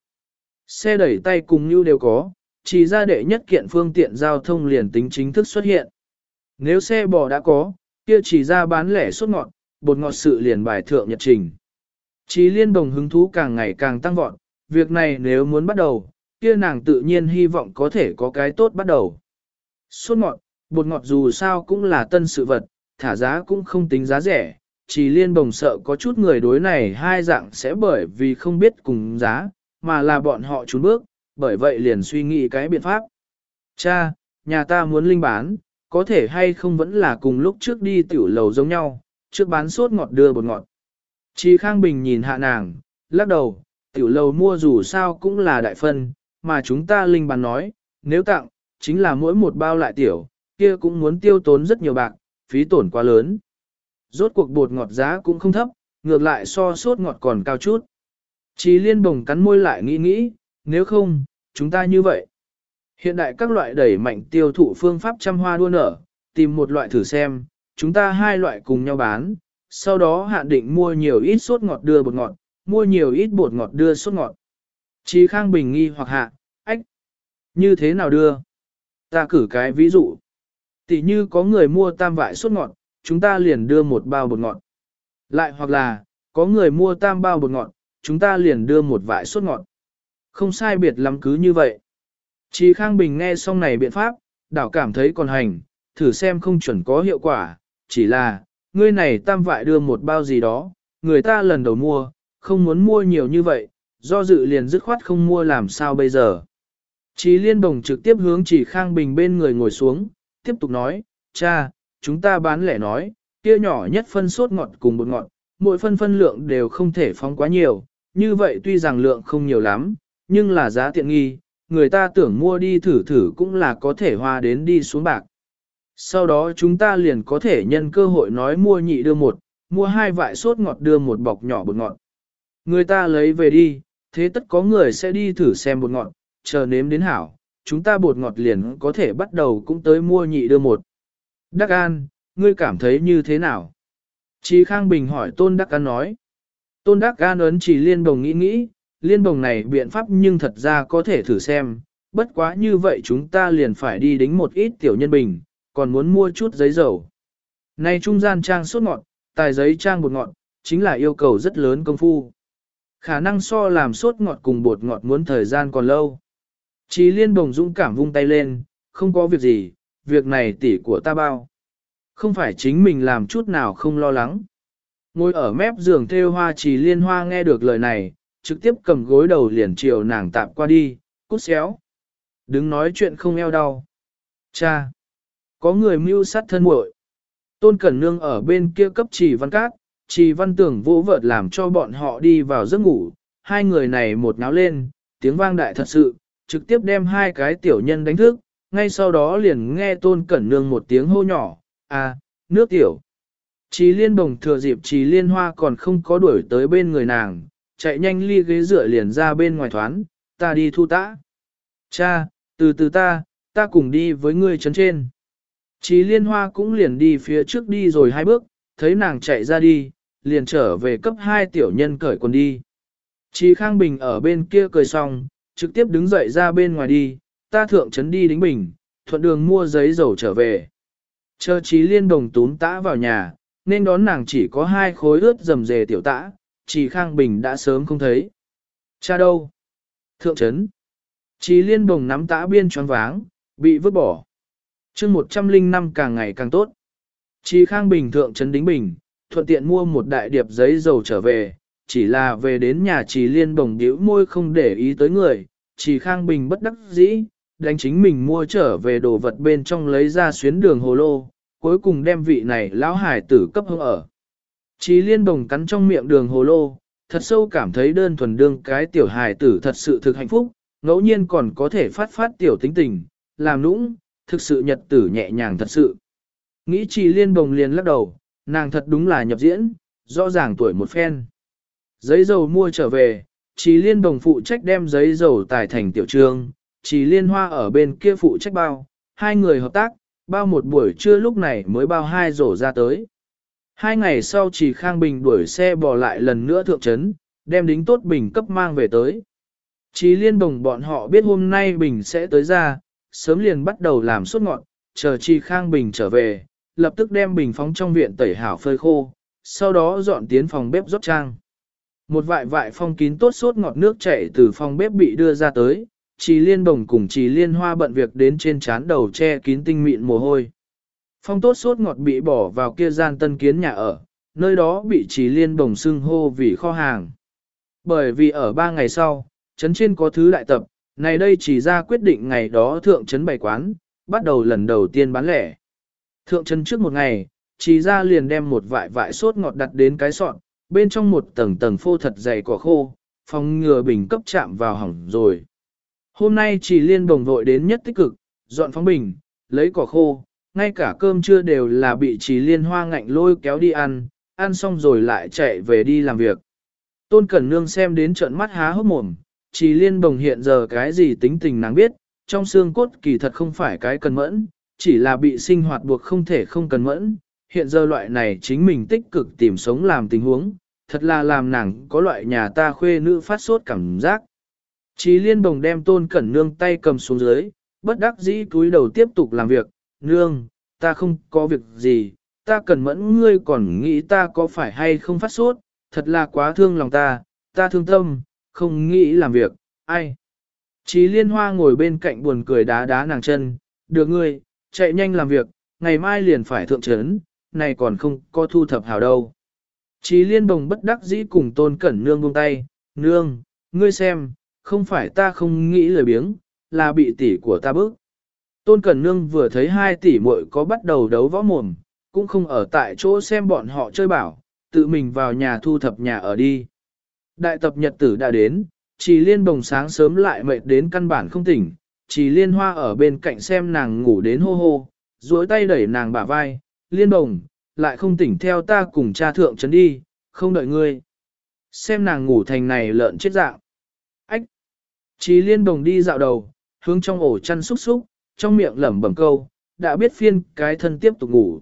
Xe đẩy tay cùng như đều có, chỉ ra đệ nhất kiện phương tiện giao thông liền tính chính thức xuất hiện. Nếu xe bò đã có, kia chỉ ra bán lẻ sốt ngọt, bột ngọt sự liền bài thượng nhật trình. Chí Liên Đồng hứng thú càng ngày càng tăng vọt, việc này nếu muốn bắt đầu, kia nàng tự nhiên hy vọng có thể có cái tốt bắt đầu. Sốt ngọt, bột ngọt dù sao cũng là tân sự vật, thả giá cũng không tính giá rẻ, Chí Liên Đồng sợ có chút người đối này hai dạng sẽ bởi vì không biết cùng giá, mà là bọn họ trốn bước, bởi vậy liền suy nghĩ cái biện pháp. Cha, nhà ta muốn linh bán, có thể hay không vẫn là cùng lúc trước đi tiểu lầu giống nhau, trước bán sốt ngọt đưa bột ngọt. Chí Khang Bình nhìn hạ nàng, lắc đầu, tiểu lầu mua dù sao cũng là đại phân, mà chúng ta linh bán nói, nếu tặng, chính là mỗi một bao lại tiểu, kia cũng muốn tiêu tốn rất nhiều bạc, phí tổn quá lớn. Rốt cuộc bột ngọt giá cũng không thấp, ngược lại so sốt ngọt còn cao chút. Chí Liên Bồng cắn môi lại nghĩ, nếu không, chúng ta như vậy. Hiện đại các loại đẩy mạnh tiêu thụ phương pháp trăm hoa đua nở, tìm một loại thử xem, chúng ta hai loại cùng nhau bán, sau đó hạn định mua nhiều ít sốt ngọt đưa bột ngọt, mua nhiều ít bột ngọt đưa sốt ngọt. Chí Khang Bình nghi hoặc hạ, ách, như thế nào đưa? Ta cử cái ví dụ. Tỷ như có người mua tam vại sốt ngọt, chúng ta liền đưa một bao bột ngọt. Lại hoặc là, có người mua tam bao bột ngọt, chúng ta liền đưa một vại sốt ngọt. Không sai biệt lắm cứ như vậy. Chí Khang Bình nghe xong này biện pháp, đảo cảm thấy còn hành, thử xem không chuẩn có hiệu quả, chỉ là, ngươi này tam vại đưa một bao gì đó, người ta lần đầu mua, không muốn mua nhiều như vậy, do dự liền dứt khoát không mua làm sao bây giờ. Chí Liên Bồng trực tiếp hướng Chí Khang Bình bên người ngồi xuống, tiếp tục nói, cha, chúng ta bán lẻ nói, kia nhỏ nhất phân sốt ngọt cùng bột ngọt, mỗi phân lượng đều không thể phóng quá nhiều, như vậy tuy rằng lượng không nhiều lắm, nhưng là giá tiện nghi, người ta tưởng mua đi thử thử cũng là có thể hoa đến đi xuống bạc. Sau đó chúng ta liền có thể nhân cơ hội nói mua nhị đưa một, mua hai vại sốt ngọt đưa một bọc nhỏ bột ngọt. Người ta lấy về đi, thế tất có người sẽ đi thử xem bột ngọt, chờ nếm đến hảo, chúng ta bột ngọt liền có thể bắt đầu cũng tới mua nhị đưa một. Đắc An, ngươi cảm thấy như thế nào? Chí Khang Bình hỏi Tôn Đắc An nói. Tôn Đắc An ấn chỉ Liên Bồng nghĩ, Liên Bồng này biện pháp nhưng thật ra có thể thử xem, bất quá như vậy chúng ta liền phải đi đính một ít tiểu nhân bình, còn muốn mua chút giấy dầu. Này trung gian trang sốt ngọt, tài giấy trang bột ngọt, chính là yêu cầu rất lớn công phu. Khả năng so làm sốt ngọt cùng bột ngọt muốn thời gian còn lâu. Chí Liên Bồng dũng cảm vung tay lên, không có việc gì, việc này tỷ của ta bao. Không phải chính mình làm chút nào không lo lắng. Ngồi ở mép giường thêu hoa Chí Liên Hoa nghe được lời này, trực tiếp cầm gối đầu liền chiều nàng tạm qua đi, cút xéo. Đứng nói chuyện không eo đau. Cha! Có người mưu sát thân muội. Tôn Cẩn Nương ở bên kia cấp Trì Văn Cát, Trì Văn Tưởng vỗ vợt làm cho bọn họ đi vào giấc ngủ. Hai người này một náo lên, tiếng vang đại thật sự, trực tiếp đem hai cái tiểu nhân đánh thức. Ngay sau đó liền nghe Tôn Cẩn Nương một tiếng hô nhỏ, à, nước tiểu. Chí Liên Bồng thừa dịp Chí Liên Hoa còn không có đuổi tới bên người nàng, chạy nhanh ly ghế dựa liền ra bên ngoài thoán, ta đi thu tã. Cha, từ từ ta cùng đi với ngươi trấn trên. Chí Liên Hoa cũng liền đi phía trước đi rồi hai bước, thấy nàng chạy ra đi, liền trở về cấp hai tiểu nhân cởi quần đi. Chí Khang Bình ở bên kia cười xong, trực tiếp đứng dậy ra bên ngoài đi, ta thượng trấn đi đính bình, thuận đường mua giấy dầu trở về. Chờ Chí Liên Đồng túm tã vào nhà, nên đón nàng chỉ có hai khối ướt rầm rề tiểu tã, Chí Khang Bình đã sớm không thấy. Cha đâu? Thượng trấn. Chí Liên Đồng nắm tã biên choáng váng, bị vứt bỏ. chương 105 càng ngày càng tốt. Chí Khang Bình thượng trấn đính bình, thuận tiện mua một đại điệp giấy dầu trở về, chỉ là về đến nhà Chí Liên Đồng nhíu môi không để ý tới người, Chí Khang Bình bất đắc dĩ, đánh chính mình mua trở về đồ vật bên trong lấy ra xuyến đường hồ lô, cuối cùng đem vị này lão hải tử cấp hương ở. Chí Liên Đồng cắn trong miệng đường hồ lô, thật sâu cảm thấy đơn thuần đương cái tiểu hài tử thật sự thực hạnh phúc, ngẫu nhiên còn có thể phát tiểu tính tình, làm nũng, thực sự nhật tử nhẹ nhàng thật sự. Nghĩ Chí Liên Đồng liền lắc đầu, nàng thật đúng là nhập diễn, rõ ràng tuổi một phen. Giấy dầu mua trở về, Trì Liên Đồng phụ trách đem giấy dầu tải thành tiểu trương, Trì Liên Hoa ở bên kia phụ trách bao, hai người hợp tác, bao một buổi trưa lúc này mới bao hai rổ ra tới. 2 ngày sau Trì Khang Bình đuổi xe bò lại lần nữa thượng trấn, đem đính tốt bình cấp mang về tới. Trì Liên Đồng bọn họ biết hôm nay bình sẽ tới ra, sớm liền bắt đầu làm sốt ngọt, chờ Trì Khang Bình trở về, lập tức đem bình phóng trong viện tẩy hảo phơi khô, sau đó dọn tiến phòng bếp rót trang. Một vại phong kín tốt sốt ngọt nước chảy từ phòng bếp bị đưa ra tới, Trì Liên Đồng cùng Trì Liên Hoa bận việc đến trên trán đầu che kín tinh mịn mồ hôi. Phong tốt sốt ngọt bị bỏ vào kia gian tân kiến nhà ở, nơi đó bị Trì Liên Đồng xưng hô vì kho hàng. Bởi vì ở 3 ngày sau, trấn trên có thứ đại tập, này đây chỉ ra quyết định ngày đó thượng trấn bày quán, bắt đầu lần đầu tiên bán lẻ. Thượng trấn trước một ngày, chỉ ra liền đem một vại sốt ngọt đặt đến cái sọn, bên trong một tầng tầng phô thật dày cỏ khô, phòng ngừa bình cấp chạm vào hỏng rồi. Hôm nay Trì Liên Đồng vội đến nhất tích cực, dọn phóng bình, lấy cỏ khô, ngay cả cơm trưa đều là bị Trì Liên Hoa ngạnh lôi kéo đi ăn xong rồi lại chạy về đi làm việc. Tôn Cẩn Nương xem đến trợn mắt há hốc mồm, Trì Liên Đồng hiện giờ cái gì tính tình nàng biết, trong xương cốt kỳ thật không phải cái cần mẫn, chỉ là bị sinh hoạt buộc không thể không cần mẫn, hiện giờ loại này chính mình tích cực tìm sống làm tình huống, thật là làm nàng có loại nhà ta khuê nữ phát sốt cảm giác. Trì Liên Đồng đem Tôn Cẩn Nương tay cầm xuống dưới, bất đắc dĩ cúi đầu tiếp tục làm việc, nương, ta không có việc gì, ta cần mẫn ngươi còn nghĩ ta có phải hay không phát sốt, thật là quá thương lòng ta thương tâm, không nghĩ làm việc, ai. Trì Liên Hoa ngồi bên cạnh buồn cười đá đá nàng chân, được ngươi, chạy nhanh làm việc, ngày mai liền phải thượng trấn, này còn không có thu thập hảo đâu. Trì Liên Đồng bất đắc dĩ cùng Tôn Cẩn Nương buông tay, nương, ngươi xem, không phải ta không nghĩ lười biếng, là bị tỷ của ta bức. Tôn Cẩn Nương vừa thấy 2 tỷ muội có bắt đầu đấu võ mồm, cũng không ở tại chỗ xem bọn họ chơi bảo, tự mình vào nhà thu thập nhà ở đi. Đại tập nhật tử đã đến, Trì Liên Đồng sáng sớm lại mệt đến căn bản không tỉnh, Trì Liên Hoa ở bên cạnh xem nàng ngủ đến hô hô, duỗi tay đẩy nàng bả vai, Liên Đồng, lại không tỉnh theo ta cùng cha thượng trấn đi, không đợi ngươi. Xem nàng ngủ thành này lợn chết dạng. Ách! Trì Liên Đồng đi dạo đầu, hướng trong ổ chăn xúc xúc, trong miệng lẩm bẩm câu, đã biết phiên cái thân tiếp tục ngủ.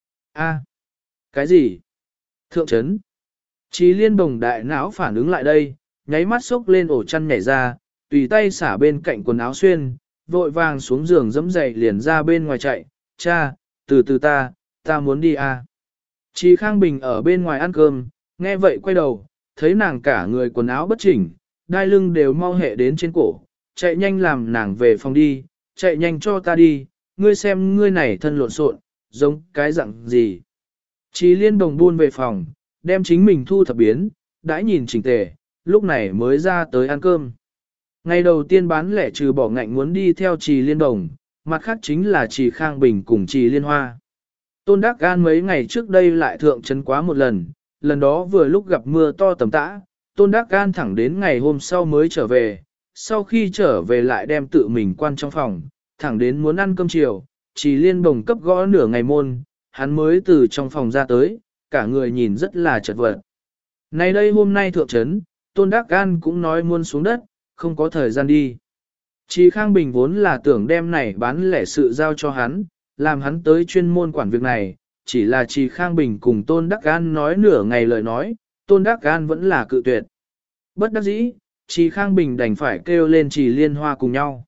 A, cái gì? Thượng trấn. Trì Liên Đồng đại não phản ứng lại đây, nháy mắt xốc lên ổ chăn nhảy ra, tùy tay xả bên cạnh quần áo xuyên, vội vàng xuống giường dẫm dậy liền ra bên ngoài chạy, cha, từ từ ta muốn đi a. Trì Khang Bình ở bên ngoài ăn cơm, nghe vậy quay đầu, thấy nàng cả người quần áo bất chỉnh, đai lưng đều mau hệ đến trên cổ, chạy nhanh làm nàng về phòng đi, chạy nhanh cho ta đi, ngươi xem ngươi này thân lộn xộn, giống cái dạng gì. Trì Liên Đồng buôn về phòng, đem chính mình thu thập biến, đã nhìn chỉnh tề, lúc này mới ra tới ăn cơm. Ngày đầu tiên bán lẻ trừ bỏ ngạnh muốn đi theo Trì Liên Đồng, mặt khác chính là Trì Khang Bình cùng Trì Liên Hoa. Tôn Đắc Gan mấy ngày trước đây lại thượng trấn quá một lần đó vừa lúc gặp mưa to tầm tã, Tôn Đắc Gan thẳng đến ngày hôm sau mới trở về, sau khi trở về lại đem tự mình quan trong phòng, thẳng đến muốn ăn cơm chiều, Trì Liên Đồng cấp gõ nửa ngày môn, hắn mới từ trong phòng ra tới, cả người nhìn rất là chật vật. Này đây hôm nay thượng trấn, Tôn Đắc Gan cũng nói muốn xuống đất, không có thời gian đi. Trì Khang Bình vốn là tưởng đem này bán lẻ sự giao cho hắn, làm hắn tới chuyên môn quản việc này, chỉ là Trì Khang Bình cùng Tôn Đắc Gan nói nửa ngày lời nói, Tôn Đắc Gan vẫn là cự tuyệt. Bất đắc dĩ, Trì Khang Bình đành phải kêu lên Trì Liên Hoa cùng nhau.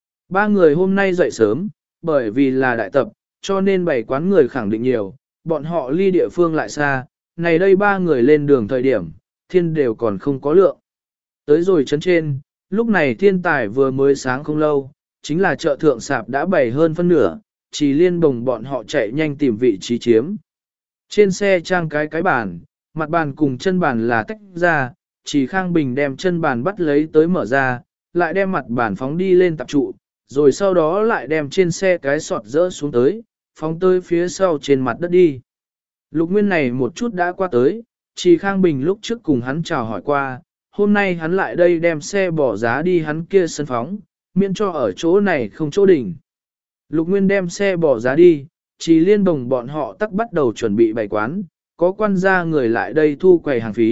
3 người hôm nay dậy sớm, bởi vì là đại tập, cho nên bày quán người khẳng định nhiều, bọn họ ly địa phương lại xa, này đây 3 người lên đường thời điểm, thiên đều còn không có lượng. Tới rồi trấn trên, lúc này thiên tài vừa mới sáng không lâu, chính là chợ thượng sạp đã bày hơn phân nửa, Trì Liên Đồng bọn họ chạy nhanh tìm vị trí chiếm. Trên xe trang cái bàn, mặt bàn cùng chân bàn là tách ra, Trì Khang Bình đem chân bàn bắt lấy tới mở ra, lại đem mặt bàn phóng đi lên tập trụ, rồi sau đó lại đem trên xe cái sọt dỡ xuống tới, phóng tới phía sau trên mặt đất đi. Lục Nguyên này một chút đã qua tới, Trì Khang Bình lúc trước cùng hắn chào hỏi qua, hôm nay hắn lại đây đem xe bỏ giá đi hắn kia sân phóng, miễn cho ở chỗ này không chỗ đỉnh. Lục Nguyên đem xe bỏ giá đi, Trì Liên Đồng bọn họ tắc bắt đầu chuẩn bị bày quán, có quan gia người lại đây thu quầy hàng phí,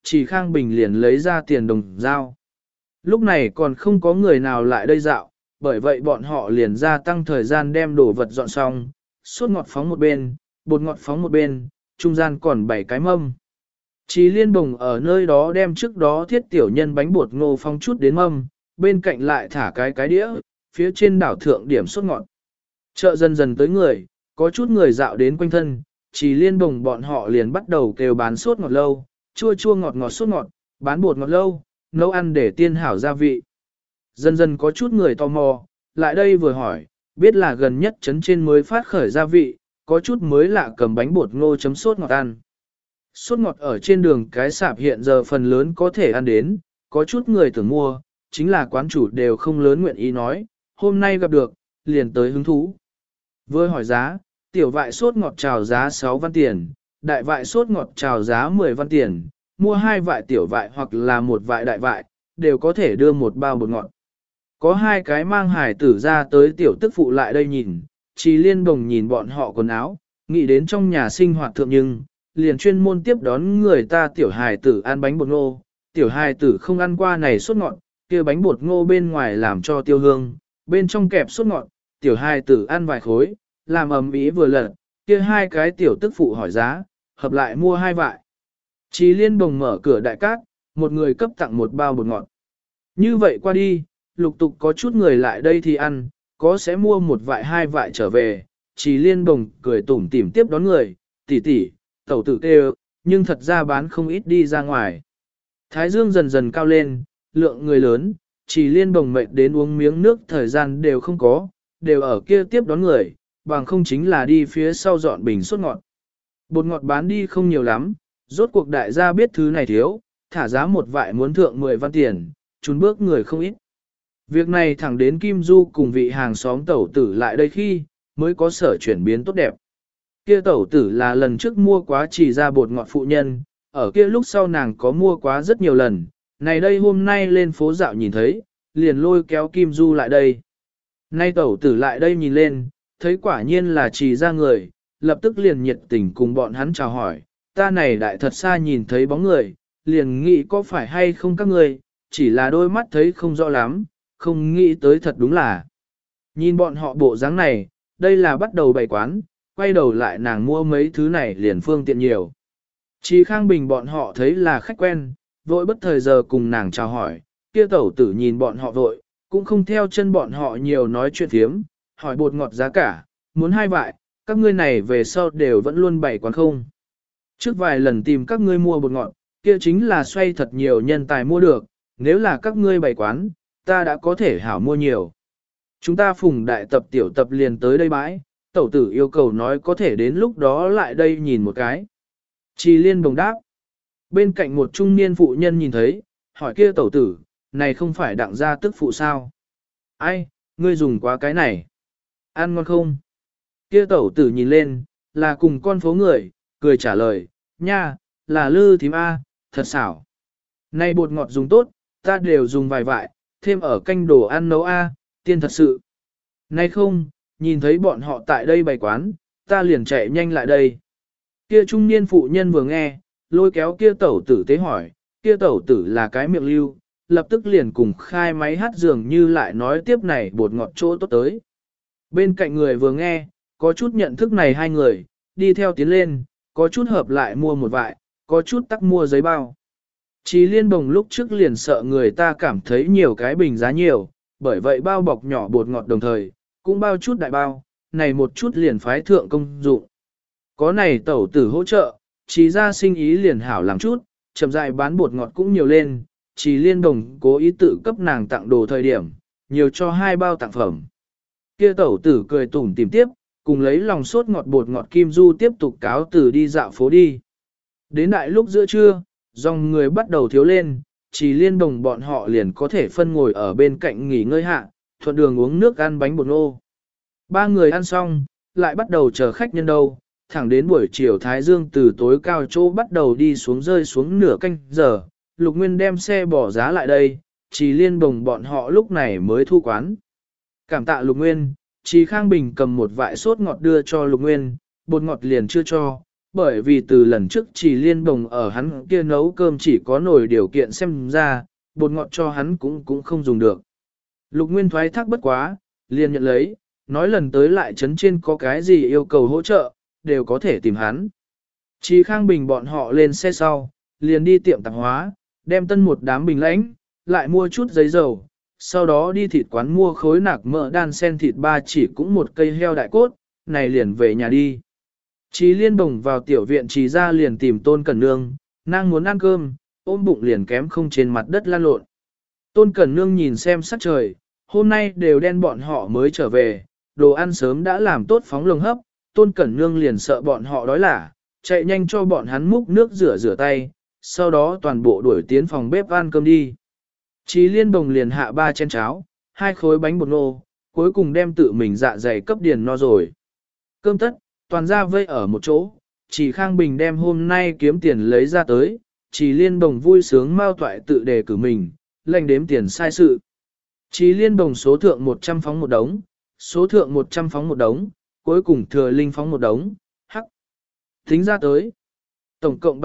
Chỉ Khang Bình liền lấy ra tiền đồng dao. Lúc này còn không có người nào lại đây dạo, bởi vậy bọn họ liền gia tăng thời gian đem đồ vật dọn xong, sốt ngọt phóng một bên, bột ngọt phóng một bên, trung gian còn 7 cái mâm. Chí Liên Bồng ở nơi đó đem trước đó thiết tiểu nhân bánh bột ngô phong chút đến mâm, bên cạnh lại thả cái đĩa, phía trên đảo thượng điểm sốt ngọt. Chợ dần dần tới người, có chút người dạo đến quanh thân, Chí Liên Bồng bọn họ liền bắt đầu kêu bán sốt ngọt lâu, chua chua ngọt ngọt sốt ngọt, bán bột ngọt lâu, nấu ăn để tiên hảo gia vị. Dần dần có chút người tò mò, lại đây vừa hỏi, biết là gần nhất trấn trên mới phát khởi gia vị, có chút mới lạ cầm bánh bột ngô chấm sốt ngọt ăn. Sốt ngọt ở trên đường cái sạp hiện giờ phần lớn có thể ăn đến, có chút người tưởng mua, chính là quán chủ đều không lớn nguyện ý nói, hôm nay gặp được, liền tới hứng thú. Vừa hỏi giá, tiểu vại sốt ngọt chào giá 6 văn tiền, đại vại sốt ngọt chào giá 10 văn tiền, mua 2 vại tiểu vại hoặc là một vại đại vại, đều có thể đưa một bao bột ngọt. Có 2 cái mang hải tử ra tới tiểu tức phụ lại đây nhìn, Chí Liên Bồng nhìn bọn họ quần áo, nghĩ đến trong nhà sinh hoạt thượng nhưng, liền chuyên môn tiếp đón người ta tiểu hài tử ăn bánh bột ngô, tiểu hài tử không ăn qua này sốt ngọt, kia bánh bột ngô bên ngoài làm cho tiêu hương, bên trong kẹp sốt ngọt, tiểu hài tử ăn vài khối, làm ầm ĩ vừa lật, kia 2 cái tiểu tức phụ hỏi giá, hợp lại mua 2 vại. Chí Liên Bồng mở cửa đại cát, một người cấp tặng một bao bột ngọt. Như vậy qua đi, lục tục có chút người lại đây thì ăn, có sẽ mua một vại 2 vại trở về. Chí Liên Bồng cười tủm tỉm tiếp đón người, tỷ tỷ, tẩu tử kêu, nhưng thật ra bán không ít đi ra ngoài. Thái dương dần dần cao lên, lượng người lớn, Chí Liên Bồng mệt đến uống miếng nước thời gian đều không có, đều ở kia tiếp đón người, bằng không chính là đi phía sau dọn bình sốt ngọt. Bột ngọt bán đi không nhiều lắm, rốt cuộc đại gia biết thứ này thiếu, thả giá một vại muốn thượng 10 văn tiền, chún bước người không ít. Việc này thẳng đến Kim Du cùng vị hàng xóm tẩu tử lại đây khi, mới có sở chuyển biến tốt đẹp. Kia tẩu tử là lần trước mua quá chỉ ra bột ngọt phụ nhân, ở kia lúc sau nàng có mua quá rất nhiều lần, này đây hôm nay lên phố dạo nhìn thấy, liền lôi kéo Kim Du lại đây. Nay tẩu tử lại đây nhìn lên, thấy quả nhiên là chỉ ra người, lập tức liền nhiệt tình cùng bọn hắn chào hỏi, ta này đại thật xa nhìn thấy bóng người, liền nghĩ có phải hay không các người, chỉ là đôi mắt thấy không rõ lắm, không nghĩ tới thật đúng là. Nhìn bọn họ bộ dáng này, đây là bắt đầu bày quán, quay đầu lại nàng mua mấy thứ này liền phương tiện nhiều. Chí Khang Bình bọn họ thấy là khách quen, vội bất thời giờ cùng nàng chào hỏi, kia tẩu tử nhìn bọn họ vội, cũng không theo chân bọn họ nhiều nói chuyện thiếm, hỏi bột ngọt giá cả, muốn 2 vại, các ngươi này về sau đều vẫn luôn bày quán không. Trước vài lần tìm các ngươi mua bột ngọt, kia chính là xoay thật nhiều nhân tài mua được, nếu là các ngươi bày quán, ta đã có thể hảo mua nhiều. Chúng ta phùng đại tập tiểu tập liền tới đây bãi, tẩu tử yêu cầu nói có thể đến lúc đó lại đây nhìn một cái. Chí Liên Bồng đáp. Bên cạnh một trung niên phụ nhân nhìn thấy, hỏi kia tẩu tử, này không phải đặng gia tức phụ sao? Ai, ngươi dùng quá cái này. Ăn ngon không? Kia tẩu tử nhìn lên, là cùng con phố người, cười trả lời, nha, là lư thím A, thật xảo. Này bột ngọt dùng tốt, ta đều dùng vài vại, thêm ở canh đồ ăn nấu A, tiên thật sự. Này không, nhìn thấy bọn họ tại đây bày quán, ta liền chạy nhanh lại đây. Kia trung niên phụ nhân vừa nghe, lôi kéo kia tẩu tử tế hỏi, kia tẩu tử là cái miệng lưu, lập tức liền cùng khai máy hát dường như lại nói tiếp này bột ngọt chỗ tốt tới. Bên cạnh người vừa nghe, có chút nhận thức này 2 người, đi theo tiến lên, có chút hợp lại mua một vại, có chút tắc mua giấy bao. Chí Liên Bồng lúc trước liền sợ người ta cảm thấy nhiều cái bình giá nhiều, bởi vậy bao bọc nhỏ bột ngọt đồng thời, cũng bao chút đại bao, này một chút liền phái thượng công dụng. Có này tẩu tử hỗ trợ, Chí ra sinh ý liền hảo làm chút, chậm rãi bán bột ngọt cũng nhiều lên, Chí Liên Bồng cố ý tự cấp nàng tặng đồ thời điểm, nhiều cho 2 bao tặng phẩm. Kia tẩu tử cười tủm tìm tiếp, cùng lấy lòng sốt ngọt bột ngọt Kim Du tiếp tục cáo từ đi dạo phố đi. Đến đại lúc giữa trưa, dòng người bắt đầu thiếu lên, Chí Liên Bồng bọn họ liền có thể phân ngồi ở bên cạnh nghỉ ngơi hạ, thuận đường uống nước ăn bánh bột ngô. 3 người ăn xong, lại bắt đầu chờ khách nhân đâu, thẳng đến buổi chiều Thái Dương từ tối cao chỗ bắt đầu đi xuống rơi xuống nửa canh giờ, Lục Nguyên đem xe bỏ giá lại đây, Chí Liên Bồng bọn họ lúc này mới thu quán. Cảm tạ Lục Nguyên, Chí Khang Bình cầm một vại sốt ngọt đưa cho Lục Nguyên, bột ngọt liền chưa cho, bởi vì từ lần trước Trì Liên Đồng ở hắn kia nấu cơm chỉ có nồi điều kiện xem ra, bột ngọt cho hắn cũng không dùng được. Lục Nguyên thoái thác bất quá, liền nhận lấy, nói lần tới lại chấn trên có cái gì yêu cầu hỗ trợ, đều có thể tìm hắn. Trì Khang Bình bọn họ lên xe sau, liền đi tiệm tạp hóa, đem tân một đám bình lãnh, lại mua chút giấy dầu, sau đó đi thịt quán mua khối nạc mỡ đan sen thịt ba chỉ cũng một cây heo đại cốt, này liền về nhà đi. Trì Liên Bồng vào tiểu viện Trì ra liền tìm Tôn Cẩn Nương, nàng muốn ăn cơm, ôm bụng liền kém không trên mặt đất lăn lộn. Tôn Cẩn Nương nhìn xem sắc trời, hôm nay đều đen bọn họ mới trở về, đồ ăn sớm đã làm tốt phóng lồng hấp, Tôn Cẩn Nương liền sợ bọn họ đói lả, chạy nhanh cho bọn hắn múc nước rửa tay, sau đó toàn bộ đuổi tiến phòng bếp ăn cơm đi. Trì Liên Bồng liền hạ 3 chén cháo, 2 khối bánh bột nô, cuối cùng đem tự mình dạ dày cấp điền no rồi. Cơm tất, toàn ra vây ở một chỗ, Trì Khang Bình đem hôm nay kiếm tiền lấy ra tới, Trì Liên Bồng vui sướng mau toại tự đề cử mình, lệnh đếm tiền sai sự. Trì Liên Bồng số thượng 100 phóng một đống, số thượng 100 phóng một đống, cuối cùng thừa linh phóng một đống, hắc. Tính ra tới, tổng cộng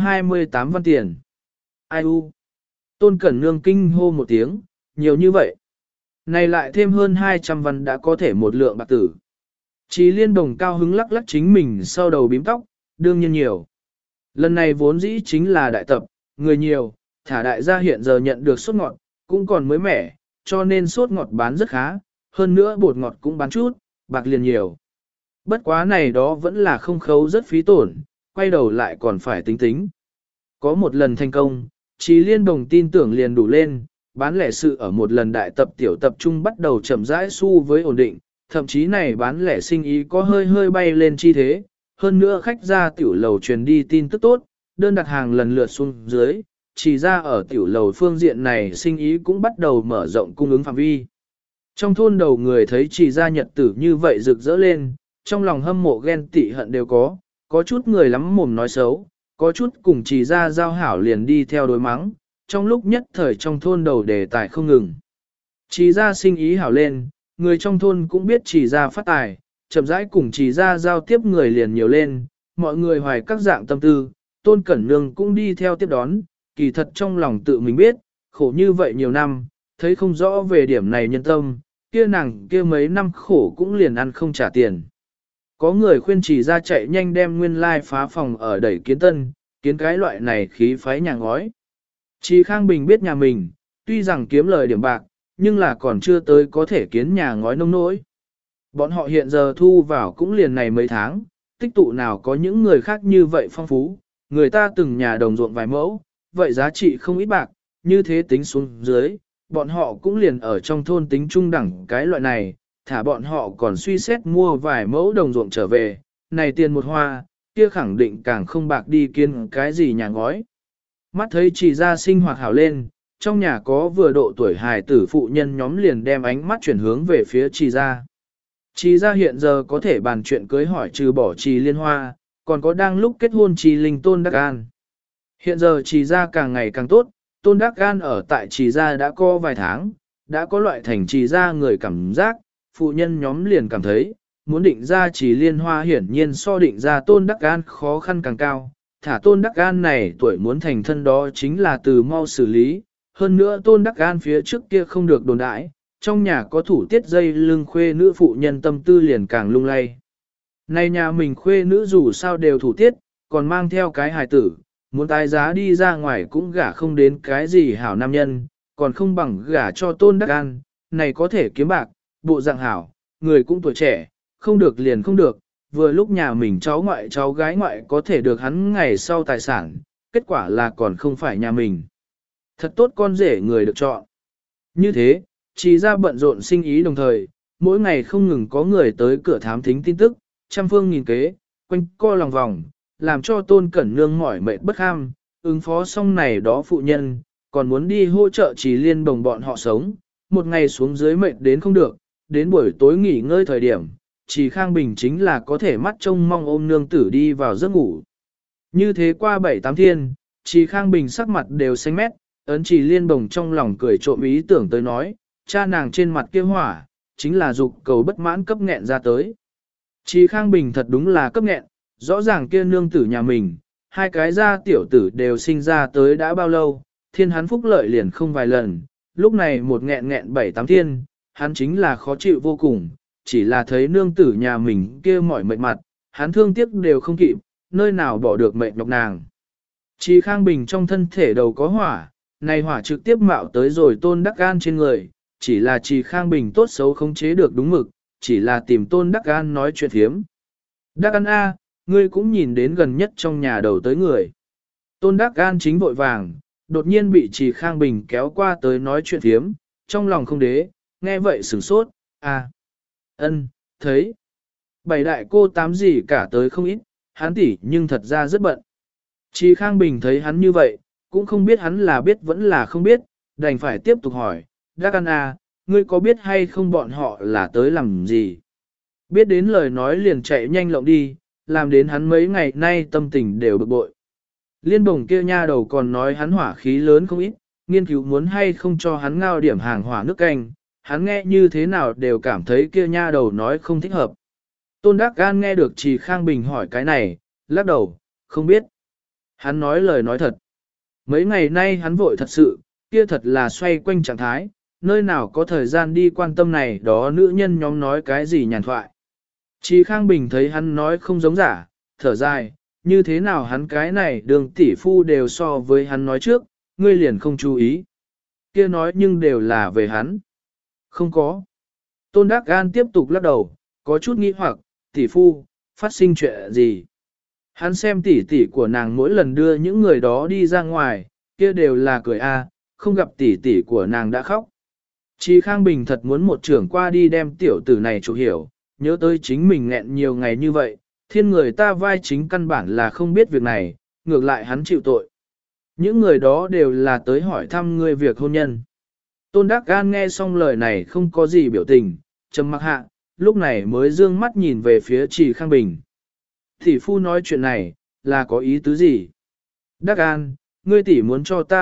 728 văn tiền. Ai u? Tôn Cẩn Nương kinh hô một tiếng, nhiều như vậy. Này lại thêm hơn 200 văn đã có thể một lượng bạc tử. Trì Liên Đồng cao hứng lắc lắc chính mình sau đầu bím tóc, đương nhiên nhiều. Lần này vốn dĩ chính là đại tập, người nhiều, thả đại gia hiện giờ nhận được sốt ngọt, cũng còn mới mẻ, cho nên sốt ngọt bán rất khá, hơn nữa bột ngọt cũng bán chút, bạc liền nhiều. Bất quá này đó vẫn là không khấu rất phí tổn, quay đầu lại còn phải tính tính. Có một lần thành công, Trì Liên Đồng tin tưởng liền đủ lên, bán lẻ sự ở một lần đại tập tiểu tập trung bắt đầu chậm rãi xu với ổn định, thậm chí này bán lẻ sinh ý có hơi bay lên chi thế, hơn nữa khách ra tiểu lầu truyền đi tin tức tốt, đơn đặt hàng lần lượt xuống dưới, chỉ ra ở tiểu lầu phương diện này sinh ý cũng bắt đầu mở rộng cung ứng phạm vi. Trong thôn đầu người thấy chỉ ra nhật tử như vậy rực rỡ lên, trong lòng hâm mộ ghen tị hận đều có chút người lắm mồm nói xấu, có chút cùng chỉ ra giao hảo liền đi theo đối mắng, trong lúc nhất thời trong thôn đầu đề tài không ngừng. Chỉ ra sinh ý hảo lên, người trong thôn cũng biết chỉ ra phát tài, chậm rãi cùng chỉ ra giao tiếp người liền nhiều lên, mọi người hoài các dạng tâm tư, Tôn Cẩn Nương cũng đi theo tiếp đón, kỳ thật trong lòng tự mình biết, khổ như vậy nhiều năm, thấy không rõ về điểm này nhân tâm, kia nàng kia mấy năm khổ cũng liền ăn không trả tiền. Có người khuyên chỉ ra chạy nhanh đem nguyên lai phá phòng ở đẩy kiến tân, kiến cái loại này khí phái nhà ngói. Chỉ Khang Bình biết nhà mình, tuy rằng kiếm lời điểm bạc, nhưng là còn chưa tới có thể kiến nhà ngói nông nỗi. Bọn họ hiện giờ thu vào cũng liền này mấy tháng, tích tụ nào có những người khác như vậy phong phú, người ta từng nhà đồng ruộng vài mẫu, vậy giá trị không ít bạc, như thế tính xuống dưới, bọn họ cũng liền ở trong thôn tính trung đẳng cái loại này, thả bọn họ còn suy xét mua vài mẫu đồng ruộng trở về, này tiền một hoa, kia khẳng định càng không bạc đi kiên cái gì nhà ngói. Mắt thấy chỉ ra sinh hoạt hảo lên, trong nhà có vừa độ tuổi hài tử phụ nhân nhóm liền đem ánh mắt chuyển hướng về phía Trì gia. Trì gia hiện giờ có thể bàn chuyện cưới hỏi trừ bỏ Trì Liên Hoa, còn có đang lúc kết hôn Trì Linh Tôn Đắc An. Hiện giờ Trì gia càng ngày càng tốt, Tôn Đắc An ở tại Trì gia đã có vài tháng, đã có loại thành Trì gia người cảm giác, phụ nhân nhóm liền cảm thấy, muốn định ra Trì Liên Hoa hiển nhiên so định ra Tôn Đắc An khó khăn càng cao. Thả Tôn Đắc An này tuổi muốn thành thân đó chính là từ mau xử lý, hơn nữa Tôn Đắc An phía trước kia không được đồn đãi, trong nhà có thủ tiết dây lưng khuê nữ phụ nhân tâm tư liền càng lung lay. Này nhà mình khuê nữ dù sao đều thủ tiết, còn mang theo cái hài tử, muốn tái giá đi ra ngoài cũng gả không đến cái gì hảo nam nhân, còn không bằng gả cho Tôn Đắc An, này có thể kiếm bạc, bộ dạng hảo, người cũng tuổi trẻ, không được liền không được, vừa lúc nhà mình cháu ngoại cháu gái ngoại có thể được hắn ngày sau tài sản, kết quả là còn không phải nhà mình. Thật tốt con rể người được chọn. Như thế, chỉ ra bận rộn sinh ý đồng thời, mỗi ngày không ngừng có người tới cửa thám thính tin tức, trăm phương nghìn kế, quanh co lòng vòng, làm cho Tôn Cẩn Nương mỏi mệt bất ham, ứng phó xong này đó phụ nhân, còn muốn đi hỗ trợ Trì Liên Đồng bọn họ sống, một ngày xuống dưới mệt đến không được, đến buổi tối nghỉ ngơi thời điểm, Trì Khang Bình chính là có thể mắt trông mong ôm nương tử đi vào giấc ngủ. Như thế qua 7-8 thiên, Trì Khang Bình sắc mặt đều xanh mét, ấn Trì Liên Bồng trong lòng cười trộm ý tưởng tới nói, cha nàng trên mặt kia hỏa, chính là dục cầu bất mãn cấp nghẹn ra tới. Trì Khang Bình thật đúng là cấp nghẹn, rõ ràng kia nương tử nhà mình, hai cái gia tiểu tử đều sinh ra tới đã bao lâu, thiên hắn phúc lợi liền không vài lần, lúc này một nghẹn nghẹn 7-8 thiên, hắn chính là khó chịu vô cùng, chỉ là thấy nương tử nhà mình kia mỏi mệt mặt, hắn thương tiếc đều không kịp, nơi nào bỏ được mệt nhọc nàng. Chi Khang Bình trong thân thể đầu có hỏa, này hỏa trực tiếp mạo tới rồi Tôn Đắc Gan trên người, chỉ là Chi Khang Bình tốt xấu không chế được đúng mực, chỉ là tìm Tôn Đắc Gan nói chuyện phiếm. Đắc Gan A, ngươi cũng nhìn đến gần nhất trong nhà đầu tới người. Tôn Đắc Gan chính vội vàng, đột nhiên bị Chi Khang Bình kéo qua tới nói chuyện phiếm, trong lòng không đế, nghe vậy sửng sốt, thấy. Bảy đại cô tám gì cả tới không ít, hắn tỉ nhưng thật ra rất bận. Chi Khang Bình thấy hắn như vậy, cũng không biết hắn là biết vẫn là không biết, đành phải tiếp tục hỏi, Đắc An à, ngươi có biết hay không bọn họ là tới làm gì? Biết đến lời nói liền chạy nhanh lộng đi, làm đến hắn mấy ngày nay tâm tình đều bực bội. Liên Bồng kia nha đầu còn nói hắn hỏa khí lớn không ít, nghiên cứu muốn hay không cho hắn ngao điểm hàng hỏa nước canh, hắn nghe như thế nào đều cảm thấy kia nha đầu nói không thích hợp. Tôn Đắc Gan nghe được Trì Khang Bình hỏi cái này, lắc đầu, không biết. Hắn nói lời nói thật. Mấy ngày nay hắn vội thật sự, kia thật là xoay quanh trạng thái, nơi nào có thời gian đi quan tâm này đó nữ nhân nhóm nói cái gì nhàn thoại. Trì Khang Bình thấy hắn nói không giống giả, thở dài, như thế nào hắn cái này đường tỷ phu đều so với hắn nói trước, ngươi liền không chú ý. Kia nói nhưng đều là về hắn. Không có. Tôn Đắc Gan tiếp tục lắc đầu, có chút nghi hoặc, tỷ phu, phát sinh chuyện gì? Hắn xem tỷ tỷ của nàng mỗi lần đưa những người đó đi ra ngoài, kia đều là cười không gặp tỷ tỷ của nàng đã khóc. Chi Khang Bình thật muốn một trưởng qua đi đem tiểu tử này chủ hiểu, nhớ tới chính mình nghẹn nhiều ngày như vậy, thiên người ta vai chính căn bản là không biết việc này, ngược lại hắn chịu tội. Những người đó đều là tới hỏi thăm ngươi việc hôn nhân. Tôn Đắc Gan nghe xong lời này không có gì biểu tình, trầm mặc hạ, lúc này mới dương mắt nhìn về phía Trì Khang Bình. Tỷ phu nói chuyện này, là có ý tứ gì? Đắc Gan, ngươi tỷ muốn cho ta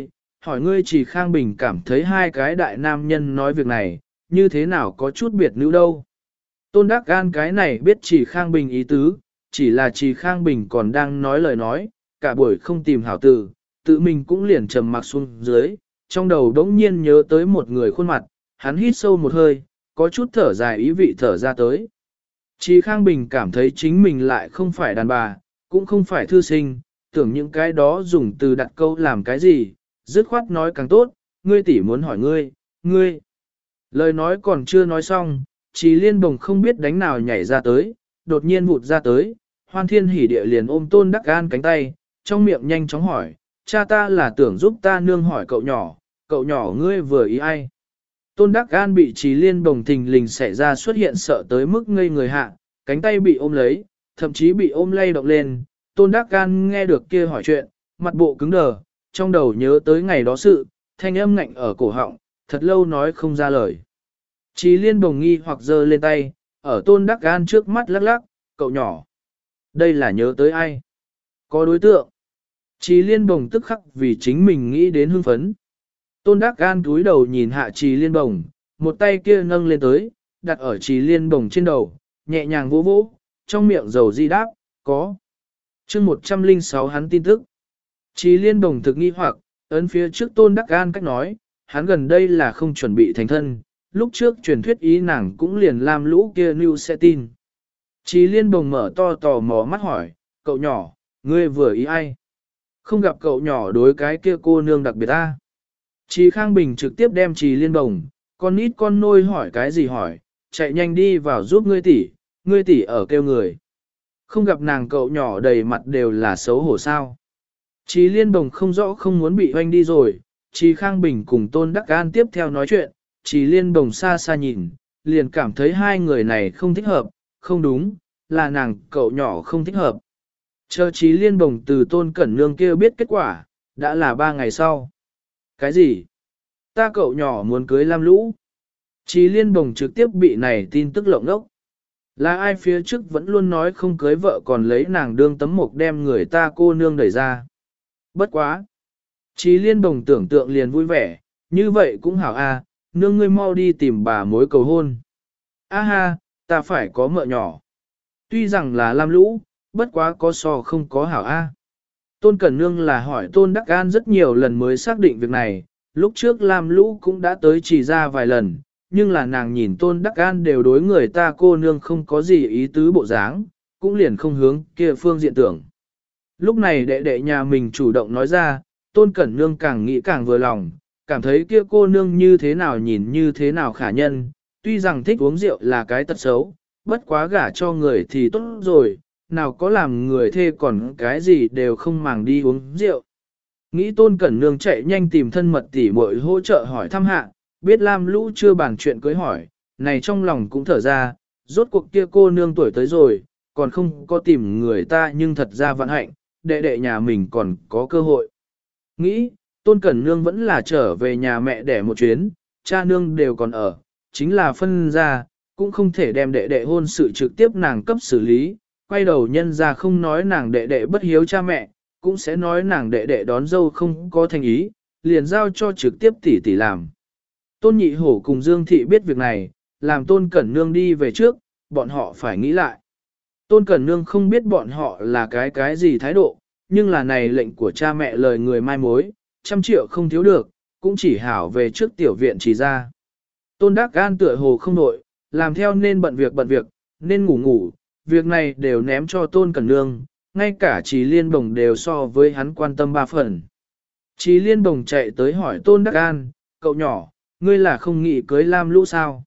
hỏi ngươi Trì Khang Bình cảm thấy hai cái đại nam nhân nói việc này, như thế nào có chút biệt nữ đâu. Tôn Đắc Gan cái này biết Trì Khang Bình ý tứ, chỉ là Trì Khang Bình còn đang nói lời nói, cả buổi không tìm hảo từ, tự mình cũng liền trầm mặc xuống dưới, trong đầu đống nhiên nhớ tới một người khuôn mặt, hắn hít sâu một hơi, có chút thở dài ý vị thở ra tới. Trì Khang Bình cảm thấy chính mình lại không phải đàn bà, cũng không phải thư sinh, tưởng những cái đó dùng từ đặt câu làm cái gì, dứt khoát nói càng tốt, ngươi tỷ muốn hỏi ngươi. Lời nói còn chưa nói xong, Trì Liên Bồng không biết đánh nào nhảy ra tới, đột nhiên vụt ra tới, Hoan Thiên Hỉ Địa liền ôm Tôn Đắc Gan cánh tay, trong miệng nhanh chóng hỏi, cha ta là tưởng giúp ta nương hỏi cậu nhỏ ngươi vừa ý ai. Tôn Đắc Gan bị Trì Liên Bồng thình lình xảy ra xuất hiện sợ tới mức ngây người hạ, cánh tay bị ôm lấy, thậm chí bị ôm lay động lên. Tôn Đắc Gan nghe được kia hỏi chuyện, mặt bộ cứng đờ, trong đầu nhớ tới ngày đó sự, thanh âm ngạnh ở cổ họng, thật lâu nói không ra lời. Trì Liên Bồng nghi hoặc giơ lên tay, ở Tôn Đắc Gan trước mắt lắc lắc, cậu nhỏ. Đây là nhớ tới ai? Có đối tượng. Trì Liên Bồng tức khắc vì chính mình nghĩ đến hưng phấn. Tôn Đắc Gan cúi đầu nhìn hạ Trì Liên Bồng, một tay kia nâng lên tới, đặt ở Trì Liên Bồng trên đầu, nhẹ nhàng vỗ vỗ, trong miệng dầu di đáp, có. Chương 106 hắn tin tức. Trì Liên Bồng thực nghi hoặc, ấn phía trước Tôn Đắc Gan cách nói, hắn gần đây là không chuẩn bị thành thân, lúc trước truyền thuyết ý nàng cũng liền làm lũ kia lưu sẽ tin. Trì Liên Bồng mở to tò mò mắt hỏi, cậu nhỏ, ngươi vừa ý ai? Không gặp cậu nhỏ đối cái kia cô nương đặc biệt ta. Trì Khang Bình trực tiếp đem Trì Liên Bồng, con nít con nôi hỏi cái gì hỏi, chạy nhanh đi vào giúp ngươi tỷ ở kêu người. Không gặp nàng cậu nhỏ đầy mặt đều là xấu hổ sao. Trì Liên Bồng không rõ không muốn bị hoanh đi rồi, Trì Khang Bình cùng Tôn Đắc Gan tiếp theo nói chuyện, Trì Liên Bồng xa xa nhìn, liền cảm thấy hai người này không thích hợp, không đúng, là nàng cậu nhỏ không thích hợp. Chờ Trì Liên Bồng từ Tôn Cẩn Nương kia biết kết quả, đã là 3 ngày sau. Cái gì? Ta cậu nhỏ muốn cưới Lam Lũ. Trì Liên Bồng trực tiếp bị này tin tức lộng đốc. Là ai phía trước vẫn luôn nói không cưới vợ còn lấy nàng đương tấm mộc đem người ta cô nương đẩy ra. Bất quá. Trì Liên Bồng tưởng tượng liền vui vẻ, như vậy cũng hảo nương ngươi mau đi tìm bà mối cầu hôn. Ha, ta phải có mợ nhỏ. Tuy rằng là Lam Lũ, bất quá có so không có hảo A. Tôn Cẩn Nương là hỏi Tôn Đắc An rất nhiều lần mới xác định việc này, lúc trước Lam Lũ cũng đã tới chỉ ra vài lần, nhưng là nàng nhìn Tôn Đắc An đều đối người ta cô nương không có gì ý tứ bộ dáng, cũng liền không hướng kia phương diện tưởng. Lúc này đệ đệ nhà mình chủ động nói ra, Tôn Cẩn Nương càng nghĩ càng vừa lòng, cảm thấy kia cô nương như thế nào nhìn như thế nào khả nhân, tuy rằng thích uống rượu là cái tật xấu, bất quá gả cho người thì tốt rồi, nào có làm người thê còn cái gì đều không màng đi uống rượu. Nghĩ Tôn Cẩn Nương chạy nhanh tìm thân mật tỉ muội hỗ trợ hỏi thăm hạ, biết Lam Lũ chưa bàn chuyện cưới hỏi, này trong lòng cũng thở ra, rốt cuộc kia cô nương tuổi tới rồi, còn không có tìm người ta nhưng thật ra vận hạnh, đệ đệ nhà mình còn có cơ hội. Nghĩ, Tôn Cẩn Nương vẫn là trở về nhà mẹ đẻ một chuyến, cha nương đều còn ở, chính là phân ra, cũng không thể đem đệ đệ hôn sự trực tiếp nàng cấp xử lý, quay đầu nhân ra không nói nàng đệ đệ bất hiếu cha mẹ, cũng sẽ nói nàng đệ đệ đón dâu không có thành ý, liền giao cho trực tiếp tỷ tỷ làm. Tôn Nhị Hổ cùng Dương Thị biết việc này, làm Tôn Cẩn Nương đi về trước, bọn họ phải nghĩ lại. Tôn Cẩn Nương không biết bọn họ là cái gì thái độ, nhưng là này lệnh của cha mẹ lời người mai mối, 100 triệu không thiếu được, cũng chỉ hảo về trước tiểu viện chỉ ra. Tôn Đắc An tựa hồ không nội, làm theo nên bận việc, nên ngủ, việc này đều ném cho Tôn Cẩn Nương, ngay cả Trí Liên Bồng đều so với hắn quan tâm 3 phần. Trí Liên Bồng chạy tới hỏi Tôn Đắc An, cậu nhỏ, ngươi là không nghĩ cưới Lam Lũ sao?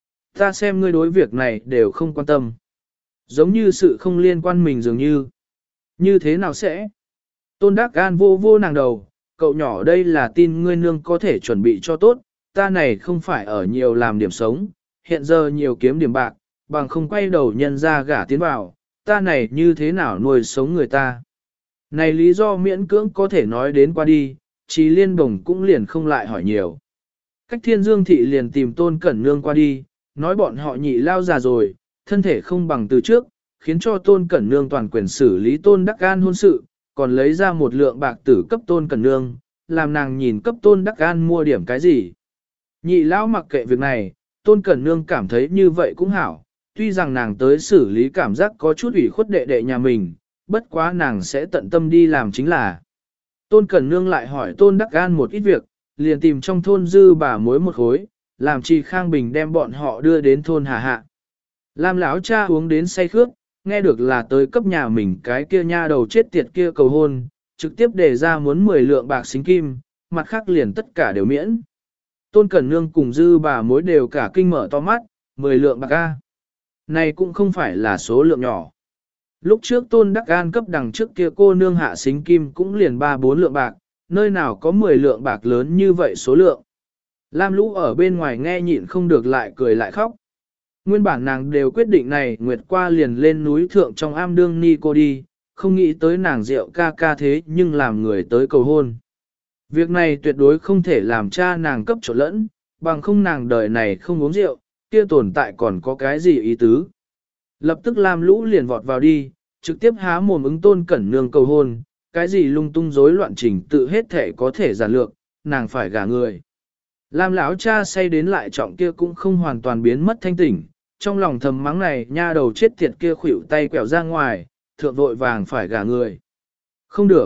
Ta xem ngươi đối việc này đều không quan tâm. Giống như sự không liên quan mình dường như. Như thế nào sẽ? Tôn Đắc An vô nàng đầu, cậu nhỏ đây là tin ngươi nương có thể chuẩn bị cho tốt, ta này không phải ở nhiều làm điểm sống, hiện giờ nhiều kiếm điểm bạc, bằng không quay đầu nhân ra gả tiến vào, ta này như thế nào nuôi sống người ta. Này lý do miễn cưỡng có thể nói đến qua đi, Trí Liên Bồng cũng liền không lại hỏi nhiều. Cách Thiên Dương Thị liền tìm Tôn Cẩn Nương qua đi, nói bọn họ nhị lao già rồi, thân thể không bằng từ trước, khiến cho Tôn Cẩn Nương toàn quyền xử lý Tôn Đắc An hôn sự, còn lấy ra một lượng bạc tử cấp Tôn Cẩn Nương, làm nàng nhìn cấp Tôn Đắc An mua điểm cái gì. Nhị lão mặc kệ việc này, Tôn Cẩn Nương cảm thấy như vậy cũng hảo, tuy rằng nàng tới xử lý cảm giác có chút ủy khuất đệ đệ nhà mình, bất quá nàng sẽ tận tâm đi làm chính là. Tôn Cẩn Nương lại hỏi Tôn Đắc An một ít việc, liền tìm trong thôn dư bà mối một khối, làm Trì Khang Bình đem bọn họ đưa đến thôn Hà Hạ. Lam lão cha uống đến say khướt, nghe được là tới cấp nhà mình cái kia nha đầu chết tiệt kia cầu hôn, trực tiếp đề ra muốn 10 lượng bạc xính kim, mặt khác liền tất cả đều miễn. Tôn Cẩn Nương cùng dư bà mối đều cả kinh mở to mắt, 10 lượng bạc A. Này cũng không phải là số lượng nhỏ. Lúc trước Tôn Đắc An cấp đằng trước kia cô nương hạ xính kim cũng liền 3-4 lượng bạc, nơi nào có 10 lượng bạc lớn như vậy số lượng. Lam Lũ ở bên ngoài nghe nhịn không được lại cười lại khóc. Nguyên bản nàng đều quyết định này nguyệt qua liền lên núi thượng trong am đương ni cô đi, không nghĩ tới nàng rượu ca thế nhưng làm người tới cầu hôn. Việc này tuyệt đối không thể làm cha nàng cấp trộn lẫn, bằng không nàng đời này không uống rượu, kia tồn tại còn có cái gì ý tứ. Lập tức Lam Lũ liền vọt vào đi, trực tiếp há mồm ứng Tôn Cẩn Nương cầu hôn, cái gì lung tung rối loạn trình tự hết thể có thể giản lược, nàng phải gả người. Lam lão cha say đến lại trọng kia cũng không hoàn toàn biến mất thanh tỉnh, trong lòng thầm mắng này nha đầu chết tiệt kia khuỷu tay quẹo ra ngoài, thượng vội vàng phải gả người. Không được.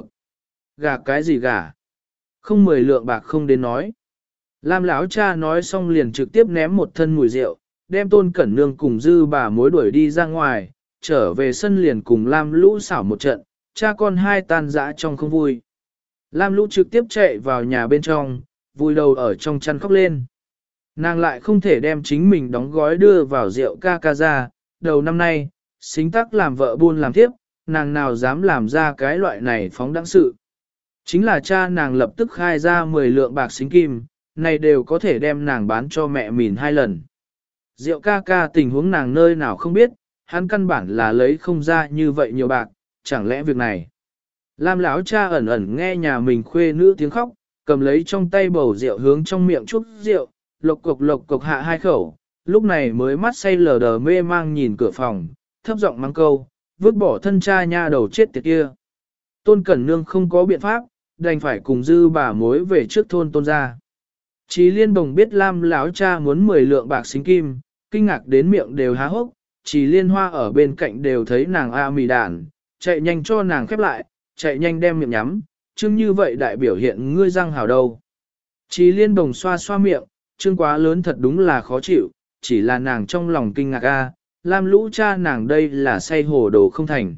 Gả cái gì gả? Không 10 lượng bạc không đến nói. Lam lão cha nói xong liền trực tiếp ném một thân mùi rượu, đem Tôn Cẩn Nương cùng dư bà mối đuổi đi ra ngoài, trở về sân liền cùng Lam Lũ xảo một trận, cha con hai tan dã trong không vui. Lam Lũ trực tiếp chạy vào nhà bên trong, vùi đầu ở trong chăn khóc lên. Nàng lại không thể đem chính mình đóng gói đưa vào rượu ca ra, đầu năm nay, xính tắc làm vợ buôn làm tiếp, nàng nào dám làm ra cái loại này phóng đẳng sự. Chính là cha nàng lập tức khai ra 10 lượng bạc xính kim, này đều có thể đem nàng bán cho mẹ mình 2 lần. Rượu ca tình huống nàng nơi nào không biết, hắn căn bản là lấy không ra như vậy nhiều bạc, chẳng lẽ việc này. Lam lão cha ẩn ẩn nghe nhà mình khuê nữ tiếng khóc, cầm lấy trong tay bầu rượu hướng trong miệng chút rượu, lộc cộc hạ 2 khẩu, lúc này mới mắt say lờ đờ mê mang nhìn cửa phòng, thấp giọng mắng câu, vứt bỏ thân cha nha đầu chết tiệt kia. Tôn Cẩn Nương không có biện pháp, đành phải cùng dư bà mối về trước thôn Tôn gia. Chí Liên Bồng biết Lam lão cha muốn 10 lượng bạc xính kim, kinh ngạc đến miệng đều há hốc, Chí Liên Hoa ở bên cạnh đều thấy nàng a mì đàn, chạy nhanh cho nàng khép lại, chạy nhanh đem miệng nhắm, chương như vậy đại biểu hiện ngươi răng hảo đâu. Chí Liên Đồng xoa xoa miệng, chương quá lớn thật đúng là khó chịu, chỉ là nàng trong lòng kinh ngạc a, Lam Lũ cha nàng đây là say hồ đồ không thành.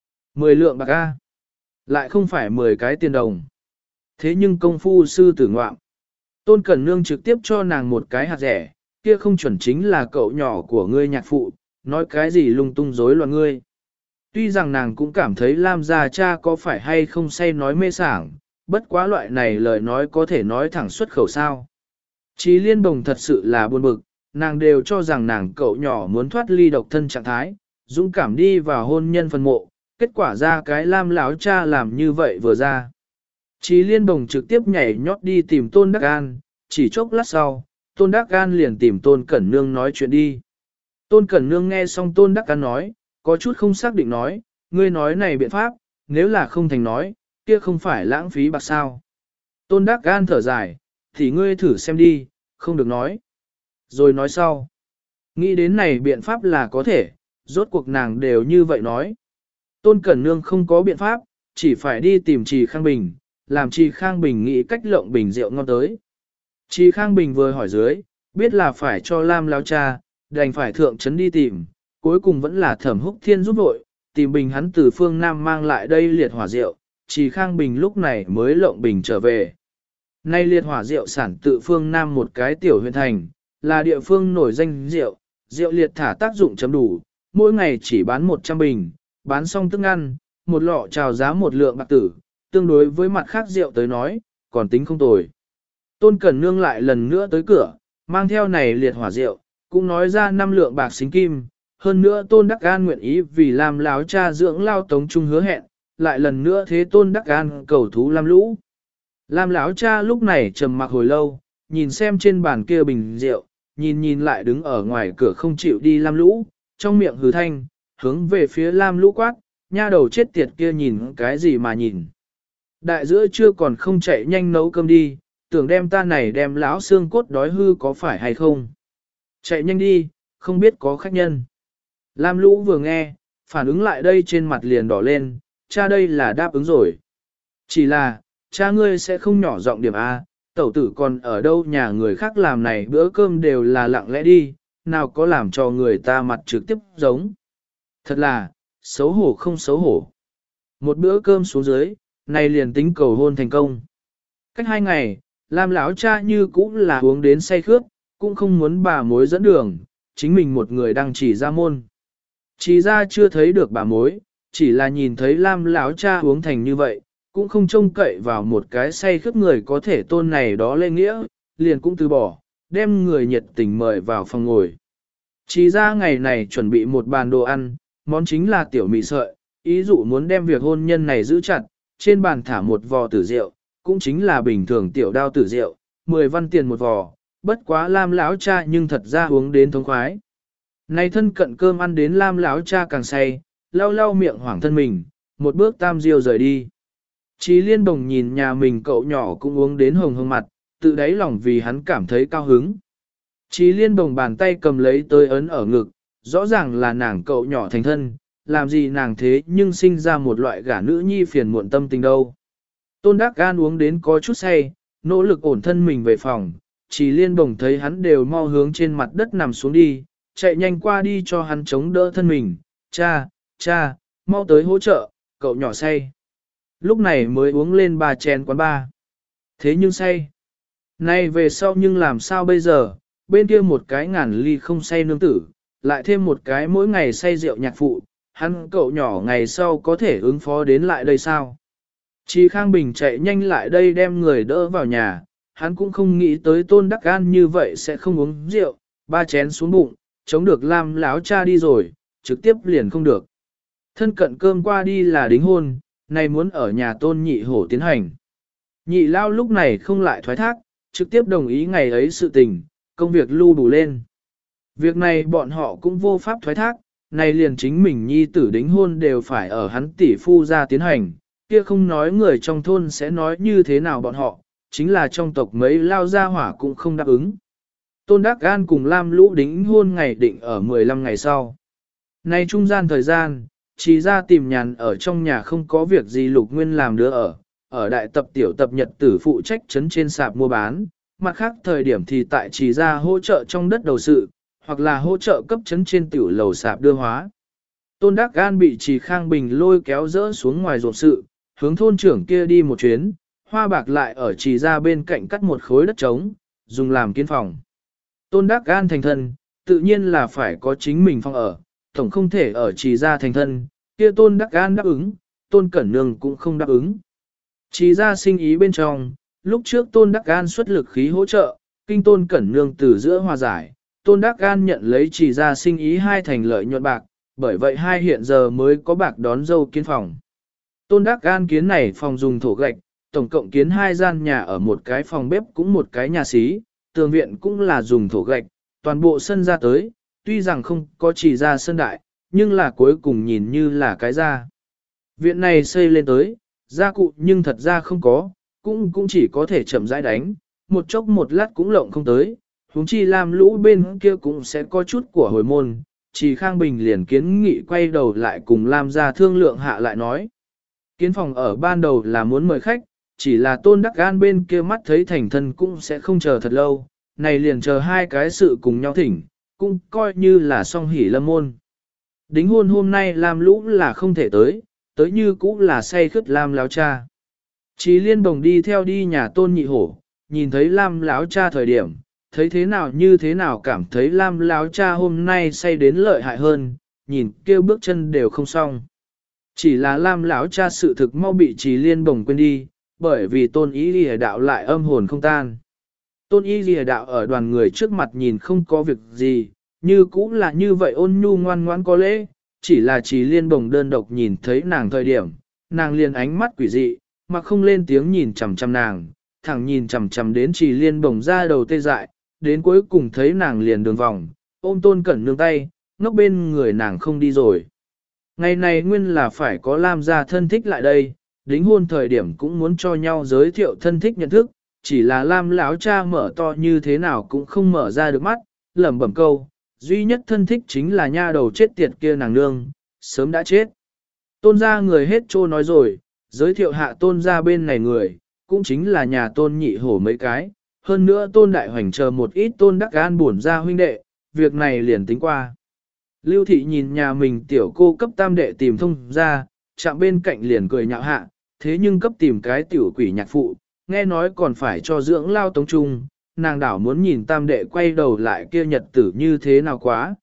10 lượng bạc a, lại không phải 10 cái tiền đồng. Thế nhưng công phu sư tử ngoạm. Tôn Cẩn Nương trực tiếp cho nàng một cái hạt rẻ, kia không chuẩn chính là cậu nhỏ của ngươi nhạc phụ, nói cái gì lung tung rối loạn ngươi. Tuy rằng nàng cũng cảm thấy Lam gia cha có phải hay không say nói mê sảng, bất quá loại này lời nói có thể nói thẳng xuất khẩu sao. Chí Liên Bồng thật sự là buồn bực, nàng đều cho rằng nàng cậu nhỏ muốn thoát ly độc thân trạng thái, dũng cảm đi vào hôn nhân phân mộ, kết quả ra cái Lam lão cha làm như vậy vừa ra. Chí Liên Bồng trực tiếp nhảy nhót đi tìm Tôn Đắc An, chỉ chốc lát sau, Tôn Đắc An liền tìm Tôn Cẩn Nương nói chuyện đi. Tôn Cẩn Nương nghe xong Tôn Đắc An nói, có chút không xác định nói, ngươi nói này biện pháp, nếu là không thành nói, kia không phải lãng phí bạc sao. Tôn Đắc An thở dài, thì ngươi thử xem đi, không được nói. Rồi nói sau, nghĩ đến này biện pháp là có thể, rốt cuộc nàng đều như vậy nói. Tôn Cẩn Nương không có biện pháp, chỉ phải đi tìm Trì Khang Bình, làm Trì Khang Bình nghĩ cách lộng bình rượu ngon tới. Trì Khang Bình vừa hỏi dưới, biết là phải cho Lam lão cha, đành phải thượng trấn đi tìm, cuối cùng vẫn là Thẩm Húc Thiên giúp vội, tìm bình hắn từ phương Nam mang lại đây liệt hỏa rượu, Trì Khang Bình lúc này mới lộng bình trở về. Nay liệt hỏa rượu sản tự phương Nam một cái tiểu huyện thành, là địa phương nổi danh rượu, rượu liệt thả tác dụng chấm đủ, mỗi ngày chỉ bán 100 bình, bán xong tức ăn, một lọ chào giá 1 lượng bạc tử, tương đối với mặt khác rượu tới nói, còn tính không tồi. Tôn Cẩn Nương lại lần nữa tới cửa, mang theo này liệt hỏa rượu, cũng nói ra 5 lượng bạc xính kim, hơn nữa Tôn Đắc An nguyện ý vì làm láo cha dưỡng lao tống trung hứa hẹn, lại lần nữa thế Tôn Đắc An cầu thú Lam Lũ. Lam láo cha lúc này trầm mặc hồi lâu, nhìn xem trên bàn kia bình rượu, nhìn lại đứng ở ngoài cửa không chịu đi Lam Lũ, trong miệng hừ thanh, hướng về phía Lam Lũ quát, nha đầu chết tiệt kia nhìn cái gì mà nhìn. Đại giữa chưa còn không chạy nhanh nấu cơm đi, tưởng đem ta này đem lão xương cốt đói hư có phải hay không. Chạy nhanh đi, không biết có khách nhân. Lam Lũ vừa nghe, phản ứng lại đây trên mặt liền đỏ lên, cha đây là đáp ứng rồi. Chỉ là, cha ngươi sẽ không nhỏ giọng điểm A, tẩu tử còn ở đâu nhà người khác làm này bữa cơm đều là lặng lẽ đi, nào có làm cho người ta mặt trực tiếp giống. Thật là, xấu hổ không xấu hổ. Một bữa cơm xuống dưới, này liền tính cầu hôn thành công. Cách 2 ngày, Lam lão cha như cũng là uống đến say khướt, cũng không muốn bà mối dẫn đường, chính mình một người đang chỉ ra môn. Chỉ ra chưa thấy được bà mối, chỉ là nhìn thấy Lam lão cha uống thành như vậy, cũng không trông cậy vào một cái say khướt người có thể tôn này đó lên nghĩa, liền cũng từ bỏ, đem người nhiệt tình mời vào phòng ngồi. Chỉ ra ngày này chuẩn bị một bàn đồ ăn, món chính là tiểu mì sợi, ý dụ muốn đem việc hôn nhân này giữ chặt, trên bàn thả một vò tử rượu, cũng chính là bình thường tiểu đao tử rượu, 10 văn tiền một vò, bất quá Lam lão cha nhưng thật ra uống đến thống khoái. Này thân cận cơm ăn đến Lam lão cha càng say, lau lau miệng hoảng thân mình, một bước tam diêu rời đi. Chí Liên Bồng nhìn nhà mình cậu nhỏ cũng uống đến hồng hồng mặt, tự đáy lòng vì hắn cảm thấy cao hứng. Chí Liên Bồng bàn tay cầm lấy tới ấn ở ngực, rõ ràng là nàng cậu nhỏ thành thân, làm gì nàng thế nhưng sinh ra một loại gả nữ nhi phiền muộn tâm tình đâu. Tôn Đắc An uống đến có chút say, nỗ lực ổn thân mình về phòng, Chí Liên Bồng thấy hắn đều mau hướng trên mặt đất nằm xuống đi, chạy nhanh qua đi cho hắn chống đỡ thân mình, cha, mau tới hỗ trợ, cậu nhỏ say. Lúc này mới uống lên 3 chén quán ba. Thế nhưng say. Nay về sau nhưng làm sao bây giờ, bên kia một cái ngàn ly không say nương tử, lại thêm một cái mỗi ngày say rượu nhạc phụ, hắn cậu nhỏ ngày sau có thể ứng phó đến lại đây sao? Chí Khang Bình chạy nhanh lại đây đem người đỡ vào nhà, hắn cũng không nghĩ tới Tôn Đắc An như vậy sẽ không uống rượu, 3 chén xuống bụng, chống được Lam láo cha đi rồi, trực tiếp liền không được. Thân cận cơm qua đi là đính hôn, nay muốn ở nhà Tôn Nhị Hổ tiến hành. Nhị lao lúc này không lại thoái thác, trực tiếp đồng ý ngày ấy sự tình, công việc lưu đủ lên. Việc này bọn họ cũng vô pháp thoái thác, này liền chính mình nhi tử đính hôn đều phải ở hắn tỷ phu ra tiến hành, kia không nói người trong thôn sẽ nói như thế nào bọn họ, chính là trong tộc mấy lao gia hỏa cũng không đáp ứng. Tôn Đắc An cùng Lam Lũ đính hôn ngày định ở 15 ngày sau. Nay trung gian thời gian, Chỉ ra tìm nhàn ở trong nhà không có việc gì Lục Nguyên làm đứa ở đại tập tiểu tập nhật tử phụ trách trấn trên sạp mua bán, mặt khác thời điểm thì tại chỉ ra hỗ trợ trong đất đầu sự, hoặc là hỗ trợ cấp trấn trên tiểu lầu sạp đưa hóa. Tôn Đắc Gan bị Trì Khang Bình lôi kéo dỡ xuống ngoài ruộng sự, hướng thôn trưởng kia đi một chuyến, Hoa Bạc lại ở Trì ra bên cạnh cắt một khối đất trống, dùng làm kiến phòng. Tôn Đắc Gan thành thân, tự nhiên là phải có chính mình phòng ở, tổng không thể ở Trì ra thành thân, kia Tôn Đắc Gan đáp ứng, Tôn Cẩn Nương cũng không đáp ứng. Trì ra sinh ý bên trong, lúc trước Tôn Đắc Gan xuất lực khí hỗ trợ, kinh Tôn Cẩn Nương từ giữa hòa giải, Tôn Đắc Gan nhận lấy Trì ra sinh ý 2 thành lợi nhuận bạc, bởi vậy 2 hiện giờ mới có bạc đón dâu kiến phòng. Tôn Đắc Gan kiến này phòng dùng thổ gạch, tổng cộng kiến 2 gian nhà ở một cái phòng bếp cũng một cái nhà xí, tường viện cũng là dùng thổ gạch, toàn bộ sân ra tới, tuy rằng không có Trì ra sân đại, nhưng là cuối cùng nhìn như là cái ra. Viện này xây lên tới, gia cụ nhưng thật ra không có, cũng chỉ có thể chậm rãi đánh, một chốc một lát cũng lộng không tới, huống chi làm lũ bên kia cũng sẽ có chút của hồi môn. Chỉ Khang Bình liền kiến nghị quay đầu lại cùng Lam gia thương lượng hạ lại nói. Kiến phòng ở ban đầu là muốn mời khách, chỉ là Tôn Đắc Gan bên kia mắt thấy thành thân cũng sẽ không chờ thật lâu, này liền chờ 2 cái sự cùng nhau thỉnh, cũng coi như là song hỷ lâm môn. Đính hôn hôm nay Lam lũ là không thể tới như cũ là say khướt Lam láo cha. Chí Liên Bồng đi theo đi nhà Tôn Nhị Hổ, nhìn thấy Lam láo cha thời điểm, thấy thế nào như thế nào cảm thấy Lam láo cha hôm nay say đến lợi hại hơn, nhìn kêu bước chân đều không xong. Chỉ là Lam láo cha sự thực mau bị Chí Liên Bồng quên đi, bởi vì Tôn Ý Lìa Đạo lại âm hồn không tan. Tôn Ý Lìa Đạo ở đoàn người trước mặt nhìn không có việc gì, như cũ là như vậy ôn nhu ngoan ngoãn có lễ, chỉ là Chí Liên Bồng đơn độc nhìn thấy nàng thời điểm, nàng liền ánh mắt quỷ dị, mà không lên tiếng nhìn chằm chằm nàng, thẳng nhìn chằm chằm đến Chí Liên Bồng ra đầu tê dại, đến cuối cùng thấy nàng liền đường vòng, ôm Tôn Cẩn Nương tay, ngốc bên người nàng không đi rồi. Ngày này nguyên là phải có Lam gia thân thích lại đây, đính hôn thời điểm cũng muốn cho nhau giới thiệu thân thích nhận thức, chỉ là Lam lão cha mở to như thế nào cũng không mở ra được mắt, lẩm bẩm câu, duy nhất thân thích chính là nha đầu chết tiệt kia nàng nương, sớm đã chết. Tôn gia người hết trô nói rồi, giới thiệu hạ Tôn gia bên này người, cũng chính là nhà Tôn Nhị Hổ mấy cái, hơn nữa Tôn Đại Hoành chờ một ít Tôn Đắc Gan buồn ra huynh đệ, việc này liền tính qua. Lưu Thị nhìn nhà mình tiểu cô cấp tam đệ tìm thông ra, chạm bên cạnh liền cười nhạo hạ, thế nhưng cấp tìm cái tiểu quỷ nhạc phụ, nghe nói còn phải cho dưỡng lao tống trung, nàng đảo muốn nhìn tam đệ quay đầu lại kia nhật tử như thế nào quá,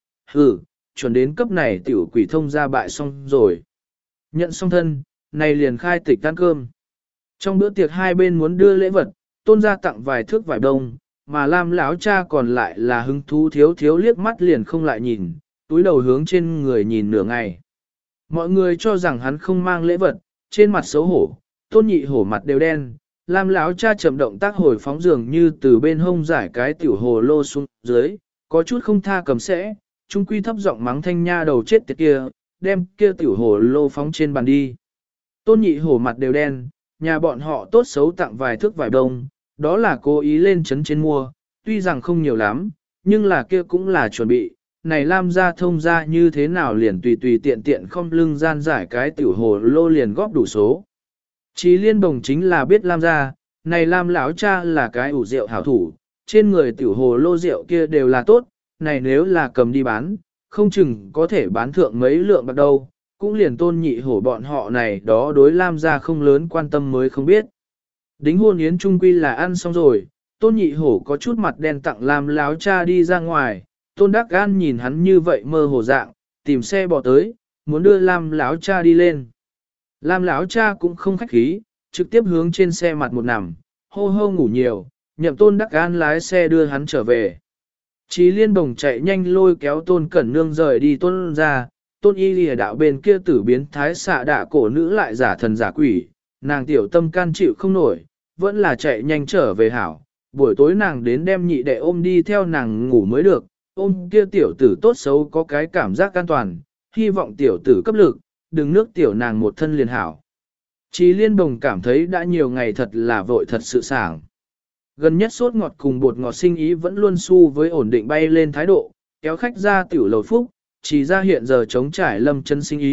chuẩn đến cấp này tiểu quỷ thông ra bại xong rồi. Nhận xong thân, này liền khai tịch ăn cơm. Trong bữa tiệc hai bên muốn đưa lễ vật, Tôn gia tặng vài thước vải đông, mà Lam lão cha còn lại là hứng thú thiếu liếc mắt liền không lại nhìn, túi đầu hướng trên người nhìn nửa ngày. Mọi người cho rằng hắn không mang lễ vật, trên mặt xấu hổ, Tôn Nhị Hổ mặt đều đen, Lam lão cha chậm động tác hồi phóng dường như từ bên hông giải cái tiểu hồ lô xuống dưới, có chút không tha cầm sẽ, trung quy thấp giọng mắng thanh nha đầu chết tiệt kia, đem kia tiểu hồ lô phóng trên bàn đi. Tôn Nhị Hổ mặt đều đen, nhà bọn họ tốt xấu tặng vài thước vải đông, đó là cố ý lên chấn trên mua, tuy rằng không nhiều lắm, nhưng là kia cũng là chuẩn bị, này Lam gia thông gia như thế nào liền tùy tiện không lưng gian giải cái tiểu hồ lô liền góp đủ số. Chí Liên Bồng chính là biết Lam gia, này Lam lão cha là cái ủ rượu hảo thủ, trên người tiểu hồ lô rượu kia đều là tốt, này nếu là cầm đi bán, không chừng có thể bán thượng mấy lượng bạc đâu, cũng liền Tôn Nhị Hổ bọn họ này đó đối Lam gia không lớn quan tâm mới không biết. Đính hôn yến trung quy là ăn xong rồi, Tôn Nhị Hổ có chút mặt đen tặng Lam lão cha đi ra ngoài, Tôn Đắc Gan nhìn hắn như vậy mơ hồ dạng, tìm xe bỏ tới, muốn đưa Lam lão cha đi lên. Lam lão cha cũng không khách khí, trực tiếp hướng trên xe mặt một nằm, hô hô ngủ nhiều, nhậm Tôn Đắc Gan lái xe đưa hắn trở về. Chí Liên Bồng chạy nhanh lôi kéo Tôn Cẩn Nương rời đi Tôn ra, Tôn Y Lìa Đạo bên kia tử biến thái xạ đạ cổ nữ lại giả thần giả quỷ, nàng tiểu tâm can chịu không nổi, vẫn là chạy nhanh trở về hảo. Buổi tối nàng đến đem nhị đệ ôm đi theo nàng ngủ mới được, ôm kia tiểu tử tốt xấu có cái cảm giác an toàn, hy vọng tiểu tử cấp lực, đừng nước tiểu nàng một thân liền hảo. Chí Liên Bồng cảm thấy đã nhiều ngày thật là vội thật sự sảng. Gần nhất sốt ngọt cùng bột ngọt sinh ý vẫn luôn xu với ổn định bay lên thái độ, kéo khách ra tiểu lầu phúc, chỉ ra hiện giờ chống trải lâm chân sinh ý,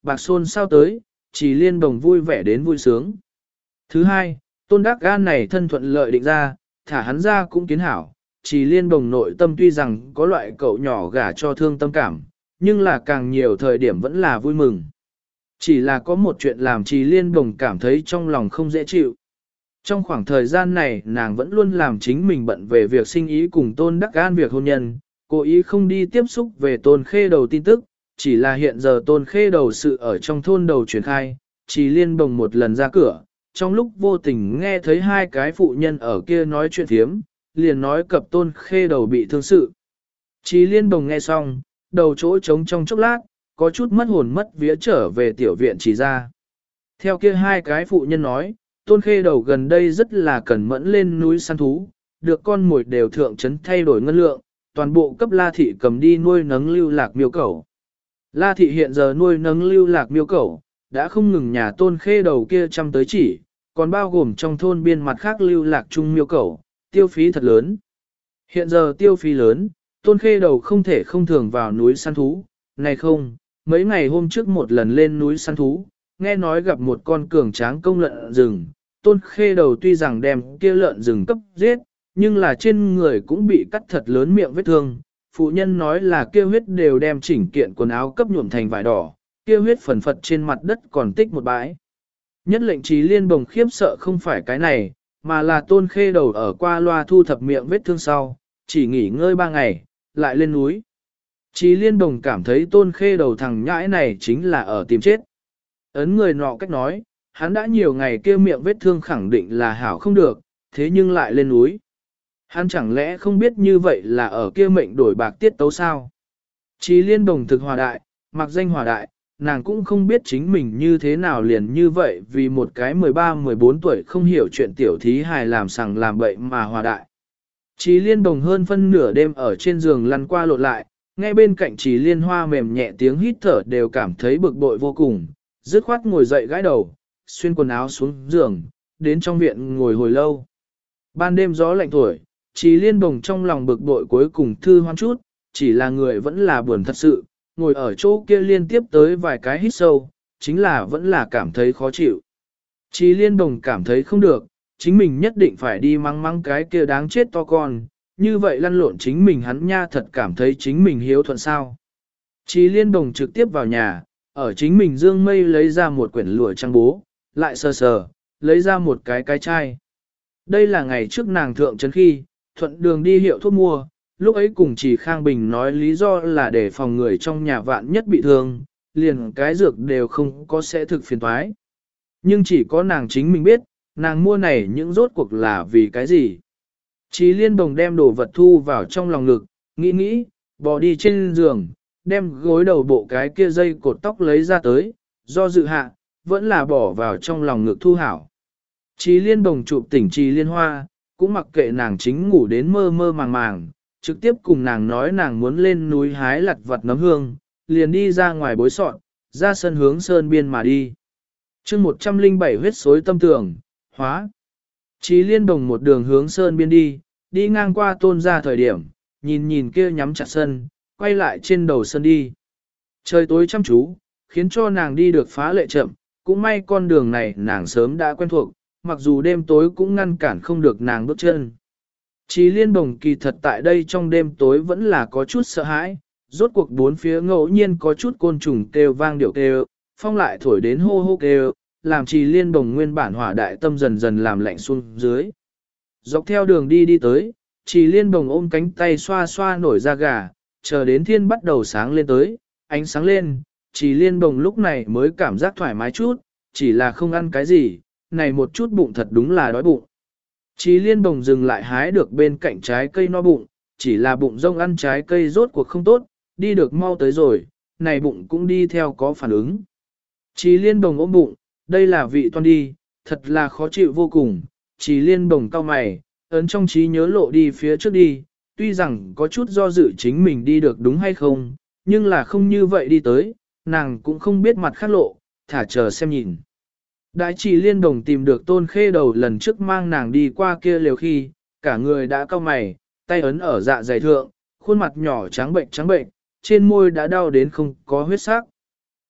bạc xôn sao tới, Trì Liên Đồng vui vẻ đến vui sướng. Thứ hai, Tôn Đắc Gan này thân thuận lợi định ra, thả hắn ra cũng kiến hảo, Trì Liên Đồng nội tâm tuy rằng có loại cậu nhỏ gả cho thương tâm cảm, nhưng là càng nhiều thời điểm vẫn là vui mừng. Chỉ là có một chuyện làm Trì Liên Đồng cảm thấy trong lòng không dễ chịu. Trong khoảng thời gian này nàng vẫn luôn làm chính mình bận về việc sinh ý cùng Tôn Đắc Gan việc hôn nhân, cố ý không đi tiếp xúc về Tôn Khê Đầu tin tức, chỉ là hiện giờ Tôn Khê Đầu sự ở trong thôn đầu truyền khai, Trì Liên Đồng một lần ra cửa, trong lúc vô tình nghe thấy hai cái phụ nhân ở kia nói chuyện thiếm, liền nói cập Tôn Khê Đầu bị thương sự. Trì Liên Đồng nghe xong, đầu chỗ trống trong chốc lát, có chút mất hồn mất vía trở về tiểu viện chỉ ra. Theo kia hai cái phụ nhân nói, Tôn Khê Đầu gần đây rất là cẩn mẫn lên núi săn thú, được con mồi đều thượng trấn thay đổi ngân lượng, toàn bộ cấp La Thị cầm đi nuôi nấng lưu lạc miêu cẩu. La Thị hiện giờ nuôi nấng lưu lạc miêu cẩu, đã không ngừng nhà Tôn Khê Đầu kia chăm tới chỉ, còn bao gồm trong thôn biên mặt khác lưu lạc chung miêu cẩu, tiêu phí thật lớn. Hiện giờ tiêu phí lớn, Tôn Khê Đầu không thể không thường vào núi săn thú, này không, mấy ngày hôm trước một lần lên núi săn thú, nghe nói gặp một con cường tráng công lợn rừng, Tôn Khê Đầu tuy rằng đem kia lợn rừng cấp giết, nhưng là trên người cũng bị cắt thật lớn miệng vết thương. Phụ nhân nói là kia huyết đều đem chỉnh kiện quần áo cấp nhuộm thành vải đỏ, kia huyết phần phật trên mặt đất còn tích một bãi. Nhất lệnh Trì Liên Đồng khiếp sợ không phải cái này, mà là Tôn Khê Đầu ở qua loa thu thập miệng vết thương sau, chỉ nghỉ ngơi 3 ngày, lại lên núi. Trì Liên Đồng cảm thấy Tôn Khê Đầu thằng nhãi này chính là ở tìm chết. Ấn người nọ cách nói, hắn đã nhiều ngày kia miệng vết thương khẳng định là hảo không được, thế nhưng lại lên núi. Hắn chẳng lẽ không biết như vậy là ở kia mệnh đổi bạc tiết tấu sao? Trì Liên Đồng thực hòa đại, mặc danh hòa đại, nàng cũng không biết chính mình như thế nào liền như vậy vì một cái 13-14 tuổi không hiểu chuyện tiểu thí hài làm sằng làm bậy mà hòa đại. Trì Liên Đồng hơn phân nửa đêm ở trên giường lăn qua lộn lại, nghe bên cạnh Trì Liên Hoa mềm nhẹ tiếng hít thở đều cảm thấy bực bội vô cùng, dứt khoát ngồi dậy gãi đầu, xuyên quần áo xuống giường, đến trong viện ngồi hồi lâu. Ban đêm gió lạnh thổi, Trì Liên Đồng trong lòng bực bội cuối cùng thư hoan chút, chỉ là người vẫn là buồn thật sự, ngồi ở chỗ kia liên tiếp tới vài cái hít sâu, chính là vẫn là cảm thấy khó chịu. Trì Liên Đồng cảm thấy không được, chính mình nhất định phải đi mắng mắng cái kia đáng chết to con, như vậy lăn lộn chính mình hắn nha thật cảm thấy chính mình hiếu thuận sao. Trì Liên Đồng trực tiếp vào nhà, ở chính mình dương mây lấy ra một quyển lụa trang bố, lại sờ sờ, lấy ra một cái chai. Đây là ngày trước nàng thượng trấn khi, thuận đường đi hiệu thuốc mua, lúc ấy cùng Trì Khang Bình nói lý do là để phòng người trong nhà vạn nhất bị thương, liền cái dược đều không có sẽ thực phiền toái. Nhưng chỉ có nàng chính mình biết, nàng mua này những rốt cuộc là vì cái gì. Trì Liên Đồng đem đồ vật thu vào trong lòng ngực, nghĩ, bò đi trên giường, đem gối đầu bộ cái kia dây cột tóc lấy ra tới, do dự hạ, vẫn là bỏ vào trong lòng ngực thu hảo. Trì Liên Đồng chụp tỉnh Trì Liên Hoa, cũng mặc kệ nàng chính ngủ đến mơ mơ màng màng, trực tiếp cùng nàng nói nàng muốn lên núi hái lặt vặt nấm hương, liền đi ra ngoài bối sọn, ra sân hướng sơn biên mà đi. chương 107 huyết xối tâm tường, hóa. Trì Liên Đồng một đường hướng sơn biên đi ngang qua Tôn ra thời điểm, nhìn kia nhắm chặt sân, quay lại trên đầu sân đi. Trời tối chăm chú, khiến cho nàng đi được phá lệ chậm, cũng may con đường này nàng sớm đã quen thuộc, mặc dù đêm tối cũng ngăn cản không được nàng bước chân. Trì Liên Đồng kỳ thật tại đây trong đêm tối vẫn là có chút sợ hãi, rốt cuộc bốn phía ngẫu nhiên có chút côn trùng kêu vang điệu kêu, phong lại thổi đến hô hô kêu, làm Trì Liên Đồng nguyên bản hỏa đại tâm dần dần làm lạnh xuống dưới. Dọc theo đường đi tới, Trì Liên Đồng ôm cánh tay xoa xoa nổi da gà, chờ đến thiên bắt đầu sáng lên tới, ánh sáng lên, Trì Liên Đồng lúc này mới cảm giác thoải mái chút, chỉ là không ăn cái gì, này một chút bụng thật đúng là đói bụng. Trì Liên Đồng dừng lại hái được bên cạnh trái cây no bụng, chỉ là bụng rông ăn trái cây rốt cuộc không tốt, đi được mau tới rồi, này bụng cũng đi theo có phản ứng. Trì Liên Đồng ôm bụng, đây là vị toan đi, thật là khó chịu vô cùng, Trì Liên Đồng cau mày, ấn trong trí nhớ lộ đi phía trước đi, tuy rằng có chút do dự chính mình đi được đúng hay không, nhưng là không như vậy đi tới, nàng cũng không biết mặt khác lộ, thả chờ xem nhìn. Đại Trì Liên Đồng tìm được Tôn Khê Đầu lần trước mang nàng đi qua kia liều khi, cả người đã cau mày, tay ấn ở dạ dày thượng, khuôn mặt nhỏ trắng bệnh, trên môi đã đau đến không có huyết sắc.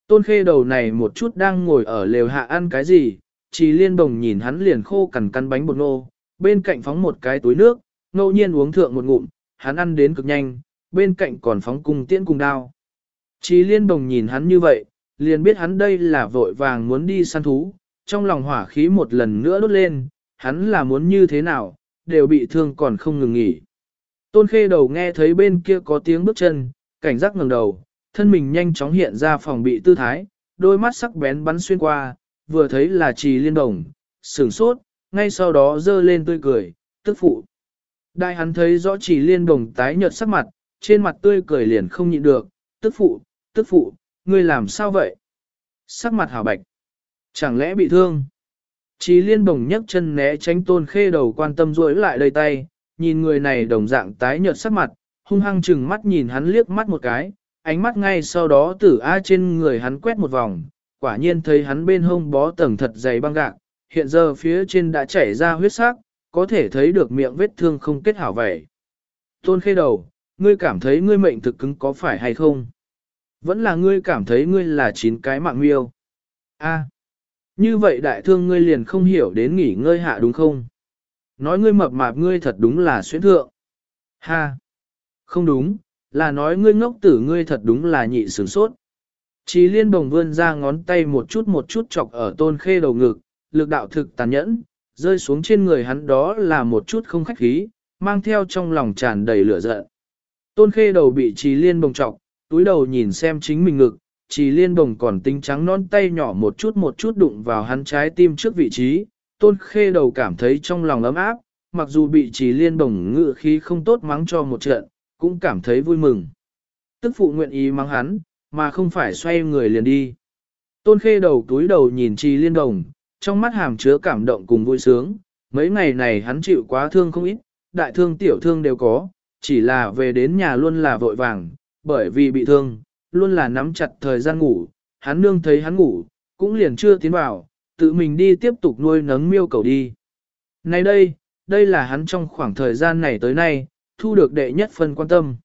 Tôn Khê đầu này một chút đang ngồi ở lều hạ ăn cái gì, Trì Liên Bồng nhìn hắn liền khô cằn cắn bánh bột ngô, bên cạnh phóng một cái túi nước, ngẫu nhiên uống thượng một ngụm, hắn ăn đến cực nhanh, bên cạnh còn phóng cung tiễn cùng đao. Trì Liên Bồng nhìn hắn như vậy, liền biết hắn đây là vội vàng muốn đi săn thú, trong lòng hỏa khí một lần nữa đốt lên, hắn là muốn như thế nào, đều bị thương còn không ngừng nghỉ. Tôn Khê đầu nghe thấy bên kia có tiếng bước chân, cảnh giác ngẩng đầu, thân mình nhanh chóng hiện ra phòng bị tư thái, đôi mắt sắc bén bắn xuyên qua, vừa thấy là Trì Liên Bồng, sửng sốt, ngay sau đó giơ lên tươi cười, tức phụ. Đại hắn thấy rõ Trì Liên Bồng tái nhợt sắc mặt, trên mặt tươi cười liền không nhịn được, tức phụ, ngươi làm sao vậy? Sắc mặt hào bạch, chẳng lẽ bị thương? Trì Liên Bồng nhấc chân né tránh Tôn Khê đầu quan tâm rối lại đầy tay, nhìn người này đồng dạng tái nhợt sắc mặt, hung hăng chừng mắt nhìn hắn liếc mắt một cái, ánh mắt ngay sau đó tử A trên người hắn quét một vòng, quả nhiên thấy hắn bên hông bó tầng thật dày băng gạc, hiện giờ phía trên đã chảy ra huyết sắc, có thể thấy được miệng vết thương không kết hảo vậy. Tôn Khê đầu, ngươi cảm thấy ngươi mệnh thực cứng có phải hay không? Vẫn là ngươi cảm thấy ngươi là 9 cái mạng miêu. A, như vậy đại thương ngươi liền không hiểu đến nghỉ ngơi hạ đúng không? Nói ngươi mập mạp ngươi thật đúng là xuyến thượng. Ha, không đúng, là nói ngươi ngốc tử ngươi thật đúng là nhị sửng sốt. Trì Liên Bồng vươn ra ngón tay một chút chọc ở Tôn Khê đầu ngực, lực đạo thực tàn nhẫn, rơi xuống trên người hắn đó là một chút không khách khí, mang theo trong lòng tràn đầy lửa giận. Tôn Khê đầu bị Trì Liên Bồng chọc, túi đầu nhìn xem chính mình ngực, Trì Liên Bồng còn tinh trắng non tay nhỏ một chút đụng vào hắn trái tim trước vị trí, Tôn Khê đầu cảm thấy trong lòng ấm áp, mặc dù bị Trì Liên Bồng ngự khí không tốt mắng cho một trận, cũng cảm thấy vui mừng. Tức phụ nguyện ý mắng hắn, mà không phải xoay người liền đi. Tôn Khê đầu túi đầu nhìn Trì Liên Bồng, trong mắt hàm chứa cảm động cùng vui sướng, mấy ngày này hắn chịu quá thương không ít, đại thương tiểu thương đều có, chỉ là về đến nhà luôn là vội vàng, bởi vì bị thương, luôn là nắm chặt thời gian ngủ, hắn nương thấy hắn ngủ, cũng liền chưa tiến vào, tự mình đi tiếp tục nuôi nấng miêu cầu đi. Nay đây là hắn trong khoảng thời gian này tới nay, thu được đệ nhất phần quan tâm.